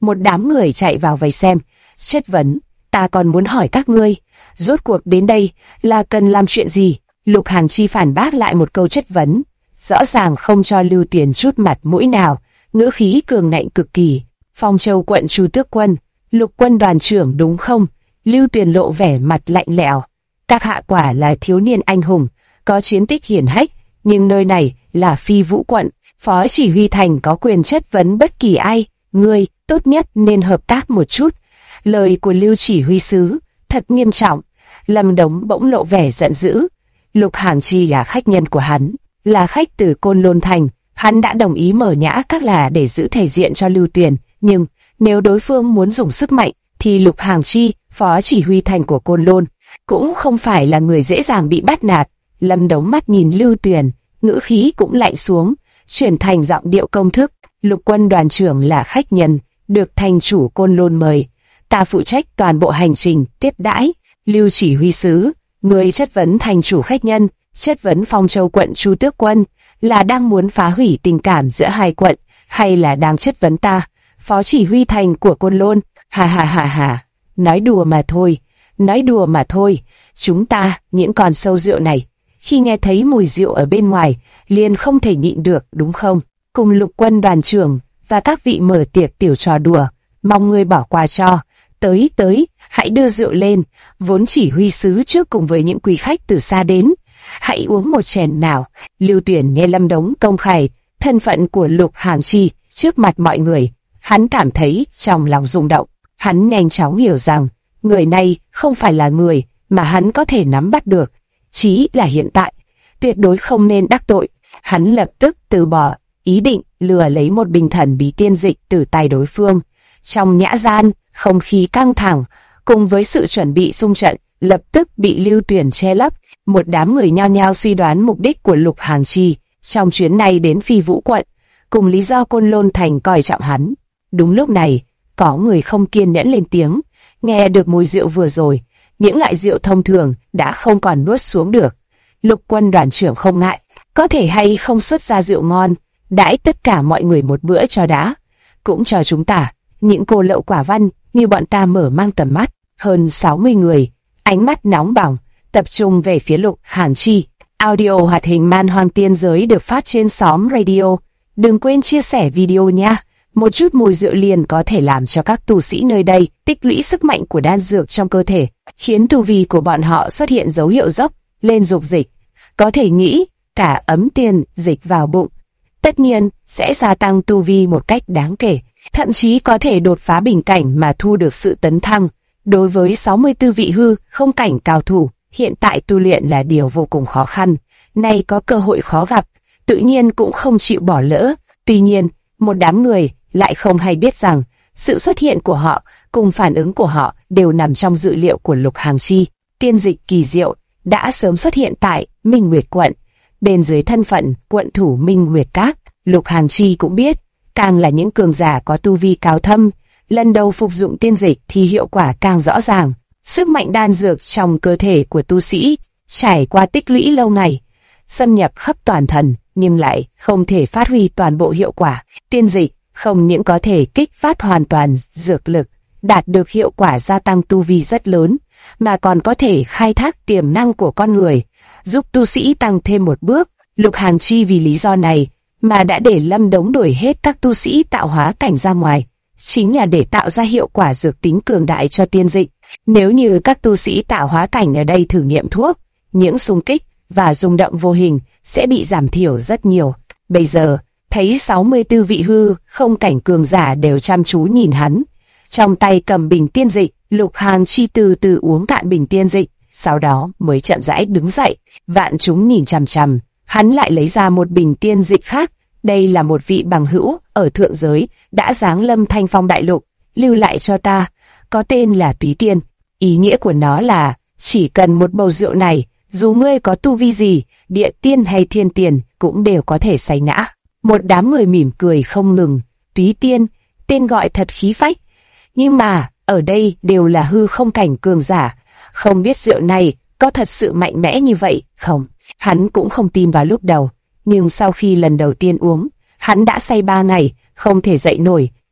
Một đám người chạy vào vây xem, chất vấn, ta còn muốn hỏi các ngươi, rốt cuộc đến đây là cần làm chuyện gì? Lục Hàng Chi phản bác lại một câu chất vấn, rõ ràng không cho Lưu Tuyền chút mặt mũi nào, ngữ khí cường ngạnh cực kỳ. Phong Châu quận Chu Tước Quân, Lục quân đoàn trưởng đúng không? Lưu Tuyền lộ vẻ mặt lạnh lẽo. Các hạ quả là thiếu niên anh hùng, có chiến tích hiển hách, nhưng nơi này là Phi Vũ quận, phó chỉ huy thành có quyền chất vấn bất kỳ ai, ngươi tốt nhất nên hợp tác một chút. Lời của Lưu chỉ huy sứ thật nghiêm trọng. Lâm Đống bỗng lộ vẻ giận dữ. Lục Hàng Chi là khách nhân của hắn, là khách từ Côn Lôn thành, hắn đã đồng ý mở nhã các là để giữ thể diện cho Lưu Tuyền, nhưng nếu đối phương muốn dùng sức mạnh thì Lục Hàng Chi, phó chỉ huy thành của Côn Lôn, cũng không phải là người dễ dàng bị bắt nạt. Lâm Đống mắt nhìn Lưu Tuyền, ngữ khí cũng lạnh xuống, chuyển thành giọng điệu công thức. Lục quân đoàn trưởng là khách nhân, được thành chủ Côn Lôn mời, ta phụ trách toàn bộ hành trình tiếp đãi. Lưu chỉ huy sứ, người chất vấn thành chủ khách nhân, chất vấn Phong Châu quận Chu Tước Quân, là đang muốn phá hủy tình cảm giữa hai quận, hay là đang chất vấn ta, phó chỉ huy thành của Côn Lôn? Ha ha ha ha, nói đùa mà thôi, nói đùa mà thôi. Chúng ta, những con sâu rượu này, khi nghe thấy mùi rượu ở bên ngoài, liền không thể nhịn được, đúng không? Cùng Lục quân đoàn trưởng và các vị mở tiệc tiểu trò đùa, mong ngươi bỏ qua cho. Tới, hãy đưa rượu lên. Vốn chỉ huy sứ trước cùng với những quý khách từ xa đến, hãy uống một chén nào. Lưu Tuyển nghe Lâm Đống công khai thân phận của Lục Hàng Chi trước mặt mọi người, hắn cảm thấy trong lòng rung động. Hắn nhanh chóng hiểu rằng người này không phải là người mà hắn có thể nắm bắt được, chí là hiện tại tuyệt đối không nên đắc tội. Hắn lập tức từ bỏ ý định lừa lấy một bình thần bí tiên dịch từ tay đối phương. Trong nhã gian, không khí căng thẳng, cùng với sự chuẩn bị xung trận, lập tức bị Lưu Tuyển che lấp. Một đám người nhao nhao suy đoán mục đích của Lục Hàng Chi trong chuyến này đến Phi Vũ quận, cùng lý do Côn Lôn thành coi trọng hắn. Đúng lúc này, có người không kiên nhẫn lên tiếng, nghe được mùi rượu vừa rồi, những loại rượu thông thường đã không còn nuốt xuống được. Lục quân đoàn trưởng không ngại, có thể hay không xuất ra rượu ngon, đãi tất cả mọi người một bữa cho đã, cũng cho chúng ta, những cô lậu quả văn như bọn ta mở mang tầm mắt. Hơn 60 người, ánh mắt nóng bỏng, tập trung về phía Lục Hàng Chi. Audio hoạt hình Man Hoang Tiên Giới được phát trên xóm radio. Đừng quên chia sẻ video nha. Một chút mùi rượu liền có thể làm cho các tu sĩ nơi đây tích lũy sức mạnh của đan dược trong cơ thể, khiến tu vi của bọn họ xuất hiện dấu hiệu dốc lên dục dịch. Có thể nghĩ, cả ấm tiền dịch vào bụng, tất nhiên sẽ gia tăng tu vi một cách đáng kể, thậm chí có thể đột phá bình cảnh mà thu được sự tấn thăng. Đối với 64 vị hư không cảnh cao thủ, hiện tại tu luyện là điều vô cùng khó khăn, nay có cơ hội khó gặp, tự nhiên cũng không chịu bỏ lỡ. Tuy nhiên, một đám người lại không hay biết rằng sự xuất hiện của họ cùng phản ứng của họ đều nằm trong dự liệu của Lục Hàng Chi. Tiên dịch kỳ diệu đã sớm xuất hiện tại Minh Nguyệt quận, bên dưới thân phận quận thủ Minh Nguyệt Các. Lục Hàng Chi cũng biết, càng là những cường giả có tu vi cao thâm, lần đầu phục dụng tiên dịch thì hiệu quả càng rõ ràng. Sức mạnh đan dược trong cơ thể của tu sĩ trải qua tích lũy lâu ngày, xâm nhập khắp toàn thân, nhưng lại không thể phát huy toàn bộ hiệu quả. Tiên dịch không những có thể kích phát hoàn toàn dược lực, đạt được hiệu quả gia tăng tu vi rất lớn, mà còn có thể khai thác tiềm năng của con người, giúp tu sĩ tăng thêm một bước. Lục Hàng Chi vì lý do này mà đã để Lâm Đống đuổi hết các tu sĩ tạo hóa cảnh ra ngoài, chính là để tạo ra hiệu quả dược tính cường đại cho tiên dịch. Nếu như các tu sĩ tạo hóa cảnh ở đây thử nghiệm thuốc, những xung kích và rung động vô hình sẽ bị giảm thiểu rất nhiều. Bây giờ, thấy 64 vị hư không cảnh cường giả đều chăm chú nhìn hắn, trong tay cầm bình tiên dịch. Lục Hàng Chi từ từ uống cạn bình tiên dịch, sau đó mới chậm rãi đứng dậy. Vạn chúng nhìn chằm chằm, hắn lại lấy ra một bình tiên dịch khác. Đây là một vị bằng hữu ở thượng giới đã giáng lâm Thanh Phong đại lục, lưu lại cho ta, có tên là Túy Tiên. Ý nghĩa của nó là chỉ cần một bầu rượu này, dù ngươi có tu vi gì, địa tiên hay thiên tiền, cũng đều có thể say ngã. Một đám người mỉm cười không ngừng. Túy Tiên, tên gọi thật khí phách, nhưng mà ở đây đều là hư không cảnh cường giả, không biết rượu này có thật sự mạnh mẽ như vậy không. Hắn cũng không tin vào lúc đầu, nhưng sau khi lần đầu tiên uống, hắn đã say 3 ngày, không thể dậy nổi.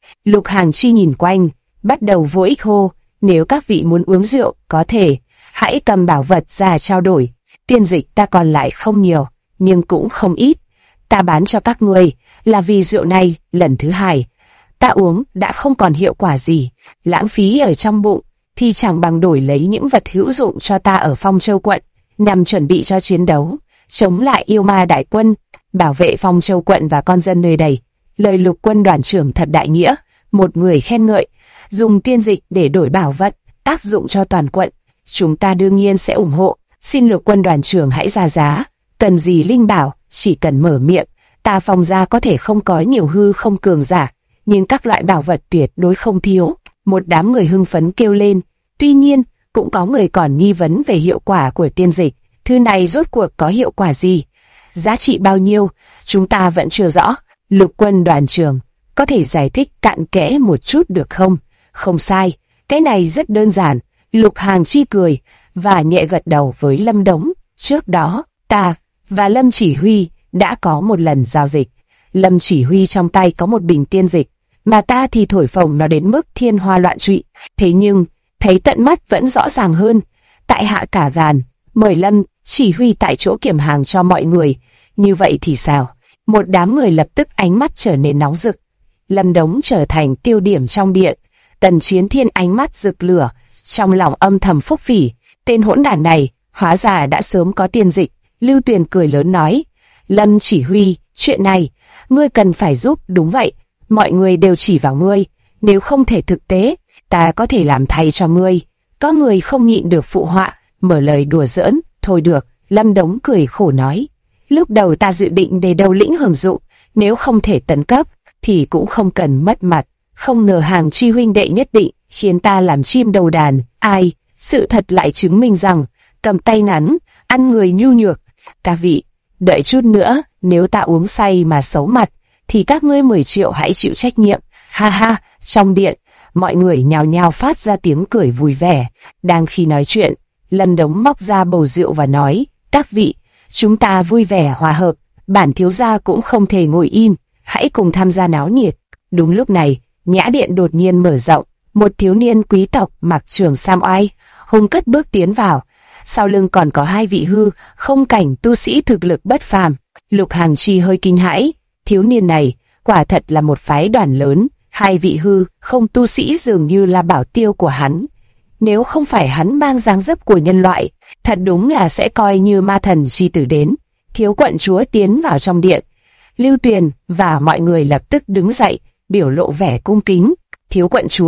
Lục Hàng Chi nhìn quanh, bắt đầu vô ích hô, nếu các vị muốn uống rượu, có thể, hãy cầm bảo vật ra trao đổi. Tiên dịch ta còn lại không nhiều, nhưng cũng không ít. Ta bán cho các ngươi, là vì rượu này, lần thứ hai, ta uống đã không còn hiệu quả gì, lãng phí ở trong bụng, thì chẳng bằng đổi lấy những vật hữu dụng cho ta ở Phong Châu quận, nhằm chuẩn bị cho chiến đấu, chống lại yêu ma đại quân, bảo vệ Phong Châu quận và con dân nơi đây. Lời Lục quân đoàn trưởng thật đại nghĩa, một người khen ngợi, dùng tiên dịch để đổi bảo vật, tác dụng cho toàn quận. Chúng ta đương nhiên sẽ ủng hộ, xin Lục quân đoàn trưởng hãy ra giá, cần gì linh bảo, chỉ cần mở miệng, ta Phong gia có thể không có nhiều hư không cường giả, nhưng các loại bảo vật tuyệt đối không thiếu. Một đám người hưng phấn kêu lên, tuy nhiên, cũng có người còn nghi vấn về hiệu quả của tiên dịch, thứ này rốt cuộc có hiệu quả gì, giá trị bao nhiêu, chúng ta vẫn chưa rõ. Lục quân đoàn trưởng, có thể giải thích cặn kẽ một chút được không? Không sai, cái này rất đơn giản. Lục Hàng Chi cười, và nhẹ gật đầu với Lâm Đống. Trước đó, ta và Lâm Chỉ Huy đã có một lần giao dịch. Lâm Chỉ Huy trong tay có một bình tiên dịch, mà ta thì thổi phồng nó đến mức thiên hoa loạn trụy. Thế nhưng, thấy tận mắt vẫn rõ ràng hơn. Tại hạ cả gan, mời Lâm Chỉ Huy tại chỗ kiểm hàng cho mọi người. Như vậy thì sao? Một đám người lập tức ánh mắt trở nên nóng rực. Lâm Đống trở thành tiêu điểm trong điện. Tần Chiến Thiên ánh mắt rực lửa, trong lòng âm thầm phúc phỉ. Tên hỗn đản này, hóa ra đã sớm có tiên dịch. Lưu Tuyền cười lớn nói, Lâm Chỉ Huy, chuyện này, ngươi cần phải giúp. Đúng vậy, mọi người đều chỉ vào ngươi. Nếu không thể thực tế, ta có thể làm thay cho ngươi. Có người không nhịn được phụ họa, mở lời đùa giỡn. Thôi được, Lâm Đống cười khổ nói. Lúc đầu ta dự định để đầu lĩnh hưởng dụng, nếu không thể tấn cấp, thì cũng không cần mất mặt. Không ngờ Hàng Chi huynh đệ nhất định khiến ta làm chim đầu đàn. Ai, sự thật lại chứng minh rằng, cầm tay ngắn, ăn người nhu nhược. Các vị, đợi chút nữa, nếu ta uống say mà xấu mặt, thì các ngươi 10 triệu hãy chịu trách nhiệm. Ha ha, trong điện, mọi người nhào nhào phát ra tiếng cười vui vẻ. Đang khi nói chuyện, Lâm Đống móc ra bầu rượu và nói, các vị, chúng ta vui vẻ hòa hợp, bản thiếu gia cũng không thể ngồi im, hãy cùng tham gia náo nhiệt. Đúng lúc này, nhã điện đột nhiên mở rộng, một thiếu niên quý tộc mặc trường sam oai, hùng cất bước tiến vào, sau lưng còn có 2 vị hư không cảnh tu sĩ thực lực bất phàm. Lục Hàng Chi hơi kinh hãi, thiếu niên này quả thật là một phái đoàn lớn, 2 vị hư không tu sĩ dường như là bảo tiêu của hắn. Nếu không phải hắn mang dáng dấp của nhân loại, thật đúng là sẽ coi như ma thần chi tử đến. Thiếu quận chúa tiến vào trong điện, Lưu Tuyền và mọi người lập tức đứng dậy, biểu lộ vẻ cung kính. Thiếu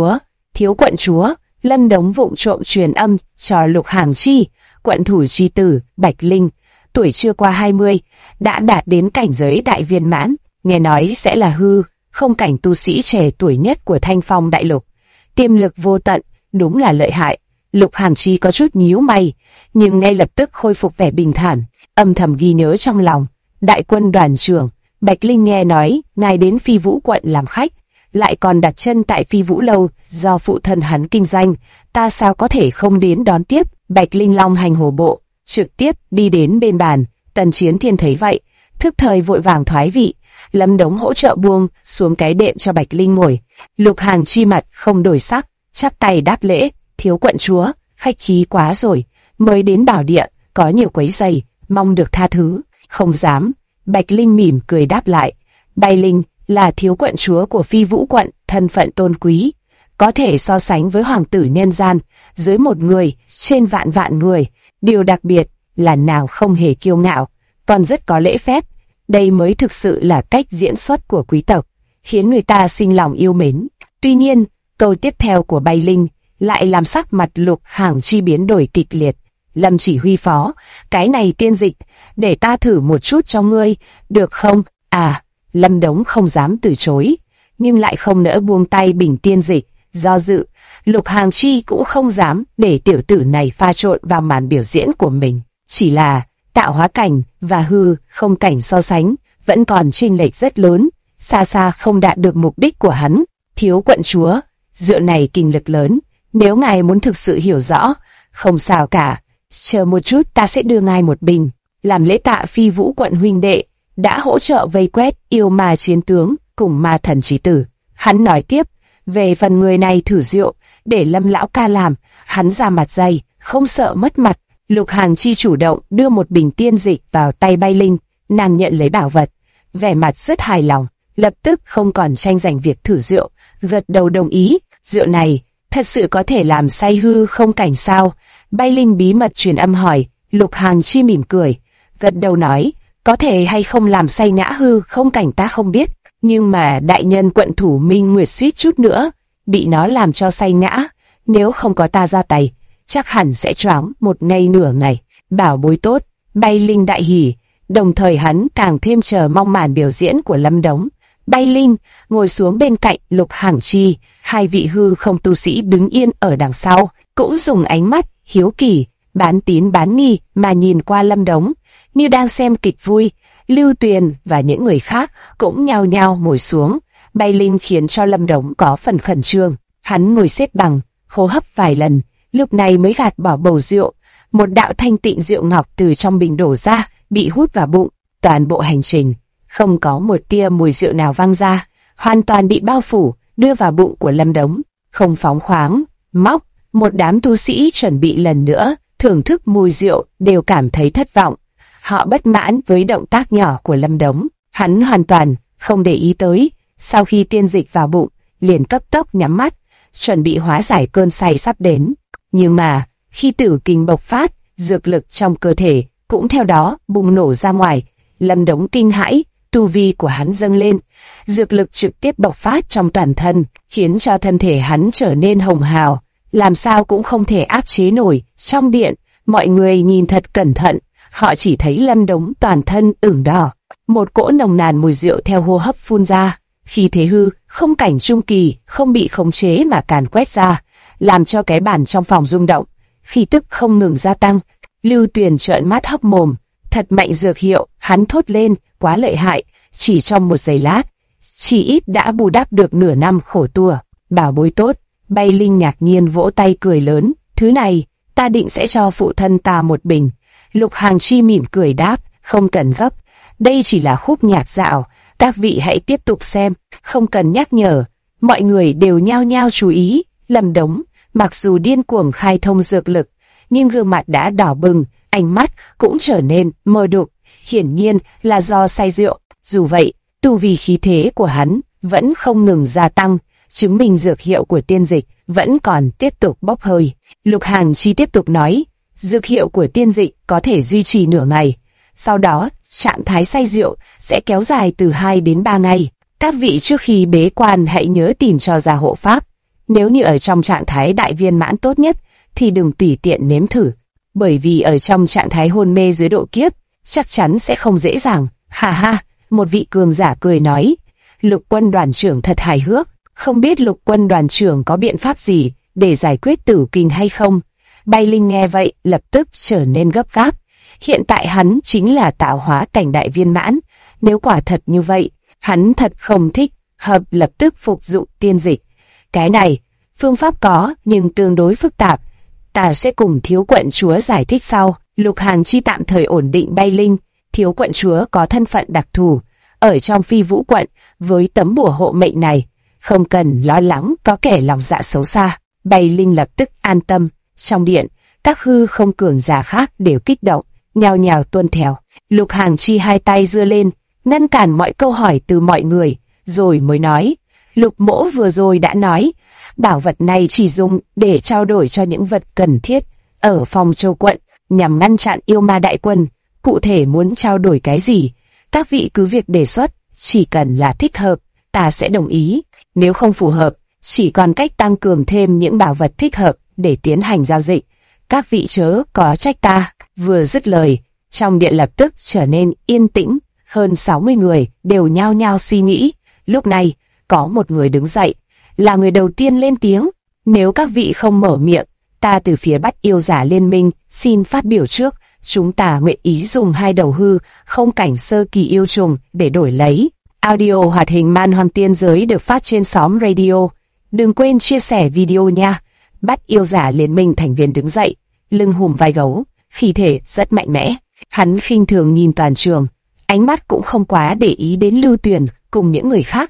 quận chúa, Lâm Đống vụng trộm truyền âm cho Lục Hàng Chi, quận thủ chi tử Bạch Linh, tuổi chưa qua 20, đã đạt đến cảnh giới đại viên mãn, nghe nói sẽ là hư không cảnh tu sĩ trẻ tuổi nhất của Thanh Phong đại lục, tiềm lực vô tận, đúng là lợi hại. Lục Hàng Chi có chút nhíu mày, nhưng ngay lập tức khôi phục vẻ bình thản, âm thầm ghi nhớ trong lòng. Đại quân đoàn trưởng Bạch Linh nghe nói ngài đến Phi Vũ quận làm khách, lại còn đặt chân tại Phi Vũ lâu do phụ thân hắn kinh doanh, ta sao có thể không đến đón tiếp. Bạch Linh long hành hổ bộ, trực tiếp đi đến bên bàn. Tần Chiến Thiên thấy vậy, thức thời vội vàng thoái vị. Lâm Đống hỗ trợ buông xuống cái đệm cho Bạch Linh ngồi. Lục Hàng Chi mặt không đổi sắc, chắp tay đáp lễ, thiếu quận chúa, khách khí quá rồi, mới đến bảo địa, có nhiều quấy rầy, mong được tha thứ. Không dám. Bạch Linh mỉm cười đáp lại, Bạch Linh là thiếu quận chúa của Phi Vũ quận, thân phận tôn quý, có thể so sánh với hoàng tử nhân gian, dưới một người, trên vạn vạn người. Điều đặc biệt là nào không hề kiêu ngạo, còn rất có lễ phép. Đây mới thực sự là cách diễn xuất của quý tộc, khiến người ta sinh lòng yêu mến. Tuy nhiên, câu tiếp theo của Bạch Linh lại làm sắc mặt Lục Hàng Chi biến đổi kịch liệt. Lâm Chỉ Huy phó, cái này tiên dịch, để ta thử một chút cho ngươi, được không? À, Lâm Đống không dám từ chối, nhưng lại không nỡ buông tay bình tiên dịch, do dự. Lục Hàng Chi cũng không dám để tiểu tử này pha trộn vào màn biểu diễn của mình. Chỉ là tạo hóa cảnh và hư không cảnh so sánh vẫn còn chênh lệch rất lớn, xa xa không đạt được mục đích của hắn. Thiếu quận chúa, rượu này kinh lực lớn, nếu ngài muốn thực sự hiểu rõ, không sao cả, chờ một chút ta sẽ đưa ngài một bình, làm lễ tạ Phi Vũ quận huynh đệ đã hỗ trợ vây quét yêu ma chiến tướng cùng ma thần chí tử. Hắn nói tiếp, Về phần người này thử rượu, để Lâm lão ca làm, hắn ra mặt dày, không sợ mất mặt. Lục Hàng Chi chủ động đưa một bình tiên dịch vào tay Bay Linh, nàng nhận lấy bảo vật, vẻ mặt rất hài lòng, lập tức không còn tranh giành việc thử rượu, gật đầu đồng ý. Rượu này thật sự có thể làm say hư không cảnh sao? Bay Linh bí mật truyền âm hỏi. Lục Hàng Chi mỉm cười, gật đầu nói, có thể hay không làm say ngã hư không cảnh ta không biết, nhưng mà đại nhân quận thủ Minh Nguyệt suýt chút nữa bị nó làm cho say ngã, nếu không có ta ra tay, chắc hẳn sẽ choáng một ngày nửa ngày. Bảo bối tốt. Bay Linh đại hỉ, đồng thời hắn càng thêm chờ mong màn biểu diễn của Lâm Đống. Bay Linh ngồi xuống bên cạnh Lục Hàng Chi, hai vị hư không tu sĩ đứng yên ở đằng sau, cũng dùng ánh mắt hiếu kỳ, bán tín bán nghi mà nhìn qua Lâm Đống, như đang xem kịch vui. Lưu Tuyền và những người khác cũng nhao nhao ngồi xuống. Bay Linh khiến cho Lâm Đống có phần khẩn trương, hắn ngồi xếp bằng, hô hấp vài lần, lúc này mới gạt bỏ bầu rượu. Một đạo thanh tịnh rượu ngọc từ trong bình đổ ra, bị hút vào bụng. Toàn bộ hành trình không có một tia mùi rượu nào văng ra, hoàn toàn bị bao phủ, đưa vào bụng của Lâm Đống. Không phóng khoáng, móc, một đám tu sĩ chuẩn bị lần nữa thưởng thức mùi rượu đều cảm thấy thất vọng. Họ bất mãn với động tác nhỏ của Lâm Đống, hắn hoàn toàn không để ý tới. Sau khi tiên dịch vào bụng, liền cấp tốc nhắm mắt, chuẩn bị hóa giải cơn say sắp đến. Nhưng mà khi tử kinh bộc phát, dược lực trong cơ thể cũng theo đó bùng nổ ra ngoài. Lâm Đống kinh hãi, tu vi của hắn dâng lên, dược lực trực tiếp bộc phát trong toàn thân, khiến cho thân thể hắn trở nên hồng hào, làm sao cũng không thể áp chế nổi. Trong điện, mọi người nhìn thật cẩn thận, họ chỉ thấy Lâm Đống toàn thân ửng đỏ, một cỗ nồng nàn mùi rượu theo hô hấp phun ra, khi thế hư không cảnh trung kỳ không bị khống chế mà càn quét ra, làm cho cái bàn trong phòng rung động, khí tức không ngừng gia tăng. Lưu Tuyền trợn mắt hốc mồm, thật mạnh dược hiệu, hắn thốt lên, quá lợi hại, chỉ trong một giây lát, chỉ ít đã bù đắp được nửa năm khổ tu. Bảo bối tốt. Bay Linh ngạc nhiên vỗ tay cười lớn, thứ này, ta định sẽ cho phụ thân ta một bình. Lục Hàng Chi mỉm cười đáp, không cần gấp, đây chỉ là khúc nhạc dạo, các vị hãy tiếp tục xem, không cần nhắc nhở. Mọi người đều nhao nhao chú ý. Lâm Đống mặc dù điên cuồng khai thông dược lực, nhưng gương mặt đã đỏ bừng, ánh mắt cũng trở nên mờ đục, hiển nhiên là do say rượu. Dù vậy, tu vi khí thế của hắn vẫn không ngừng gia tăng, chứng minh dược hiệu của tiên dịch vẫn còn tiếp tục bốc hơi. Lục Hàng Chi tiếp tục nói, dược hiệu của tiên dịch có thể duy trì nửa ngày, sau đó trạng thái say rượu sẽ kéo dài từ 2 đến 3 ngày. Các vị trước khi bế quan hãy nhớ tìm cho ra hộ pháp. Nếu như ở trong trạng thái đại viên mãn tốt nhất thì đừng tùy tiện nếm thử, bởi vì ở trong trạng thái hôn mê dưới độ kiếp chắc chắn sẽ không dễ dàng. Ha ha, một vị cường giả cười nói. Lục Quân đoàn trưởng thật hài hước, không biết Lục Quân đoàn trưởng có biện pháp gì để giải quyết tử kinh hay không? Bay Linh nghe vậy lập tức trở nên gấp gáp. Hiện tại hắn chính là tạo hóa cảnh đại viên mãn, nếu quả thật như vậy, hắn thật không thích hợp lập tức phục dụng tiên dịch. Cái này, phương pháp có nhưng tương đối phức tạp, ta sẽ cùng thiếu quận chúa giải thích sau. Lục Hàng Chi tạm thời ổn định Bay Linh. Thiếu quận chúa có thân phận đặc thù ở trong Phi Vũ quận, với tấm bùa hộ mệnh này, không cần lo lắng có kẻ lòng dạ xấu xa. Bay Linh lập tức an tâm. Trong điện, các hư không cường giả khác đều kích động, nhao nhao tuân theo. Lục Hàng Chi hai tay giơ lên, ngăn cản mọi câu hỏi từ mọi người, rồi mới nói, Lục mỗ vừa rồi đã nói, bảo vật này chỉ dùng để trao đổi cho những vật cần thiết ở Phong Châu quận, nhằm ngăn chặn yêu ma đại quân. Cụ thể muốn trao đổi cái gì, các vị cứ việc đề xuất, chỉ cần là thích hợp, ta sẽ đồng ý. Nếu không phù hợp, chỉ còn cách tăng cường thêm những bảo vật thích hợp để tiến hành giao dịch. Các vị chớ có trách ta. Vừa dứt lời, trong điện lập tức trở nên yên tĩnh, hơn 60 người đều nhao nhao suy nghĩ. Lúc này, có một người đứng dậy, là người đầu tiên lên tiếng. Nếu các vị không mở miệng, ta từ phía Bát Yêu Giả Liên Minh xin phát biểu trước. Chúng ta nguyện ý dùng 2 đầu hư không cảnh sơ kỳ yêu trùng để đổi lấy. Audio hoạt hình Man Hoang Tiên Giới được phát trên xóm radio. Đừng quên chia sẻ video nha. Bát Yêu Giả Liên Minh thành viên đứng dậy, lưng hùm vai gấu, khí thể rất mạnh mẽ. Hắn khinh thường nhìn toàn trường, ánh mắt cũng không quá để ý đến Lưu Tuyền cùng những người khác.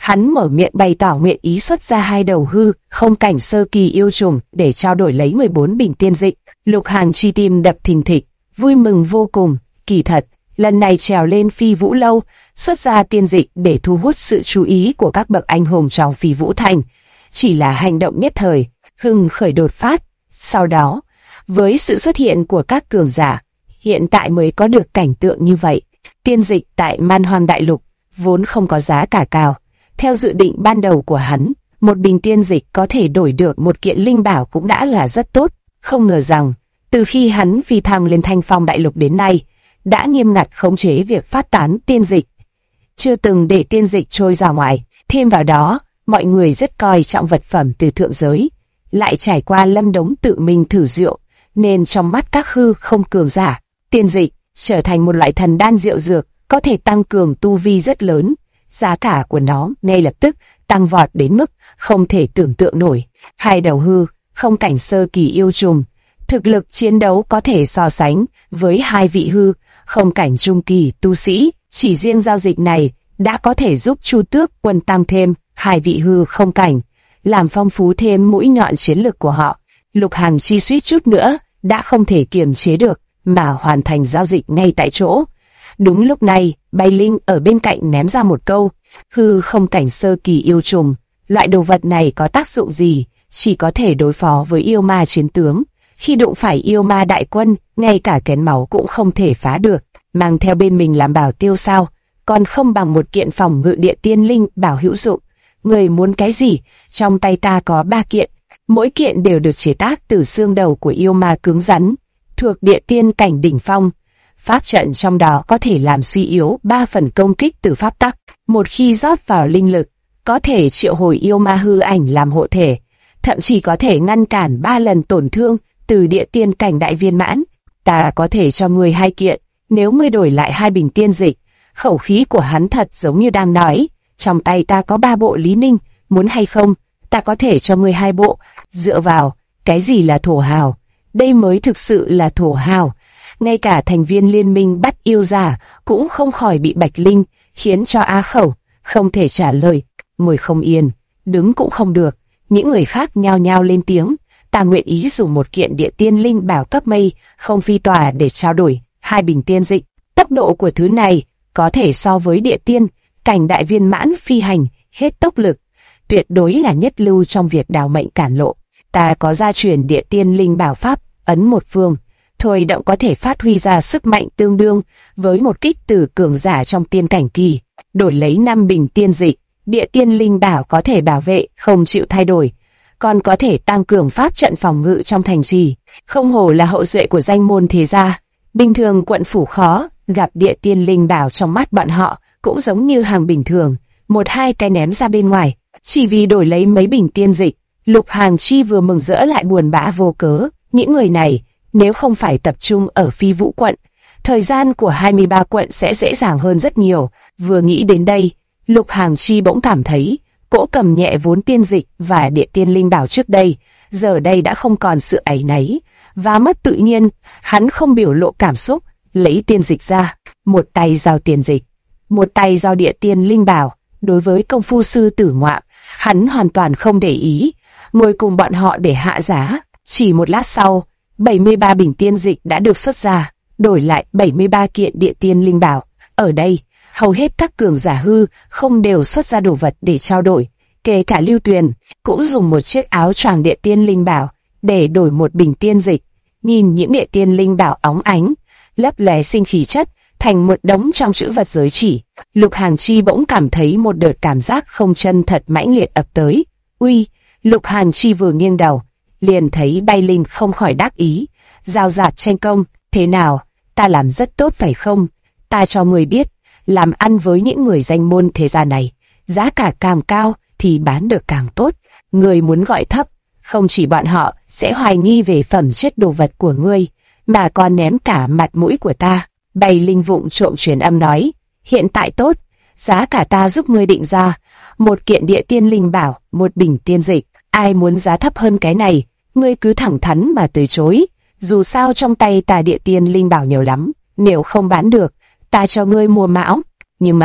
Hắn mở miệng bày tỏ nguyện ý xuất ra 2 đầu hư không cảnh sơ kỳ yêu trùng để trao đổi lấy 14 bình tiên dịch. Lục Hàn Chi tim đập thình thịch, vui mừng vô cùng. Kỳ thật, lần này trèo lên Phi Vũ Lâu, xuất ra tiên dịch để thu hút sự chú ý của các bậc anh hùng trong Phi Vũ Thành, chỉ là hành động nhất thời, hưng khởi đột phát. Sau đó, với sự xuất hiện của các cường giả, hiện tại mới có được cảnh tượng như vậy. Tiên dịch tại Man Hoang Đại Lục vốn không có giá cả cao. Theo dự định ban đầu của hắn, một bình tiên dịch có thể đổi được một kiện linh bảo cũng đã là rất tốt. Không ngờ rằng, từ khi hắn phi thăng lên Thanh Phong Đại Lục đến nay, đã nghiêm ngặt khống chế việc phát tán tiên dịch, chưa từng để tiên dịch trôi ra ngoài. Thêm vào đó, mọi người rất coi trọng vật phẩm từ thượng giới, lại trải qua Lâm Đống tự mình thử rượu, nên trong mắt các hư không cường giả, tiên dịch trở thành một loại thần đan diệu dược, có thể tăng cường tu vi rất lớn. Giá cả của nó ngay lập tức tăng vọt đến mức không thể tưởng tượng nổi. 2 đầu hư không cảnh sơ kỳ yêu trùng, thực lực chiến đấu có thể so sánh với 2 vị hư không cảnh trung kỳ tu sĩ. Chỉ riêng giao dịch này đã có thể giúp Chu Tước quân tăng thêm 2 vị hư không cảnh, làm phong phú thêm mũi nhọn chiến lược của họ. Lục Hàn Chi suýt chút nữa đã không thể kiềm chế được mà hoàn thành giao dịch ngay tại chỗ. Đúng lúc này, Bay Linh ở bên cạnh ném ra một câu: hư không cảnh sơ kỳ yêu trùng, loại đồ vật này có tác dụng gì? Chỉ có thể đối phó với yêu ma chiến tướng. Khi đụng phải yêu ma đại quân, ngay cả kén máu cũng không thể phá được. Mang theo bên mình làm bảo tiêu sao? Còn không bằng một kiện phòng ngự địa tiên linh bảo hữu dụng. Người muốn cái gì? Trong tay ta có 3 kiện, mỗi kiện đều được chế tác từ xương đầu của yêu ma cứng rắn, thuộc địa tiên cảnh đỉnh phong. Pháp trận trong đó có thể làm suy yếu 3 phần công kích từ pháp tắc. Một khi rót vào linh lực, có thể triệu hồi yêu ma hư ảnh làm hộ thể, thậm chí có thể ngăn cản 3 lần tổn thương từ địa tiên cảnh đại viên mãn. Ta có thể cho ngươi 2 kiện, nếu ngươi đổi lại 2 bình tiên dịch. Khẩu khí của hắn thật giống như đang nói, trong tay ta có 3 bộ Lý Ninh, muốn hay không? Ta có thể cho ngươi 2 bộ. Dựa vào, cái gì là thổ hào? Đây mới thực sự là thổ hào. Ngay cả thành viên liên minh bắt yêu giả cũng không khỏi bị Bạch Linh khiến cho á khẩu, không thể trả lời. Ngồi không yên, đứng cũng không được. Những người khác nhao nhao lên tiếng. Ta nguyện ý dùng một kiện địa tiên linh bảo cấp mây không phi tỏa để trao đổi 2 bình tiên dịch. Tốc độ của thứ này có thể so với địa tiên cảnh đại viên mãn phi hành hết tốc lực, tuyệt đối là nhất lưu trong việc đào mệnh cản lộ. Ta có gia truyền địa tiên linh bảo pháp ấn một phương, thôi động có thể phát huy ra sức mạnh tương đương với một kích từ cường giả trong tiên cảnh kỳ. Đổi lấy 5 bình tiên dịch, địa tiên linh bảo có thể bảo vệ không chịu thay đổi, còn có thể tăng cường pháp trận phòng ngự trong thành trì. Không hổ là hậu duệ của danh môn thế gia. Bình thường quận phủ khó gặp địa tiên linh bảo, trong mắt bọn họ cũng giống như hàng bình thường, 1-2 cái ném ra bên ngoài, chỉ vì đổi lấy mấy bình tiên dịch. Lục Hàn Chi vừa mừng rỡ lại buồn bã vô cớ. Những người này nếu không phải tập trung ở Phi Vũ quận, thời gian của 23 quận sẽ dễ dàng hơn rất nhiều. Vừa nghĩ đến đây, Lục Hàn Chi bỗng cảm thấy cỗ cầm nhẹ vốn tiên dịch và địa tiên linh bảo trước đây, giờ đây đã không còn sự áy náy và mất tự nhiên. Hắn không biểu lộ cảm xúc, lấy tiên dịch ra, một tay giao tiền dịch, một tay giao địa tiên linh bảo. Đối với công phu sư tử ngoạm, hắn hoàn toàn không để ý, ngồi cùng bọn họ để hạ giá. Chỉ một lát sau, 73 bình tiên dịch đã được xuất ra, đổi lại 73 kiện địa tiên linh bảo. Ở đây, hầu hết các cường giả hư không đều xuất ra đồ vật để trao đổi, kể cả Lưu Tuyền cũng dùng một chiếc áo choàng địa tiên linh bảo để đổi một bình tiên dịch. Nhìn những địa tiên linh bảo óng ánh, lấp lóe sinh khí chất thành một đống trong trữ vật giới chỉ, Lục Hàn Chi bỗng cảm thấy một đợt cảm giác không chân thật mãnh liệt ập tới. Uy! Lục Hàn Chi vừa nghiêng đầu, liền thấy Bay Linh không khỏi đắc ý, rào rạt tranh công. Thế nào, ta làm rất tốt phải không? Ta cho người biết, làm ăn với những người danh môn thế gia này, giá cả càng cao thì bán được càng tốt. Người muốn gọi thấp, không chỉ bọn họ sẽ hoài nghi về phẩm chất đồ vật của ngươi, mà còn ném cả mặt mũi của ta. Bay Linh vụng trộm truyền âm nói, hiện tại tốt, giá cả ta giúp ngươi định ra, một kiện địa tiên linh bảo, một bình tiên dịch. Ai muốn giá thấp hơn cái này, ngươi cứ thẳng thắn mà từ chối. Dù sao trong tay ta địa tiên linh bảo nhiều lắm, nếu không bán được, ta cho ngươi mua mão. Nhưng mà,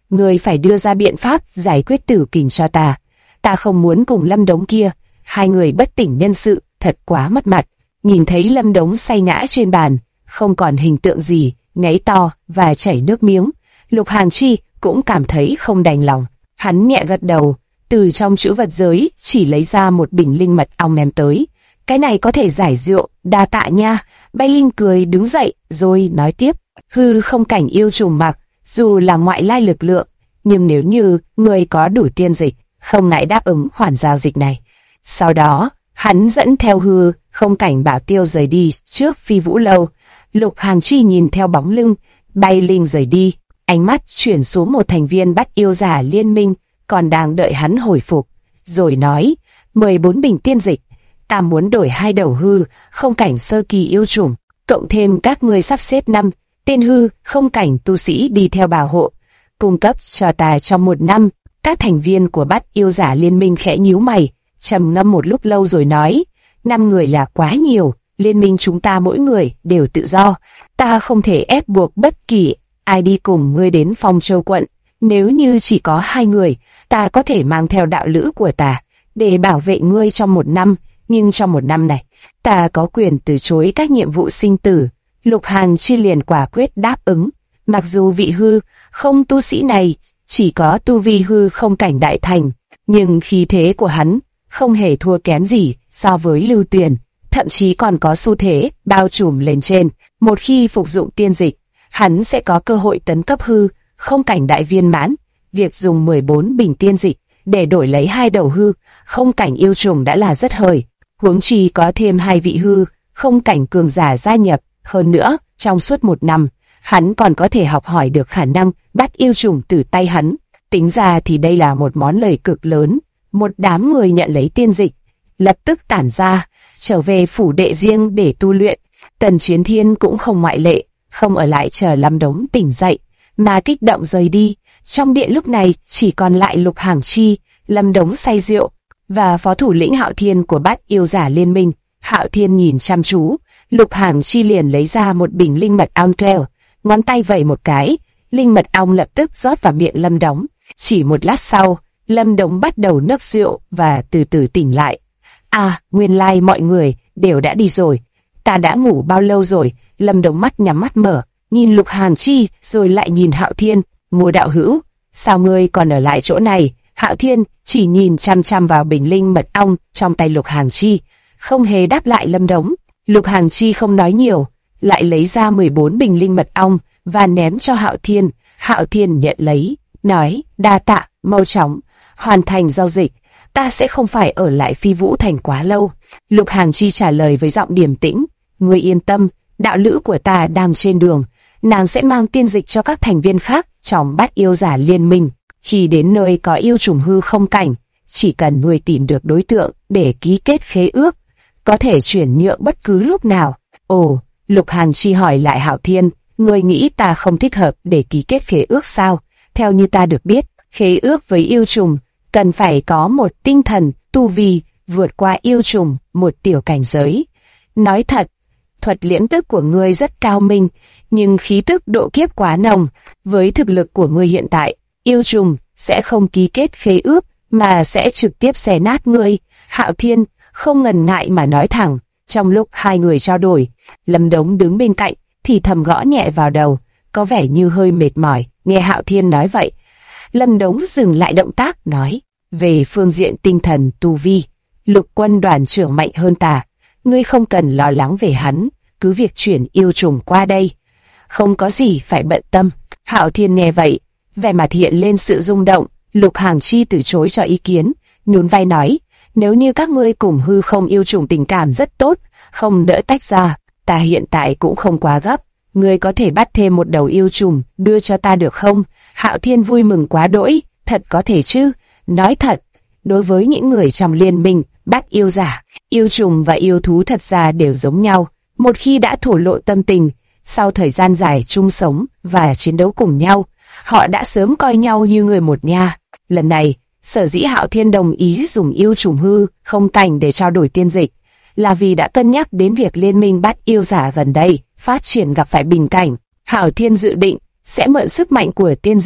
ngươi phải đưa ra biện pháp giải quyết Tử Kình cho ta. Ta không muốn cùng Lâm Đống kia, hai người bất tỉnh nhân sự, thật quá mất mặt. Nhìn thấy Lâm Đống say ngã trên bàn, không còn hình tượng gì, ngáy to và chảy nước miếng, Lục Hàn Chi cũng cảm thấy không đành lòng. Hắn nhẹ gật đầu, từ trong trữ vật giới chỉ lấy ra một bình linh mật ong ném tới. Cái này có thể giải rượu, đa tạ nha. Bay Linh cười đứng dậy rồi nói tiếp, hư không cảnh yêu trùng mặc, dù là ngoại lai lực lượng, nhưng nếu như người có đủ tiên dịch, không ngại đáp ứng khoản giao dịch này. Sau đó, hắn dẫn theo hư không cảnh bảo tiêu rời đi trước Phi Vũ Lâu. Lục Hàn Chi nhìn theo bóng lưng Bay Linh rời đi, ánh mắt chuyển xuống một thành viên bắt yêu giả liên minh còn đang đợi hắn hồi phục, rồi nói, 14 bình tiên dịch, ta muốn đổi 2 đầu hư không cảnh sơ kỳ yêu trùng, cộng thêm các ngươi sắp xếp 5 tên hư không cảnh tu sĩ đi theo bảo hộ, cung cấp cho ta trong 1 năm. Các thành viên của bắt yêu giả liên minh khẽ nhíu mày, trầm ngâm một lúc lâu rồi nói, 5 người là quá nhiều, liên minh chúng ta mỗi người đều tự do, ta không thể ép buộc bất kỳ ai đi cùng ngươi đến Phong Châu quận. Nếu như chỉ có 2 người, ta có thể mang theo đạo lữ của ta để bảo vệ ngươi trong 1 năm, nhưng trong 1 năm này, ta có quyền từ chối các nhiệm vụ sinh tử. Lục Hàn Chi liền quả quyết đáp ứng. Mặc dù vị hư không tu sĩ này chỉ có tu vi hư không cảnh đại thành, nhưng khí thế của hắn không hề thua kém gì so với Lưu Tuyền, thậm chí còn có xu thế bao trùm lên trên. Một khi phục dụng tiên dịch, hắn sẽ có cơ hội tấn cấp hư không cảnh đại viên mãn. Việc dùng 14 bình tiên dịch để đổi lấy 2 đầu hư không cảnh yêu trùng đã là rất hời, huống chi có thêm 2 vị hư không cảnh cường giả gia nhập. Hơn nữa, trong suốt 1 năm, hắn còn có thể học hỏi được khả năng bắt yêu trùng từ tay hắn. Tính ra thì đây là một món lời cực lớn. Một đám người nhận lấy tiên dịch, lập tức tản ra, trở về phủ đệ riêng để tu luyện. Tần Chiến Thiên cũng không ngoại lệ, không ở lại chờ Lâm Đống tỉnh dậy, mà kích động rời đi. Trong điện lúc này chỉ còn lại Lục Hàn Chi, Lâm Đống say rượu và phó thủ lĩnh Hạo Thiên của bát yêu giả liên minh. Hạo Thiên nhìn chăm chú, Lục Hàn Chi liền lấy ra một bình linh mật ong treo, ngón tay vẩy một cái, linh mật ong lập tức rót vào miệng Lâm Đống. Chỉ một lát sau, Lâm Đống bắt đầu nấc rượu và từ từ tỉnh lại. À, nguyên lai mọi người đều đã đi rồi. Ta đã ngủ bao lâu rồi? Lâm Đống mắt nhắm mắt mở, nhìn Lục Hàn Chi rồi lại nhìn Hạo Thiên. Ngô đạo hữu, sao ngươi còn ở lại chỗ này? Hạo Thiên chỉ nhìn chăm chăm vào bình linh mật ong trong tay Lục Hàn Chi, không hề đáp lại Lâm Đống. Lục Hàn Chi không nói nhiều, lại lấy ra 14 bình linh mật ong và ném cho Hạo Thiên. Hạo Thiên nhận lấy, nói, đa tạ, mau chóng hoàn thành giao dịch, ta sẽ không phải ở lại Phi Vũ Thành quá lâu. Lục Hàn Chi trả lời với giọng điềm tĩnh, ngươi yên tâm, đạo lữ của ta đang trên đường, nàng sẽ mang tiên dịch cho các thành viên khác trong bát yêu giả liên minh. Khi đến nơi có yêu trùng hư không cảnh, chỉ cần nuôi tìm được đối tượng để ký kết khế ước, có thể chuyển nhượng bất cứ lúc nào. Ồ, Lục Hàn Chi hỏi lại Hạo Thiên, ngươi nghĩ ta không thích hợp để ký kết khế ước sao? Theo như ta được biết, khế ước với yêu trùng cần phải có một tinh thần tu vi vượt qua yêu trùng một tiểu cảnh giới. Nói thật, thuật liễm tức của ngươi rất cao minh, nhưng khí tức độ kiếp quá nồng. Với thực lực của ngươi hiện tại, yêu trùng sẽ không ký kết khế ước mà sẽ trực tiếp xé nát ngươi. Hạo Thiên không ngần ngại mà nói thẳng. Trong lúc hai người trao đổi, Lâm Đống đứng bên cạnh thì thầm gõ nhẹ vào đầu, có vẻ như hơi mệt mỏi. Nghe Hạo Thiên nói vậy, Lâm Đống dừng lại động tác, nói, về phương diện tinh thần tu vi, Lục Quân đoàn trưởng mạnh hơn ta, ngươi không cần lo lắng về hắn, cứ việc chuyển yêu trùng qua đây, không có gì phải bận tâm. Hạo Thiên nghe vậy, vẻ mặt hiện lên sự rung động. Lục Hàn Chi từ chối cho ý kiến, nhún vai nói, nếu như các ngươi cùng hư không yêu trùng tình cảm rất tốt, không đỡ tách ra, ta hiện tại cũng không quá gấp. Ngươi có thể bắt thêm một đầu yêu trùng đưa cho ta được không? Hạo Thiên vui mừng quá đỗi, thật có thể chứ? Nói thật, đối với những người trong liên minh bắt yêu giả, yêu trùng và yêu thú thật ra đều giống nhau. Một khi đã thổ lộ tâm tình, sau thời gian dài chung sống và chiến đấu cùng nhau, họ đã sớm coi nhau như người một nhà. Lần này, sở dĩ Hạo Thiên đồng ý dùng yêu trùng hư không cảnh để trao đổi tiên dịch, là vì đã cân nhắc đến việc liên minh bắt yêu giả gần đây phát triển gặp phải bình cảnh. Hạo Thiên dự định sẽ mượn sức mạnh của tiên dịch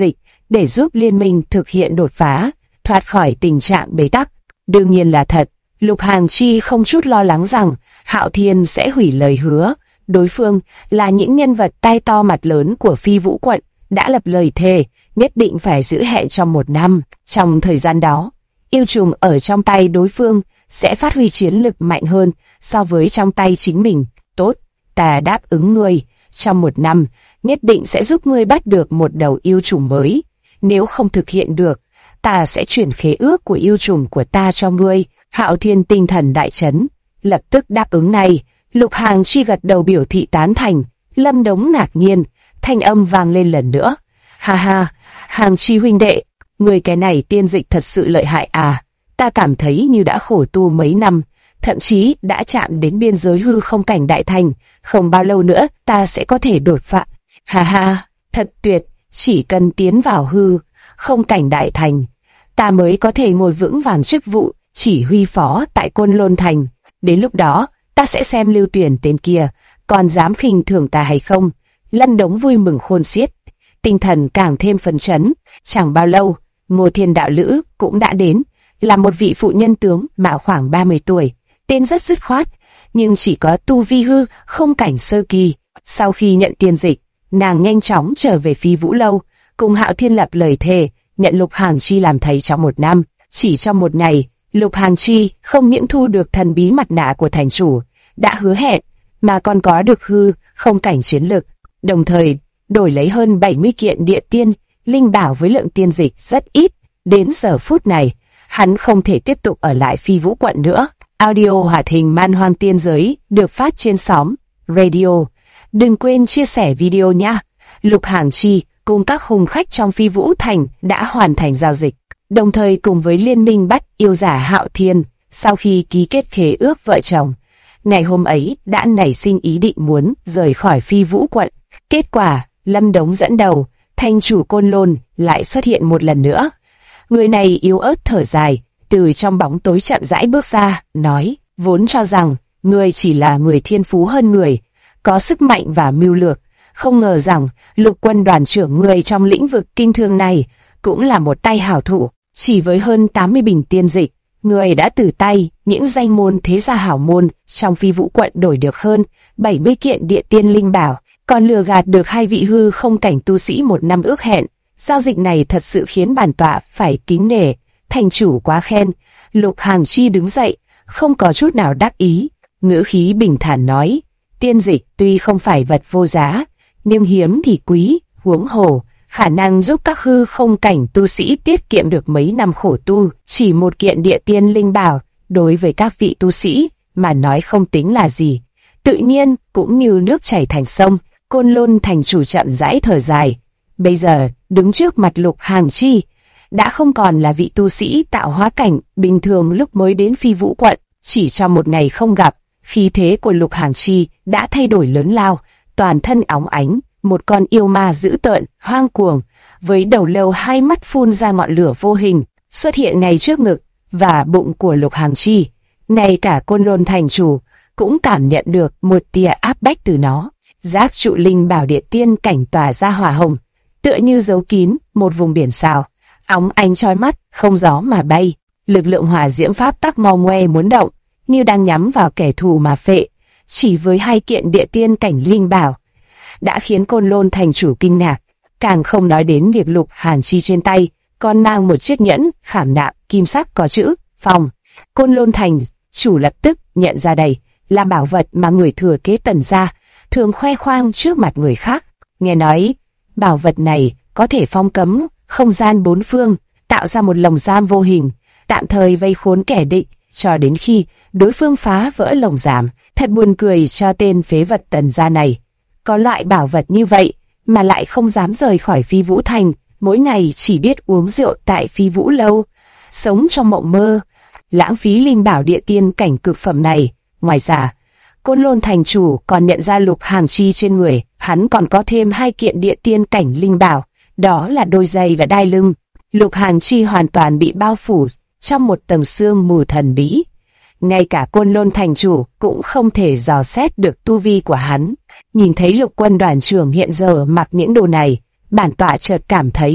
để giúp liên minh thực hiện đột phá, thoát khỏi tình trạng bế tắc. Đương nhiên là thật, Lục Hàng Chi không chút lo lắng rằng Hạo Thiên sẽ hủy lời hứa. Đối phương là những nhân vật tay to mặt lớn của Phi Vũ quận, đã lập lời thề, nhất định phải giữ hẹn trong 1 năm. Trong thời gian đó, yêu trùng ở trong tay đối phương sẽ phát huy chiến lực mạnh hơn so với trong tay chính mình. Tốt, ta đáp ứng ngươi, trong 1 năm, nhất định sẽ giúp ngươi bắt được một đầu yêu trùng mới. Nếu không thực hiện được, ta sẽ chuyển khế ước của yêu trùng của ta cho ngươi. Hạo Thiên tinh thần đại chấn, lập tức đáp ứng ngay. Lục Hàng Chi gật đầu biểu thị tán thành. Lâm Đống ngạc nhiên, thanh âm vang lên lần nữa. Ha ha, Hàng Chi huynh đệ, người cái này tiên dịch thật sự lợi hại à? Ta cảm thấy như đã khổ tu mấy năm, thậm chí đã chạm đến biên giới hư không cảnh đại thành, không bao lâu nữa ta sẽ có thể đột phá. Ha ha, thật tuyệt, chỉ cần tiến vào hư không cảnh đại thành, ta mới có thể ngồi vững vàng chức vụ chỉ huy phó tại Côn Lôn Thành. Đến lúc đó, ta sẽ xem Lưu Tuyển tên kia còn dám khinh thường ta hay không. Lâm Đống vui mừng khôn xiết, tinh thần càng thêm phấn chấn. Chẳng bao lâu, Ngô Thiên đạo lữ cũng đã đến, là một vị phụ nhân tướng mạo khoảng 30 tuổi, tên rất dứt khoát, nhưng chỉ có tu vi hư không cảnh sơ kỳ. Sau khi nhận tiên dịch, nàng nhanh chóng trở về Phi Vũ lâu, cùng Hạo Thiên lập lời thề, nhận Lục Hàng Chi làm thầy trong 1 năm. Chỉ trong 1 ngày, Lục Hàng Chi không những thu được thần bí mặt nạ của thành chủ đã hứa hẹn, mà còn có được hư không cảnh chiến lực, đồng thời đổi lấy hơn 70 kiện địa tiên linh bảo với lượng tiên dịch rất ít. Đến giờ phút này, hắn không thể tiếp tục ở lại Phi Vũ quận nữa. Audio hoạt hình Man Hoang Tiên Giới được phát trên xóm Radio. Đừng quên chia sẻ video nha. Lục Hàng Chi cùng các hùng khách trong Phi Vũ Thành đã hoàn thành giao dịch, đồng thời cùng với liên minh bắt yêu giả Hạo Thiên. Sau khi ký kết khế ước vợ chồng, ngày hôm ấy đã nảy sinh ý định muốn rời khỏi Phi Vũ quận. Kết quả, Lâm Đống dẫn đầu, thành chủ Côn Lôn lại xuất hiện một lần nữa. Người này yếu ớt thở dài, từ trong bóng tối chậm rãi bước ra, nói: vốn cho rằng người chỉ là người thiên phú hơn người, có sức mạnh và mưu lược, không ngờ rằng Lục quân đoàn trưởng người trong lĩnh vực kinh thương này cũng là một tay hảo thủ. Chỉ với hơn 80 bình tiên dịch, người đã từ tay những danh môn thế gia hảo môn trong Phi Vũ quận đổi được hơn 70 kiện địa tiên linh bảo, còn lừa gạt được 2 vị hư không cảnh tu sĩ 1 năm ước hẹn. Giao dịch này thật sự khiến bản tọa phải kính nể, thành chủ quá khen. Lục Hàng Chi đứng dậy, không có chút nào đắc ý, ngữ khí bình thản nói: tiên dịch tuy không phải vật vô giá, nhưng hiếm thì quý, huống hồ khả năng giúp các hư không cảnh tu sĩ tiết kiệm được mấy năm khổ tu. Chỉ một kiện địa tiên linh bảo đối với các vị tu sĩ mà nói không tính là gì, tự nhiên cũng như nước chảy thành sông. Côn Lôn thành chủ chậm rãi thở dài, bây giờ đứng trước mặt Lục Hàng Chi đã không còn là vị tu sĩ tạo hóa cảnh bình thường lúc mới đến Phi Vũ quận. Chỉ trong 1 ngày không gặp, khí thế của Lục Hàng Chi đã thay đổi lớn lao, toàn thân óng ánh, một con yêu ma dữ tợn, hoang cuồng, với đầu lâu 2 mắt phun ra ngọn lửa vô hình, xuất hiện ngay trước ngực và bụng của Lục Hàng Chi. Ngay cả Côn Lôn thành chủ cũng cảm nhận được một tia áp bách từ nó. Giáp trụ linh bảo địa tiên cảnh tỏa ra hỏa hồng, tựa như giấu kín một vùng biển sao, óng ánh chói mắt, không gió mà bay. Lực lượng hỏa diễm pháp tắc mau ngoe muốn động, như đang nhắm vào kẻ thù mà phệ. Chỉ với 2 kiện địa tiên cảnh linh bảo đã khiến Côn Lôn thành chủ kinh ngạc, càng không nói đến việc Lục Hàng Chi trên tay còn mang một chiếc nhẫn khảm nạm kim sắc có chữ Phong. Côn Lôn thành chủ lập tức nhận ra đây là bảo vật mà người thừa kế Tần gia thường khoe khoang trước mặt người khác. Nghe nói bảo vật này có thể phong cấm không gian 4 phương, tạo ra một lồng giam vô hình, tạm thời vây khốn kẻ địch cho đến khi đối phương phá vỡ lồng giam. Thật buồn cười cho tên phế vật Tần gia này, có loại bảo vật như vậy mà lại không dám rời khỏi Phi Vũ thành, mỗi ngày chỉ biết uống rượu tại Phi Vũ lâu, sống trong mộng mơ, lãng phí linh bảo địa tiên cảnh cực phẩm này. Ngoài ra, Côn Lôn thành chủ còn nhận ra Lục Hàng Chi trên người hắn còn có thêm 2 kiện địa tiên cảnh linh bảo, đó là đôi giày và đai lưng. Lục Hàng Chi hoàn toàn bị bao phủ trong một tầng sương mù thần bí, ngay cả Côn Lôn thành chủ cũng không thể dò xét được tu vi của hắn. Nhìn thấy Lục quân đoàn trưởng hiện giờ mặc những đồ này, bản tọa chợt cảm thấy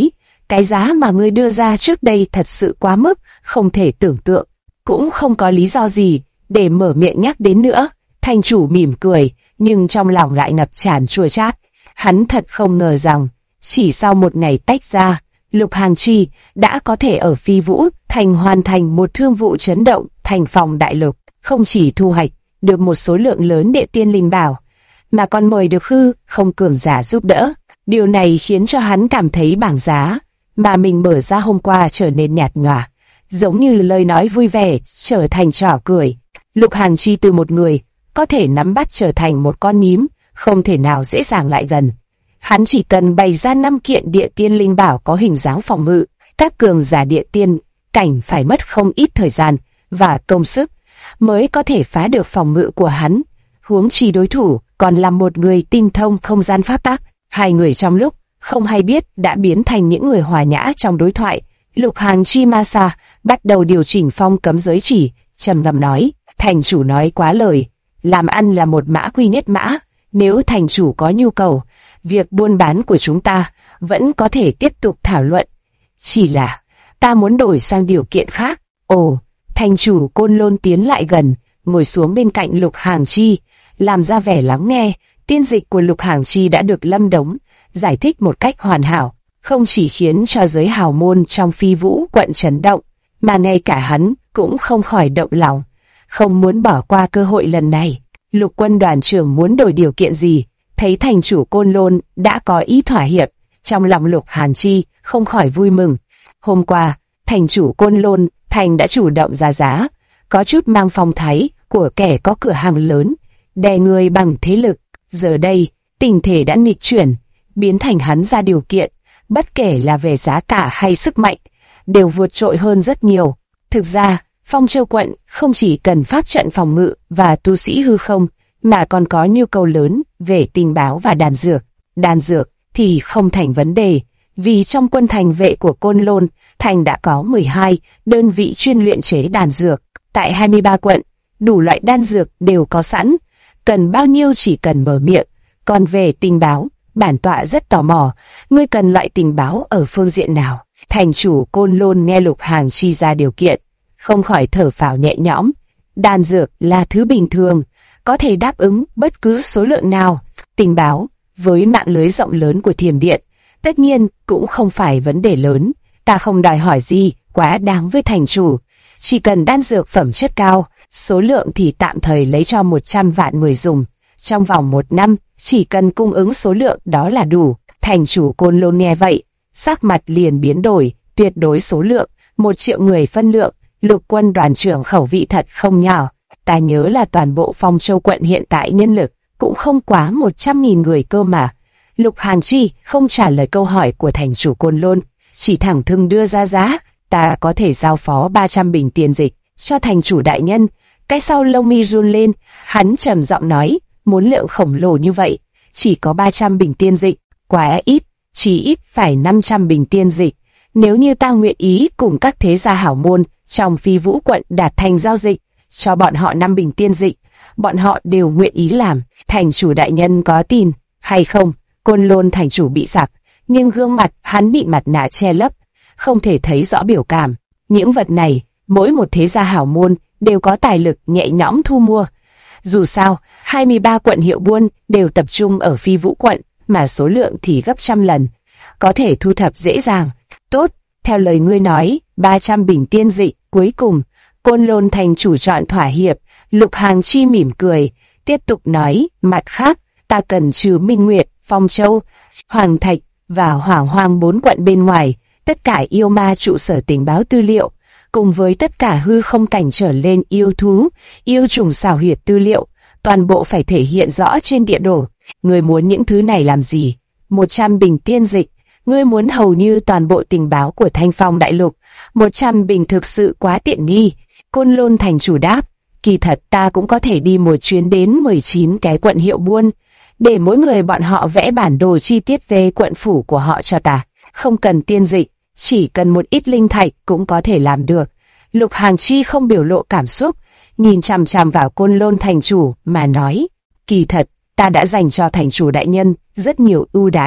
cái giá mà ngươi đưa ra trước đây thật sự quá mức, không thể tưởng tượng. Cũng không có lý do gì để mở miệng nhắc đến nữa. Thành chủ mỉm cười, nhưng trong lòng lại ngập tràn chua chát. Hắn thật không ngờ rằng, chỉ sau một ngày tách ra, Lục Hàng Chi đã có thể ở Phi Vũ Thành hoàn thành một thương vụ chấn động thành phòng đại lục. Không chỉ thu hoạch được một số lượng lớn địa tiên linh bảo, mà còn mời được hư không cường giả giúp đỡ. Điều này khiến cho hắn cảm thấy bảng giá mà mình mở ra hôm qua trở nên nhạt nhòa, giống như lời nói vui vẻ trở thành trò cười. Lục Hàng Chi từ một người có thể nắm bắt trở thành một con nhím, không thể nào dễ dàng lại gần. Hắn chỉ cần bày ra 5 kiện địa tiên linh bảo có hình dáng phòng ngự, các cường giả địa tiên cảnh phải mất không ít thời gian và công sức mới có thể phá được phòng ngự của hắn. Huống chi đối thủ còn là một người tinh thông không gian pháp tắc. Hai người trong lúc không hay biết đã biến thành những người hòa nhã trong đối thoại. Lục Hàng Chi ma sa bắt đầu điều chỉnh phong cấm giới chỉ, trầm ngâm nói: thành chủ nói quá lời, làm ăn là một mã quy nhất mã. Nếu thành chủ có nhu cầu, việc buôn bán của chúng ta vẫn có thể tiếp tục thảo luận. Chỉ là ta muốn đổi sang điều kiện khác. Ồ, thành chủ Côn Lôn tiến lại gần, ngồi xuống bên cạnh Lục Hàng Chi, làm ra vẻ lắng nghe. Tiên dịch của Lục Hàng Chi đã được Lâm Đống giải thích một cách hoàn hảo, không chỉ khiến cho giới hào môn trong Phi Vũ quận chấn động, mà ngay cả hắn cũng không khỏi động lòng, không muốn bỏ qua cơ hội lần này. Lục quân đoàn trưởng muốn đổi điều kiện gì? Thấy thành chủ Côn Lôn đã có ý thỏa hiệp, trong lòng Lục Hàng Chi không khỏi vui mừng. Hôm qua, thành chủ Côn Lôn Thành đã chủ động ra giá, có chút mang phong thái của kẻ có cửa hàng lớn, đè người bằng thế lực. Giờ đây, tình thể đã nghịch chuyển, biến thành hắn ra điều kiện, bất kể là về giá cả hay sức mạnh, đều vượt trội hơn rất nhiều. Thực ra, Phong Châu quận không chỉ cần pháp trận phòng ngự và tu sĩ hư không, mà còn có nhu cầu lớn về tình báo và đan dược. Đan dược thì không thành vấn đề, vì trong quân thành vệ của Côn Lôn Thành đã có 12 đơn vị chuyên luyện chế đan dược. Tại 23 quận, đủ loại đan dược đều có sẵn, cần bao nhiêu chỉ cần mở miệng. Còn về tình báo, bản tọa rất tò mò, ngươi cần loại tình báo ở phương diện nào? Thành chủ Côn Lôn nghe Lục Hàng Chi ra điều kiện, không khỏi thở phào nhẹ nhõm. Đan dược là thứ bình thường, có thể đáp ứng bất cứ số lượng nào. Tình báo, với mạng lưới rộng lớn của Thiềm Điện, tất nhiên cũng không phải vấn đề lớn. Ta không đòi hỏi gì quá đáng với thành chủ, chỉ cần đan dược phẩm chất cao, số lượng thì tạm thời lấy cho 100 vạn người dùng. Trong vòng 1 năm, chỉ cần cung ứng số lượng đó là đủ. Thành chủ Côn Lôn nghe vậy, sắc mặt liền biến đổi, tuyệt đối số lượng, 1 triệu người phân lượng. Lục quân đoàn trưởng khẩu vị thật không nhỏ. Ta nhớ là toàn bộ Phong Châu quận hiện tại nhân lực cũng không quá 100.000 người cơ mà. Lục Hàng Chi không trả lời câu hỏi của thành chủ Côn Lôn, chỉ thẳng thừng đưa ra giá. Ta có thể giao phó 300 bình tiền dịch cho thành chủ đại nhân. Cái sau lông mi run lên, hắn trầm giọng nói, muốn lượng khổng lồ như vậy, chỉ có 300 bình tiên dịch, quá ít, chỉ ít phải 500 bình tiên dịch. Nếu như ta nguyện ý cùng các thế gia hảo môn trong Phi Vũ quận đạt thành giao dịch, cho bọn họ 5 bình tiên dịch, bọn họ đều nguyện ý làm. Thành chủ đại nhân có tin hay không? Côn Lôn thành chủ bị sặc, nhưng gương mặt hắn bị mặt nạ che lấp, không thể thấy rõ biểu cảm. Những vật này, mỗi một thế gia hảo môn đều có tài lực nhẹ nhõm thu mua. Dù sao, 23 quận hiệu buôn đều tập trung ở Phi Vũ quận, mà số lượng thì gấp trăm lần, có thể thu thập dễ dàng. Tốt, theo lời ngươi nói, 300 bình tiên dịch. Cuối cùng, Côn Lôn thành chủ chọn thỏa hiệp. Lục Hàng Chi mỉm cười, tiếp tục nói, mặt khác, ta cần trừ Minh Nguyệt, Phong Châu, Hoàng Thạch và Hỏa Hoang 4 quận bên ngoài, tất cả yêu ma trụ sở tình báo tư liệu, cùng với tất cả hư không cảnh trở lên yêu thú, yêu trùng xảo huyệt tư liệu, toàn bộ phải thể hiện rõ trên địa đồ. Ngươi muốn những thứ này làm gì? 100 bình tiên dịch. Ngươi muốn hầu như toàn bộ tình báo của Thanh Phong đại lục. 100 bình thực sự quá tiện nghi. Côn Lôn thành chủ đáp, kỳ thật ta cũng có thể đi một chuyến đến 19 cái quận hiệu buôn, để mỗi người bọn họ vẽ bản đồ chi tiết về quận phủ của họ cho ta. Không cần tiên dịch, chỉ cần một ít linh thạch cũng có thể làm được. Lục Hàng Chi không biểu lộ cảm xúc, nhìn chằm chằm vào Côn Lôn thành chủ mà nói, kỳ thật, ta đã dành cho thành chủ đại nhân rất nhiều ưu đãi,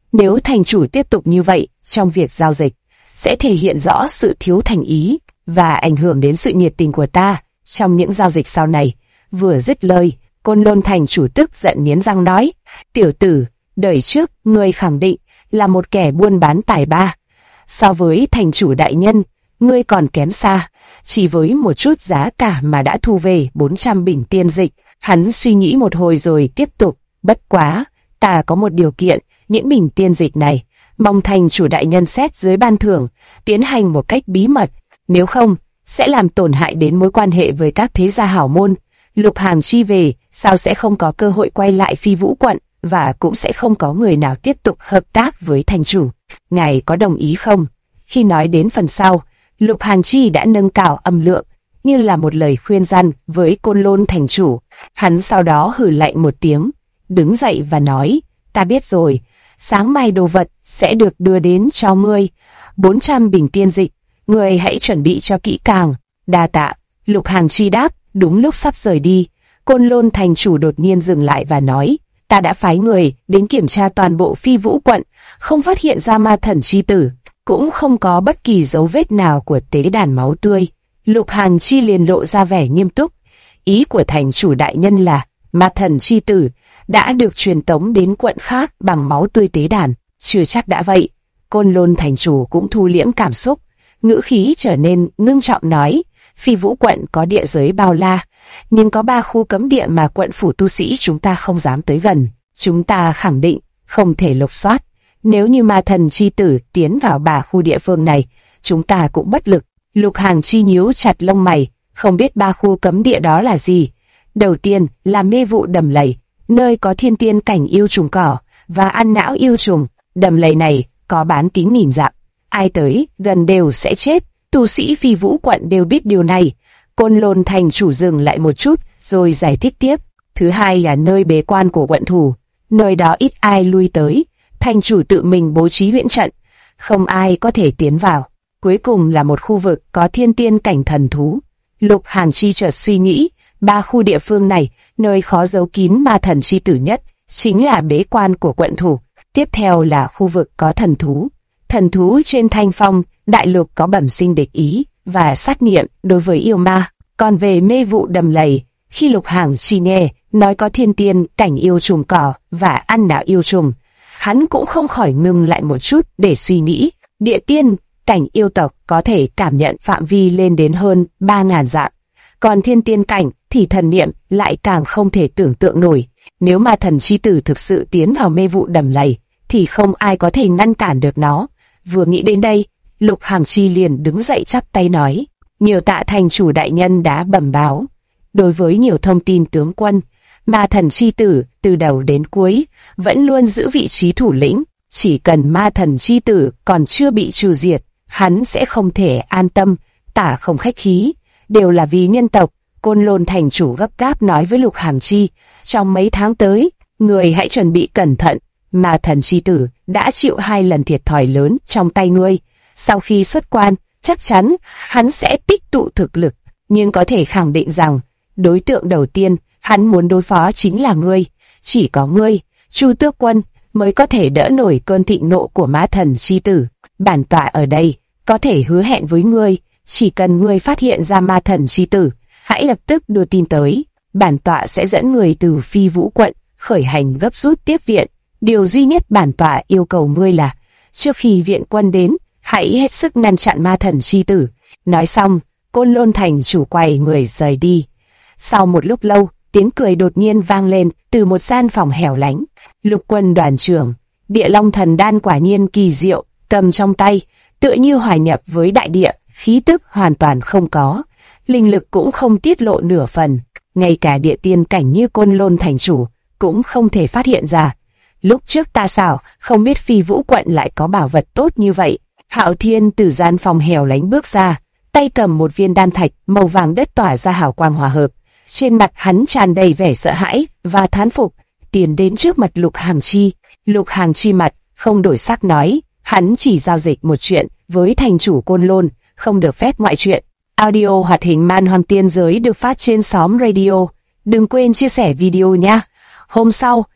Nếu thành chủ tiếp tục như vậy trong việc giao dịch, sẽ thể hiện rõ sự thiếu thành ý và ảnh hưởng đến sự nhiệt tình của ta trong những giao dịch sau này. Vừa dứt lời, Côn Lôn thành chủ tức giận nghiến răng nói, tiểu tử, đời trước ngươi khẳng định là một kẻ buôn bán tài ba. So với thành chủ đại nhân, ngươi còn kém xa, chỉ với một chút giá cả mà đã thu về 400 bình tiên dịch. Hắn suy nghĩ một hồi rồi tiếp tục, bất quá, ta có một điều kiện, những bình tiên dịch này, mong thành chủ đại nhân xét dưới ban thưởng, tiến hành một cách bí mật, nếu không, sẽ làm tổn hại đến mối quan hệ với các thế gia hảo môn. Lục Hàng Chi về, sao sẽ không có cơ hội quay lại Phi Vũ quận, và cũng sẽ không có người nào tiếp tục hợp tác với thành chủ. Ngài có đồng ý không? Khi nói đến phần sau, Lục Hàng Chi đã nâng cao âm lượng, như là một lời khuyên răn với Côn Lôn thành chủ. Hắn sau đó hừ lạnh một tiếng, đứng dậy và nói, ta biết rồi, sáng mai đồ vật sẽ được đưa đến cho ngươi, 400 bình tiên dịch, ngươi hãy chuẩn bị cho kỹ càng. Đa tạ. Lục Hàng Chi đáp. Đúng lúc sắp rời đi, Côn Lôn thành chủ đột nhiên dừng lại và nói, ta đã phái người đến kiểm tra toàn bộ Phi Vũ quận, không phát hiện ra ma thần chi tử, cũng không có bất kỳ dấu vết nào của tế đàn máu tươi. Lục Hàng Chi liền lộ ra vẻ nghiêm túc. Ý của thành chủ đại nhân là ma thần chi tử đã được truyền tống đến quận khác bằng máu tươi tế đàn. Chưa chắc đã vậy. Côn Lôn thành chủ cũng thu liễm cảm xúc, ngữ khí trở nên ngưng trọng nói, Phi Vũ quận có địa giới bao la, nhưng có 3 khu cấm địa mà quận phủ tu sĩ chúng ta không dám tới gần. Chúng ta khẳng định không thể lục soát. Nếu như ma thần chi tử tiến vào 3 khu địa phương này, chúng ta cũng bất lực. Lục Hàng Chi nhíu chặt lông mày, không biết 3 khu cấm địa đó là gì. Đầu tiên là mê vụ đầm lầy, nơi có thiên tiên cảnh yêu trùng cỏ và ăn não yêu trùng. Đầm lầy này có bán kính nghìn dặm, ai tới gần đều sẽ chết. Tu sĩ Phi Vũ quận đều biết điều này. Côn Lôn thành chủ dừng lại một chút rồi giải thích tiếp. Thứ hai là nơi bế quan của quận thủ, nơi đó ít ai lui tới, thành chủ tự mình bố trí huyễn trận, không ai có thể tiến vào. Cuối cùng là một khu vực có thiên tiên cảnh thần thú. Lục Hàng Chi chợt suy nghĩ, 3 khu địa phương này, nơi khó giấu kín ma thần chi tử nhất chính là bế quan của quận thủ. Tiếp theo là khu vực có thần thú. Thần thú trên Thanh Phong đại lục có bẩm sinh địch ý và sát niệm đối với yêu ma. Còn về mê vụ đầm lầy, khi Lục Hàng Chi nghe nói có thiên tiên cảnh yêu trùng cỏ và ăn não yêu trùng, hắn cũng không khỏi ngừng lại một chút để suy nghĩ. Địa tiên cảnh yêu tộc có thể cảm nhận phạm vi lên đến hơn 3.000 dặm, còn thiên tiên cảnh thì thần niệm lại càng không thể tưởng tượng nổi. Nếu mà thần chi tử thực sự tiến vào mê vụ đầm lầy, thì không ai có thể ngăn cản được nó. Vừa nghĩ đến đây, Lục Hàng Chi liền đứng dậy chắp tay nói, nhiều tạ thành chủ đại nhân đã bẩm báo. Đối với nhiều thông tin tướng quân, ma thần chi tử từ đầu đến cuối vẫn luôn giữ vị trí thủ lĩnh. Chỉ cần ma thần chi tử còn chưa bị trừ diệt, hắn sẽ không thể an tâm. Tả không khách khí, đều là vì nhân tộc. Côn Lôn thành chủ gấp gáp nói với Lục Hàng Chi, trong mấy tháng tới, người hãy chuẩn bị cẩn thận. Ma thần chi tử đã chịu 2 lần thiệt thòi lớn trong tay ngươi. Sau khi xuất quan, chắc chắn hắn sẽ tích tụ thực lực, nhưng có thể khẳng định rằng đối tượng đầu tiên hắn muốn đối phó chính là ngươi. Chỉ có ngươi, Chu Tước Quân, mới có thể đỡ nổi cơn thịnh nộ của ma thần chi tử. Bản tọa ở đây có thể hứa hẹn với ngươi, chỉ cần ngươi phát hiện ra ma thần chi tử, hãy lập tức đưa tin tới. Bản tọa sẽ dẫn người từ Phi Vũ quận khởi hành gấp rút tiếp viện. Điều duy nhất bản tọa yêu cầu ngươi là, trước khi viện quân đến, hãy hết sức ngăn chặn ma thần chi tử. Nói xong, Côn Lôn thành chủ quay người rời đi. Sau một lúc lâu, tiếng cười đột nhiên vang lên từ một gian phòng hẻo lánh. Lục Quân đoàn trưởng, Địa Long thần đan quả nhiên kỳ diệu, cầm trong tay, tựa như hòa nhập với đại địa, khí tức hoàn toàn không có, linh lực cũng không tiết lộ nửa phần, ngay cả địa tiên cảnh như Côn Lôn thành chủ cũng không thể phát hiện ra. Lúc trước ta sao không biết Phi Vũ quận lại có bảo vật tốt như vậy. Hạo Thiên từ gian phòng hẻo lánh bước ra, tay cầm một viên đan thạch màu vàng đất tỏa ra hào quang hòa hợp. Trên mặt hắn tràn đầy vẻ sợ hãi và thán phục, tiến đến trước mặt Lục Hàng Chi. Lục Hàng Chi mặt không đổi sắc nói, hắn chỉ giao dịch một chuyện với thành chủ Côn Lôn, không được phép ngoại chuyện. Audio hoạt hình Man Hoang Tiên Giới được phát trên xóm radio. Đừng quên chia sẻ video nha. Hôm sau,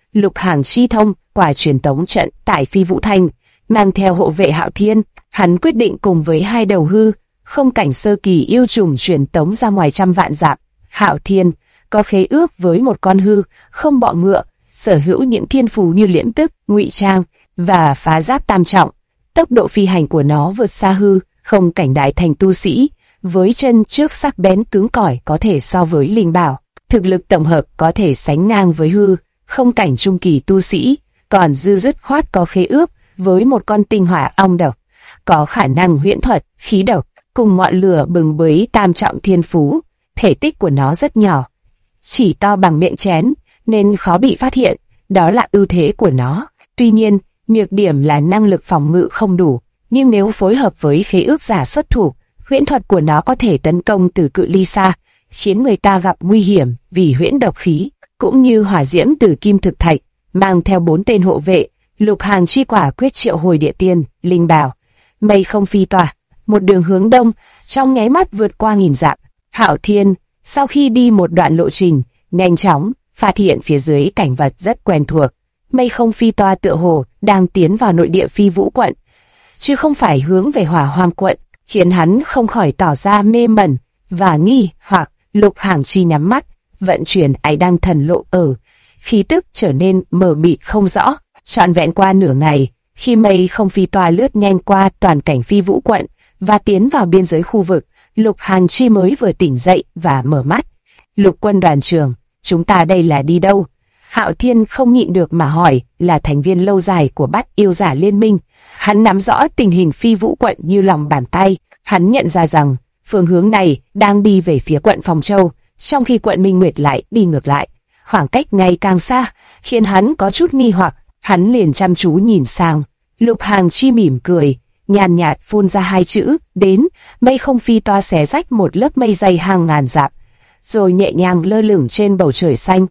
Lục Hàng Chi thông qua truyền tống trận tại Phi Vũ Thành, mang theo hộ vệ Hạo Thiên, hắn quyết định cùng với hai đầu hư không cảnh sơ kỳ yêu trùng truyền tống ra ngoài trăm vạn dặm. Hạo Thiên có khế ước với một con hư không bọ ngựa, sở hữu những thiên phú như liễm tức, ngụy trang và phá giáp tam trọng. Tốc độ phi hành của nó vượt xa hư không cảnh đại thành tu sĩ, với chân trước sắc bén cứng cỏi có thể so với linh bảo. Thực lực tổng hợp có thể sánh ngang với hư không cảnh trung kỳ tu sĩ, còn dư dứt khoát có khế ước với một con tinh hỏa ong độc, có khả năng huyễn thuật, khí độc, cùng ngọn lửa bừng bấy tam trọng thiên phú. Thể tích của nó rất nhỏ, chỉ to bằng miệng chén, nên khó bị phát hiện, đó là ưu thế của nó. Tuy nhiên, nhược điểm là năng lực phòng ngự không đủ, nhưng nếu phối hợp với khế ước giả xuất thủ, huyễn thuật của nó có thể tấn công từ cự ly xa, khiến người ta gặp nguy hiểm vì huyễn độc khí, cũng như hỏa diễm từ kim thực thạch. Mang theo 4 tên hộ vệ, Lục Hàng Chi quả quyết triệu hồi địa tiên, linh bảo, mây không phi tỏa, một đường hướng đông, trong nháy mắt vượt qua nghìn dặm. Hạo Thiên, sau khi đi một đoạn lộ trình, nhanh chóng phát hiện phía dưới cảnh vật rất quen thuộc. Mây không phi toa tựa hồ đang tiến vào nội địa Phi Vũ quận, chứ không phải hướng về Hỏa Hoang quận, khiến hắn không khỏi tỏ ra mê mẩn và nghi hoặc. Lục Hàng Chi nhắm mắt, vận chuyển ái đăng thần lộ ở, khí tức trở nên mờ mịt không rõ. Trọn vẹn qua nửa ngày, khi mây không phi toa lướt nhanh qua toàn cảnh Phi Vũ quận và tiến vào biên giới khu vực, Lục Hàng Chi mới vừa tỉnh dậy và mở mắt. Lục quân đoàn trưởng, chúng ta đây là đi đâu? Hạo Thiên không nhịn được mà hỏi, là thành viên lâu dài của Bát Yêu Giả Liên minh. Hắn nắm rõ tình hình Phi Vũ quận như lòng bàn tay. Hắn nhận ra rằng phương hướng này đang đi về phía quận Phong Châu, trong khi quận Minh Nguyệt lại đi ngược lại. Khoảng cách ngày càng xa, khiến hắn có chút nghi hoặc. Hắn liền chăm chú nhìn sang. Lục Hàng Chi mỉm cười, nhàn nhạt phun ra 2 chữ, đến. Mây không phi toa xé rách một lớp mây dày hàng ngàn dặm, rồi nhẹ nhàng lơ lửng trên bầu trời xanh.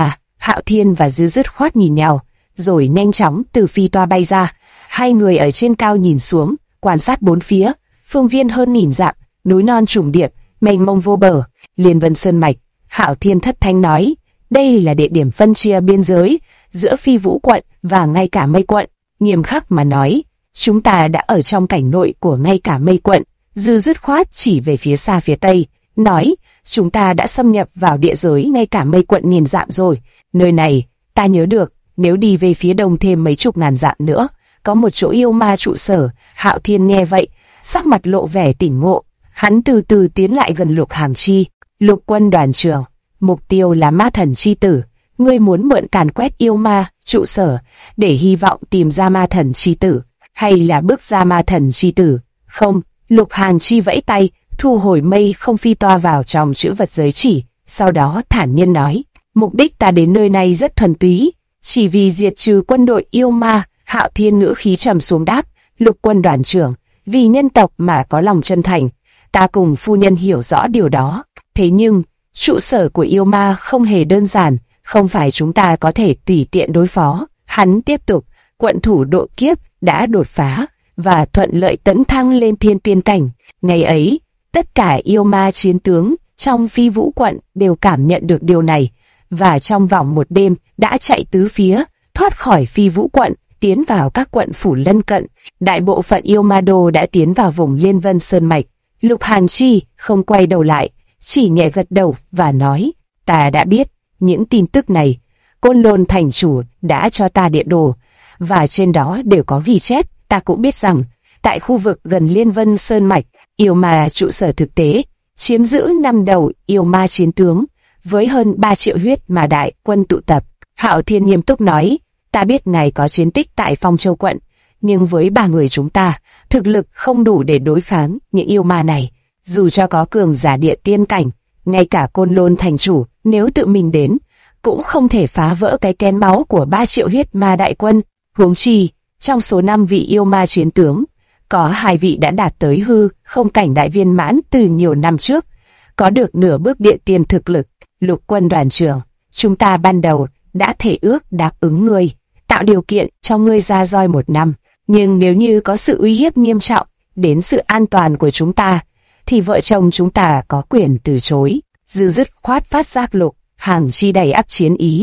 Hạo Thiên và Dư Dứt khoát nhìn nhau, rồi nhanh chóng từ phi toa bay ra. Hai người ở trên cao nhìn xuống, quan sát bốn phía, phương viên hơn nghìn dặm, núi non trùng điệp, mênh mông vô bờ, liên vân sơn mạch. Hạo Thiên thất thanh nói, đây là địa điểm phân chia biên giới giữa Phi Vũ quận và ngay cả Mây quận. Nghiêm khắc mà nói, chúng ta đã ở trong cảnh nội của ngay cả Mây quận. Dư Dứt khoát chỉ về phía xa phía tây, nói, chúng ta đã xâm nhập vào địa giới ngay cả Mây quận nghìn dặm rồi. Nơi này, ta nhớ được, nếu đi về phía đông thêm mấy chục ngàn dặm nữa, có một chỗ yêu ma trụ sở. Hạo Thiên nghe vậy, sắc mặt lộ vẻ tỉnh ngộ. Hắn từ từ tiến lại gần Lục Hàng Chi. Lục quân đoàn trưởng, mục tiêu là ma thần chi tử. Ngươi muốn mượn càn quét yêu ma trụ sở để hy vọng tìm ra ma thần chi tử, hay là bước ra ma thần chi tử? Không. Lục Hàng Chi vẫy tay, thu hồi mây không phi toa vào trong chữ vật giới chỉ, sau đó thản nhiên nói, mục đích ta đến nơi này rất thuần túy, chỉ vì diệt trừ quân đội yêu ma. Hạo Thiên ngữ khí trầm xuống đáp, Lục quân đoàn trưởng, vì nhân tộc mà có lòng chân thành, ta cùng phu nhân hiểu rõ điều đó. Thế nhưng, trụ sở của yêu ma không hề đơn giản, không phải chúng ta có thể tùy tiện đối phó. Hắn tiếp tục, quận thủ độ kiếp đã đột phá và thuận lợi tấn thăng lên thiên tiên cảnh. Ngày ấy, tất cả yêu ma chiến tướng trong Phi Vũ quận đều cảm nhận được điều này, và trong vòng một đêm đã chạy tứ phía, thoát khỏi Phi Vũ quận, tiến vào các quận phủ lân cận. Đại bộ phận yêu ma đồ đã tiến vào vùng Liên Vân Sơn Mạch. Lục Hàng Chi không quay đầu lại, chỉ nhẹ gật đầu và nói, ta đã biết những tin tức này. Côn Lôn thành chủ đã cho ta địa đồ, và trên đó đều có ghi chép. Ta cũng biết rằng, tại khu vực gần Liên Vân Sơn Mạch, yêu ma trụ sở thực tế chiếm giữ 5 đầu yêu ma chiến tướng, với hơn 3 triệu huyết ma đại quân tụ tập. Hạo Thiên nghiêm túc nói, ta biết ngài có chiến tích tại Phong Châu quận, nhưng với 3 người chúng ta, thực lực không đủ để đối kháng những yêu ma này. Dù cho có cường giả địa tiên cảnh, ngay cả Côn Lôn thành chủ nếu tự mình đến, cũng không thể phá vỡ cái kén máu của 3 triệu huyết ma đại quân. Huống chi, trong số 5 vị yêu ma chiến tướng, có 2 vị đã đạt tới hư không cảnh đại viên mãn từ nhiều năm trước, có được nửa bước địa tiên thực lực. Lục quân đoàn trưởng, chúng ta ban đầu đã thể ước đáp ứng ngươi, tạo điều kiện cho ngươi ra roi 1 năm, nhưng nếu như có sự uy hiếp nghiêm trọng đến sự an toàn của chúng ta, thì vợ chồng chúng ta có quyền từ chối. Dư Dứt khoát phát giác Lục Hàng Chi đầy áp chiến ý,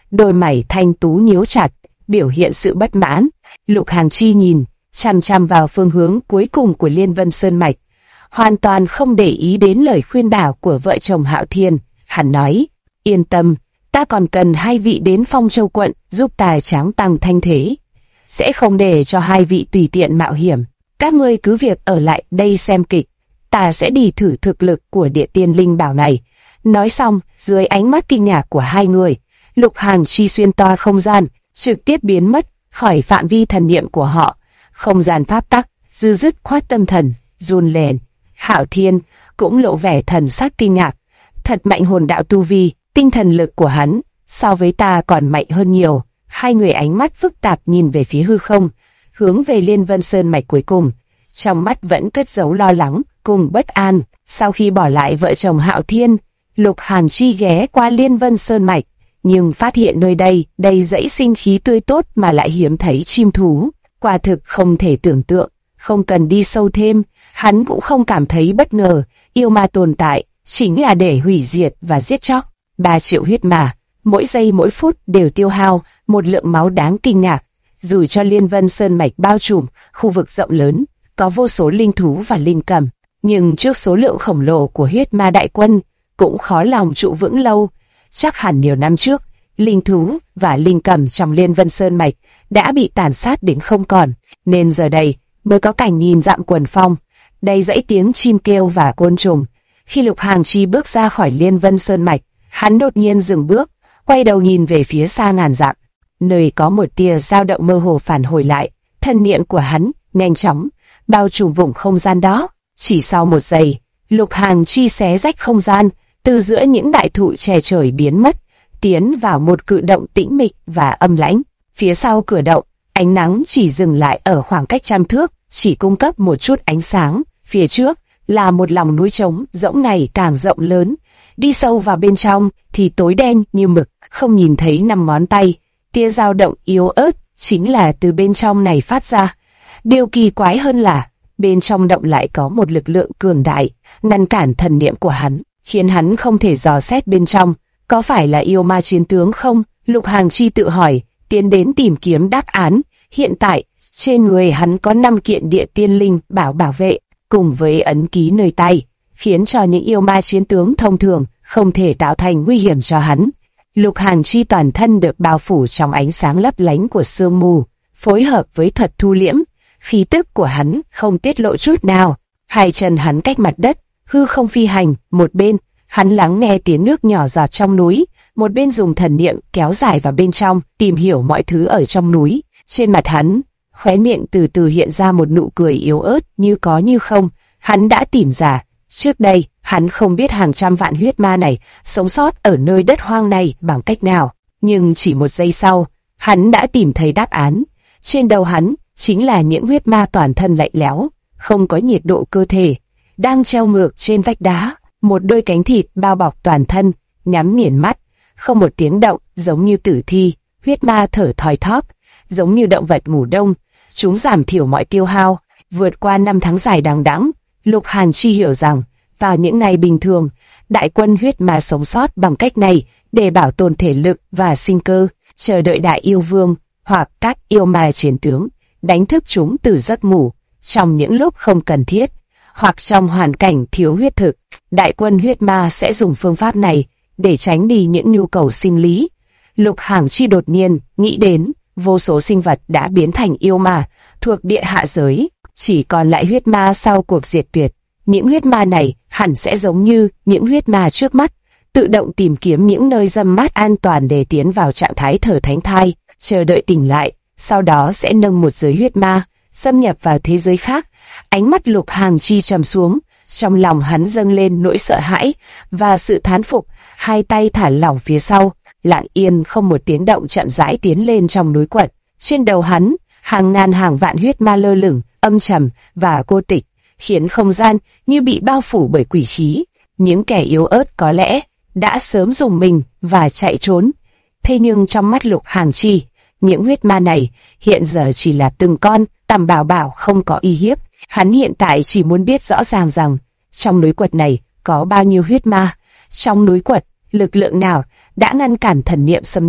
đôi mày thanh tú nhíu chặt, biểu hiện sự bất mãn. Lục Hàng Chi nhìn chằm chằm vào phương hướng cuối cùng của Liên Vân Sơn Mạch, hoàn toàn không để ý đến lời khuyên bảo của vợ chồng Hạo Thiên. Hắn nói, yên tâm, ta còn cần hai vị đến Phong Châu quận giúp ta tráng tăng thanh thế, sẽ không để cho hai vị tùy tiện mạo hiểm. Các ngươi cứ việc ở lại đây xem kịch, ta sẽ đi thử thực lực của địa tiên linh bảo này. Nói xong, dưới ánh mắt kinh ngạc của hai người, Lục Hàng Chi xuyên toa không gian, trực tiếp biến mất khỏi phạm vi thần niệm của họ. Không gian pháp tắc, dư dứt khoát tâm thần, run lên. Hạo Thiên cũng lộ vẻ thần sắc kinh ngạc. Thật mạnh hồn đạo tu vi, tinh thần lực của hắn so với ta còn mạnh hơn nhiều. Hai người ánh mắt phức tạp nhìn về phía hư không, hướng về Liên Vân Sơn Mạch cuối cùng. Trong mắt vẫn cất giấu lo lắng cùng bất an. Sau khi bỏ lại vợ chồng Hạo Thiên, Lục Hàng Chi ghé qua Liên Vân Sơn Mạch, nhưng phát hiện nơi đây đầy dẫy sinh khí tươi tốt mà lại hiếm thấy chim thú. Quả thực không thể tưởng tượng. Không cần đi sâu thêm, hắn cũng không cảm thấy bất ngờ. Yêu ma tồn tại chính là để hủy diệt và giết chóc. 3 triệu huyết ma, mỗi giây mỗi phút đều tiêu hao một lượng máu đáng kinh ngạc. Dù cho Liên Vân Sơn Mạch bao trùm khu vực rộng lớn, có vô số linh thú và linh cầm, nhưng trước số lượng khổng lồ của huyết ma đại quân cũng khó lòng trụ vững lâu. Chắc hẳn nhiều năm trước, linh thú và linh cầm trong Liên Vân Sơn Mạch đã bị tàn sát đến không còn, nên giờ đây mới có cảnh nghìn dặm quần phong, đầy dãy tiếng chim kêu và côn trùng. Khi Lục Hàng Chi bước ra khỏi Liên Vân Sơn Mạch, hắn đột nhiên dừng bước, quay đầu nhìn về phía xa ngàn dặm, nơi có một tia dao động mơ hồ phản hồi lại. Thân niệm của hắn nhanh chóng bao trùm vùng không gian đó. Chỉ sau một giây, Lục Hàng Chi xé rách không gian, từ giữa những đại thụ che trời biến mất, tiến vào một cự động tĩnh mịch và âm lãnh. Phía sau cửa động, ánh nắng chỉ dừng lại ở khoảng cách trăm thước, chỉ cung cấp một chút ánh sáng. Phía trước là một lòng núi trống rỗng ngày càng rộng lớn. Đi sâu vào bên trong thì tối đen như mực, không nhìn thấy 5 ngón tay. Tia dao động yếu ớt chính là từ bên trong này phát ra. Điều kỳ quái hơn là bên trong động lại có một lực lượng cường đại, ngăn cản thần niệm của hắn, khiến hắn không thể dò xét bên trong. Có phải là yêu ma chiến tướng không? Lục Hàng Chi tự hỏi, tiến đến tìm kiếm đáp án. Hiện tại, trên người hắn có 5 kiện địa tiên linh bảo bảo vệ, cùng với ấn ký nơi tay, khiến cho những yêu ma chiến tướng thông thường không thể tạo thành nguy hiểm cho hắn. Lục Hàng Chi toàn thân được bao phủ trong ánh sáng lấp lánh của sương mù, phối hợp với thuật thu liễm, khí tức của hắn không tiết lộ chút nào. Hai chân hắn cách mặt đất, hư không phi hành. Một bên, hắn lắng nghe tiếng nước nhỏ giọt trong núi, một bên dùng thần niệm kéo dài vào bên trong, tìm hiểu mọi thứ ở trong núi. Trên mặt hắn, khóe miệng từ từ hiện ra một nụ cười yếu ớt như có như không. Hắn đã tìm ra, trước đây, hắn không biết hàng trăm vạn huyết ma này sống sót ở nơi đất hoang này bằng cách nào. Nhưng chỉ một giây sau, hắn đã tìm thấy đáp án. Trên đầu hắn, chính là những huyết ma toàn thân lạnh lẽo, không có nhiệt độ cơ thể, đang treo ngược trên vách đá. Một đôi cánh thịt bao bọc toàn thân, nhắm nghiền mắt, không một tiếng động, giống như tử thi. Huyết ma thở thoi thóp, giống như động vật ngủ đông. Chúng giảm thiểu mọi tiêu hao, vượt qua 5 tháng dài đằng đẵng. Lục Hàn Chi hiểu rằng, vào những ngày bình thường, đại quân huyết ma sống sót bằng cách này để bảo tồn thể lực và sinh cơ, chờ đợi đại yêu vương hoặc các yêu ma chiến tướng đánh thức chúng từ giấc ngủ trong những lúc không cần thiết, hoặc trong hoàn cảnh thiếu huyết thực. Đại quân huyết ma sẽ dùng phương pháp này để tránh đi những nhu cầu sinh lý. Lục Hàng Chi đột nhiên nghĩ đến vô số sinh vật đã biến thành yêu ma thuộc địa hạ giới, chỉ còn lại huyết ma sau cuộc diệt tuyệt. Những huyết ma này hẳn sẽ giống như những huyết ma trước mắt, tự động tìm kiếm những nơi râm mát an toàn để tiến vào trạng thái thở thánh thai, chờ đợi tỉnh lại, sau đó sẽ nâng một giới huyết ma, xâm nhập vào thế giới khác. Ánh mắt Lục Hàng Chi trầm xuống, trong lòng hắn dâng lên nỗi sợ hãi và sự thán phục. Hai tay thả lỏng phía sau, lặng yên không một tiếng động chậm rãi tiến lên trong núi quật. Trên đầu hắn, hàng ngàn hàng vạn huyết ma lơ lửng, âm trầm và cô tịch, khiến không gian như bị bao phủ bởi quỷ khí. Những kẻ yếu ớt có lẽ đã sớm dùng mình và chạy trốn. Thế nhưng trong mắt Lục Hàng Chi, những huyết ma này hiện giờ chỉ là từng con tầm bảo bảo không có uy hiếp. Hắn hiện tại chỉ muốn biết rõ ràng rằng trong núi quật này có bao nhiêu huyết ma, trong núi quật lực lượng nào đã ngăn cản thần niệm xâm nhập.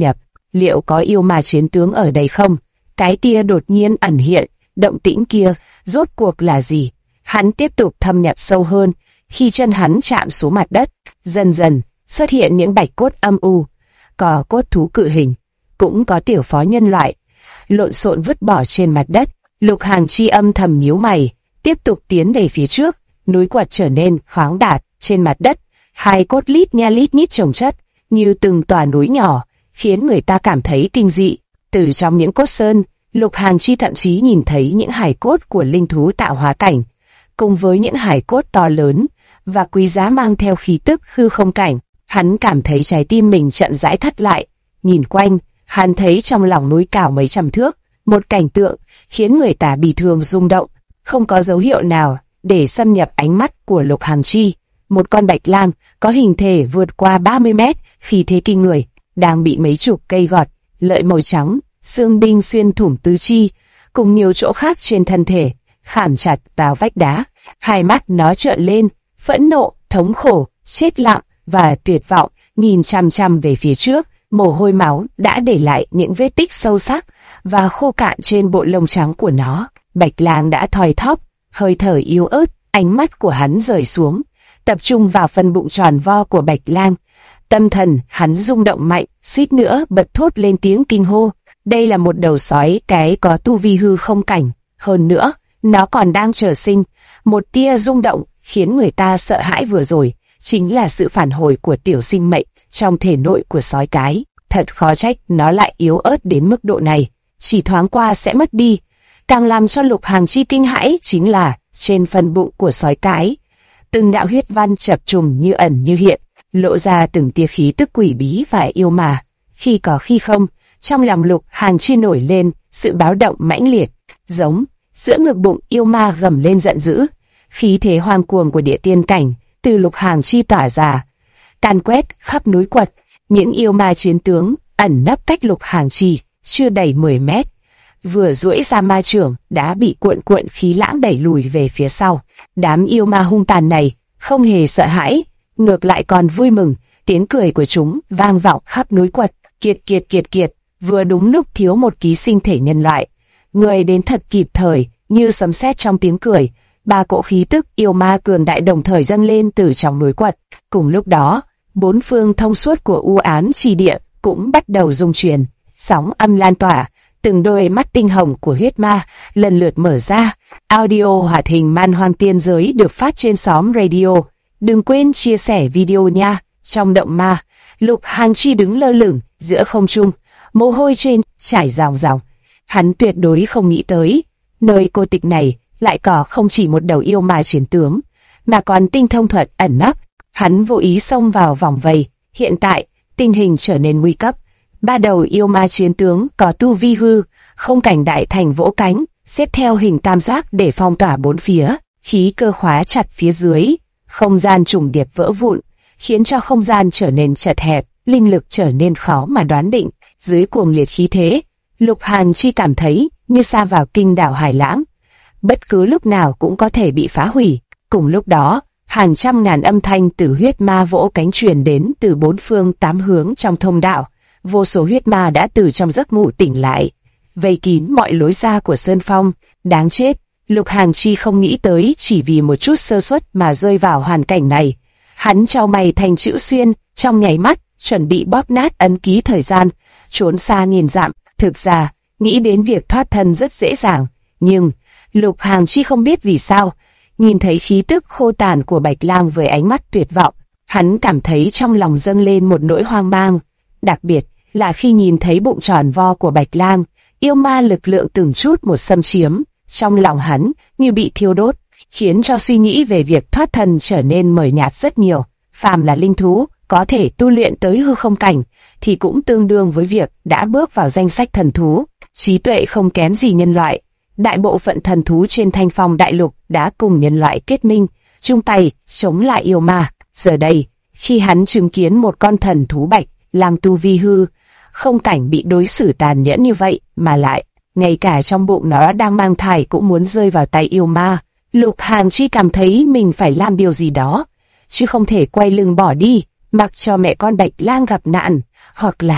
liệu có yêu ma chiến tướng ở đây không? Cái tia đột nhiên ẩn hiện, động tĩnh kia, rốt cuộc là gì? Hắn tiếp tục thâm nhập sâu hơn, khi chân hắn chạm xuống mặt đất, dần dần xuất hiện những bạch cốt âm u, có cốt thú cự hình, cũng có tiểu phó nhân loại, lộn xộn vứt bỏ trên mặt đất. Lục Hàng Chi âm thầm nhíu mày, tiếp tục tiến về phía trước, núi quật trở nên khoáng đạt, trên mặt đất, hai cốt lít nhít chồng chất, như từng tòa núi nhỏ, khiến người ta cảm thấy kinh dị. Từ trong những cốt sơn, Lục Hàng Chi thậm chí nhìn thấy những hài cốt của linh thú tạo hóa cảnh, cùng với những hài cốt to lớn và quý giá mang theo khí tức hư không cảnh. Hắn cảm thấy trái tim mình chậm rãi thắt lại, nhìn quanh, hắn thấy trong lòng núi cao mấy trăm thước, một cảnh tượng khiến người ta bị thương rung động, không có dấu hiệu nào để xâm nhập ánh mắt của Lục Hàng Chi. Một con bạch lang có hình thể vượt qua 30 mét, khí thế kinh người, đang bị mấy chục cây gọt, lợi màu trắng, xương đinh xuyên thủng tứ chi, cùng nhiều chỗ khác trên thân thể, khảm chặt vào vách đá. Hai mắt nó trợn lên, phẫn nộ, thống khổ, chết lặng và tuyệt vọng, nhìn chằm chằm về phía trước. Mồ hôi máu đã để lại những vết tích sâu sắc và khô cạn trên bộ lông trắng của nó. Bạch lang đã thoi thóp, hơi thở yếu ớt, ánh mắt của hắn rời xuống, tập trung vào phần bụng tròn vo của bạch lang. Tâm thần hắn rung động mạnh, suýt nữa bật thốt lên tiếng kinh hô. Đây là một đầu sói cái có tu vi hư không cảnh, hơn nữa, nó còn đang trở sinh. Một tia rung động khiến người ta sợ hãi vừa rồi, chính là sự phản hồi của tiểu sinh mệnh trong thể nội của sói cái. Thật khó trách nó lại yếu ớt đến mức độ này, chỉ thoáng qua sẽ mất đi. Càng làm cho Lục Hàng Chi kinh hãi chính là trên phần bụng của sói cái, từng đạo huyết văn chập trùng như ẩn như hiện, lộ ra từng tia khí tức quỷ bí và yêu mà. Khi có khi không, trong lòng Lục Hàng Chi nổi lên sự báo động mãnh liệt, giống giữa ngực bụng yêu ma gầm lên giận dữ. Khí thế hoang cuồng của địa tiên cảnh từ Lục Hàng Chi tỏa ra, càn quét khắp núi quật. Những yêu ma chiến tướng ẩn nấp cách Lục Hàng Chi chưa đầy 10 mét, vừa duỗi ra ma chưởng đã bị cuộn cuộn khí lãng đẩy lùi về phía sau. Đám yêu ma hung tàn này không hề sợ hãi, ngược lại còn vui mừng. Tiếng cười của chúng vang vọng khắp núi quật. Kiệt. Vừa đúng lúc thiếu một ký sinh thể nhân loại, người đến thật kịp thời, như sấm sét trong tiếng cười. Ba cỗ khí tức yêu ma cường đại đồng thời dâng lên từ trong núi quật. Cùng lúc đó, bốn phương thông suốt của u án trì địa cũng bắt đầu rung chuyển, sóng âm lan tỏa, từng đôi mắt tinh hồng của huyết ma lần lượt mở ra. Audio hoạt hình Man Hoang Tiên Giới được phát trên xóm radio. Đừng quên chia sẻ video nha. Trong động ma, Lục Hàng Chi đứng lơ lửng giữa không trung, mồ hôi trên chảy ròng ròng. Hắn tuyệt đối không nghĩ tới, nơi cô tịch này lại có không chỉ một đầu yêu ma chiến tướng, mà còn tinh thông thuật ẩn nấp. Hắn vô ý xông vào vòng vây. Hiện tại, tình hình trở nên nguy cấp. Ba đầu yêu ma chiến tướng có tu vi hư không cảnh đại thành vỗ cánh, xếp theo hình tam giác để phong tỏa bốn phía. Khí cơ khóa chặt phía dưới, không gian trùng điệp vỡ vụn, khiến cho không gian trở nên chật hẹp, linh lực trở nên khó mà đoán định. Dưới cuồng liệt khí thế, Lục Hàng Chi cảm thấy như sa vào kinh đảo Hải Lãng, bất cứ lúc nào cũng có thể bị phá hủy. Cùng lúc đó, hàng trăm ngàn âm thanh từ huyết ma vỗ cánh truyền đến từ bốn phương tám hướng trong thông đạo. Vô số huyết ma đã từ trong giấc ngủ tỉnh lại, vây kín mọi lối ra của Sơn Phong. Đáng chết, Lục Hàng Chi không nghĩ tới chỉ vì một chút sơ suất mà rơi vào hoàn cảnh này. Hắn chau mày thành chữ xuyên, trong nháy mắt, chuẩn bị bóp nát ấn ký thời gian, trốn xa nghìn dặm. Thực ra, nghĩ đến việc thoát thân rất dễ dàng, nhưng Lục Hàng Chi không biết vì sao, nhìn thấy khí tức khô tàn của Bạch Lang với ánh mắt tuyệt vọng, hắn cảm thấy trong lòng dâng lên một nỗi hoang mang. Đặc biệt là khi nhìn thấy bụng tròn vo của Bạch Lang, yêu ma lực lượng từng chút một xâm chiếm, trong lòng hắn như bị thiêu đốt, khiến cho suy nghĩ về việc thoát thân trở nên mờ nhạt rất nhiều. Phàm là linh thú có thể tu luyện tới hư không cảnh, thì cũng tương đương với việc đã bước vào danh sách thần thú, trí tuệ không kém gì nhân loại. Đại bộ phận thần thú trên Thanh Phong đại lục đã cùng nhân loại kết minh, chung tay chống lại yêu ma. Giờ đây, khi hắn chứng kiến một con thần thú Bạch Lang tu vi hư không cảnh bị đối xử tàn nhẫn như vậy, mà lại ngay cả trong bụng nó đang mang thai cũng muốn rơi vào tay yêu ma, Lục Hàng Chi cảm thấy mình phải làm điều gì đó, chứ không thể quay lưng bỏ đi, mặc cho mẹ con Bạch Lang gặp nạn, hoặc là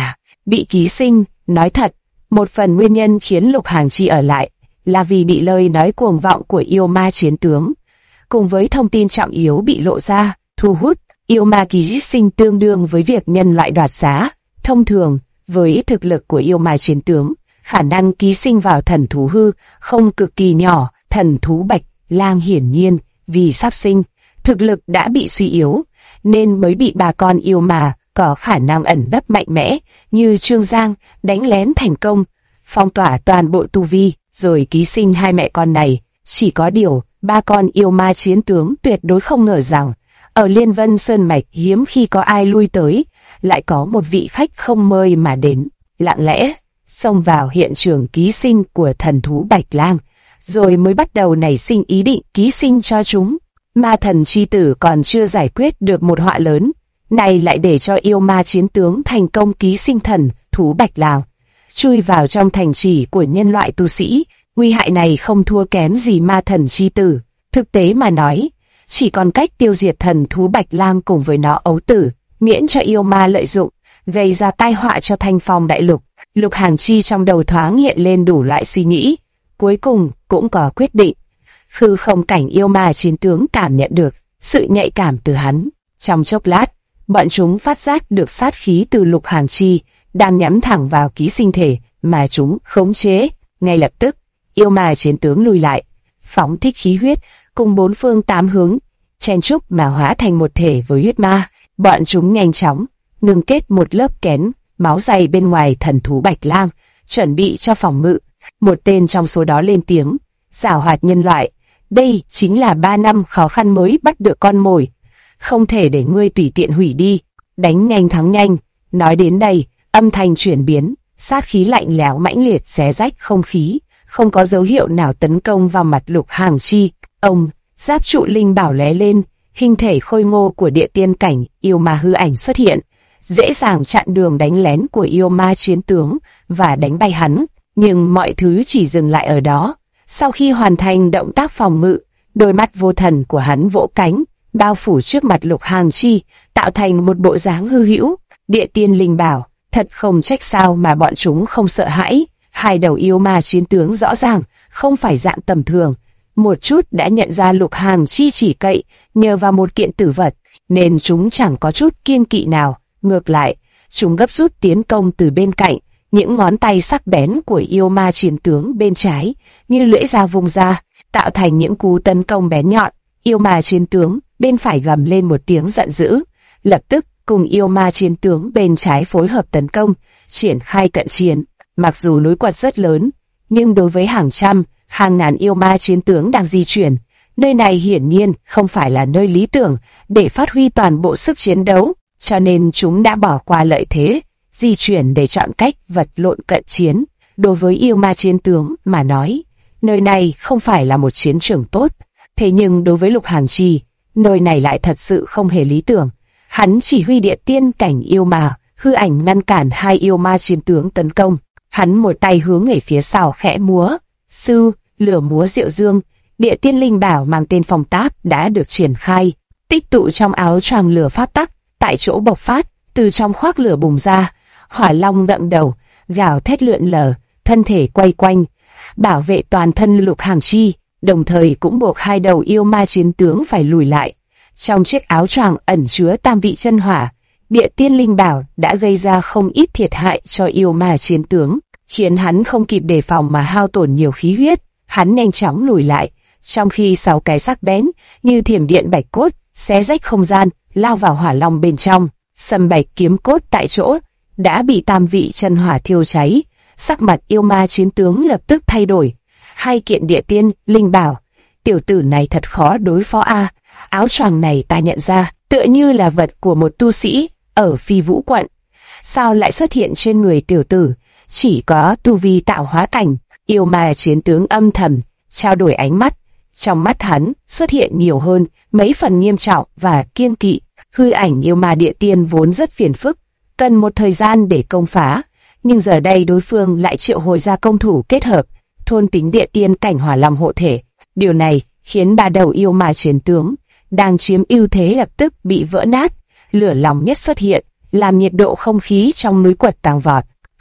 bị ký sinh. Nói thật, một phần nguyên nhân khiến Lục Hàng Chi ở lại là vì bị lời nói cuồng vọng của yêu ma chiến tướng, cùng với thông tin trọng yếu bị lộ ra, thu hút yêu ma ký sinh tương đương với việc nhân loại đoạt giá. Thông thường, với thực lực của yêu ma chiến tướng, khả năng ký sinh vào thần thú hư không cực kỳ nhỏ. Thần thú Bạch Lang hiển nhiên vì sắp sinh, thực lực đã bị suy yếu, nên mới bị bà con yêu ma có khả năng ẩn nấp mạnh mẽ như Trương Giang đánh lén thành công, phong tỏa toàn bộ tu vi, rồi ký sinh hai mẹ con này. Chỉ có điều, ba con yêu ma chiến tướng tuyệt đối không ngờ rằng, ở Liên Vân Sơn Mạch hiếm khi có ai lui tới, lại có một vị khách không mời mà đến, lặng lẽ xông vào hiện trường ký sinh của thần thú Bạch Lang, rồi mới bắt đầu nảy sinh ý định ký sinh cho chúng. Ma thần chi tử còn chưa giải quyết được một họa lớn, này lại để cho yêu ma chiến tướng thành công ký sinh thần thú Bạch Lang, chui vào trong thành trì của nhân loại tu sĩ. Nguy hại này không thua kém gì ma thần chi tử. Thực tế mà nói, chỉ còn cách tiêu diệt thần thú Bạch Lang cùng với nó ấu tử, miễn cho yêu ma lợi dụng, gây ra tai họa cho Thanh Phong đại lục. Lục Hàng Chi trong đầu thoáng hiện lên đủ loại suy nghĩ, cuối cùng cũng có quyết định. Hư không cảnh yêu ma chiến tướng cảm nhận được sự nhạy cảm từ hắn. Trong chốc lát, bọn chúng phát giác được sát khí từ Lục Hàng Chi đang nhắm thẳng vào ký sinh thể mà chúng khống chế. Ngay lập tức, yêu ma chiến tướng lùi lại, phóng thích khí huyết cùng bốn phương tám hướng, chen chúc mà hóa thành một thể với huyết ma. Bọn chúng nhanh chóng ngưng kết một lớp kén máu dày bên ngoài thần thú Bạch Lang, chuẩn bị cho phòng ngự. Một tên trong số đó lên tiếng, giảo hoạt nhân loại, đây chính là 3 năm khó khăn mới bắt được con mồi, không thể để ngươi tùy tiện hủy đi. Đánh nhanh thắng nhanh. Nói đến đây, âm thanh chuyển biến, sát khí lạnh lẽo mãnh liệt xé rách không khí, không có dấu hiệu nào tấn công vào mặt Lục Hàng Chi. Ông, giáp trụ linh bảo lóe lên, hình thể khôi ngô của địa tiên cảnh yêu ma hư ảnh xuất hiện, dễ dàng chặn đường đánh lén của yêu ma chiến tướng và đánh bay hắn. Nhưng mọi thứ chỉ dừng lại ở đó. Sau khi hoàn thành động tác phòng ngự, đôi mắt vô thần của hắn vỗ cánh, bao phủ trước mặt Lục Hàng Chi, tạo thành một bộ dáng hư hữu. Địa tiên linh bảo, thật không trách sao mà bọn chúng không sợ hãi. Hai đầu yêu ma chiến tướng rõ ràng không phải dạng tầm thường, một chút đã nhận ra Lục Hàng Chi chỉ cậy nhờ vào một kiện tử vật, nên chúng chẳng có chút kiêng kỵ nào. Ngược lại, chúng gấp rút tiến công từ bên cạnh. Những ngón tay sắc bén của yêu ma chiến tướng bên trái như lưỡi dao vung ra, tạo thành những cú tấn công bén nhọn. Yêu ma chiến tướng bên phải gầm lên một tiếng giận dữ, lập tức cùng yêu ma chiến tướng bên trái phối hợp tấn công, triển khai cận chiến. Mặc dù núi quật rất lớn, nhưng đối với hàng trăm, hàng ngàn yêu ma chiến tướng đang di chuyển, nơi này hiển nhiên không phải là nơi lý tưởng để phát huy toàn bộ sức chiến đấu, cho nên chúng đã bỏ qua lợi thế di chuyển để chọn cách vật lộn cận chiến. Đối với yêu ma chiến tướng mà nói, nơi này không phải là một chiến trường tốt. Thế nhưng đối với Lục Hàng Chi, nơi này lại thật sự không hề lý tưởng. Hắn chỉ huy địa tiên cảnh yêu ma hư ảnh ngăn cản hai yêu ma chiến tướng tấn công. Hắn một tay hướng về phía sau khẽ múa, sư lửa múa diệu dương. Địa tiên linh bảo mang tên Phong Táp đã được triển khai, tích tụ trong áo choàng lửa pháp tắc, tại chỗ bộc phát. Từ trong khoác lửa bùng ra, hỏa long ngẩng đầu, gào thét lượn lờ, thân thể quay quanh, bảo vệ toàn thân Lục Hàng Chi, đồng thời cũng buộc hai đầu yêu ma chiến tướng phải lùi lại. Trong chiếc áo choàng ẩn chứa tam vị chân hỏa, địa tiên linh bảo đã gây ra không ít thiệt hại cho yêu ma chiến tướng, khiến hắn không kịp đề phòng mà hao tổn nhiều khí huyết. Hắn nhanh chóng lùi lại, trong khi 6 cái sắc bén như thiểm điện bạch cốt xé rách không gian, lao vào hỏa long bên trong. Sầm bạch kiếm cốt tại chỗ đã bị tam vị chân hỏa thiêu cháy. Sắc mặt yêu ma chiến tướng lập tức thay đổi. Hai kiện địa tiên linh bảo, tiểu tử này thật khó đối phó a. Áo choàng này ta nhận ra tựa như là vật của một tu sĩ ở Phi Vũ quận, sao lại xuất hiện trên người tiểu tử? Chỉ có tu vi tạo hóa cảnh. Yêu ma chiến tướng âm thầm trao đổi ánh mắt, trong mắt hắn xuất hiện nhiều hơn mấy phần nghiêm trọng và kiêng kỵ. Hư ảnh yêu ma địa tiên vốn rất phiền phức, cần một thời gian để công phá, nhưng giờ đây đối phương lại triệu hồi ra công thủ kết hợp thôn tính địa tiên cảnh hỏa long hộ thể. Điều này khiến ba đầu yêu ma chiến tướng đang chiếm ưu thế lập tức bị vỡ nát. Lửa lòng nhất xuất hiện, làm nhiệt độ không khí trong núi quật tăng vọt.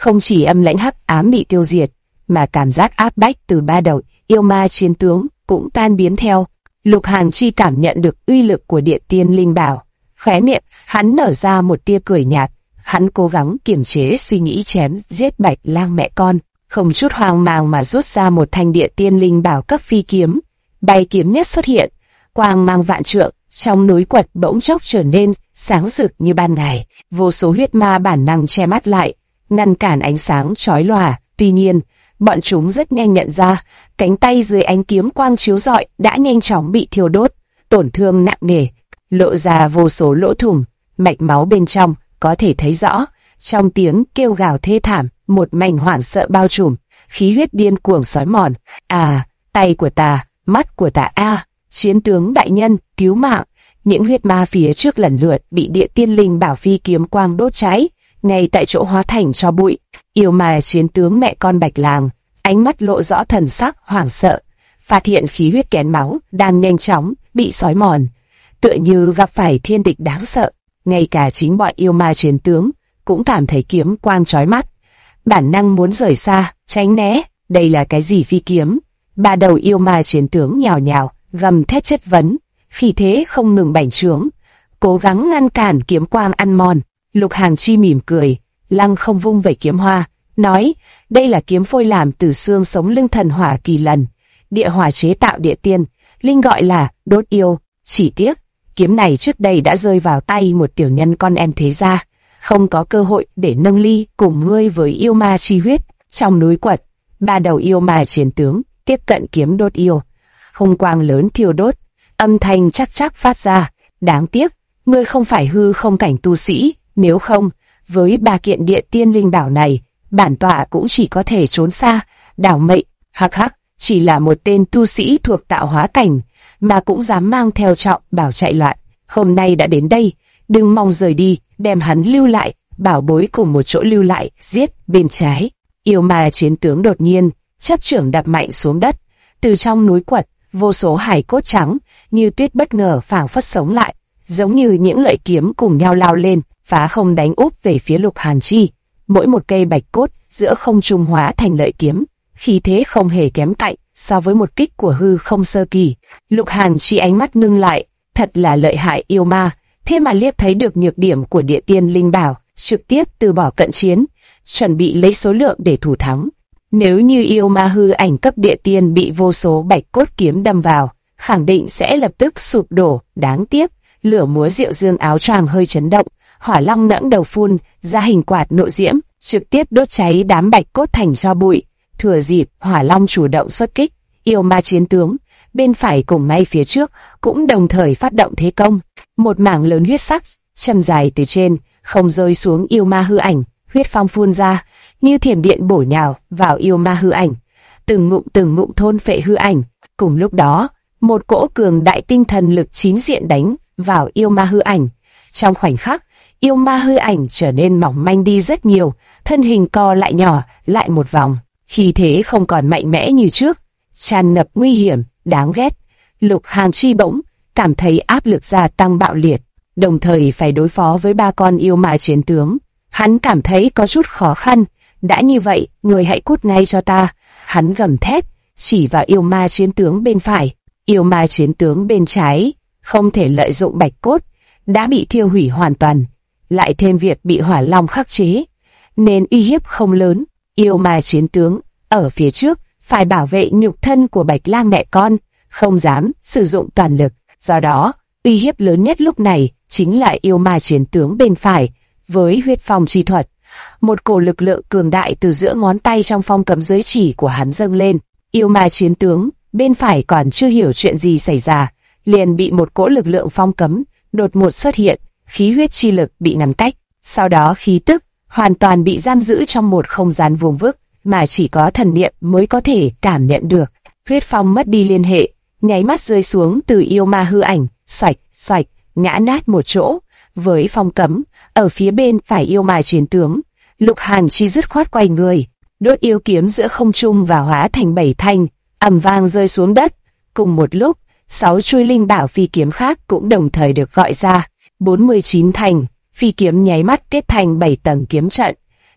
Không chỉ âm lãnh hắc ám bị tiêu diệt, mà cảm giác áp bách từ ba đầu yêu ma chiến tướng cũng tan biến theo. Lục Hàn Chi cảm nhận được uy lực của địa tiên linh bảo, khóe miệng hắn nở ra một tia cười nhạt. Hắn cố gắng kiềm chế suy nghĩ chém giết Bạch Lang mẹ con, không chút hoang mang mà rút ra một thanh địa tiên linh bảo cấp phi kiếm. Bay kiếm nhất xuất hiện, quang mang vạn trượng, trong núi quật bỗng chốc trở nên sáng rực như ban ngày. Vô số huyết ma bản năng che mắt lại, ngăn cản ánh sáng chói lòa. Tuy nhiên, bọn chúng rất nhanh nhận ra, cánh tay dưới ánh kiếm quang chiếu rọi đã nhanh chóng bị thiêu đốt, tổn thương nặng nề, lộ ra vô số lỗ thủng, mạch máu bên trong có thể thấy rõ. Trong tiếng kêu gào thê thảm, một mảnh hoảng sợ bao trùm, khí huyết điên cuồng xói mòn. À, tay của ta, mắt của ta a, chiến tướng đại nhân, cứu mạng! Những huyết ma phía trước lần lượt bị địa tiên linh bảo phi kiếm quang đốt cháy, ngay tại chỗ hóa thành tro bụi. Yêu ma chiến tướng mẹ con Bạch Lang, ánh mắt lộ rõ thần sắc hoảng sợ, phát hiện khí huyết kén máu đang nhanh chóng bị xói mòn, tựa như gặp phải thiên địch đáng sợ. Ngay cả chính bọn yêu ma chiến tướng cũng cảm thấy kiếm quang chói mắt, bản năng muốn rời xa, tránh né. Đây là cái gì phi kiếm? Ba đầu yêu ma chiến tướng nhào nhào, gầm thét chất vấn, khí thế không ngừng bành trướng, cố gắng ngăn cản kiếm quang ăn mòn. Lục Hàn Chi mỉm cười, lăng không vung vẩy kiếm hoa, nói, đây là kiếm phôi làm từ xương sống lưng thần hỏa kỳ lần, địa hỏa chế tạo địa tiên, linh gọi là đốt yêu. Chỉ tiếc, kiếm này trước đây đã rơi vào tay một tiểu nhân con em thế gia, không có cơ hội để nâng ly cùng ngươi với yêu ma chi huyết. Trong núi quật, ba đầu yêu ma chiến tướng tiếp cận kiếm đốt yêu, hồng quang lớn thiêu đốt, âm thanh chắc chắc phát ra. Đáng tiếc, ngươi không phải hư không cảnh tu sĩ, nếu không, với ba kiện địa tiên linh bảo này, bản tọa cũng chỉ có thể trốn xa, đảo mệnh. Hắc hắc, chỉ là một tên tu sĩ thuộc tạo hóa cảnh, mà cũng dám mang theo trọng bảo chạy loạn. Hôm nay đã đến đây, đừng mong rời đi, đem hắn lưu lại, bảo bối cùng một chỗ lưu lại, giết. Bên trái, yêu ma chiến tướng đột nhiên chấp chưởng đập mạnh xuống đất, từ trong núi quật, vô số hài cốt trắng như tuyết bất ngờ phảng phất sống lại, giống như những lợi kiếm cùng nhau lao lên, phá không đánh úp về phía Lục Hàn Chi. Mỗi một cây bạch cốt giữa không trung hóa thành lợi kiếm, khí thế không hề kém cạnh so với một kích của hư không sơ kỳ. Lục Hàn Chi ánh mắt ngưng lại, thật là lợi hại yêu ma, thế mà liếc thấy được nhược điểm của địa tiên linh bảo, trực tiếp từ bỏ cận chiến, chuẩn bị lấy số lượng để thủ thắng. Nếu như yêu ma hư ảnh cấp địa tiên bị vô số bạch cốt kiếm đâm vào, khẳng định sẽ lập tức sụp đổ. Đáng tiếc, lửa múa diệu dương áo choàng hơi chấn động, hỏa long ngẩng đầu phun ra hình quạt nộ diễm, trực tiếp đốt cháy đám bạch cốt thành tro bụi. Thừa dịp hỏa long chủ động xuất kích, yêu ma chiến tướng bên phải cùng ngay phía trước cũng đồng thời phát động thế công. Một mảng lớn huyết sắc châm dài từ trên không rơi xuống yêu ma hư ảnh, huyết phong phun ra như thiểm điện bổ nhào vào yêu ma hư ảnh, từng ngụm thôn phệ hư ảnh. Cùng lúc đó, một cỗ cường đại tinh thần lực chín diện đánh vào yêu ma hư ảnh. Trong khoảnh khắc, yêu ma hư ảnh trở nên mỏng manh đi rất nhiều, thân hình co lại nhỏ lại một vòng, khí thế không còn mạnh mẽ như trước, tràn ngập nguy hiểm, đáng ghét. Lục Hàn Chi bỗng cảm thấy áp lực gia tăng bạo liệt, đồng thời phải đối phó với ba con yêu ma chiến tướng. Hắn cảm thấy có chút khó khăn. Đã như vậy, người hãy cút ngay cho ta! Hắn gầm thét, chỉ vào yêu ma chiến tướng bên phải. Yêu ma chiến tướng bên trái không thể lợi dụng bạch cốt, đã bị thiêu hủy hoàn toàn, lại thêm việc bị hỏa long khắc chế, nên uy hiếp không lớn. Yêu ma chiến tướng ở phía trước phải bảo vệ nhục thân của Bạch Lang mẹ con, không dám sử dụng toàn lực. Do đó, uy hiếp lớn nhất lúc này chính là yêu ma chiến tướng bên phải với huyết phong chi thuật. Một cổ lực lượng cường đại từ giữa ngón tay trong phong cấm giới chỉ của hắn dâng lên. Yêu ma chiến tướng bên phải còn chưa hiểu chuyện gì xảy ra, liền bị một cỗ lực lượng phong cấm đột ngột xuất hiện, khí huyết chi lực bị ngăn cách. Sau đó khí tức hoàn toàn bị giam giữ trong một không gian vuông vức mà chỉ có thần niệm mới có thể cảm nhận được. Huyết phong mất đi liên hệ, nháy mắt rơi xuống từ yêu ma hư ảnh, xoạch xoạch ngã nát một chỗ. Với phong cấm ở phía bên phải yêu ma chiến tướng, Lục Hàn Chi dứt khoát quay người, đốt yêu kiếm giữa không trung và hóa thành 7 thanh, ầm vang rơi xuống đất. Cùng một lúc, 6 chuôi linh bảo phi kiếm khác cũng đồng thời được gọi ra, 49 thanh phi kiếm nháy mắt kết thành 7 tầng kiếm trận,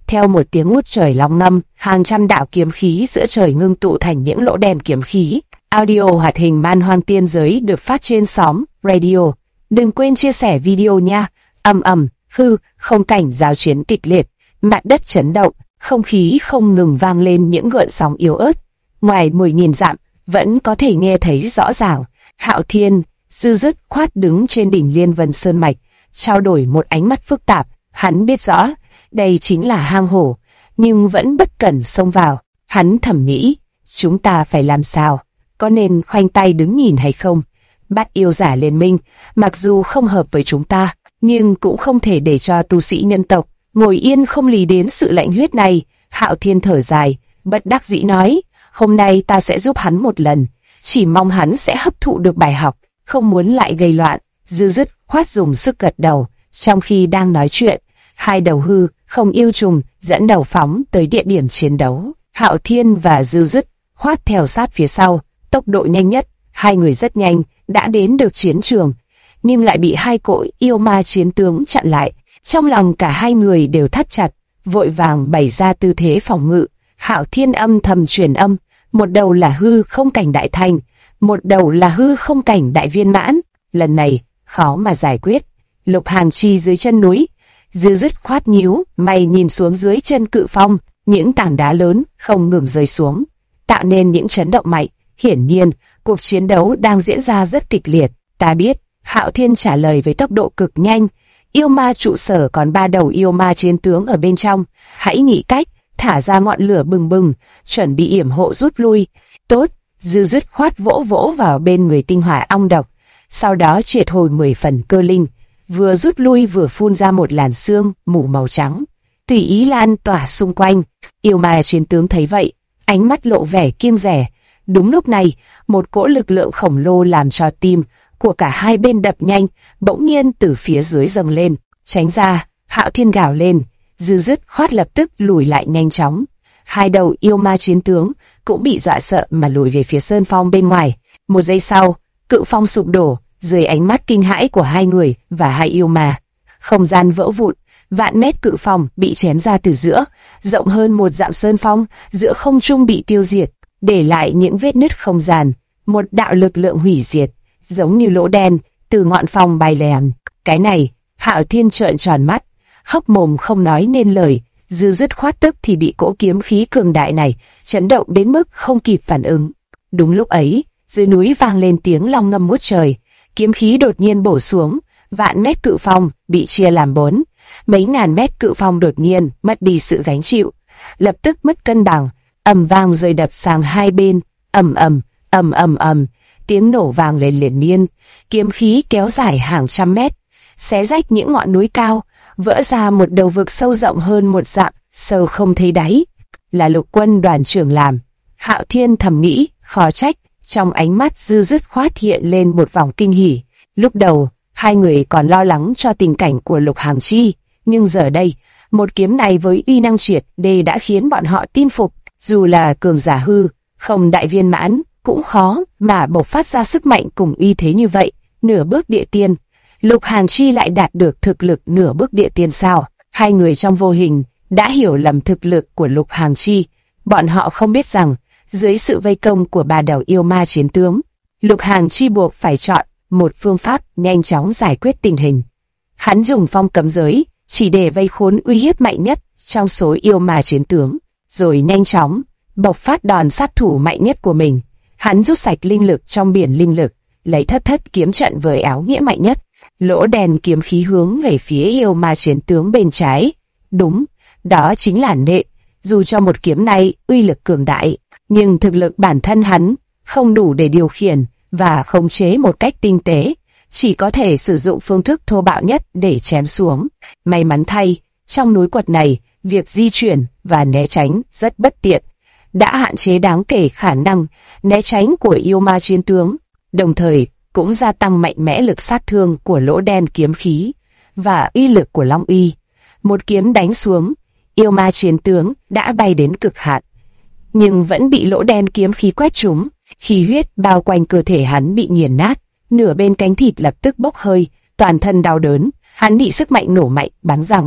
Theo một tiếng ngút trời long ngâm, hàng trăm đạo kiếm khí giữa trời ngưng tụ thành những lỗ đen kiếm khí. Audio hoạt hình Man Hoang Tiên Giới được phát trên xóm Radio. Đừng quên chia sẻ video nha. Ầm ầm, không cảnh giao chiến kịch liệt, mặt đất chấn động, không khí không ngừng vang lên những gợn sóng yếu ớt. Ngoài 10.000 dặm, vẫn có thể nghe thấy rõ ràng. Hạo Thiên, dứt khoát đứng trên đỉnh Liên Vân Sơn Mạch, trao đổi một ánh mắt phức tạp. Hắn biết rõ, đây chính là hang hổ, nhưng vẫn bất cẩn xông vào. Hắn thầm nghĩ, chúng ta phải làm sao? Có nên khoanh tay đứng nhìn hay không? Bát yêu giả liên minh, mặc dù không hợp với chúng ta, nhưng cũng không thể để cho tu sĩ nhân tộc ngồi yên không lý đến sự lạnh huyết này. Hạo Thiên thở dài, bất đắc dĩ nói, hôm nay ta sẽ giúp hắn một lần, chỉ mong hắn sẽ hấp thụ được bài học, không muốn lại gây loạn. Dứt khoát dùng sức gật đầu. Trong khi đang nói chuyện, hai đầu hư không yêu trùng dẫn đầu phóng tới địa điểm chiến đấu. Hạo Thiên và dứt khoát theo sát phía sau, tốc độ nhanh nhất. Hai người rất nhanh đã đến được chiến trường, nhưng lại bị hai cỗ yêu ma chiến tướng chặn lại. Trong lòng cả hai người đều thắt chặt, vội vàng bày ra tư thế phòng ngự. Hạo Thiên âm thầm truyền âm, một đầu là hư không cảnh đại thành, một đầu là hư không cảnh đại viên mãn. Lần này khó mà giải quyết. Lục Hàng Chi dưới chân núi, dứt khoát nhíu mày nhìn xuống dưới chân Cự Phong, những tảng đá lớn không ngừng rơi xuống, tạo nên những chấn động mạnh. Hiển nhiên, cuộc chiến đấu đang diễn ra rất kịch liệt. Ta biết, Hạo Thiên trả lời với tốc độ cực nhanh. Yêu ma trụ sở còn 3 đầu yêu ma chiến tướng ở bên trong, hãy nghĩ cách thả ra ngọn lửa bừng bừng, chuẩn bị yểm hộ rút lui. Tốt, dứt khoát vỗ vỗ vào bên người tinh hỏa ong độc, sau đó triệt hồi 10 phần cơ linh, vừa rút lui vừa phun ra một làn sương mù màu trắng, tùy ý lan tỏa xung quanh. Yêu ma chiến tướng thấy vậy, ánh mắt lộ vẻ kiêng dè. Đúng lúc này, một cỗ lực lượng khổng lồ làm cho tim của cả hai bên đập nhanh, bỗng nhiên từ phía dưới dâng lên. Tránh ra! Hạo Thiên gào lên. Dứt khoát lập tức lùi lại nhanh chóng. Hai đầu yêu ma chiến tướng cũng bị dọa sợ mà lùi về phía sơn phong bên ngoài. Một giây sau, Cự Phong sụp đổ dưới ánh mắt kinh hãi của hai người và hai yêu ma. Không gian vỡ vụn, vạn mét cự phong bị chém ra từ giữa, rộng hơn 1 dặm sơn phong giữa không trung bị tiêu diệt, để lại những vết nứt không gian. Một đạo lực lượng hủy diệt, giống như lỗ đen, từ ngọn phong bay lên. Cái này, Hạo Thiên trợn tròn mắt, hốc mồm không nói nên lời. Dứt khoát tức thì bị cỗ kiếm khí cường đại này chấn động đến mức không kịp phản ứng. Đúng lúc ấy, dưới núi vang lên tiếng long ngâm ngút trời, kiếm khí đột nhiên bổ xuống, vạn mét cự phong bị chia làm 4, mấy ngàn mét cự phong đột nhiên mất đi sự gánh chịu, lập tức mất cân bằng, ầm vang rơi đập sang hai bên, ầm, tiếng nổ vang lên liên miên, kiếm khí kéo dài hàng trăm mét, xé rách những ngọn núi cao, vỡ ra một đầu vực sâu rộng hơn 1 dặm, sâu không thấy đáy. Là Lục Quân đoàn trưởng làm. Hạo Thiên thầm nghĩ, khó trách. Trong ánh mắt dứt khoát hiện lên một vòng kinh hỉ. Lúc đầu, hai người còn lo lắng cho tình cảnh của Lục Hàng Chi, nhưng giờ đây, một kiếm này với uy năng triệt đề đã khiến bọn họ tin phục. Dù là cường giả hư, không đại viên mãn, cũng khó mà bộc phát ra sức mạnh cùng uy thế như vậy. Nửa bước địa tiên, Lục Hàng Chi lại đạt được thực lực nửa bước địa tiên sao? Hai người trong vô hình đã hiểu lầm thực lực của Lục Hàng Chi. Bọn họ không biết rằng, dưới sự vây công của 3 đầu yêu ma chiến tướng, Lục Hàng Chi buộc phải chọn một phương pháp nhanh chóng giải quyết tình hình. Hắn dùng phong cấm giới chỉ để vây khốn uy hiếp mạnh nhất trong số yêu ma chiến tướng, rồi nhanh chóng bộc phát đòn sát thủ mạnh nhất của mình. Hắn rút sạch linh lực trong biển linh lực, lấy thất kiếm trận với áo nghĩa mạnh nhất, lỗ đèn kiếm khí hướng về phía yêu ma chiến tướng bên trái. Đúng, đó chính là nệ. Dù cho một kiếm này uy lực cường đại, nhưng thực lực bản thân hắn không đủ để điều khiển và khống chế một cách tinh tế, chỉ có thể sử dụng phương thức thô bạo nhất để chém xuống. May mắn thay, trong núi quật này, việc di chuyển và né tránh rất bất tiện, đã hạn chế đáng kể khả năng né tránh của yêu ma chiến tướng, đồng thời cũng gia tăng mạnh mẽ lực sát thương của lỗ đen kiếm khí và uy lực của Long Uy. Một kiếm đánh xuống, yêu ma chiến tướng đã bay đến cực hạn, nhưng vẫn bị lỗ đen kiếm khí quét trúng. Khí huyết bao quanh cơ thể hắn bị nghiền nát, nửa bên cánh thịt lập tức bốc hơi, toàn thân đau đớn, hắn bị sức mạnh nổ mạnh bắn ra ngoài.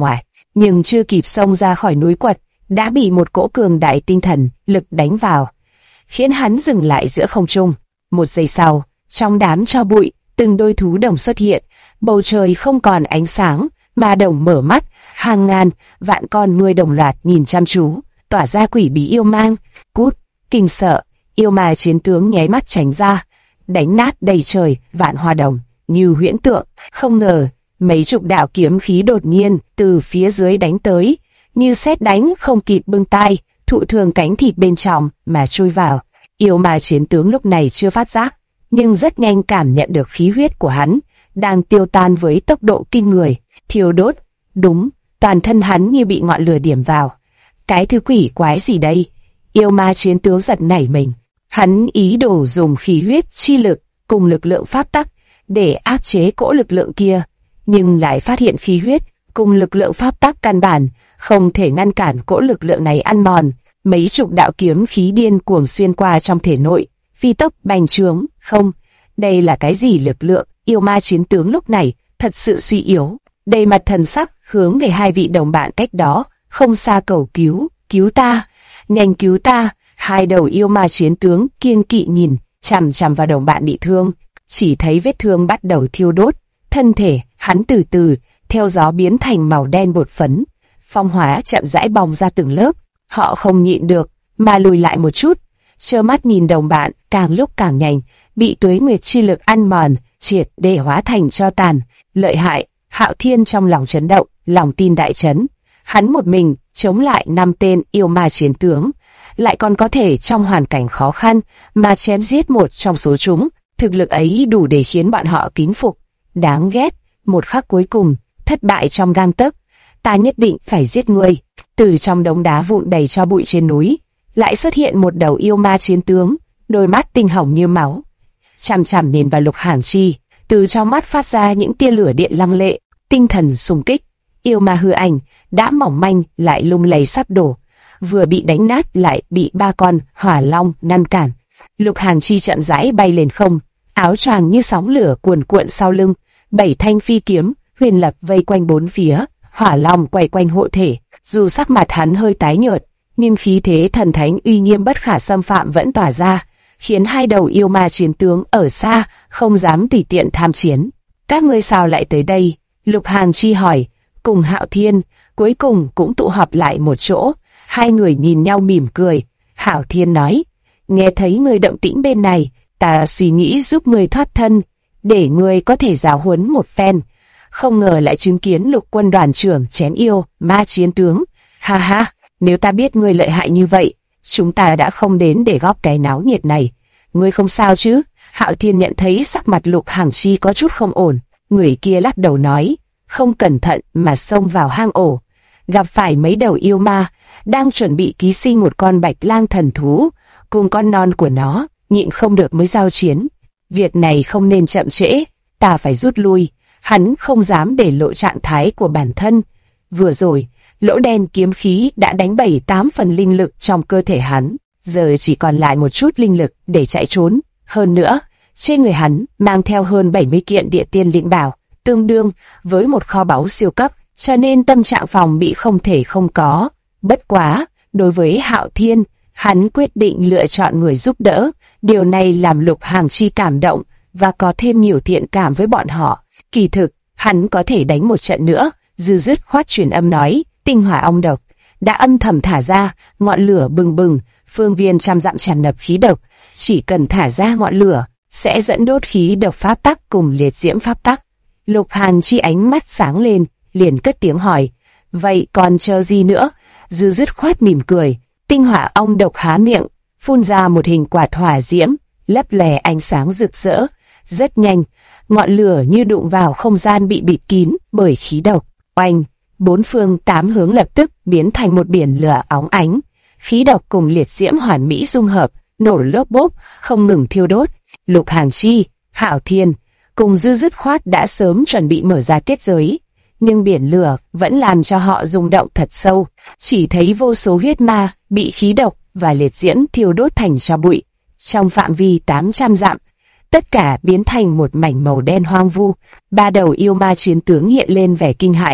nhưng chưa kịp xông ra khỏi núi quật, đã bị một cỗ cường đại tinh thần lực đánh vào, khiến hắn dừng lại giữa không trung. Một giây sau, trong đám tro bụi, từng đôi thú đồng xuất hiện, bầu trời không còn ánh sáng, ma đồng mở mắt, hàng ngàn, vạn con ngươi đồng loạt nhìn chăm chú, tỏa ra quỷ bí yêu mang. Cút! Kinh sợ, yêu ma chiến tướng nháy mắt tránh ra, đánh nát đầy trời vạn hoa đồng như huyễn tượng. Không ngờ, mấy chục đạo kiếm khí đột nhiên từ phía dưới đánh tới, như sét đánh không kịp bưng tay, thụ thường cánh thịt bên trong mà chui vào. Yêu ma chiến tướng lúc này chưa phát giác, nhưng rất nhanh cảm nhận được khí huyết của hắn đang tiêu tan với tốc độ kinh người, thiêu đốt. Đúng, toàn thân hắn như bị ngọn lửa điểm vào. Cái thứ quỷ quái gì đây? Yêu ma chiến tướng giật nảy mình. Hắn ý đồ dùng khí huyết chi lực cùng lực lượng pháp tắc để áp chế cỗ lực lượng kia, nhưng lại phát hiện khí huyết cùng lực lượng pháp tắc căn bản không thể ngăn cản cỗ lực lượng này ăn mòn. Mấy chục đạo kiếm khí điên cuồng xuyên qua trong thể nội, phi tốc bành trướng. Không, đây là cái gì lực lượng? Yêu ma chiến tướng lúc này thật sự suy yếu, đầy mặt thần sắc hướng về hai vị đồng bạn cách đó không xa cầu cứu. Cứu ta, nhanh cứu ta! Hai đầu yêu ma chiến tướng kiên kỵ nhìn chằm chằm vào đồng bạn bị thương, chỉ thấy vết thương bắt đầu thiêu đốt, thân thể hắn từ từ theo gió biến thành màu đen bột phấn, phong hóa chậm rãi bong ra từng lớp. Họ không nhịn được mà lùi lại một chút, trơ mắt nhìn đồng bạn càng lúc càng nhanh bị tuế nguyệt chi lực ăn mòn, triệt để hóa thành tro tàn. Lợi hại! Hạo Thiên trong lòng chấn động, lòng tin đại chấn. Hắn một mình chống lại 5 tên yêu ma chiến tướng, lại còn có thể trong hoàn cảnh khó khăn mà chém giết một trong số chúng. Thực lực ấy đủ để khiến bọn họ kính phục. Đáng ghét! Một khắc cuối cùng, thất bại trong gang tấc. Ta nhất định phải giết ngươi. Từ trong đống đá vụn đầy tro bụi trên núi, lại xuất hiện một đầu yêu ma chiến tướng, đôi mắt tinh hồng như máu, chằm chằm nhìn vào Lục Hàn Chi. Từ trong mắt phát ra những tia lửa điện lăng lệ, tinh thần xung kích. Yêu ma hư ảnh đã mỏng manh lại lung lay sắp đổ, vừa bị đánh nát lại bị 3 con hỏa long ngăn cản. Lục Hàn Chi chậm rãi bay lên không, áo choàng như sóng lửa cuồn cuộn sau lưng, 7 thanh phi kiếm huyền lập vây quanh bốn phía, hỏa long quay quanh hộ thể. Dù sắc mặt hắn hơi tái nhợt, nhưng khí thế thần thánh uy nghiêm bất khả xâm phạm vẫn tỏa ra, khiến hai đầu yêu ma chiến tướng ở xa không dám tùy tiện tham chiến. Các ngươi sao lại tới đây? Lục Hàn Chi hỏi. Cùng Hạo Thiên cuối cùng cũng tụ họp lại một chỗ. Hai người nhìn nhau mỉm cười. Hạo Thiên nói, nghe thấy người động tĩnh bên này, ta suy nghĩ giúp người thoát thân, để người có thể giáo huấn một phen. Không ngờ lại chứng kiến Lục quân đoàn trưởng chém yêu ma chiến tướng. Ha ha, nếu ta biết ngươi lợi hại như vậy, chúng ta đã không đến để góp cái náo nhiệt này. Ngươi không sao chứ? Hạo Thiên nhận thấy sắc mặt Lục Hàn Chi có chút không ổn. Người kia lắc đầu nói, không cẩn thận mà xông vào hang ổ, gặp phải mấy đầu yêu ma đang chuẩn bị ký sinh một con bạch lang thần thú cùng con non của nó, nhịn không được mới giao chiến. Việc này không nên chậm trễ, ta phải rút lui. Hắn không dám để lộ trạng thái của bản thân. Vừa rồi, lỗ đen kiếm khí đã đánh 7-8 phần linh lực trong cơ thể hắn, giờ chỉ còn lại một chút linh lực để chạy trốn. Hơn nữa, trên người hắn mang theo hơn 70 kiện địa tiên linh bảo, tương đương với một kho báu siêu cấp, cho nên tâm trạng phòng bị không thể không có. Bất quá, đối với Hạo Thiên, hắn quyết định lựa chọn người giúp đỡ. Điều này làm Lục Hàn Chi cảm động và có thêm nhiều thiện cảm với bọn họ. Kỳ thực, hắn có thể đánh một trận nữa. Dư dứt khoát truyền âm nói, tinh hỏa ong độc đã âm thầm thả ra, ngọn lửa bừng bừng, phương viên trăm dặm tràn ngập khí độc. Chỉ cần thả ra ngọn lửa, sẽ dẫn đốt khí độc pháp tắc cùng liệt diễm pháp tắc. Lục Hàn Chi ánh mắt sáng lên, liền cất tiếng hỏi, vậy còn chờ gì nữa? Dư dứt khoát mỉm cười, tinh hỏa ong độc há miệng, phun ra một hình quạt hỏa diễm, lấp lè ánh sáng rực rỡ. Rất nhanh, ngọn lửa như đụng vào không gian bị bịt kín bởi khí độc. Oanh, 4 phương 8 hướng lập tức biến thành một biển lửa óng ánh. Khí độc cùng liệt diễm hoàn mỹ dung hợp, nổ lốp bốp, không ngừng thiêu đốt. Lục Hàn Chi, Hạo Thiên cùng Dư dứt khoát đã sớm chuẩn bị mở ra kết giới, nhưng biển lửa vẫn làm cho họ rung động thật sâu. Chỉ thấy vô số huyết ma bị khí độc và liệt diễm thiêu đốt thành tro bụi. Trong phạm vi 800 dặm, tất cả biến thành một mảnh màu đen hoang vu. 3 đầu yêu ma chiến tướng hiện lên vẻ kinh hãi,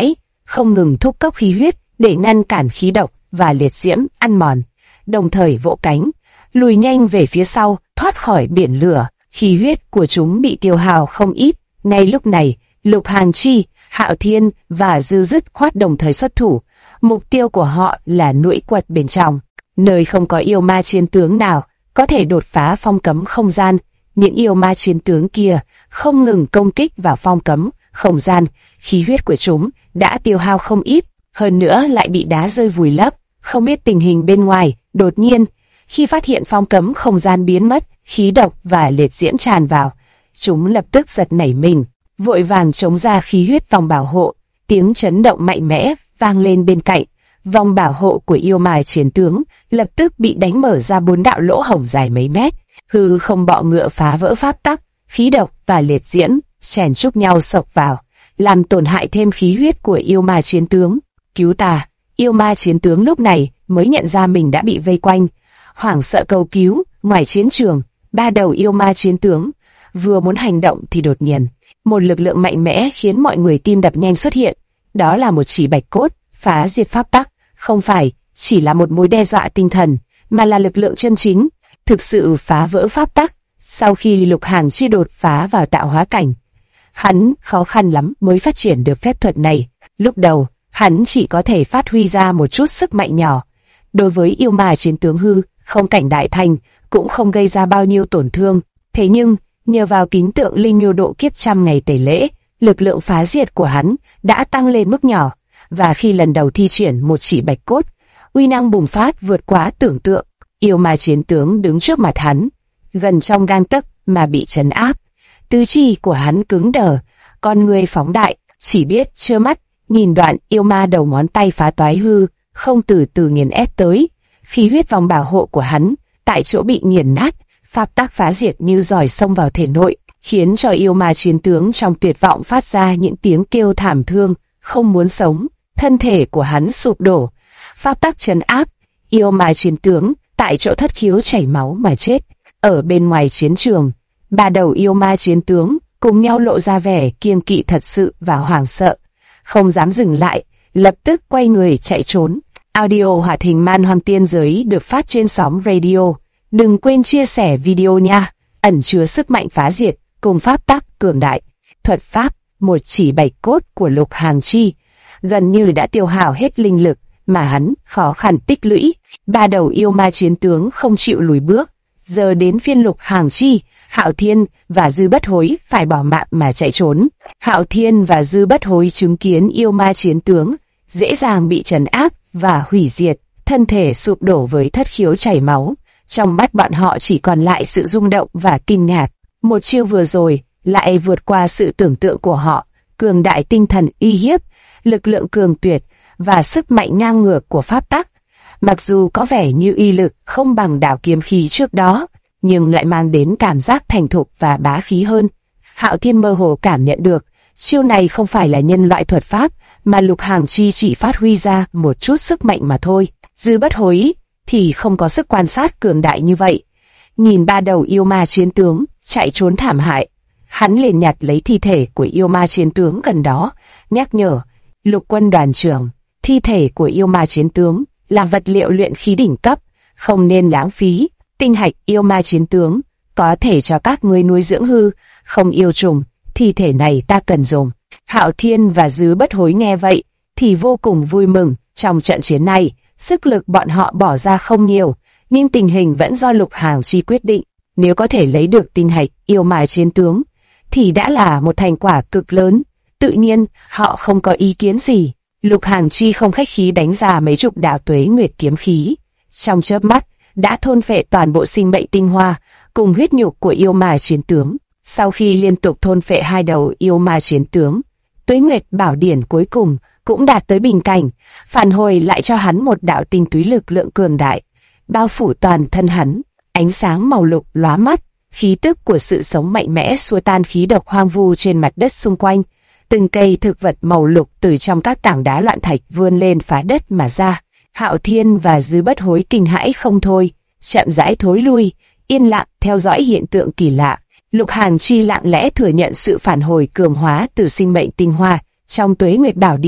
không ngừng thúc cốc khí huyết để ngăn cản khí độc và liệt diễm ăn mòn, đồng thời vỗ cánh, lùi nhanh về phía sau, thoát khỏi biển lửa. Khí huyết của chúng bị tiêu hao không ít. Ngay lúc này, Lục Hàn Chi, Hạo Thiên và Dư dứt khoát đồng thời xuất thủ. Mục tiêu của họ là núi quật bên trong, nơi không có yêu ma chiến tướng nào có thể đột phá phong cấm không gian. Những yêu ma chiến tướng kia không ngừng công kích vào phong cấm không gian, khí huyết của chúng đã tiêu hao không ít, hơn nữa lại bị đá rơi vùi lấp, không biết tình hình bên ngoài. Đột nhiên, khi phát hiện phong cấm không gian biến mất, khí độc và liệt diễm tràn vào, chúng lập tức giật nảy mình, vội vàng chống ra khí huyết vòng bảo hộ. Tiếng chấn động mạnh mẽ vang lên bên cạnh, vòng bảo hộ của yêu ma chiến tướng lập tức bị đánh mở ra 4 đạo lỗ hổng dài mấy mét. Hư không bọ ngựa phá vỡ pháp tắc, khí độc và liệt diễm chèn chúc nhau xộc vào, làm tổn hại thêm khí huyết của yêu ma chiến tướng. Cứu ta! Yêu ma chiến tướng lúc này mới nhận ra mình đã bị vây quanh, hoảng sợ cầu cứu. Ngoài chiến trường, 3 đầu yêu ma chiến tướng vừa muốn hành động thì đột nhiên một lực lượng mạnh mẽ khiến mọi người tim đập nhanh xuất hiện. Đó là một chỉ bạch cốt phá diệt pháp tắc, không phải chỉ là một mối đe dọa tinh thần, mà là lực lượng chân chính, thực sự phá vỡ pháp tắc. Sau khi Lục Hàn Chi đột phá vào tạo hóa cảnh, hắn khó khăn lắm mới phát triển được phép thuật này. Lúc đầu, hắn chỉ có thể phát huy ra một chút sức mạnh nhỏ. Đối với yêu ma chiến tướng hư không cảnh đại thành, cũng không gây ra bao nhiêu tổn thương. Thế nhưng, nhờ vào kính tượng linh miêu độ kiếp trăm ngày tẩy lễ, lực lượng phá diệt của hắn đã tăng lên mức nhỏ, và khi lần đầu thi triển một chỉ bạch cốt, uy năng bùng phát vượt quá tưởng tượng. Yêu ma chiến tướng đứng trước mặt hắn, gần trong gang tấc mà bị trấn áp. Tứ chi của hắn cứng đờ, con người phóng đại, chỉ biết trơ mắt nhìn đoạn yêu ma đầu ngón tay phá toái hư không từ từ nghiền ép tới. Khí huyết vòng bảo hộ của hắn tại chỗ bị nghiền nát, pháp tắc phá diệt như giỏi xông vào thể nội, khiến cho yêu ma chiến tướng trong tuyệt vọng phát ra những tiếng kêu thảm thương, không muốn sống. Thân thể của hắn sụp đổ, pháp tắc trấn áp, yêu ma chiến tướng tại chỗ thất khiếu chảy máu mà chết. Ở bên ngoài chiến trường, 3 đầu yêu ma chiến tướng cùng nhau lộ ra vẻ kiêng kỵ thật sự và hoảng sợ, không dám dừng lại, lập tức quay người chạy trốn. Audio hoạt hình Man Hoang Tiên Giới được phát trên sóng radio. Đừng quên chia sẻ video nha. Ẩn chứa sức mạnh phá diệt cùng pháp tắc cường đại. Thuật pháp một chỉ bạch cốt của Lục Hàn Chi gần như đã tiêu hao hết linh lực mà hắn khó khăn tích lũy. 3 đầu yêu ma chiến tướng không chịu lùi bước. Giờ đến phiên Lục Hàn Chi, Hạo Thiên và Dư Bất Hối phải bỏ mạng mà chạy trốn. Hạo Thiên và Dư Bất Hối chứng kiến yêu ma chiến tướng dễ dàng bị trấn áp và hủy diệt, thân thể sụp đổ với thất khiếu chảy máu. Trong mắt bọn họ chỉ còn lại sự rung động và kinh ngạc. Một chiêu vừa rồi lại vượt qua sự tưởng tượng của họ, cường đại tinh thần uy hiếp, lực lượng cường tuyệt và sức mạnh ngang ngược của pháp tắc. Mặc dù có vẻ như uy lực không bằng đạo kiếm khí trước đó, nhưng lại mang đến cảm giác thành thục và bá khí hơn. Hạo Thiên mơ hồ cảm nhận được, chiêu này không phải là nhân loại thuật pháp, mà Lục Hàn Chi chỉ phát huy ra một chút sức mạnh mà thôi. Dư Bất Hối thì không có sức quan sát cường đại như vậy. Nhìn 3 đầu yêu ma chiến tướng chạy trốn thảm hại, hắn liền nhặt lấy thi thể của yêu ma chiến tướng gần đó, nhắc nhở Lục Quân đoàn trưởng, thi thể của yêu ma chiến tướng là vật liệu luyện khí đỉnh cấp, không nên lãng phí. Tinh hạch yêu ma chiến tướng có thể cho các ngươi nuôi dưỡng hư không yêu trùng, thi thể này ta cần dùng. Hạo Thiên và Dư Bất Hối nghe vậy thì vô cùng vui mừng. Trong trận chiến này, sức lực bọn họ bỏ ra không nhiều, nhưng tình hình vẫn do Lục Hàn Chi quyết định. Nếu có thể lấy được tinh hạch yêu ma chiến tướng thì đã là một thành quả cực lớn. Tự nhiên họ không có ý kiến gì. Lục Hàn Chi không khách khí đánh ra mấy chục đạo tuế nguyệt kiếm khí, trong chớp mắt đã thôn phệ toàn bộ sinh mệnh tinh hoa cùng huyết nhục của yêu ma chiến tướng. Sau khi liên tục thôn phệ 2 đầu yêu ma chiến tướng, tuế nguyệt bảo điển cuối cùng cũng đạt tới bình cảnh, phản hồi lại cho hắn một đạo tinh túy lực lượng cường đại, bao phủ toàn thân hắn. Ánh sáng màu lục lóa mắt, khí tức của sự sống mạnh mẽ xua tan khí độc hoang vu trên mặt đất xung quanh. Từng cây thực vật màu lục từ trong các tảng đá loạn thạch vươn lên phá đất mà ra. Hạo Thiên và Dư Bất Hối kinh hãi không thôi, chậm rãi thối lui, yên lặng theo dõi hiện tượng kỳ lạ. Lục Hàn Chi lặng lẽ thừa nhận sự phản hồi cường hóa từ sinh mệnh tinh hoa trong tuế nguyệt bảo điển,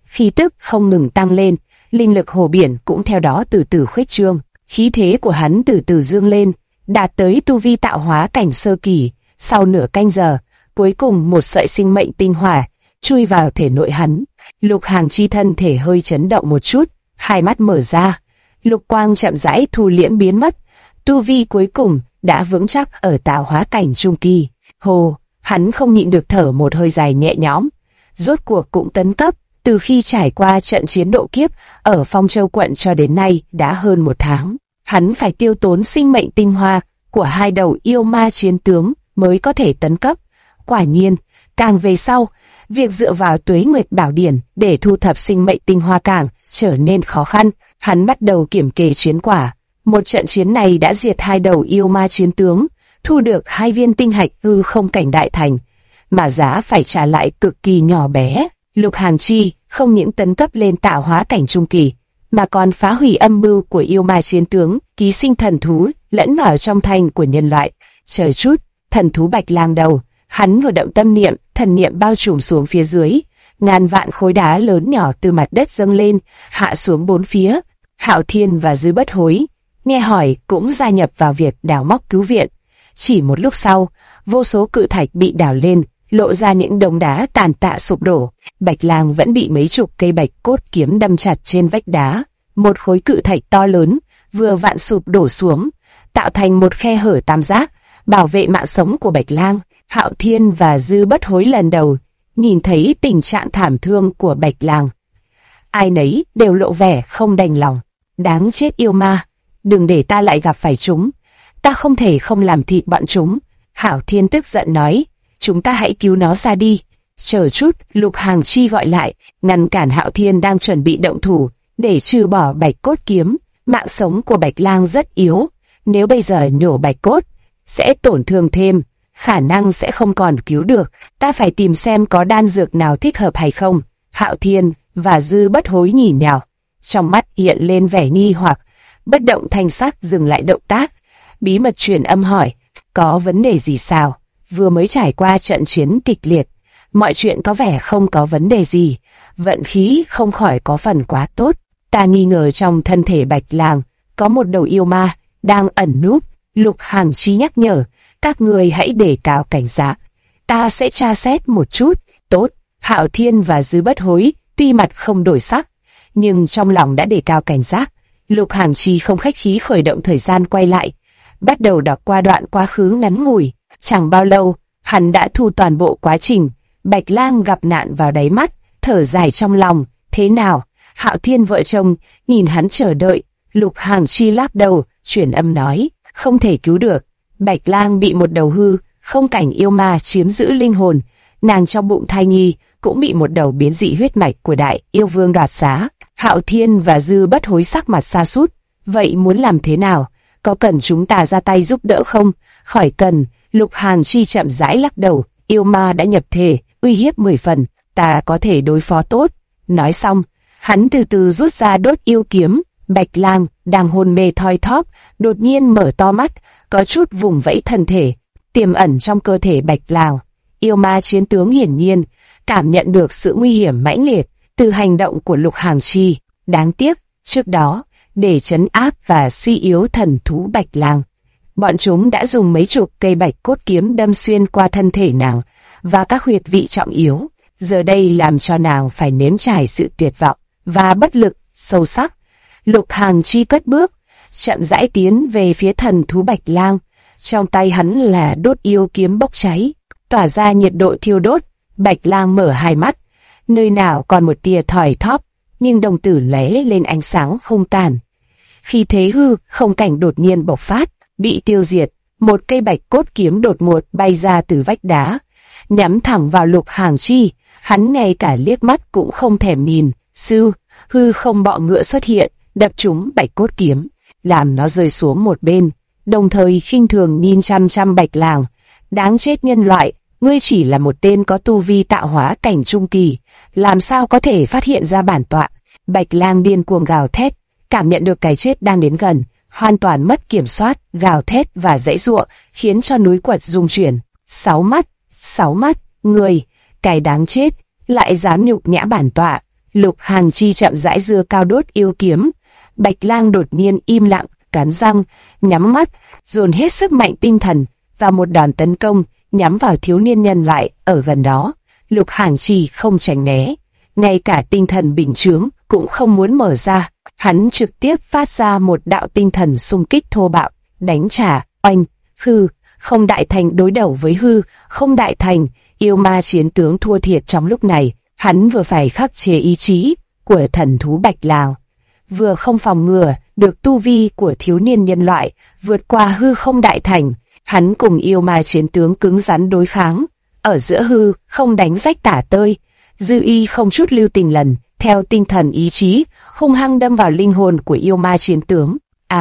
khí tức không ngừng tăng lên, linh lực hồ biển cũng theo đó từ từ khuếch trương, khí thế của hắn từ từ dương lên, đạt tới tu vi tạo hóa cảnh sơ kỳ. Sau nửa canh giờ, cuối cùng một sợi sinh mệnh tinh hỏa chui vào thể nội hắn. Lục Hàng Chi thân thể hơi chấn động một chút, hai mắt mở ra, lục quang chậm rãi thu liễm biến mất, tu vi cuối cùng đã vững chắc ở tạo hóa cảnh trung kỳ. Hồ, hắn không nhịn được thở một hơi dài nhẹ nhõm, rốt cuộc cũng tấn cấp. Từ khi trải qua trận chiến độ kiếp ở Phong Châu quận cho đến nay đã hơn một tháng, hắn phải tiêu tốn sinh mệnh tinh hoa của hai đầu yêu ma chiến tướng mới có thể tấn cấp. Quả nhiên, càng về sau, việc dựa vào Tuế Nguyệt Bảo Điển để thu thập sinh mệnh tinh hoa càng trở nên khó khăn. Hắn bắt đầu kiểm kê chiến quả. Một trận chiến này đã diệt hai đầu yêu ma chiến tướng, thu được 2 viên tinh hạch hư không cảnh đại thành, mà giá phải trả lại cực kỳ nhỏ bé. Lục Hàng Chi không những tấn cấp lên tạo hóa cảnh trung kỳ, mà còn phá hủy âm mưu của yêu ma chiến tướng, ký sinh thần thú lẫn vào trong thanh của nhân loại. Chờ chút, thần thú Bạch Lang đầu, hắn vừa động tâm niệm, thần niệm bao trùm xuống phía dưới, ngàn vạn khối đá lớn nhỏ từ mặt đất dâng lên, hạ xuống bốn phía. Hạo Thiên và Dư Bất Hối nghe hỏi cũng gia nhập vào việc đào móc cứu viện. Chỉ một lúc sau, vô số cự thạch bị đào lên, lộ ra những đống đá tàn tạ sụp đổ. Bạch Lang vẫn bị mấy chục cây bạch cốt kiếm đâm chặt trên vách đá. Một khối cự thạch to lớn vừa vặn sụp đổ xuống, tạo thành một khe hở tam giác, bảo vệ mạng sống của Bạch Lang. Hạo Thiên và Dư Bất Hối lần đầu nhìn thấy tình trạng thảm thương của Bạch Lang, ai nấy đều lộ vẻ không đành lòng. Đáng chết yêu ma, đừng để ta lại gặp phải chúng, ta không thể không làm thịt bọn chúng. Hạo Thiên tức giận nói, chúng ta hãy cứu nó ra đi. Chờ chút, Lục Hàng Chi gọi lại, ngăn cản Hạo Thiên đang chuẩn bị động thủ để trừ bỏ bạch cốt kiếm. Mạng sống của Bạch Lang rất yếu, nếu bây giờ nhổ bạch cốt sẽ tổn thương thêm, khả năng sẽ không còn cứu được. Ta phải tìm xem có đan dược nào thích hợp hay không. Hạo Thiên và Dư Bất Hối nhìn nhau, trong mắt hiện lên vẻ nghi hoặc. Bất động thanh sắc dừng lại động tác, bí mật truyền âm hỏi, có vấn đề gì sao? Vừa mới trải qua trận chiến kịch liệt, mọi chuyện có vẻ không có vấn đề gì, vận khí không khỏi có phần quá tốt. Ta nghi ngờ trong thân thể Bạch Lang có một đầu yêu ma đang ẩn núp. Lục Hàng Chi nhắc nhở, các người hãy đề cao cảnh giác, ta sẽ tra xét một chút. Tốt. Hạo Thiên và Dư Bất Hối tuy mặt không đổi sắc, nhưng trong lòng đã đề cao cảnh giác. Lục Hàng Chi không khách khí khởi động thời gian quay lại, bắt đầu đọc qua đoạn quá khứ ngắn ngủi. Chẳng bao lâu, hắn đã thu toàn bộ quá trình Bạch Lang gặp nạn vào đáy mắt, thở dài trong lòng. Thế nào? Hạo Thiên vợ chồng nhìn hắn chờ đợi. Lục Hàng Chi lắc đầu, chuyển âm nói, không thể cứu được. Bạch Lang bị một đầu hư không cảnh yêu ma chiếm giữ linh hồn, nàng trong bụng thai nhi cũng bị một đầu biến dị huyết mạch của đại yêu vương đoạt xá. Hạo Thiên và Dư Bất Hối sắc mặt sa sút. Vậy muốn làm thế nào? Có cần chúng ta ra tay giúp đỡ không? Khỏi cần. Lục Hàng Chi chậm rãi lắc đầu, yêu ma đã nhập thể, uy hiếp 10 phần, ta có thể đối phó tốt. Nói xong, hắn từ từ rút ra đốt yêu kiếm. Bạch Lang đang hôn mê thoi thóp, đột nhiên mở to mắt, có chút vùng vẫy thân thể, tiềm ẩn trong cơ thể Bạch Lang. Yêu ma chiến tướng hiển nhiên cảm nhận được sự nguy hiểm mãnh liệt từ hành động của Lục Hàng Chi. Đáng tiếc, trước đó, để trấn áp và suy yếu thần thú Bạch Lang, bọn chúng đã dùng mấy chục cây bạch cốt kiếm đâm xuyên qua thân thể nàng và các huyệt vị trọng yếu. Giờ đây làm cho nàng phải nếm trải sự tuyệt vọng và bất lực sâu sắc. Lục Hàng Chi cất bước, chậm rãi tiến về phía thần thú Bạch Lang. Trong tay hắn là đốt yêu kiếm bốc cháy, tỏa ra nhiệt độ thiêu đốt. Bạch Lang mở hai mắt, nơi nào còn một tia thoi thóp, nhưng đồng tử lóe lên ánh sáng hung tàn. Khi thế hư không cảnh đột nhiên bộc phát, bị tiêu diệt. Một cây bạch cốt kiếm đột ngột bay ra từ vách đá, nhắm thẳng vào Lục Hàng Chi. Hắn ngay cả liếc mắt cũng không thèm nhìn. Sư, hư không bọ ngựa xuất hiện, đập trúng bạch cốt kiếm, làm nó rơi xuống một bên, đồng thời khinh thường nhìn chăm chăm Bạch Lang. Đáng chết nhân loại, ngươi chỉ là một tên có tu vi tạo hóa cảnh trung kỳ, làm sao có thể phát hiện ra bản tọa? Bạch Lang điên cuồng gào thét, cảm nhận được cái chết đang đến gần, hoàn toàn mất kiểm soát, gào thét và giãy giụa, khiến cho núi quật rung chuyển. Sáu mắt, người, cái đáng chết, lại dám nhục nhã bản tọa. Lục Hàn Chi chậm rãi giơ cao đốt yêu kiếm. Bạch Lang đột nhiên im lặng, cắn răng, nhắm mắt, dồn hết sức mạnh tinh thần vào một đòn tấn công nhắm vào thiếu niên nhân loại ở gần đó. Lục Hàn Chi không tránh né, ngay cả tinh thần bình chướng cũng không muốn mở ra. Hắn trực tiếp phát ra một đạo tinh thần xung kích thô bạo, đánh trả, oanh, hư, không đại thành đối đầu với hư, không đại thành. Yêu ma chiến tướng thua thiệt trong lúc này, hắn vừa phải khắc chế ý chí của thần thú Bạch Lang, vừa không phòng ngừa được tu vi của thiếu niên nhân loại vượt qua hư không đại thành. Hắn cùng yêu ma chiến tướng cứng rắn đối kháng, ở giữa hư không đánh rách tả tơi. Dư Y không chút lưu tình lần theo tinh thần ý chí hung hăng đâm vào linh hồn của yêu ma chiến tướng.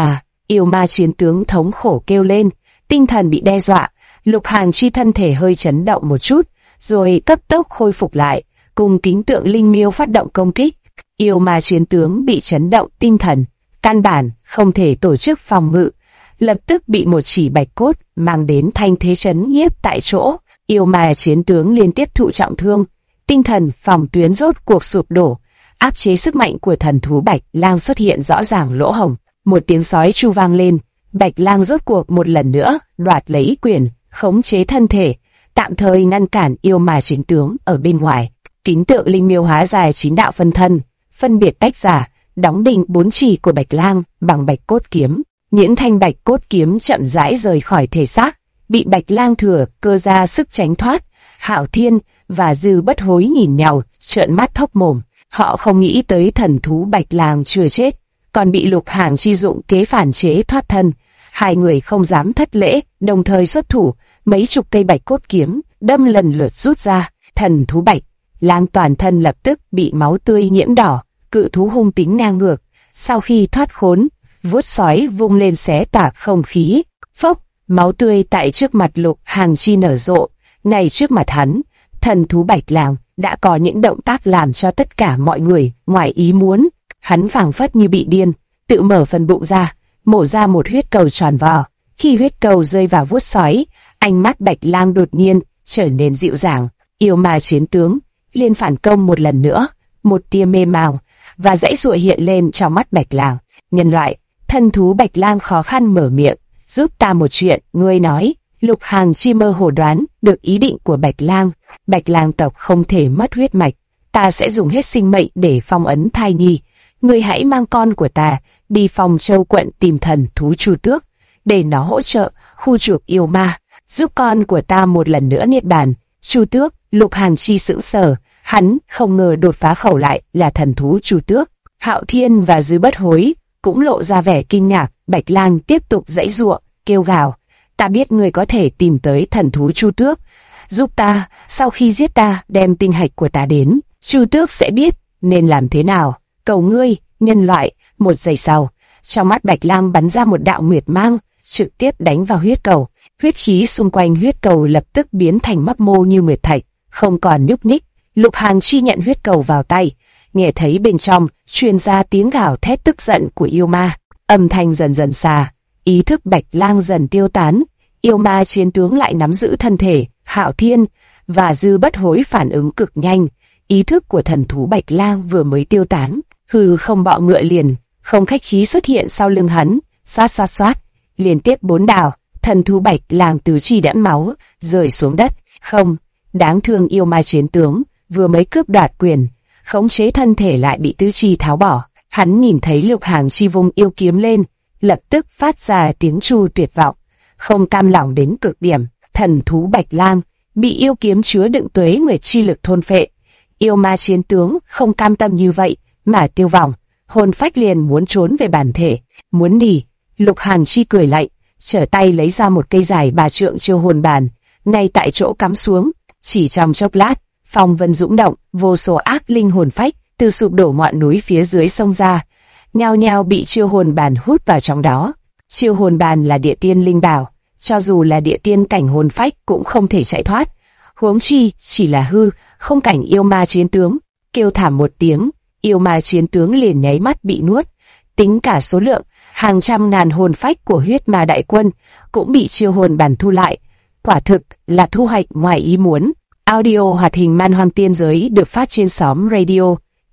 Yêu ma chiến tướng thống khổ kêu lên, tinh thần bị đe dọa. Lục Hàn Chi thân thể hơi chấn động một chút, rồi cấp tốc khôi phục lại, cùng kính tượng linh miêu phát động công kích. Yêu ma chiến tướng bị chấn động tinh thần, căn bản không thể tổ chức phòng ngự, lập tức bị một chỉ bạch cốt mang đến thanh thế chấn nhiếp tại chỗ. Yêu ma chiến tướng liên tiếp thụ trọng thương, tinh thần phòng tuyến rốt cuộc sụp đổ, áp chế sức mạnh của thần thú Bạch Lang xuất hiện rõ ràng lỗ hổng. Một tiếng sói tru vang lên, Bạch Lang rốt cuộc một lần nữa đoạt lấy quyền khống chế thân thể, tạm thời ngăn cản yêu ma chiến tướng ở bên ngoài. Kính tượng linh miêu hóa dài 9 đạo phân thân, phân biệt tách ra, đóng đinh 4 chỉ của Bạch Lang bằng bạch cốt kiếm. Những thanh bạch cốt kiếm chậm rãi rời khỏi thể xác, bị Bạch Lang thừa cơ ra sức tránh thoát. Hạo Thiên và Dư Bất Hối nhìn nhau, trợn mắt thốc mồm. Họ không nghĩ tới thần thú Bạch Lang chưa chết, còn bị Lục Hàn Chi dụng kế phản chế thoát thân. Hai người không dám thất lễ, đồng thời xuất thủ, mấy chục cây bạch cốt kiếm đâm lần lượt rút ra. Thần thú Bạch Lang toàn thân lập tức bị máu tươi nhiễm đỏ, cự thú hung tính ngang ngược. Sau khi thoát khốn, vuốt sói vung lên xé toạc không khí. Phốc, máu tươi tại trước mặt Lục Hàn Chi nở rộ. Ngay trước mặt hắn, thần thú Bạch Lang đã có những động tác làm cho tất cả mọi người ngoài ý muốn. Hắn phảng phất như bị điên, tự mở phần bụng ra, mổ ra một huyết cầu tròn vo. Khi huyết cầu rơi vào vuốt sói, ánh mắt Bạch Lang đột nhiên trở nên dịu dàng. Yêu ma chiến tướng liền phản công một lần nữa, một tia mê màng và dãy dụa hiện lên trong mắt Bạch Lang. Nhân loại, thần thú Bạch Lang khó khăn mở miệng, giúp ta một chuyện. Ngươi nói. Lục Hàn Chi mơ hồ đoán được ý định của Bạch Lang. Bạch Lang tộc không thể mất huyết mạch, ta sẽ dùng hết sinh mệnh để phong ấn thai nhi. Ngươi hãy mang con của ta đi Phong Châu quận tìm thần thú Chu Tước, để nó hỗ trợ khu trục yêu ma, giúp con của ta một lần nữa niết bàn. Chu Tước. Lục Hàn Chi sững sờ, hắn không ngờ đột phá khẩu lại là thần thú Chu Tước. Hạo Thiên và Dư Bất Hối cũng lộ ra vẻ kinh ngạc. Bạch Lang tiếp tục giãy giụa, kêu gào, ta biết ngươi có thể tìm tới thần thú Chu Tước, giúp ta. Sau khi giết ta, đem tinh hạch của ta đến, Chu Tước sẽ biết nên làm thế nào. Cầu ngươi, nhân loại. Một giây sau, trong mắt Bạch Lang bắn ra một đạo nguyệt mang, trực tiếp đánh vào huyết cầu. Huyết khí xung quanh huyết cầu lập tức biến thành mấp mô như nguyệt thạch, không còn nhúc nhích. Lục Hàn Chi nhận huyết cầu vào tay, nghe thấy bên trong truyền ra tiếng gào thét tức giận của yêu ma. Âm thanh dần dần xa, ý thức Bạch Lang dần tiêu tán. Yêu ma chiến tướng lại nắm giữ thân thể. Hạo Thiên và Dư Bất Hối phản ứng cực nhanh, ý thức của thần thú Bạch Lang vừa mới tiêu tán, hư không bọ ngựa liền không khách khí xuất hiện sau lưng hắn, xoát xoát xoát, liên tiếp 4 đào. Thần thú Bạch Lang tứ chi đẫm máu rơi xuống đất. Không, đáng thương yêu ma chiến tướng vừa mới cướp đoạt quyền khống chế thân thể lại bị tứ chi tháo bỏ. Hắn nhìn thấy Lục Hàn Chi vung yêu kiếm lên, lập tức phát ra tiếng tru tuyệt vọng, không cam lòng đến cực điểm. Thần thú Bạch Lang bị yêu kiếm chứa đựng tuế nguyệt chi lực thôn phệ. Yêu ma chiến tướng không cam tâm như vậy mà tiêu vong, hồn phách liền muốn trốn về bản thể. Muốn đi. Lục Hàn Chi cười lạnh, trở tay lấy ra một cây dài 3 trượng chiêu hồn bàn, ngay tại chỗ cắm xuống. Chỉ trong chốc lát, phong vân dũng động, vô số ác linh hồn phách từ sụp đổ ngọn núi phía dưới sông ra, nhao nhao bị chiêu hồn bàn hút vào trong đó. Chiêu hồn bàn là địa tiên linh bảo, cho dù là địa tiên cảnh hồn phách cũng không thể chạy thoát, huống chi chỉ là hư không cảnh yêu ma chiến tướng. Kêu thảm một tiếng, yêu ma chiến tướng liền nháy mắt bị nuốt. Tính cả số lượng, hàng trăm ngàn hồn phách của huyết ma đại quân cũng bị chiêu hồn bàn thu lại. Quả thực là thu hoạch ngoài ý muốn. Audio hoạt hình Man Hoang Tiên Giới được phát trên xóm radio.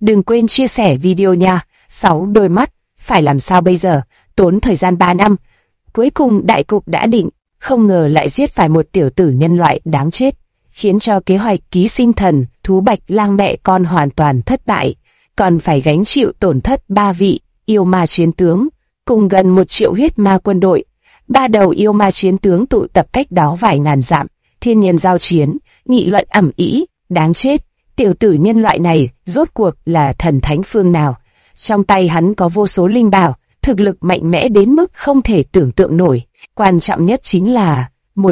Đừng quên chia sẻ video nha. 6 đôi mắt, phải làm sao bây giờ? Tốn thời gian 3 năm. Cuối cùng đại cục đã định, không ngờ lại giết phải một tiểu tử nhân loại đáng chết, khiến cho kế hoạch ký sinh thần thú Bạch Lang mẹ con hoàn toàn thất bại, còn phải gánh chịu tổn thất 3 vị yêu ma chiến tướng, cùng gần 1 triệu huyết ma quân đội. 3 đầu yêu ma chiến tướng tụ tập cách đó vài ngàn dặm, thiên nhiên giao chiến, nghị luận ầm ĩ, đáng chết, tiểu tử nhân loại này rốt cuộc là thần thánh phương nào? Trong tay hắn có vô số linh bảo, thực lực mạnh mẽ đến mức không thể tưởng tượng nổi. Quan trọng nhất chính là một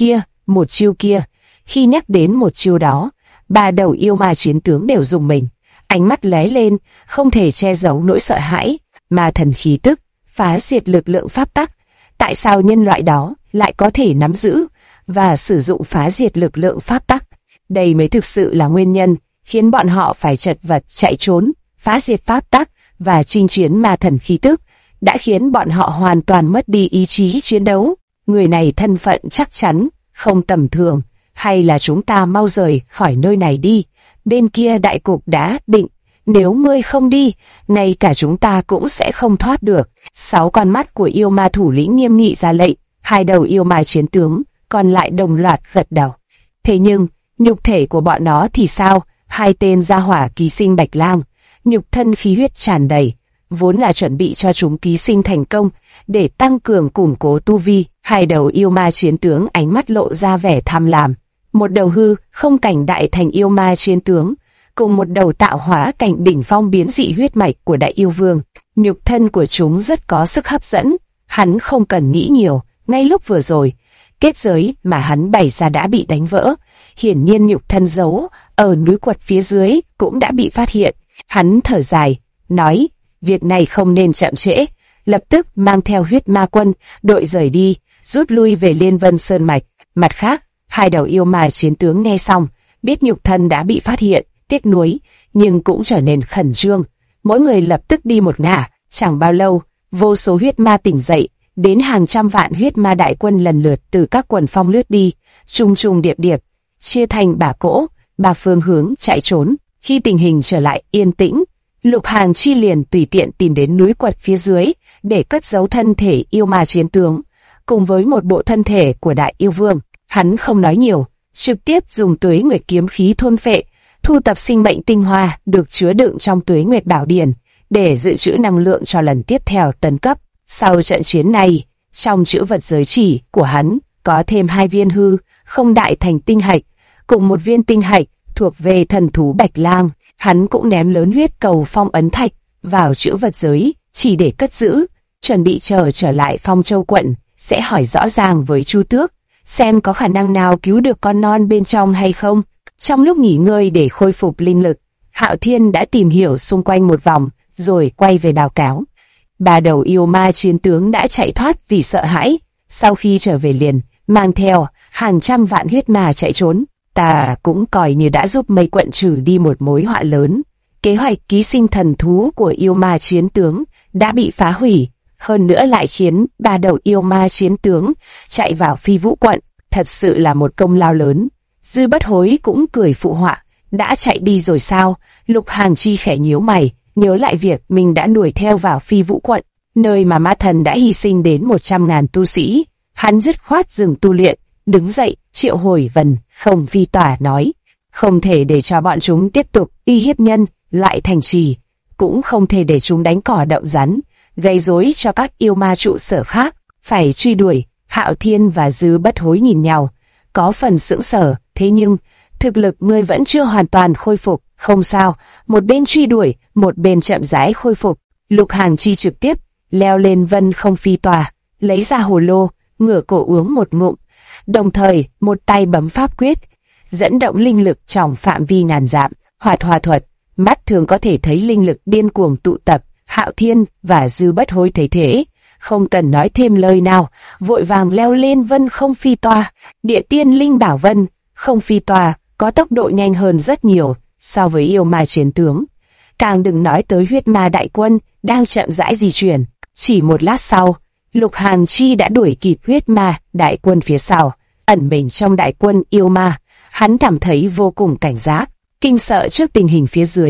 chiêu kia. Khi nhắc đến một chiêu đó, 3 đầu yêu ma chiến tướng đều rùng mình, ánh mắt lóe lên, không thể che giấu nỗi sợ hãi. Ma thần khí tức, phá diệt lực lượng pháp tắc. Tại sao nhân loại đó lại có thể nắm giữ và sử dụng phá diệt lực lượng pháp tắc? Đây mới thực sự là nguyên nhân khiến bọn họ phải chật vật chạy trốn. Phá diệt pháp tắc và chinh chiến ma thần khí tức đã khiến bọn họ hoàn toàn mất đi ý chí chiến đấu. Người này thân phận chắc chắn không tầm thường, hay là chúng ta mau rời khỏi nơi này đi. Bên kia đại cục đã định, nếu ngươi không đi, ngay cả chúng ta cũng sẽ không thoát được. 6 con mắt của yêu ma thủ lĩnh nghiêm nghị ra lệnh, 2 đầu yêu ma chiến tướng còn lại đồng loạt gật đầu. Thế nhưng nhục thể của bọn nó thì sao? 2 tên gia hỏa ký sinh Bạch Lang, nhục thân khí huyết tràn đầy, vốn là chuẩn bị cho chúng ký sinh thành công để tăng cường củng cố tu vi. 2 đầu yêu ma chiến tướng ánh mắt lộ ra vẻ tham lam. Một đầu hư không cảnh đại thành yêu ma chiến tướng, cùng một đầu tạo hóa cảnh đỉnh phong biến dị huyết mạch của đại yêu vương. Nhục thân của chúng rất có sức hấp dẫn, hắn không cần nghĩ nhiều, ngay lúc vừa rồi, kết giới mà hắn bày ra đã bị đánh vỡ. Hiển nhiên nhục thân giấu ở núi quật phía dưới cũng đã bị phát hiện. Hắn thở dài, nói, việc này không nên chậm trễ, lập tức mang theo huyết ma quân, đội rời đi, rút lui về Liên Vân Sơn Mạch. Mặt khác, 2 đầu yêu ma chiến tướng nghe xong, biết nhục thân đã bị phát hiện, tiếc nuối, nhưng cũng trở nên khẩn trương. Mỗi người lập tức đi một ngả, chẳng bao lâu, vô số huyết ma tỉnh dậy, đến hàng trăm vạn huyết ma đại quân lần lượt từ các quần phong lướt đi, trùng trùng điệp điệp, chia thành 3 cỗ, 3 phương hướng chạy trốn. Khi tình hình trở lại yên tĩnh, Lục Hàng Chi liền tùy tiện tìm đến núi quật phía dưới để cất giấu thân thể yêu ma chiến tướng, cùng với một bộ thân thể của đại yêu vương. Hắn không nói nhiều, trực tiếp dùng Tuế Nguyệt kiếm khí thôn phệ, thu tập sinh mệnh tinh hoa được chứa đựng trong Tuế Nguyệt bảo điển để dự trữ năng lượng cho lần tiếp theo tấn cấp. Sau trận chiến này, trong trữ vật giới chỉ của hắn có thêm 2 viên hư không đại thành tinh hạch, cùng 1 viên tinh hạch thuộc về thần thú Bạch Lang. Hắn cũng ném lớn huyết cầu phong ấn thạch vào trữ vật giới chỉ để cất giữ, chuẩn bị chờ trở lại Phong Châu quận sẽ hỏi rõ ràng với Chu Tước xem có khả năng nào cứu được con non bên trong hay không. Trong lúc nghỉ ngơi để khôi phục linh lực, Hạo Thiên đã tìm hiểu xung quanh một vòng rồi quay về báo cáo. 3 đầu yêu ma chiến tướng đã chạy thoát vì sợ hãi, sau khi trở về liền mang theo hàng trăm vạn huyết ma chạy trốn. Ta cũng coi như đã giúp Mây quận trừ đi một mối họa lớn. Kế hoạch ký sinh thần thú của yêu ma chiến tướng đã bị phá hủy, hơn nữa lại khiến 3 đầu yêu ma chiến tướng chạy vào Phi Vũ quận, thật sự là một công lao lớn. Dư Bất Hối cũng cười phụ họa, đã chạy đi rồi sao? Lục Hàng Chi khẽ nhíu mày, nhớ lại việc mình đã đuổi theo vào Phi Vũ quận, nơi mà ma thần đã hy sinh đến 100.000 tu sĩ. Hắn dứt khoát dừng tu luyện, đứng dậy, triệu hồi Vân Không Phi Tỏa nói, không thể để cho bọn chúng tiếp tục uy hiếp nhân lại thành trì, cũng không thể để chúng đánh cỏ đậu rắn, gây rối cho các yêu ma trụ sở khác, phải truy đuổi. Hạo Thiên và Dư Bất Hối nhìn nhau, có phần sững sờ, thế nhưng thực lực ngươi vẫn chưa hoàn toàn khôi phục. Không sao, một bên truy đuổi, một bên chậm rãi khôi phục. Lục Hàng Chi trực tiếp leo lên Vân Không Phi Tòa, lấy ra hồ lô, ngửa cổ uống một ngụm, đồng thời một tay bấm pháp quyết, dẫn động linh lực trong phạm vi ngàn dặm. Hoạt Hòa thuật, mắt thường có thể thấy linh lực điên cuồng tụ tập. Hạo Thiên và Dư Bất Hối thấy thế, không cần nói thêm lời nào, vội vàng leo lên Vân Không Phi Tòa. Địa tiên linh bảo Vân Không Phi Tòa có tốc độ nhanh hơn rất nhiều so với yêu ma chiến tướng, càng đừng nói tới huyết ma đại quân đang chậm rãi di chuyển. Chỉ một lát sau, Lục Hàng Chi đã đuổi kịp huyết ma đại quân phía sau, ẩn mình trong đại quân yêu ma. Hắn cảm thấy vô cùng cảnh giác, kinh sợ trước tình hình phía dưới.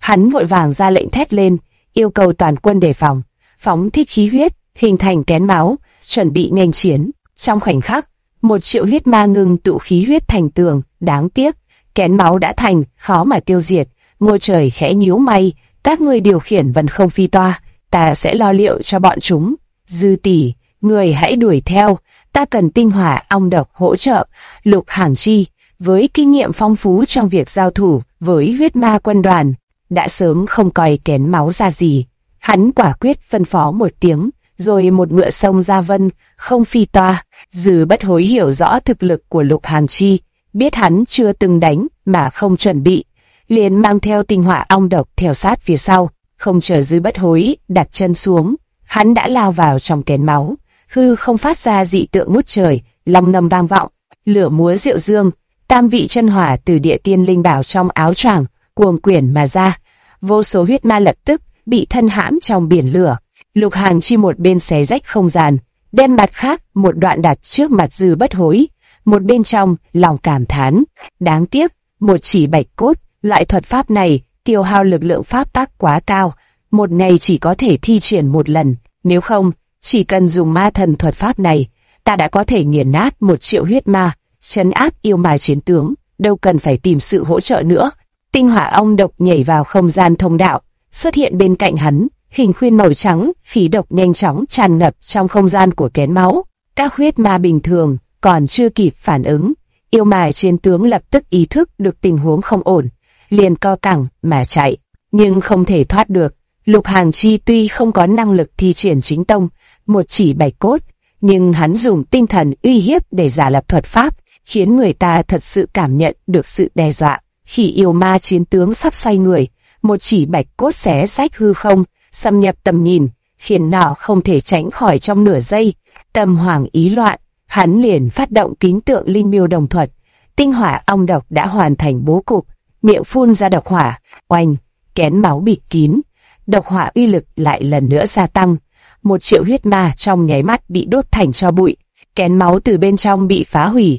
Hắn vội vàng ra lệnh thét lên, yêu cầu toàn quân đề phòng, phóng thích khí huyết, hình thành kén máu, chuẩn bị nghênh chiến. Trong khoảnh khắc, 1.000.000 huyết ma ngưng tụ khí huyết thành tường, đáng tiếc, kén máu đã thành, khó mà tiêu diệt. Ngôi Trời khẽ nhíu mày, các ngươi điều khiển vân không phi toa, ta sẽ lo liệu cho bọn chúng. Dư tỷ, người hãy đuổi theo, ta cần tinh hỏa ong độc hỗ trợ. Lục Hàng Chi, với kinh nghiệm phong phú trong việc giao thủ với huyết ma quân đoàn, đã sớm không coi kén máu ra gì. Hắn quả quyết phân phó một tiếng, rồi một ngựa xông ra vân không phi toa. Dư Bất Hối hiểu rõ thực lực của Lục Hàng Chi, biết hắn chưa từng đánh mà không chuẩn bị, liền mang theo tinh hỏa ong độc theo sát phía sau. Không chờ Dư Bất Hối đặt chân xuống, hắn đã lao vào trong kén máu. Hư không phát ra dị tượng ngút trời, long ngâm vang vọng, lửa múa diệu dương, tam vị chân hỏa từ địa tiên linh bảo trong áo choàng cuồng quyển mà ra. Vô số huyết ma lập tức bị thân hãm trong biển lửa. Lục Hàng Chi một bên xé rách không gian, đem mặt khác một đoạn đặt trước mặt Dư Bất Hối, một bên trong lòng cảm thán, đáng tiếc, một chỉ bạch cốt, loại thuật pháp này tiêu hao lực lượng pháp tắc quá cao, một ngày chỉ có thể thi triển một lần, nếu không, chỉ cần dùng ma thần thuật pháp này, ta đã có thể nghiền nát 1.000.000 huyết ma, trấn áp yêu ma chiến tướng, đâu cần phải tìm sự hỗ trợ nữa. Tinh hỏa ong độc nhảy vào không gian thông đạo, xuất hiện bên cạnh hắn, hình khuyên màu trắng, khí độc nhanh chóng tràn ngập trong không gian của kén máu. Các huyết ma bình thường còn chưa kịp phản ứng, yêu ma chiến tướng lập tức ý thức được tình huống không ổn, liền co cẳng mà chạy, nhưng không thể thoát được. Lục Hàng Chi tuy không có năng lực thi triển chính tông, một chỉ bạch cốt, nhưng hắn dùng tinh thần uy hiếp để giả lập thuật pháp, khiến người ta thật sự cảm nhận được sự đe dọa. Khi yêu ma chiến tướng sắp xoay người, một chỉ bạch cốt xé rách hư không, xâm nhập tầm nhìn, khiến nó không thể tránh khỏi trong nửa giây. Tâm hoàng ý loạn, hắn liền phát động kính tượng linh miêu đồng thuật. Tinh hỏa ong độc đã hoàn thành bố cục, miệng phun ra độc hỏa, oanh, kén máu bịt kín. Độc hỏa uy lực lại lần nữa gia tăng, 1.000.000 huyết ma trong nháy mắt bị đốt thành tro bụi, kén máu từ bên trong bị phá hủy.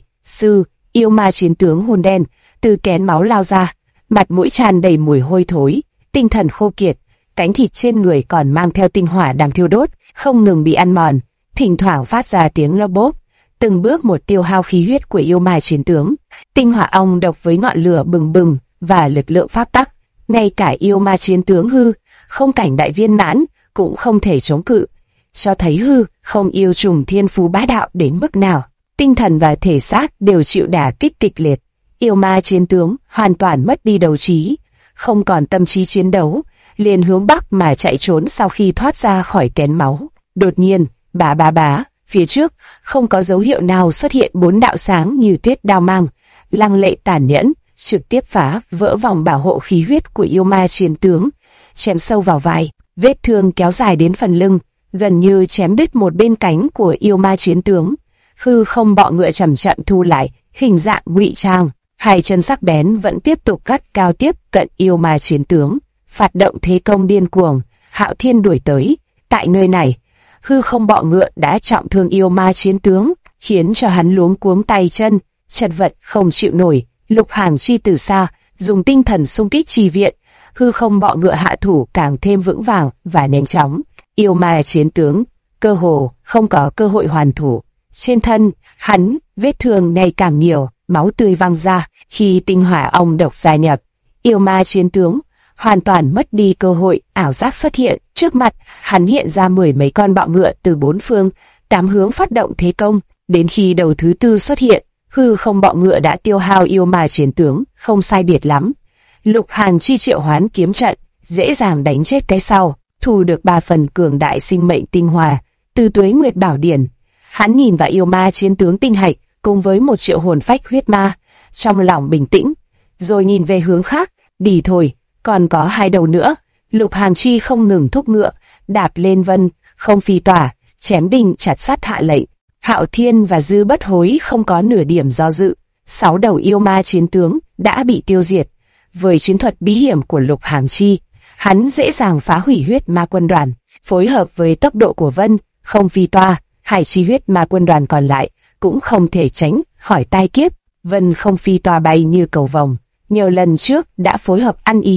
Yêu ma chiến tướng hồn đen từ kén máu lao ra, mặt mũi tràn đầy mùi hôi thối, tinh thần khô kiệt, cánh thịt trên người còn mang theo tinh hỏa đang thiêu đốt, không ngừng bị ăn mòn, thỉnh thoảng phát ra tiếng lốp bốp, từng bước một tiêu hao khí huyết của yêu ma chiến tướng. Tinh hỏa ong độc với ngọn lửa bừng bừng và lực lượng pháp tắc, ngay cả yêu ma chiến tướng hư không cảnh đại viên mãn cũng không thể chống cự, cho thấy hư không yêu trùng thiên phú bá đạo đến mức nào. Tinh thần và thể xác đều chịu đả kích kịch liệt. Yêu ma chiến tướng hoàn toàn mất đi đấu trí, không còn tâm trí chiến đấu, liền hướng bắc mà chạy trốn. Sau khi thoát ra khỏi kén máu, đột nhiên, bá, phía trước không có dấu hiệu nào xuất hiện 4 đạo sáng như tuyết đao mang, lăng lệ tàn nhẫn, trực tiếp phá vỡ vòng bảo hộ khí huyết của yêu ma chiến tướng, chém sâu vào vai, vết thương kéo dài đến phần lưng, gần như chém đứt một bên cánh của yêu ma chiến tướng. Hư không bọ ngựa chậm chậm thu lại hình dạng ngụy trang, hai chân sắc bén vẫn tiếp tục cắt cao tiếp cận yêu ma chiến tướng, phát động thế công điên cuồng. Hạo Thiên đuổi tới, tại nơi này, hư không bọ ngựa đã trọng thương yêu ma chiến tướng, khiến cho hắn luống cuống tay chân, chật vật không chịu nổi. Lục Hàng Chi từ xa dùng tinh thần xung kích chi viện, hư không bọ ngựa hạ thủ càng thêm vững vàng và nhanh chóng. Yêu ma chiến tướng cơ hồ không có cơ hội hoàn thủ. Trên thân hắn vết thương ngày càng nhiều, máu tươi văng ra. Khi tinh hỏa ong độc gia nhập, yêu ma chiến tướng hoàn toàn mất đi cơ hội. Ảo giác xuất hiện trước mặt hắn, hiện ra 10 mấy con bọ ngựa từ 4 phương 8 hướng phát động thế công. Đến khi đầu thứ tư xuất hiện, hư không bọ ngựa đã tiêu hao yêu ma chiến tướng không sai biệt lắm. Lục Hàng Chi triệu hoán kiếm trận, dễ dàng đánh chết cái sau, thu được 3 phần cường đại sinh mệnh tinh hoa từ Tuế Nguyệt Bảo Điển. Hắn nhìn vào yêu ma chiến tướng tinh hạch cùng với 1.000.000 hồn phách huyết ma, trong lòng bình tĩnh, rồi nhìn về hướng khác. Đi thôi, còn có 2 đầu nữa. Lục Hàng Chi không ngừng thúc ngựa, đạp lên vân không phi tỏa, chém đinh chặt sắt hạ lệnh. Hạo Thiên và Dư Bất Hối không có nửa điểm do dự, 6 đầu yêu ma chiến tướng đã bị tiêu diệt. Với chiến thuật bí hiểm của Lục Hàng Chi, hắn dễ dàng phá hủy huyết ma quân đoàn, phối hợp với tốc độ của vân không phi toa, hải chi huyết ma quân đoàn còn lại cũng không thể tránh khỏi tai kiếp. Vân không phi toa bay như cầu vồng, nhiều lần trước đã phối hợp ăn ý,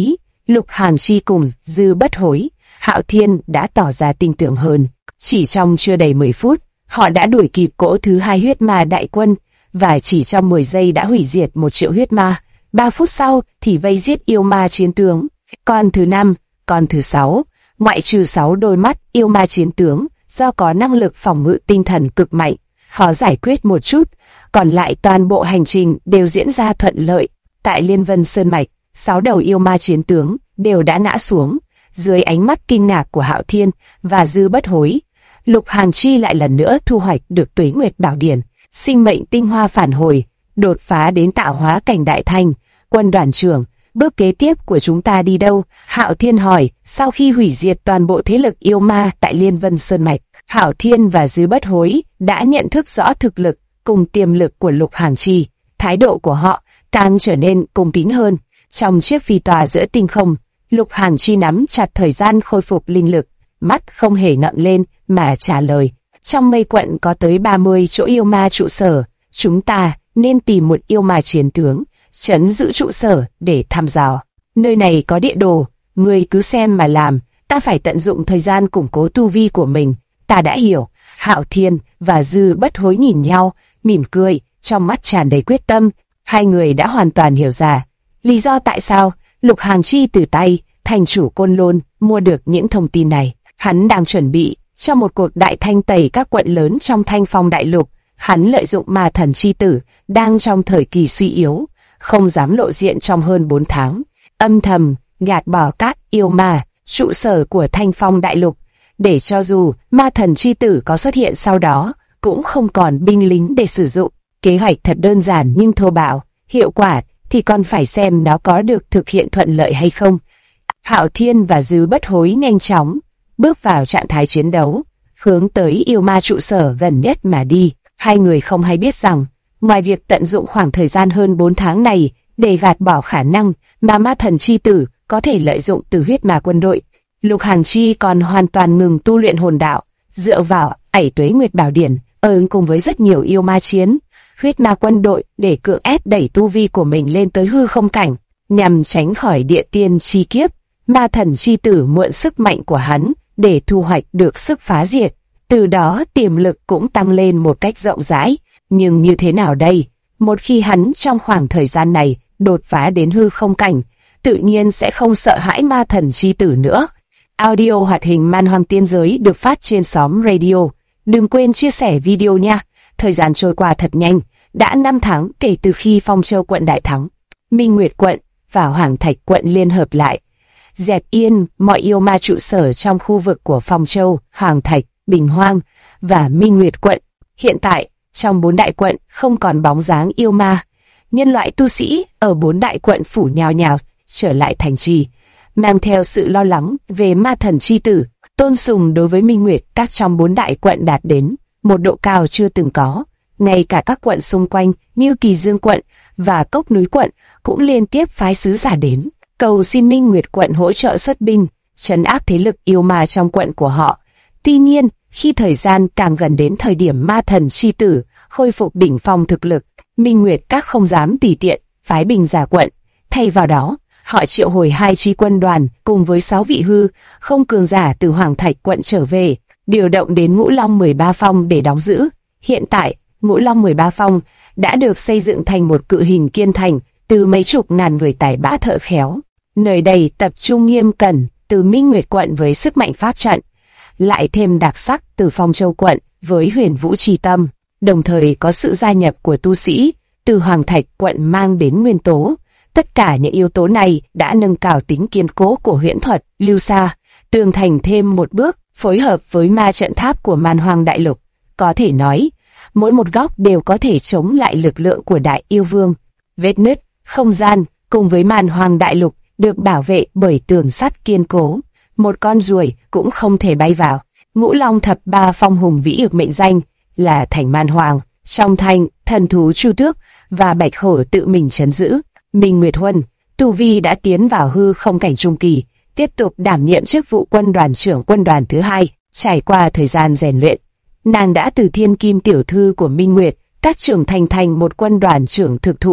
Lục Hàng Chi cùng Dư Bất Hối, Hạo Thiên đã tỏ ra tin tưởng hơn. Chỉ trong chưa đầy 10 phút, họ đã đuổi kịp cỗ thứ 2 huyết ma đại quân, và chỉ trong 10 giây đã hủy diệt 1 triệu huyết ma. 3 phút sau thì vây giết yêu ma chiến tướng. Con thứ 5, con thứ 6, ngoại trừ 6 đôi mắt yêu ma chiến tướng, do có năng lực phòng ngự tinh thần cực mạnh, khó giải quyết một chút, còn lại toàn bộ hành trình đều diễn ra thuận lợi. Tại Liên Vân Sơn Mạch, 6 đầu yêu ma chiến tướng đều đã ngã xuống. Dưới ánh mắt kinh ngạc của Hạo Thiên và Dư Bất Hối, Lục Hàng Chi lại lần nữa thu hoạch được Tuế Nguyệt Bảo Điển, sinh mệnh tinh hoa phản hồi, đột phá đến tạo hóa cảnh đại thành. Quân đoàn trưởng, bước kế tiếp của chúng ta đi đâu? Hạo Thiên hỏi. Sau khi hủy diệt toàn bộ thế lực yêu ma tại Liên Vân Sơn Mạch, Hạo Thiên và Dư Bất Hối đã nhận thức rõ thực lực cùng tiềm lực của Lục Hàng Chi. Thái độ của họ càng trở nên cung kính hơn. Trong chiếc phi tòa giữa tinh không, Lục Hàng Chi nắm chặt thời gian khôi phục linh lực, mắt không hề ngẩng lên mà trả lời. Trong mây quận có tới 30 chỗ yêu ma trụ sở, chúng ta nên tìm một yêu ma chiến tướng, trấn giữ trụ sở để thăm dò. Nơi này có địa đồ, ngươi cứ xem mà làm, ta phải tận dụng thời gian củng cố tu vi của mình. Ta đã hiểu. Hạo Thiên và Dư Bất Hối nhìn nhau, mỉm cười, trong mắt tràn đầy quyết tâm. Hai người đã hoàn toàn hiểu ra lý do tại sao Lục Hàng Chi từ tay thành chủ Côn Lôn mua được những thông tin này. Hắn đang chuẩn bị cho một cuộc đại thanh tẩy các quận lớn trong Thanh Phong Đại Lục. Hắn lợi dụng ma thần chi tử đang trong thời kỳ suy yếu, không dám lộ diện trong hơn 4 tháng, âm thầm gạt bỏ các yêu ma trụ sở của Thanh Phong Đại Lục, để cho dù ma thần chi tử có xuất hiện sau đó, cũng không còn binh lính để sử dụng. Kế hoạch thật đơn giản nhưng thô bạo, hiệu quả thì còn phải xem nó có được thực hiện thuận lợi hay không. Hạo Thiên và Dư Bất Hối nhanh chóng bước vào trạng thái chiến đấu, hướng tới yêu ma trụ sở gần nhất mà đi. Hai người không hay biết rằng, ngoài việc tận dụng khoảng thời gian hơn 4 tháng này để gạt bỏ khả năng mà ma thần chi tử có thể lợi dụng từ huyết ma quân đội, Lục Hàng Chi còn hoàn toàn ngừng tu luyện hồn đạo, dựa vào Tuế Nguyệt Bảo Điển ứng cùng với rất nhiều yêu ma chiến huyết ma quân đội để cưỡng ép đẩy tu vi của mình lên tới hư không cảnh, nhằm tránh khỏi địa tiên chi kiếp. Ma thần chi tử mượn sức mạnh của hắn để thu hoạch được sức phá diệt, từ đó tiềm lực cũng tăng lên một cách rộng rãi. Nhưng như thế nào đây? Một khi hắn trong khoảng thời gian này đột phá đến hư không cảnh, tự nhiên sẽ không sợ hãi ma thần chi tử nữa. Audio hoạt hình Man Hoang Tiên Giới được phát trên xóm radio. Đừng quên chia sẻ video nha. Thời gian trôi qua thật nhanh, đã 5 tháng kể từ khi Phong Châu quận đại thắng. Minh Nguyệt quận và Hoàng Thạch quận liên hợp lại, dẹp yên mọi yêu ma trụ sở trong khu vực của Phong Châu, Hoàng Thạch, Bình Hoang và Minh Nguyệt quận. Hiện tại, trong 4 đại quận không còn bóng dáng yêu ma. Nhân loại tu sĩ ở 4 đại quận phủ nhào nhào trở lại thành trì, mang theo sự lo lắng về ma thần chi tử. Tôn sùng đối với Minh Nguyệt các trong 4 đại quận đạt đến một độ cao chưa từng có. Ngay cả các quận xung quanh như Kỳ Dương quận và Cốc Núi quận cũng liên tiếp phái sứ giả đến, cầu xin Minh Nguyệt quận hỗ trợ xuất binh, trấn áp thế lực yêu ma trong quận của họ. Tuy nhiên, khi thời gian càng gần đến thời điểm ma thần chi tử khôi phục đỉnh phong thực lực, Minh Nguyệt các không dám tùy tiện phái binh ra quận. Thay vào đó, họ triệu hồi 2 chi quân đoàn cùng với 6 vị hư không cường giả từ Hoàng Thạch quận trở về, điều động đến Ngũ Long 13 Phong để đóng giữ. Hiện tại, Ngũ Long 13 Phong đã được xây dựng thành một cự hình kiên thành từ mấy chục ngàn người tài bã thợ khéo. Nơi đây tập trung nghiêm cẩn từ Minh Nguyệt quận với sức mạnh pháp trận, lại thêm đặc sắc từ Phong Châu quận với huyền vũ trì tâm, đồng thời có sự gia nhập của tu sĩ từ Hoàng Thạch quận mang đến nguyên tố. Tất cả những yếu tố này đã nâng cao tính kiên cố của huyễn thuật lưu xa, tường thành thêm một bước, phối hợp với ma trận tháp của Man Hoang Đại Lục. Có thể nói, mỗi một góc đều có thể chống lại lực lượng của Đại Yêu Vương. Vết nứt, không gian cùng với Man Hoang Đại Lục được bảo vệ bởi tường sắt kiên cố. Một con ruồi cũng không thể bay vào. Ngũ Long thập ba phong hùng vĩ được mệnh danh là thành Man Hoang, song thành, thần thú Chu Tước và Bạch Hổ tự mình trấn giữ. Minh Nguyệt Huân, tu vi đã tiến vào hư không cảnh trung kỳ, tiếp tục đảm nhiệm chức vụ quân đoàn trưởng quân đoàn thứ 2. Trải qua thời gian rèn luyện, nàng đã từ thiên kim tiểu thư của Minh Nguyệt các trưởng thành một quân đoàn trưởng thực thụ,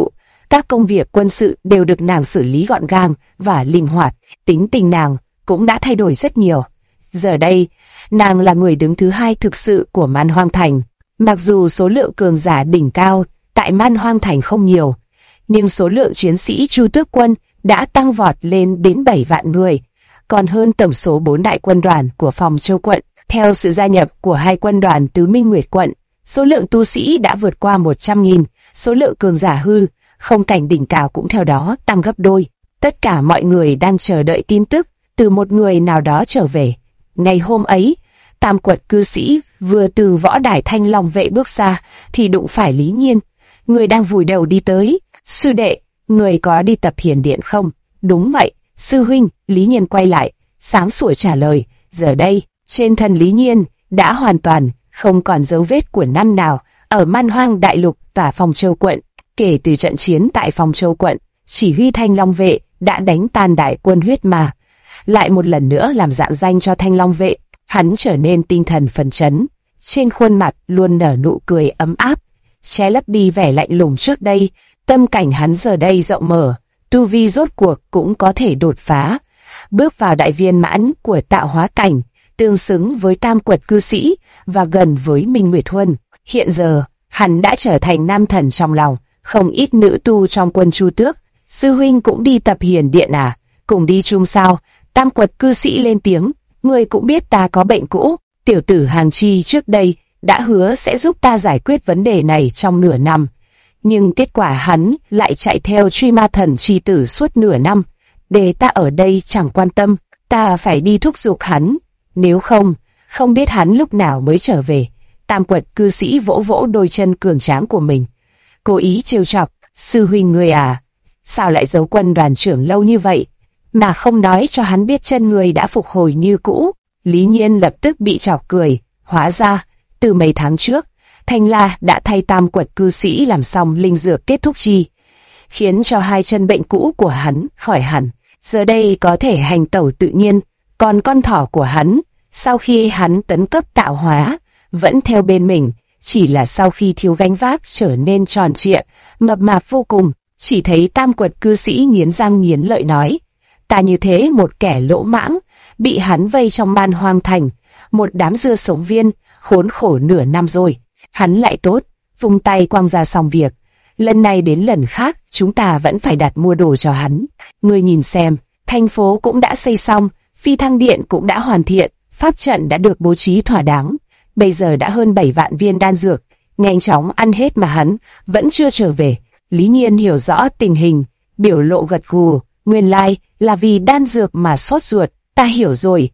Các công việc quân sự đều được nàng xử lý gọn gàng và linh hoạt, tính tình nàng cũng đã thay đổi rất nhiều. Giờ đây, nàng là người đứng thứ hai thực sự của Man Hoang Thành. Mặc dù số lượng cường giả đỉnh cao tại Man Hoang Thành không nhiều, nhưng số lượng chiến sĩ Chu Tước quân đã tăng vọt lên đến 7 vạn người, còn hơn tổng số 4 đại quân đoàn của Phong Châu quận. Theo sự gia nhập của 2 quân đoàn từ Minh Nguyệt quận, số lượng tu sĩ đã vượt qua 100.000, số lượng cường giả hư không cảnh đỉnh cao cũng theo đó tăng gấp đôi. Tất cả mọi người đang chờ đợi tin tức từ một người nào đó trở về. Ngày hôm ấy, Tam Quật cư sĩ vừa từ võ đài Thanh Long vệ bước ra thì đụng phải Lý Nhiên. Người đang vùi đầu đi tới. Sư đệ, người có đi tập hiền điện không? Đúng vậy, sư huynh. Lý Nhiên quay lại, sáng sủa trả lời. Giờ đây, trên thân Lý Nhiên đã hoàn toàn không còn dấu vết của năm nào ở Man Hoang Đại Lục và Phong Châu quận. Kể từ trận chiến tại Phong Châu quận, chỉ huy Thanh Long vệ đã đánh tan đại quân huyết ma, lại một lần nữa làm rạng danh cho Thanh Long vệ. Hắn trở nên tinh thần phấn chấn, trên khuôn mặt luôn nở nụ cười ấm áp, che lấp đi vẻ lạnh lùng trước đây. Tâm cảnh hắn giờ đây rộng mở, tu vi rốt cuộc cũng có thể đột phá, bước vào đại viên mãn của tạo hóa cảnh, tương xứng với Tam Quật cư sĩ và gần với Minh Nguyệt Huân. Hiện giờ, hắn đã trở thành nam thần trong lòng không ít nữ tu trong quân Chu Tước. Sư huynh cũng đi tập hiền điện à? Cùng đi chung sao? Tam Quật cư sĩ lên tiếng. Người cũng biết ta có bệnh cũ. Tiểu tử Hàng Chi trước đây đã hứa sẽ giúp ta giải quyết vấn đề này trong nửa năm, nhưng kết quả hắn lại chạy theo truy ma thần chi tử suốt nửa năm. Để ta ở đây chẳng quan tâm, ta phải đi thúc giục hắn, nếu không biết hắn lúc nào mới trở về. Tam Quật cư sĩ vỗ vỗ đôi chân cường tráng của mình, cố ý trêu chọc. Sư huynh người à, sao lại giấu quân đoàn trưởng lâu như vậy mà không nói cho hắn biết chân người đã phục hồi như cũ? Lý Nhiên lập tức bị chọc cười. Hóa ra, từ mấy tháng trước, Thanh La đã thay Tam Quật cư sĩ làm xong linh dược kết thúc chi, khiến cho 2 chân bệnh cũ của hắn khỏi hẳn, giờ đây có thể hành tẩu tự nhiên. Còn con thỏ của hắn, sau khi hắn tấn cấp tạo hóa, vẫn theo bên mình, chỉ là sau khi thiếu gánh vác trở nên tròn trịa, mập mạp vô cùng. Chỉ thấy Tam Quật cư sĩ nghiến răng nghiến lợi nói, ta như thế một kẻ lỗ mãng, bị hắn vây trong Man Hoang Thành, một đám dưa sống viên, khốn khổ nửa năm rồi. Hắn lại tốt, vung tay quăng ra xong việc. Lần này đến lần khác, chúng ta vẫn phải đặt mua đồ cho hắn. Ngươi nhìn xem, thành phố cũng đã xây xong, phi thăng điện cũng đã hoàn thiện, pháp trận đã được bố trí thỏa đáng. Bây giờ đã hơn 7 vạn viên đan dược, nhanh chóng ăn hết mà hắn vẫn chưa trở về. Lý Nhiên hiểu rõ tình hình, biểu lộ gật gù. Nguyên lai là vì đan dược mà sốt ruột. Ta hiểu rồi.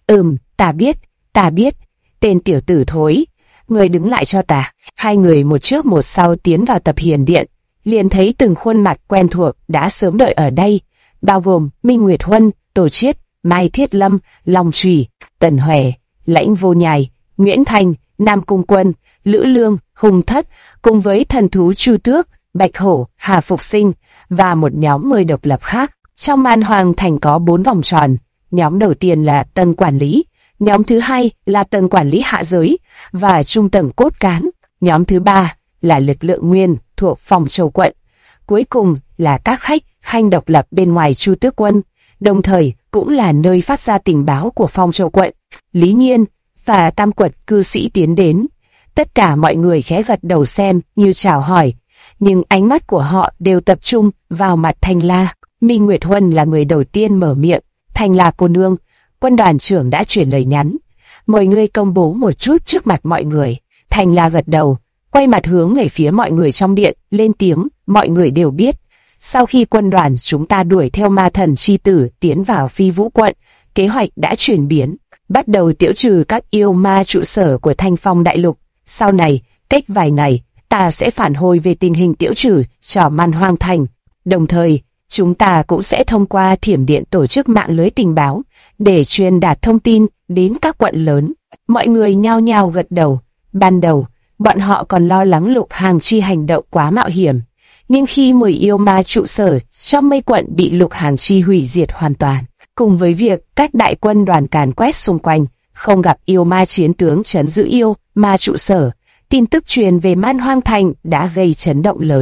Ta biết. Tên tiểu tử thối, người đứng lại cho ta. 2 người một trước một sau tiến vào tập hiền điện, liền thấy từng khuôn mặt quen thuộc đã sớm đợi ở đây, bao gồm Minh Nguyệt Huân, Tổ Chiết, Mai Thiết Lâm, Long Trùy, Tần Huệ, Lãnh Vô Nhai, Nguyễn Thành, Nam Cung Quân, Lữ Lương, Hùng Thất, cùng với thần thú Chu Tước, Bạch Hổ, Hà Phục Sinh và một nhóm 10 độc lập khác. Trong Man Hoang Thành có 4 vòng tròn. Nhóm đầu tiên là tầng quản lý, nhóm thứ hai là tầng quản lý hạ giới và trung tầng cốt cán, nhóm thứ ba là lực lượng nguyên thuộc Phong Châu quận, cuối cùng là các khanh độc lập bên ngoài Chu Tước quân, đồng thời cũng là nơi phát ra tình báo của Phong Châu quận. Lý Nhiên và Tam Quật cư sĩ tiến đến, tất cả mọi người khẽ gật đầu xem như chào hỏi, nhưng ánh mắt của họ đều tập trung vào mặt Thanh La. Minh Nguyệt Huân là người đầu tiên mở miệng. Thanh La cô nương, quân đoàn trưởng đã chuyển lời nhắn, mời ngươi công bố một chút trước mặt mọi người. Thanh La gật đầu, quay mặt hướng về phía mọi người trong điện, lên tiếng. Mọi người đều biết, sau khi quân đoàn chúng ta đuổi theo ma thần chi tử tiến vào Phi Vũ quận, kế hoạch đã chuyển biến, bắt đầu tiêu trừ các yêu ma trụ sở của Thanh Phong đại lục. Sau này, cách vài ngày, ta sẽ phản hồi về tình hình tiêu trừ cho Man Hoang Thành. Đồng thời, chúng ta cũng sẽ thông qua Thiểm Điện tổ chức mạng lưới tình báo để truyền đạt thông tin đến các quận lớn. Mọi người nhao nhao gật đầu. Ban đầu, bọn họ còn lo lắng Lục Hàng Chi hành động quá mạo hiểm, nhưng khi 10 yêu ma trụ sở trong Mây quận bị Lục Hàng Chi hủy diệt hoàn toàn, cùng với việc các đại quân đoàn càn quét xung quanh, không gặp yêu ma chiến tướng trấn giữ yêu ma trụ sở, tin tức truyền về Man Hoang Thành đã gây chấn động lớn.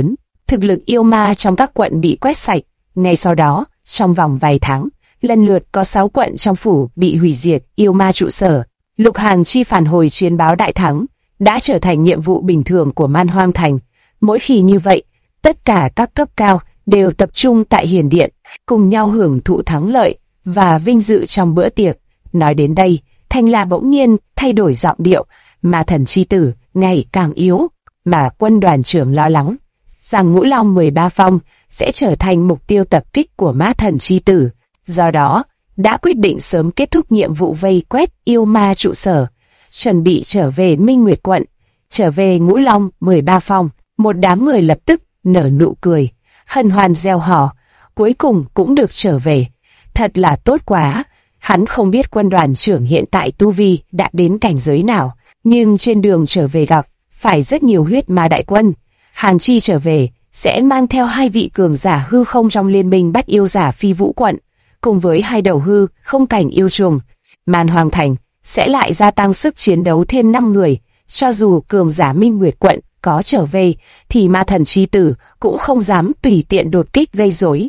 thực lực yêu ma trong các quận bị quét sạch. Ngay sau đó, trong vòng vài tháng, lần lượt có 6 quận trong phủ bị hủy diệt yêu ma trụ sở. Lục Hàng Chi phản hồi chiến báo đại thắng, đã trở thành nhiệm vụ bình thường của Man Hoang Thành. Mỗi khi như vậy, tất cả các cấp cao đều tập trung tại Hiền Điện, cùng nhau hưởng thụ thắng lợi và vinh dự trong bữa tiệc. Nói đến đây, Thanh La bỗng nhiên thay đổi giọng điệu, Ma Thần chi tử ngày càng yếu, mà quân đoàn trưởng lo lắng rằng Ngũ Long 13 Phong sẽ trở thành mục tiêu tập kích của Ma Thần chi tử. Do đó, đã quyết định sớm kết thúc nhiệm vụ vây quét yêu ma trụ sở, chuẩn bị trở về Minh Nguyệt quận. Trở về Ngũ Long 13 Phong, một đám người lập tức nở nụ cười, hân hoan reo hò, cuối cùng cũng được trở về. Thật là tốt quá. Hắn không biết quân đoàn trưởng hiện tại tu vi đã đến cảnh giới nào, nhưng trên đường trở về gặp phải rất nhiều huyết ma đại quân. Hàng Chi trở về sẽ mang theo 2 vị cường giả hư không trong liên minh bắt yêu giả Phi Vũ quận, cùng với 2 đầu hư không cảnh yêu trùng. Man Hoang Thành sẽ lại gia tăng sức chiến đấu thêm 5 người. Cho dù cường giả Minh Nguyệt quận có trở về, thì Ma Thần chi tử cũng không dám tùy tiện đột kích gây rối.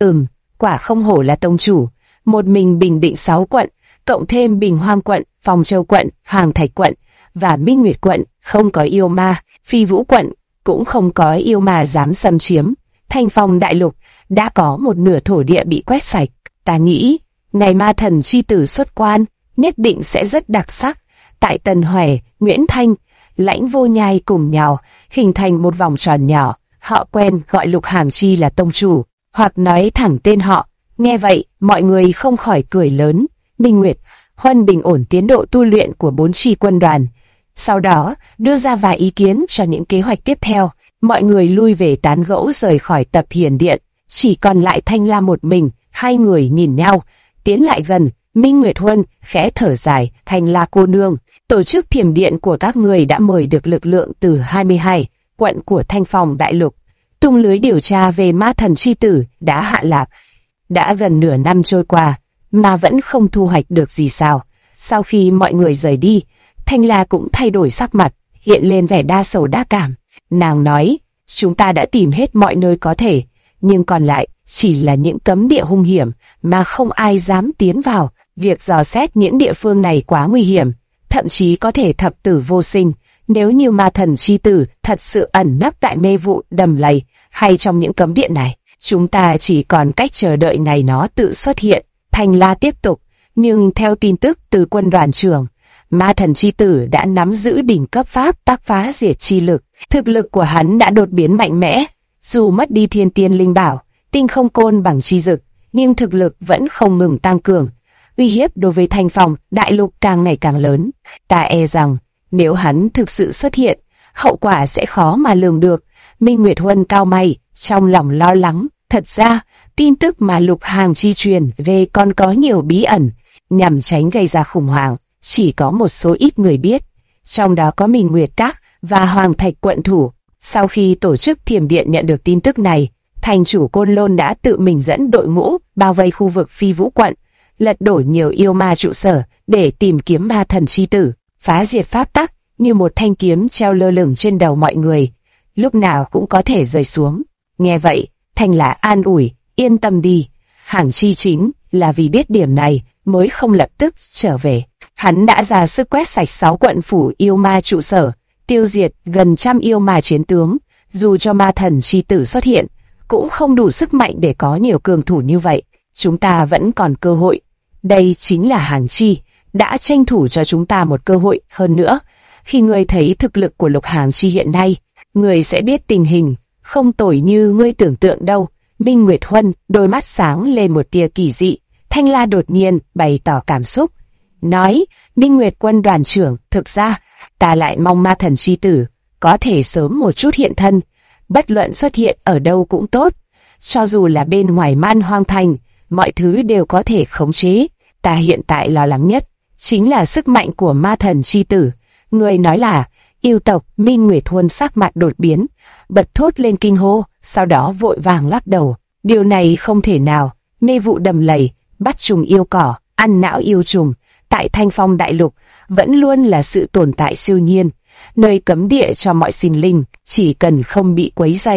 Quả không hổ là tông chủ, một mình bình định 6 quận, cộng thêm Bình Hoang quận, Phong Châu quận, Hoàng Thạch quận và Minh Nguyệt quận không có yêu ma, Phi Vũ quận cũng không có yêu ma dám xâm chiếm. Thanh Phong đại lục đã có một nửa thổ địa bị quét sạch. Ta nghĩ, ngày Ma Thần chi tử xuất quan, nhất định sẽ rất đặc sắc. Tại Tần Huệ, Nguyễn Thanh, Lãnh Vô Nhai cùng nhau hình thành một vòng tròn nhỏ. Họ quen gọi Lục Hàng Chi là tông chủ, hoặc nói thẳng tên họ. Nghe vậy, mọi người không khỏi cười lớn. Minh Nguyệt Huân bình ổn tiến độ tu luyện của 4 chi quân đoàn. Sau đó, đưa ra vài ý kiến cho những kế hoạch tiếp theo. Mọi người lui về tán gẫu rời khỏi tập Hiền Điện. Chỉ còn lại Thanh La một mình. 2 người nhìn nhau, tiến lại gần. Minh Nguyệt Huân khẽ thở dài, Thanh La cô nương, tổ chức thiểm điện của các người đã mời được lực lượng từ 22 quận của Thanh Phong đại lục. Tung lưới điều tra về Ma Thần chi tử đã hạ lạc. Đã gần nửa năm trôi qua, mà vẫn không thu hoạch được gì sao. Sau khi mọi người rời đi, Thanh La cũng thay đổi sắc mặt, hiện lên vẻ đa sầu đa cảm. Nàng nói, chúng ta đã tìm hết mọi nơi có thể, nhưng còn lại chỉ là những cấm địa hung hiểm mà không ai dám tiến vào. Việc dò xét những địa phương này quá nguy hiểm, thậm chí có thể thập tử vô sinh. Nếu như Ma Thần chi tử thật sự ẩn nấp tại mê vụ đầm lầy hay trong những cấm địa này, chúng ta chỉ còn cách chờ đợi ngày nó tự xuất hiện. Thanh La tiếp tục, nhưng theo tin tức từ quân đoàn trưởng, Ma Thần chi tử đã nắm giữ đỉnh cấp pháp tác phá diệt chi lực. Thực lực của hắn đã đột biến mạnh mẽ, dù mất đi thiên tiên linh bảo, tinh không côn bằng chi dực, nhưng thực lực vẫn không ngừng tăng cường. Uy hiếp đối với Thanh Phong đại lục càng ngày càng lớn. Ta e rằng nếu hắn thực sự xuất hiện, hậu quả sẽ khó mà lường được. Minh Nguyệt Huân cao mày, trong lòng lo lắng. Thật ra, tin tức mà Lục Hàng Chi truyền về còn có nhiều bí ẩn, nhằm tránh gây ra khủng hoảng, chỉ có một số ít người biết. Trong đó có Minh Nguyệt Các và Hoàng Thạch quận thủ. Sau khi tổ chức thiểm điện nhận được tin tức này, thành chủ Côn Lôn đã tự mình dẫn đội ngũ bao vây khu vực Phi Vũ quận, lật đổ nhiều yêu ma trụ sở để tìm kiếm Ma Thần chi tử, phá diệt pháp tắc như một thanh kiếm treo lơ lửng trên đầu mọi người, lúc nào cũng có thể rơi xuống. Nghe vậy, Thanh La an ủi, yên tâm đi, Hàng Chi chính là vì biết điểm này mới không lập tức trở về. Hắn đã ra sức quét sạch 6 quận phủ yêu ma trụ sở, tiêu diệt gần 100 yêu ma chiến tướng. Dù cho Ma Thần chi tử xuất hiện, cũng không đủ sức mạnh để có nhiều cường thủ như vậy. Chúng ta vẫn còn cơ hội. Đây chính là Hàng Chi đã tranh thủ cho chúng ta một cơ hội. Hơn nữa, khi ngươi thấy thực lực của Lục Hàng Chi hiện nay, ngươi sẽ biết tình hình không tồi như ngươi tưởng tượng đâu. Minh Nguyệt Huân đôi mắt sáng lên một tia kỳ dị. Thanh La đột nhiên bày tỏ cảm xúc, nói, Minh Nguyệt quân đoàn trưởng, thực ra ta lại mong Ma Thần chi tử có thể sớm một chút hiện thân. Bất luận xuất hiện ở đâu cũng tốt, cho dù là bên ngoài Man Hoang Thành, mọi thứ đều có thể khống chế. Ta hiện tại lo lắng nhất chính là sức mạnh của Ma Thần chi tử. Người nói là yêu tộc. Minh Nguyệt Huân sắc mặt đột biến, bật thốt lên kinh hô, sau đó vội vàng lắc đầu. Điều này không thể nào. Mê vụ đầm lầy, bắt trùng yêu cỏ, ăn não yêu trùng, tại Thanh Phong đại lục vẫn luôn là sự tồn tại siêu nhiên, nơi cấm địa cho mọi sinh linh, chỉ cần không bị quấy rầy,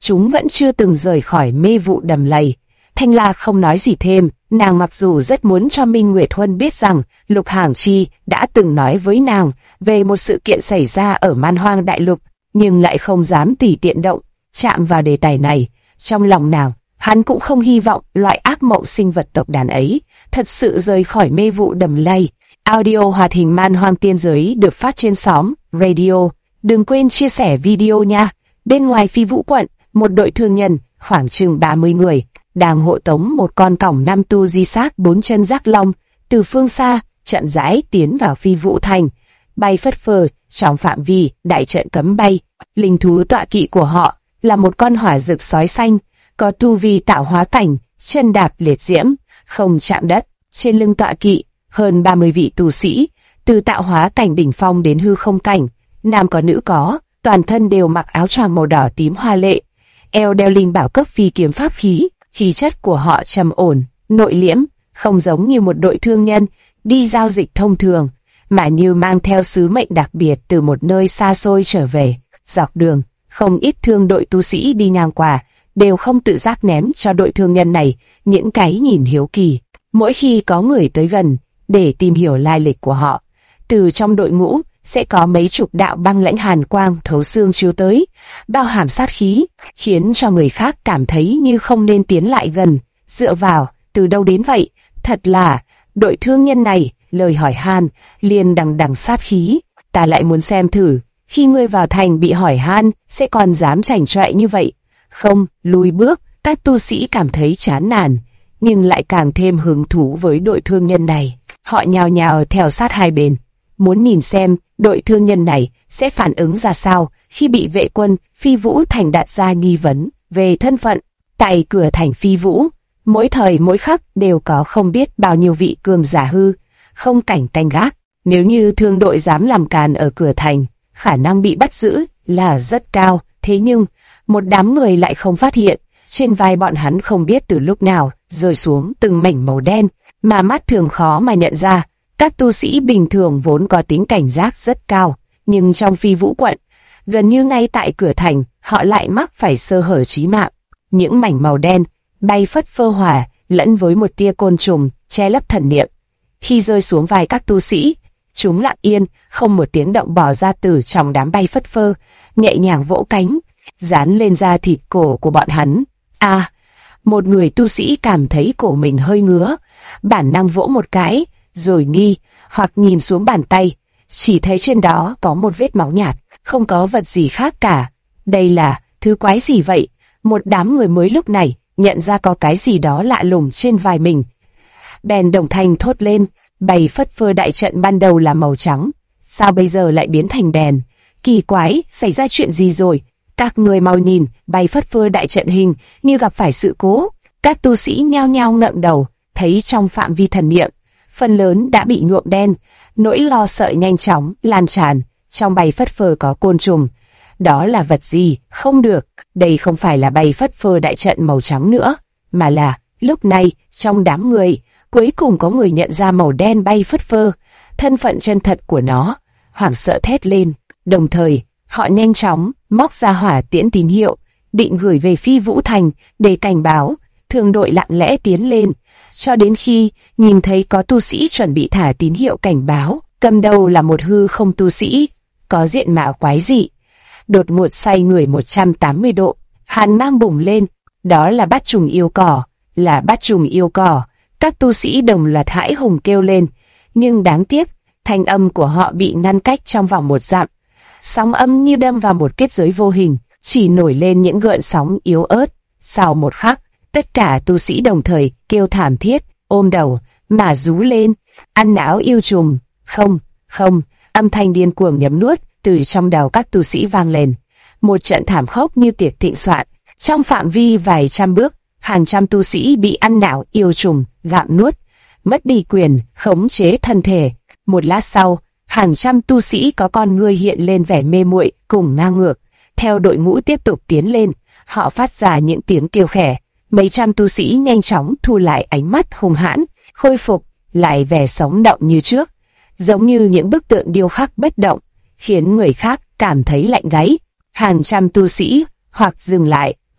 chúng vẫn chưa từng rời khỏi mê vụ đầm lầy. Thanh La không nói gì thêm, nàng mặc dù rất muốn cho Minh Nguyệt Huân biết rằng Lục Hàng Chi đã từng nói với nàng về một sự kiện xảy ra ở Man Hoang Đại Lục, nhưng lại không dám tùy tiện động chạm vào đề tài này. Trong lòng nàng, hắn cũng không hy vọng loại ác mộng sinh vật tộc đàn ấy thật sự rời khỏi mê vụ đầm lầy. Audio hoạt hình Man Hoang Tiên Giới được phát trên xóm Radio. Đừng quên chia sẻ video nha. Bên ngoài Phi Vũ quận, một đội thương nhân khoảng chừng 30 người đang hộ tống một con còng nam tu di xác 4 chân giác long từ phương xa chậm rãi tiến vào Phi Vũ thành, bay phất phơ trong phạm vi đại trận cấm bay. Linh thú tọa kỵ của họ là một con hỏa dực sói xanh, có tu vi tạo hóa cảnh, chân đạp liệt diễm, không chạm đất. Trên lưng tọa kỵ hơn 30 vị tu sĩ, từ tạo hóa cảnh đỉnh phong đến hư không cảnh, nam có nữ có, toàn thân đều mặc áo choàng màu đỏ tím hoa lệ, eo đeo linh bảo cấp phi kiếm pháp khí. Khí chất của họ trầm ổn, nội liễm, không giống như một đội thương nhân đi giao dịch thông thường, mà như mang theo sứ mệnh đặc biệt từ một nơi xa xôi trở về. Dọc đường, không ít thương đội tu sĩ đi ngang qua đều không tự giác ném cho đội thương nhân này những cái nhìn hiếu kỳ. Mỗi khi có người tới gần để tìm hiểu lai lịch của họ, từ trong đội ngũ sẽ có mấy chục đạo băng lãnh hàn quang thấu xương chiếu tới, bao hàm sát khí, khiến cho người khác cảm thấy như không nên tiến lại gần. Dựa vào, từ đâu đến vậy? Thật là, đội thương nhân này, lời hỏi han, liền đằng đằng sát khí. Ta lại muốn xem thử, khi ngươi vào thành bị hỏi han, sẽ còn dám chảnh chọe như vậy. Không, lùi bước, các tu sĩ cảm thấy chán nản, nhưng lại càng thêm hứng thú với đội thương nhân này. Họ nhào nhào theo sát hai bên, muốn nhìn xem đội thương nhân này sẽ phản ứng ra sao khi bị vệ quân Phi Vũ thành đặt ra nghi vấn về thân phận. Tại cửa thành Phi Vũ, mỗi thời mỗi khắc đều có không biết bao nhiêu vị cường giả hư không cảnh canh gác. Nếu như thương đội dám làm càn ở cửa thành, khả năng bị bắt giữ là rất cao. Thế nhưng một đám người lại không phát hiện, trên vai bọn hắn không biết từ lúc nào rơi xuống từng mảnh màu đen mà mắt thường khó mà nhận ra. Các tu sĩ bình thường vốn có tính cảnh giác rất cao, nhưng trong Phi Vũ quận, gần như ngay tại cửa thành, họ lại mắc phải sơ hở chí mạng. Những mảnh màu đen bay phất phơ hòa lẫn với một tia côn trùng che lấp thần niệm. Khi rơi xuống vai các tu sĩ, chúng lặng yên, không một tiếng động bò ra từ trong đám bay phất phơ, nhẹ nhàng vỗ cánh, dán lên da thịt cổ của bọn hắn. Một người tu sĩ cảm thấy cổ mình hơi ngứa, bản năng vỗ một cái, rồi nghi hoặc nhìn xuống bàn tay, chỉ thấy trên đó có một vết máu nhạt, không có vật gì khác cả. Đây là thứ quái gì vậy? Một đám người mới lúc này nhận ra có cái gì đó lạ lùng trên vai mình, bèn đồng thanh thốt lên. Bày phất phơ đại trận ban đầu là màu trắng, sao bây giờ lại biến thành đèn? Kỳ quái, xảy ra chuyện gì rồi? Các người mau nhìn, bày phất phơ đại trận hình như gặp phải sự cố. Các tu sĩ nhao nhao ngẩng đầu, thấy trong phạm vi thần niệm, phần lớn đã bị nhuộm đen. Nỗi lo sợ nhanh chóng lan tràn. Trong bày phất phơ có côn trùng. Đó là vật gì? Không được, đây không phải là bày phất phơ đại trận màu trắng nữa, mà là, lúc này, trong đám người, cuối cùng có người nhận ra màu đen bay phất phơ, thân phận chân thật của nó, hoảng sợ thét lên. Đồng thời, họ nhanh chóng móc ra hỏa tiễn tín hiệu, định gửi về Phi Vũ thành để cảnh báo. Thương đội lặng lẽ tiến lên, cho đến khi nhìn thấy có tu sĩ chuẩn bị thả tín hiệu cảnh báo. Cầm đầu là một hư không tu sĩ, có diện mạo quái dị, đột ngột xoay người 180 độ, hàn mang bùng lên. Đó là bát trùng yêu cỏ, là bát trùng yêu cỏ. Các tu sĩ đồng loạt hãi hùng kêu lên, nhưng đáng tiếc, thanh âm của họ bị ngăn cách trong vòng 1 dặm. Sóng âm như đâm vào một kết giới vô hình, chỉ nổi lên những gợn sóng yếu ớt. Sau một khắc, tất cả tu sĩ đồng thời kêu thảm thiết, ôm đầu mà rú lên. Ăn não yêu trùng. Không, không, âm thanh điên cuồng nhấm nuốt từ trong đầu các tu sĩ vang lên. Một trận thảm khốc như tiệc thịnh soạn. Trong phạm vi vài trăm bước, hàng trăm tu sĩ bị ăn não yêu trùng gặm nuốt, mất đi quyền khống chế thân thể. Một lát sau, hàng trăm tu sĩ có con ngươi hiện lên vẻ mê muội cùng ngang ngược. Theo đội ngũ tiếp tục tiến lên, họ phát ra những tiếng kêu khẽ. Mấy trăm tu sĩ nhanh chóng thu lại ánh mắt hung hãn, khôi phục lại vẻ sống động như trước, giống như những bức tượng điêu khắc bất động, khiến người khác cảm thấy lạnh gáy. Hàng trăm tu sĩ hoặc dừng lại,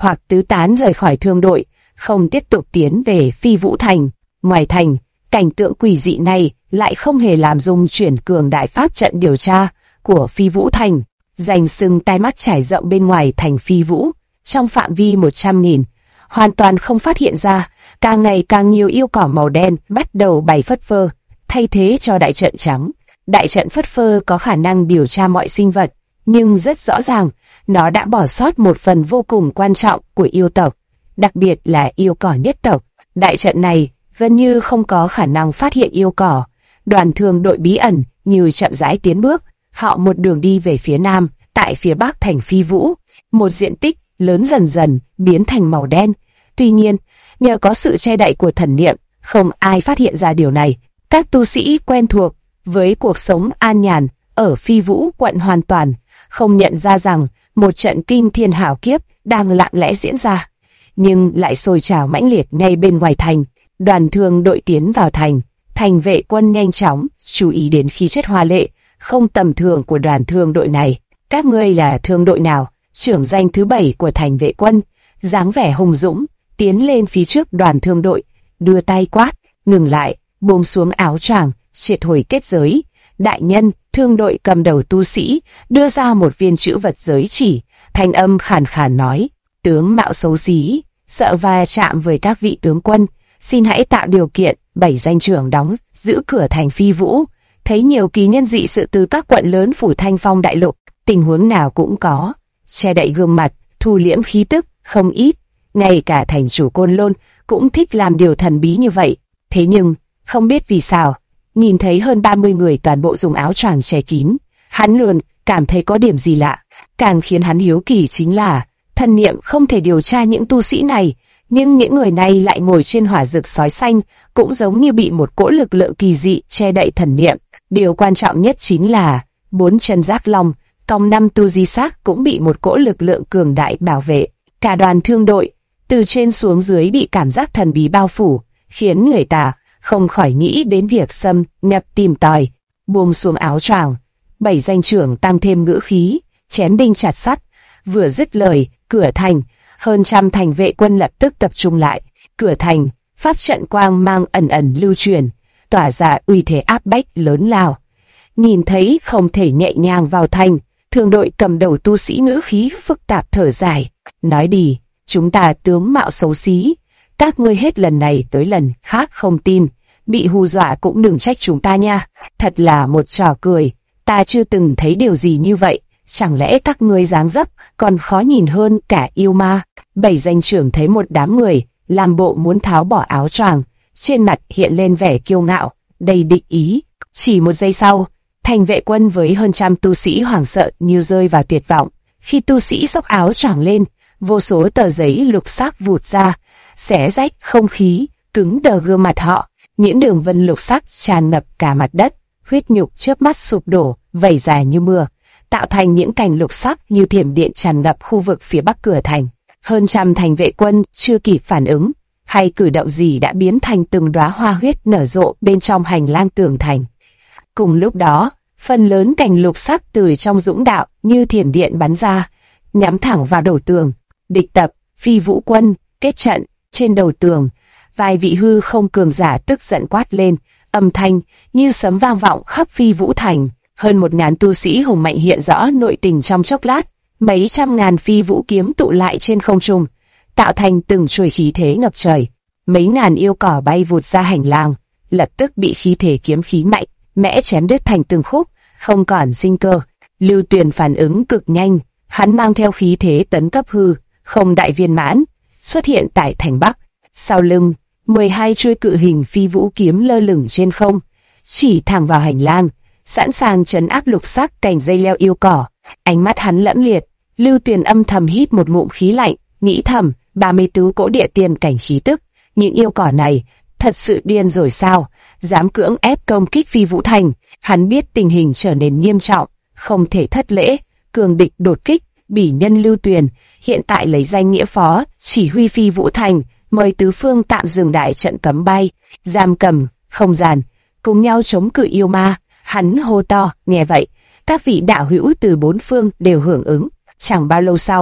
hoặc tứ tán rời khỏi thương đội, không tiếp tục tiến về Phi Vũ Thành. Ngoài thành, cảnh tượng quỷ dị này lại không hề làm rung chuyển cường đại pháp trận điều tra của Phi Vũ Thành, danh xưng tai mắt trải rộng bên ngoài thành Phi Vũ, trong phạm vi 100.000, hoàn toàn không phát hiện ra. Càng ngày càng nhiều yêu cỏ màu đen bắt đầu bày phất phơ, thay thế cho đại trận trắng. Đại trận phất phơ có khả năng điều tra mọi sinh vật, nhưng rất rõ ràng, nó đã bỏ sót một phần vô cùng quan trọng của yêu tộc, đặc biệt là yêu cỏ nhất tộc. Đại trận này gần như không có khả năng phát hiện yêu cỏ. Đoàn thương đội bí ẩn như chậm rãi tiến bước, họ một đường đi về phía nam, tại phía bắc thành Phi Vũ, một diện tích lớn dần dần biến thành màu đen. Tuy nhiên, nhờ có sự che đậy của thần niệm, không ai phát hiện ra điều này. Các tu sĩ quen thuộc với cuộc sống an nhàn ở Phi Vũ quận hoàn toàn không nhận ra rằng một trận kinh thiên hạo kiếp đang lặng lẽ diễn ra, nhưng lại sôi trào mãnh liệt ngay bên ngoài thành. Đoàn thương đội tiến vào thành, thành vệ quân nhanh chóng chú ý đến khí chất hoa lệ không tầm thường của đoàn thương đội này. Các ngươi là thương đội nào? Trưởng danh thứ 7 của thành vệ quân, dáng vẻ hùng dũng, tiến lên phía trước đoàn thương đội, đưa tay quát, ngừng lại, buông xuống áo choàng, triệt hồi kết giới. Đại nhân, thương đội cầm đầu tu sĩ, đưa ra một viên chữ vật giới chỉ, thanh âm khàn khàn nói, tướng mạo xấu xí, sợ va chạm với các vị tướng quân, xin hãy tạo điều kiện. 7 danh trưởng đóng giữ cửa thành Phi Vũ, thấy nhiều kỳ nhân dị sự từ các quận lớn phủ Thanh Phong đại lục, tình huống nào cũng có, che đậy gương mặt, thu liễm khí tức, không ít. Ngay cả thành chủ Côn Lôn cũng thích làm điều thần bí như vậy. Thế nhưng, không biết vì sao, nhìn thấy hơn 30 người toàn bộ dùng áo choàng che kín, hắn luôn cảm thấy có điểm gì lạ. Càng khiến hắn hiếu kỳ chính là, thần niệm không thể điều tra những tu sĩ này, nhưng những người này lại ngồi trên hỏa dược sói xanh, cũng giống như bị một cỗ lực lượng kỳ dị che đậy thần niệm. Điều quan trọng nhất chính là, 4 chân giác long, cong 5 tu di xác cũng bị một cỗ lực lượng cường đại bảo vệ. Cả đoàn thương đội, từ trên xuống dưới bị cảm giác thần bí bao phủ, khiến người ta không khỏi nghĩ đến việc xâm nhập tìm tòi. Buông xuống áo choàng, 7 danh trưởng tăng thêm ngữ khí, chém đinh chặt sắt. Vừa dứt lời, cửa thành, hơn trăm thành vệ quân lập tức tập trung lại. Cửa thành, pháp trận quang mang ẩn ẩn lưu truyền, tỏa ra uy thế áp bách lớn lao. Nhìn thấy không thể nhẹ nhàng vào thành, thương đội cầm đầu tu sĩ ngữ khí phức tạp thở dài, nói đi, chúng ta tướng mạo xấu xí, các ngươi hết lần này tới lần khác không tin, bị hù dọa cũng đừng trách chúng ta nha. Thật là một trò cười, ta chưa từng thấy điều gì như vậy. Chẳng lẽ các ngươi dáng dấp còn khó nhìn hơn cả yêu ma? 7 danh trưởng thấy một đám người làm bộ muốn tháo bỏ áo choàng, trên mặt hiện lên vẻ kiêu ngạo, đầy địch ý. Chỉ một giây sau, thành vệ quân với hơn trăm tu sĩ hoảng sợ như rơi vào tuyệt vọng. Khi tu sĩ xốc áo choàng lên, vô số tờ giấy lục sắc vụt ra, xé rách không khí, cứng đờ gương mặt họ. Những đường vân lục sắc tràn ngập cả mặt đất, huyết nhục chớp mắt sụp đổ, vẩy dài như mưa, tạo thành những cành lục sắc như thiểm điện tràn ngập khu vực phía bắc cửa thành. Hơn trăm thành vệ quân chưa kịp phản ứng, hay cử động gì đã biến thành từng đóa hoa huyết nở rộ bên trong hành lang tường thành. Cùng lúc đó, phần lớn cành lục sắc từ trong dũng đạo như thiểm điện bắn ra, nhắm thẳng vào đầu tường. Địch tập, Phi Vũ quân, kết trận. Trên đầu tường, vài vị hư không cường giả tức giận quát lên, âm thanh như sấm vang vọng khắp Phi Vũ thành. Hơn 1000 tu sĩ hùng mạnh hiện rõ nội tình trong chốc lát, mấy trăm ngàn phi vũ kiếm tụ lại trên không trung, tạo thành từng chuôi khí thế ngập trời. Mấy ngàn yêu cỏ bay vụt ra hành lang, lập tức bị khí thể kiếm khí mạnh mẽ chém đứt thành từng khúc, không còn sinh cơ. Lưu Tuyền phản ứng cực nhanh, hắn mang theo khí thế tấn cấp hư không đại viên mãn, xuất hiện tại thành Bắc. Sau lưng, 12 chuôi cự hình phi vũ kiếm lơ lửng trên không, chỉ thẳng vào hành lang, sẵn sàng trấn áp lục sắc cành dây leo yêu cỏ. Ánh mắt hắn lẫm liệt, Lưu Tuyền âm thầm hít một ngụm khí lạnh, nghĩ thầm, 34 cỗ địa tiên cảnh khí tức, những yêu cỏ này thật sự điên rồi sao, dám cưỡng ép công kích Phi Vũ thành. Hắn biết tình hình trở nên nghiêm trọng, không thể thất lễ, cường địch đột kích. Bỉ nhân Lưu Tuyền hiện tại lấy danh nghĩa phó chỉ huy Phi Vũ thành, mời tứ phương tạm dừng đại trận cấm bay, giam cầm, không gian, cùng nhau chống cự yêu ma. Hắn hô to, nghe vậy, các vị đạo hữu từ bốn phương đều hưởng ứng. Chẳng bao lâu sau,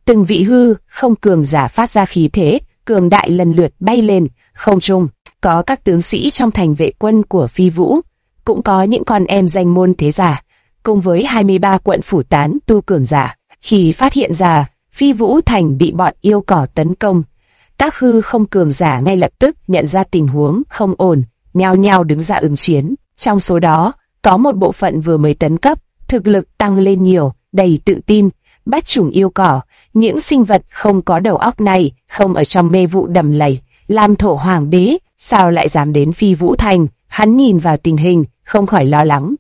Từng vị hư không cường giả phát ra khí thế cường đại lần lượt bay lên không trung. Có các tướng sĩ trong thành vệ quân của Phi Vũ, cũng có những con em danh môn thế giả, cùng với 23 quận phủ tán tu cường giả. Khi phát hiện ra Phi Vũ thành bị bọn yêu cỏ tấn công, các hư không cường giả ngay lập tức nhận ra tình huống không ổn, nhao nhao đứng ra ứng chiến. Trong số đó, có một bộ phận vừa mới tấn cấp, thực lực tăng lên nhiều, đầy tự tin. Bát chủng yêu cỏ, những sinh vật không có đầu óc này, không ở trong mê vụ đầm lầy, làm thổ hoàng đế, sao lại dám đến Phi Vũ thành? Hắn nhìn vào tình hình, không khỏi lo lắng.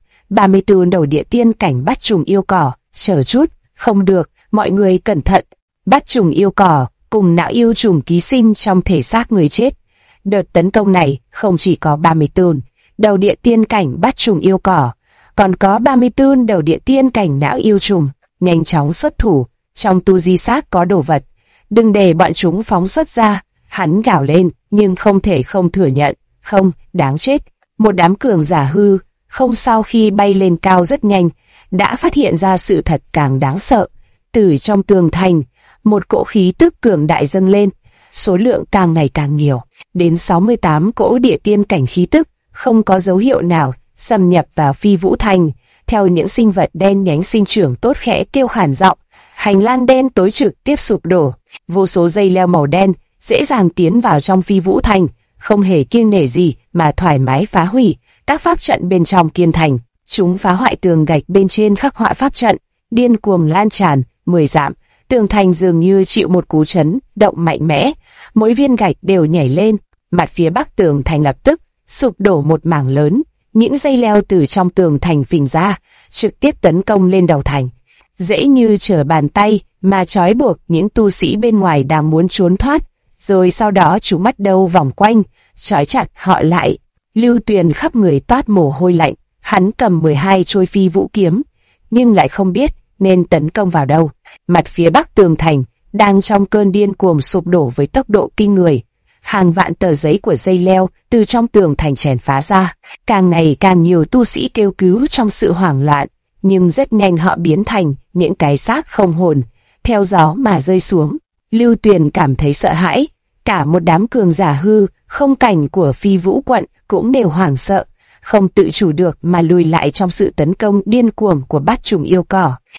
34 đầu địa tiên cảnh bát chủng yêu cỏ, chờ chút, không được, mọi người cẩn thận. Bát chủng yêu cỏ cùng não yêu trùng ký sinh trong thể xác người chết. Đợt tấn công này không chỉ có 34 đầu địa tiên cảnh bát chủng yêu cỏ, còn có 34 đầu địa tiên cảnh não yêu trùng. Nhanh chóng xuất thủ, trong tu di xác có đồ vật, đừng để bọn chúng phóng xuất ra. Hắn gào lên, nhưng không thể không thừa nhận, không, đáng chết. Một đám cường giả hư không sau khi bay lên cao rất nhanh, đã phát hiện ra sự thật càng đáng sợ. Từ trong tường thành, một cỗ khí tức cường đại dâng lên, số lượng càng ngày càng nhiều, đến 68 cỗ địa tiên cảnh khí tức, không có dấu hiệu nào xâm nhập vào Phi Vũ thành. Theo những sinh vật đen nhánh sinh trưởng tốt khẽ kêu khản giọng, hành lang đen tối trực tiếp sụp đổ, vô số dây leo màu đen dễ dàng tiến vào trong Phi Vũ thành, không hề kiêng nể gì mà thoải mái phá hủy các pháp trận bên trong kiên thành. Chúng phá hoại tường gạch bên trên khắc họa pháp trận, điên cuồng lan tràn 10 dặm. Tường thành dường như chịu một cú chấn động mạnh mẽ, mỗi viên gạch đều nhảy lên. Mặt phía bắc tường thành lập tức sụp đổ một mảng lớn, những dây leo từ trong tường thành phình ra, trực tiếp tấn công lên đầu thành, dễ như trở bàn tay mà trói buộc những tu sĩ bên ngoài đang muốn trốn thoát. Rồi sau đó chúng bắt đầu vòng quanh, trói chặt họ lại. Lưu Tuyền khắp người toát mồ hôi lạnh, hắn cầm 12 trôi Phi Vũ kiếm, nhưng lại không biết nên tấn công vào đâu. Mặt phía bắc tường thành đang trong cơn điên cuồng sụp đổ với tốc độ kinh người. Hàng vạn tờ giấy của dây leo từ trong tường thành chèn phá ra, càng ngày càng nhiều tu sĩ kêu cứu trong sự hoảng loạn, nhưng rất nhanh họ biến thành những cái xác không hồn, theo gió mà rơi xuống. Lưu Tuyền cảm thấy sợ hãi, cả một đám cường giả hư không cảnh của Phi Vũ quận cũng đều hoảng sợ, không tự chủ được mà lùi lại trong sự tấn công điên cuồng của bát chủng yêu cỏ.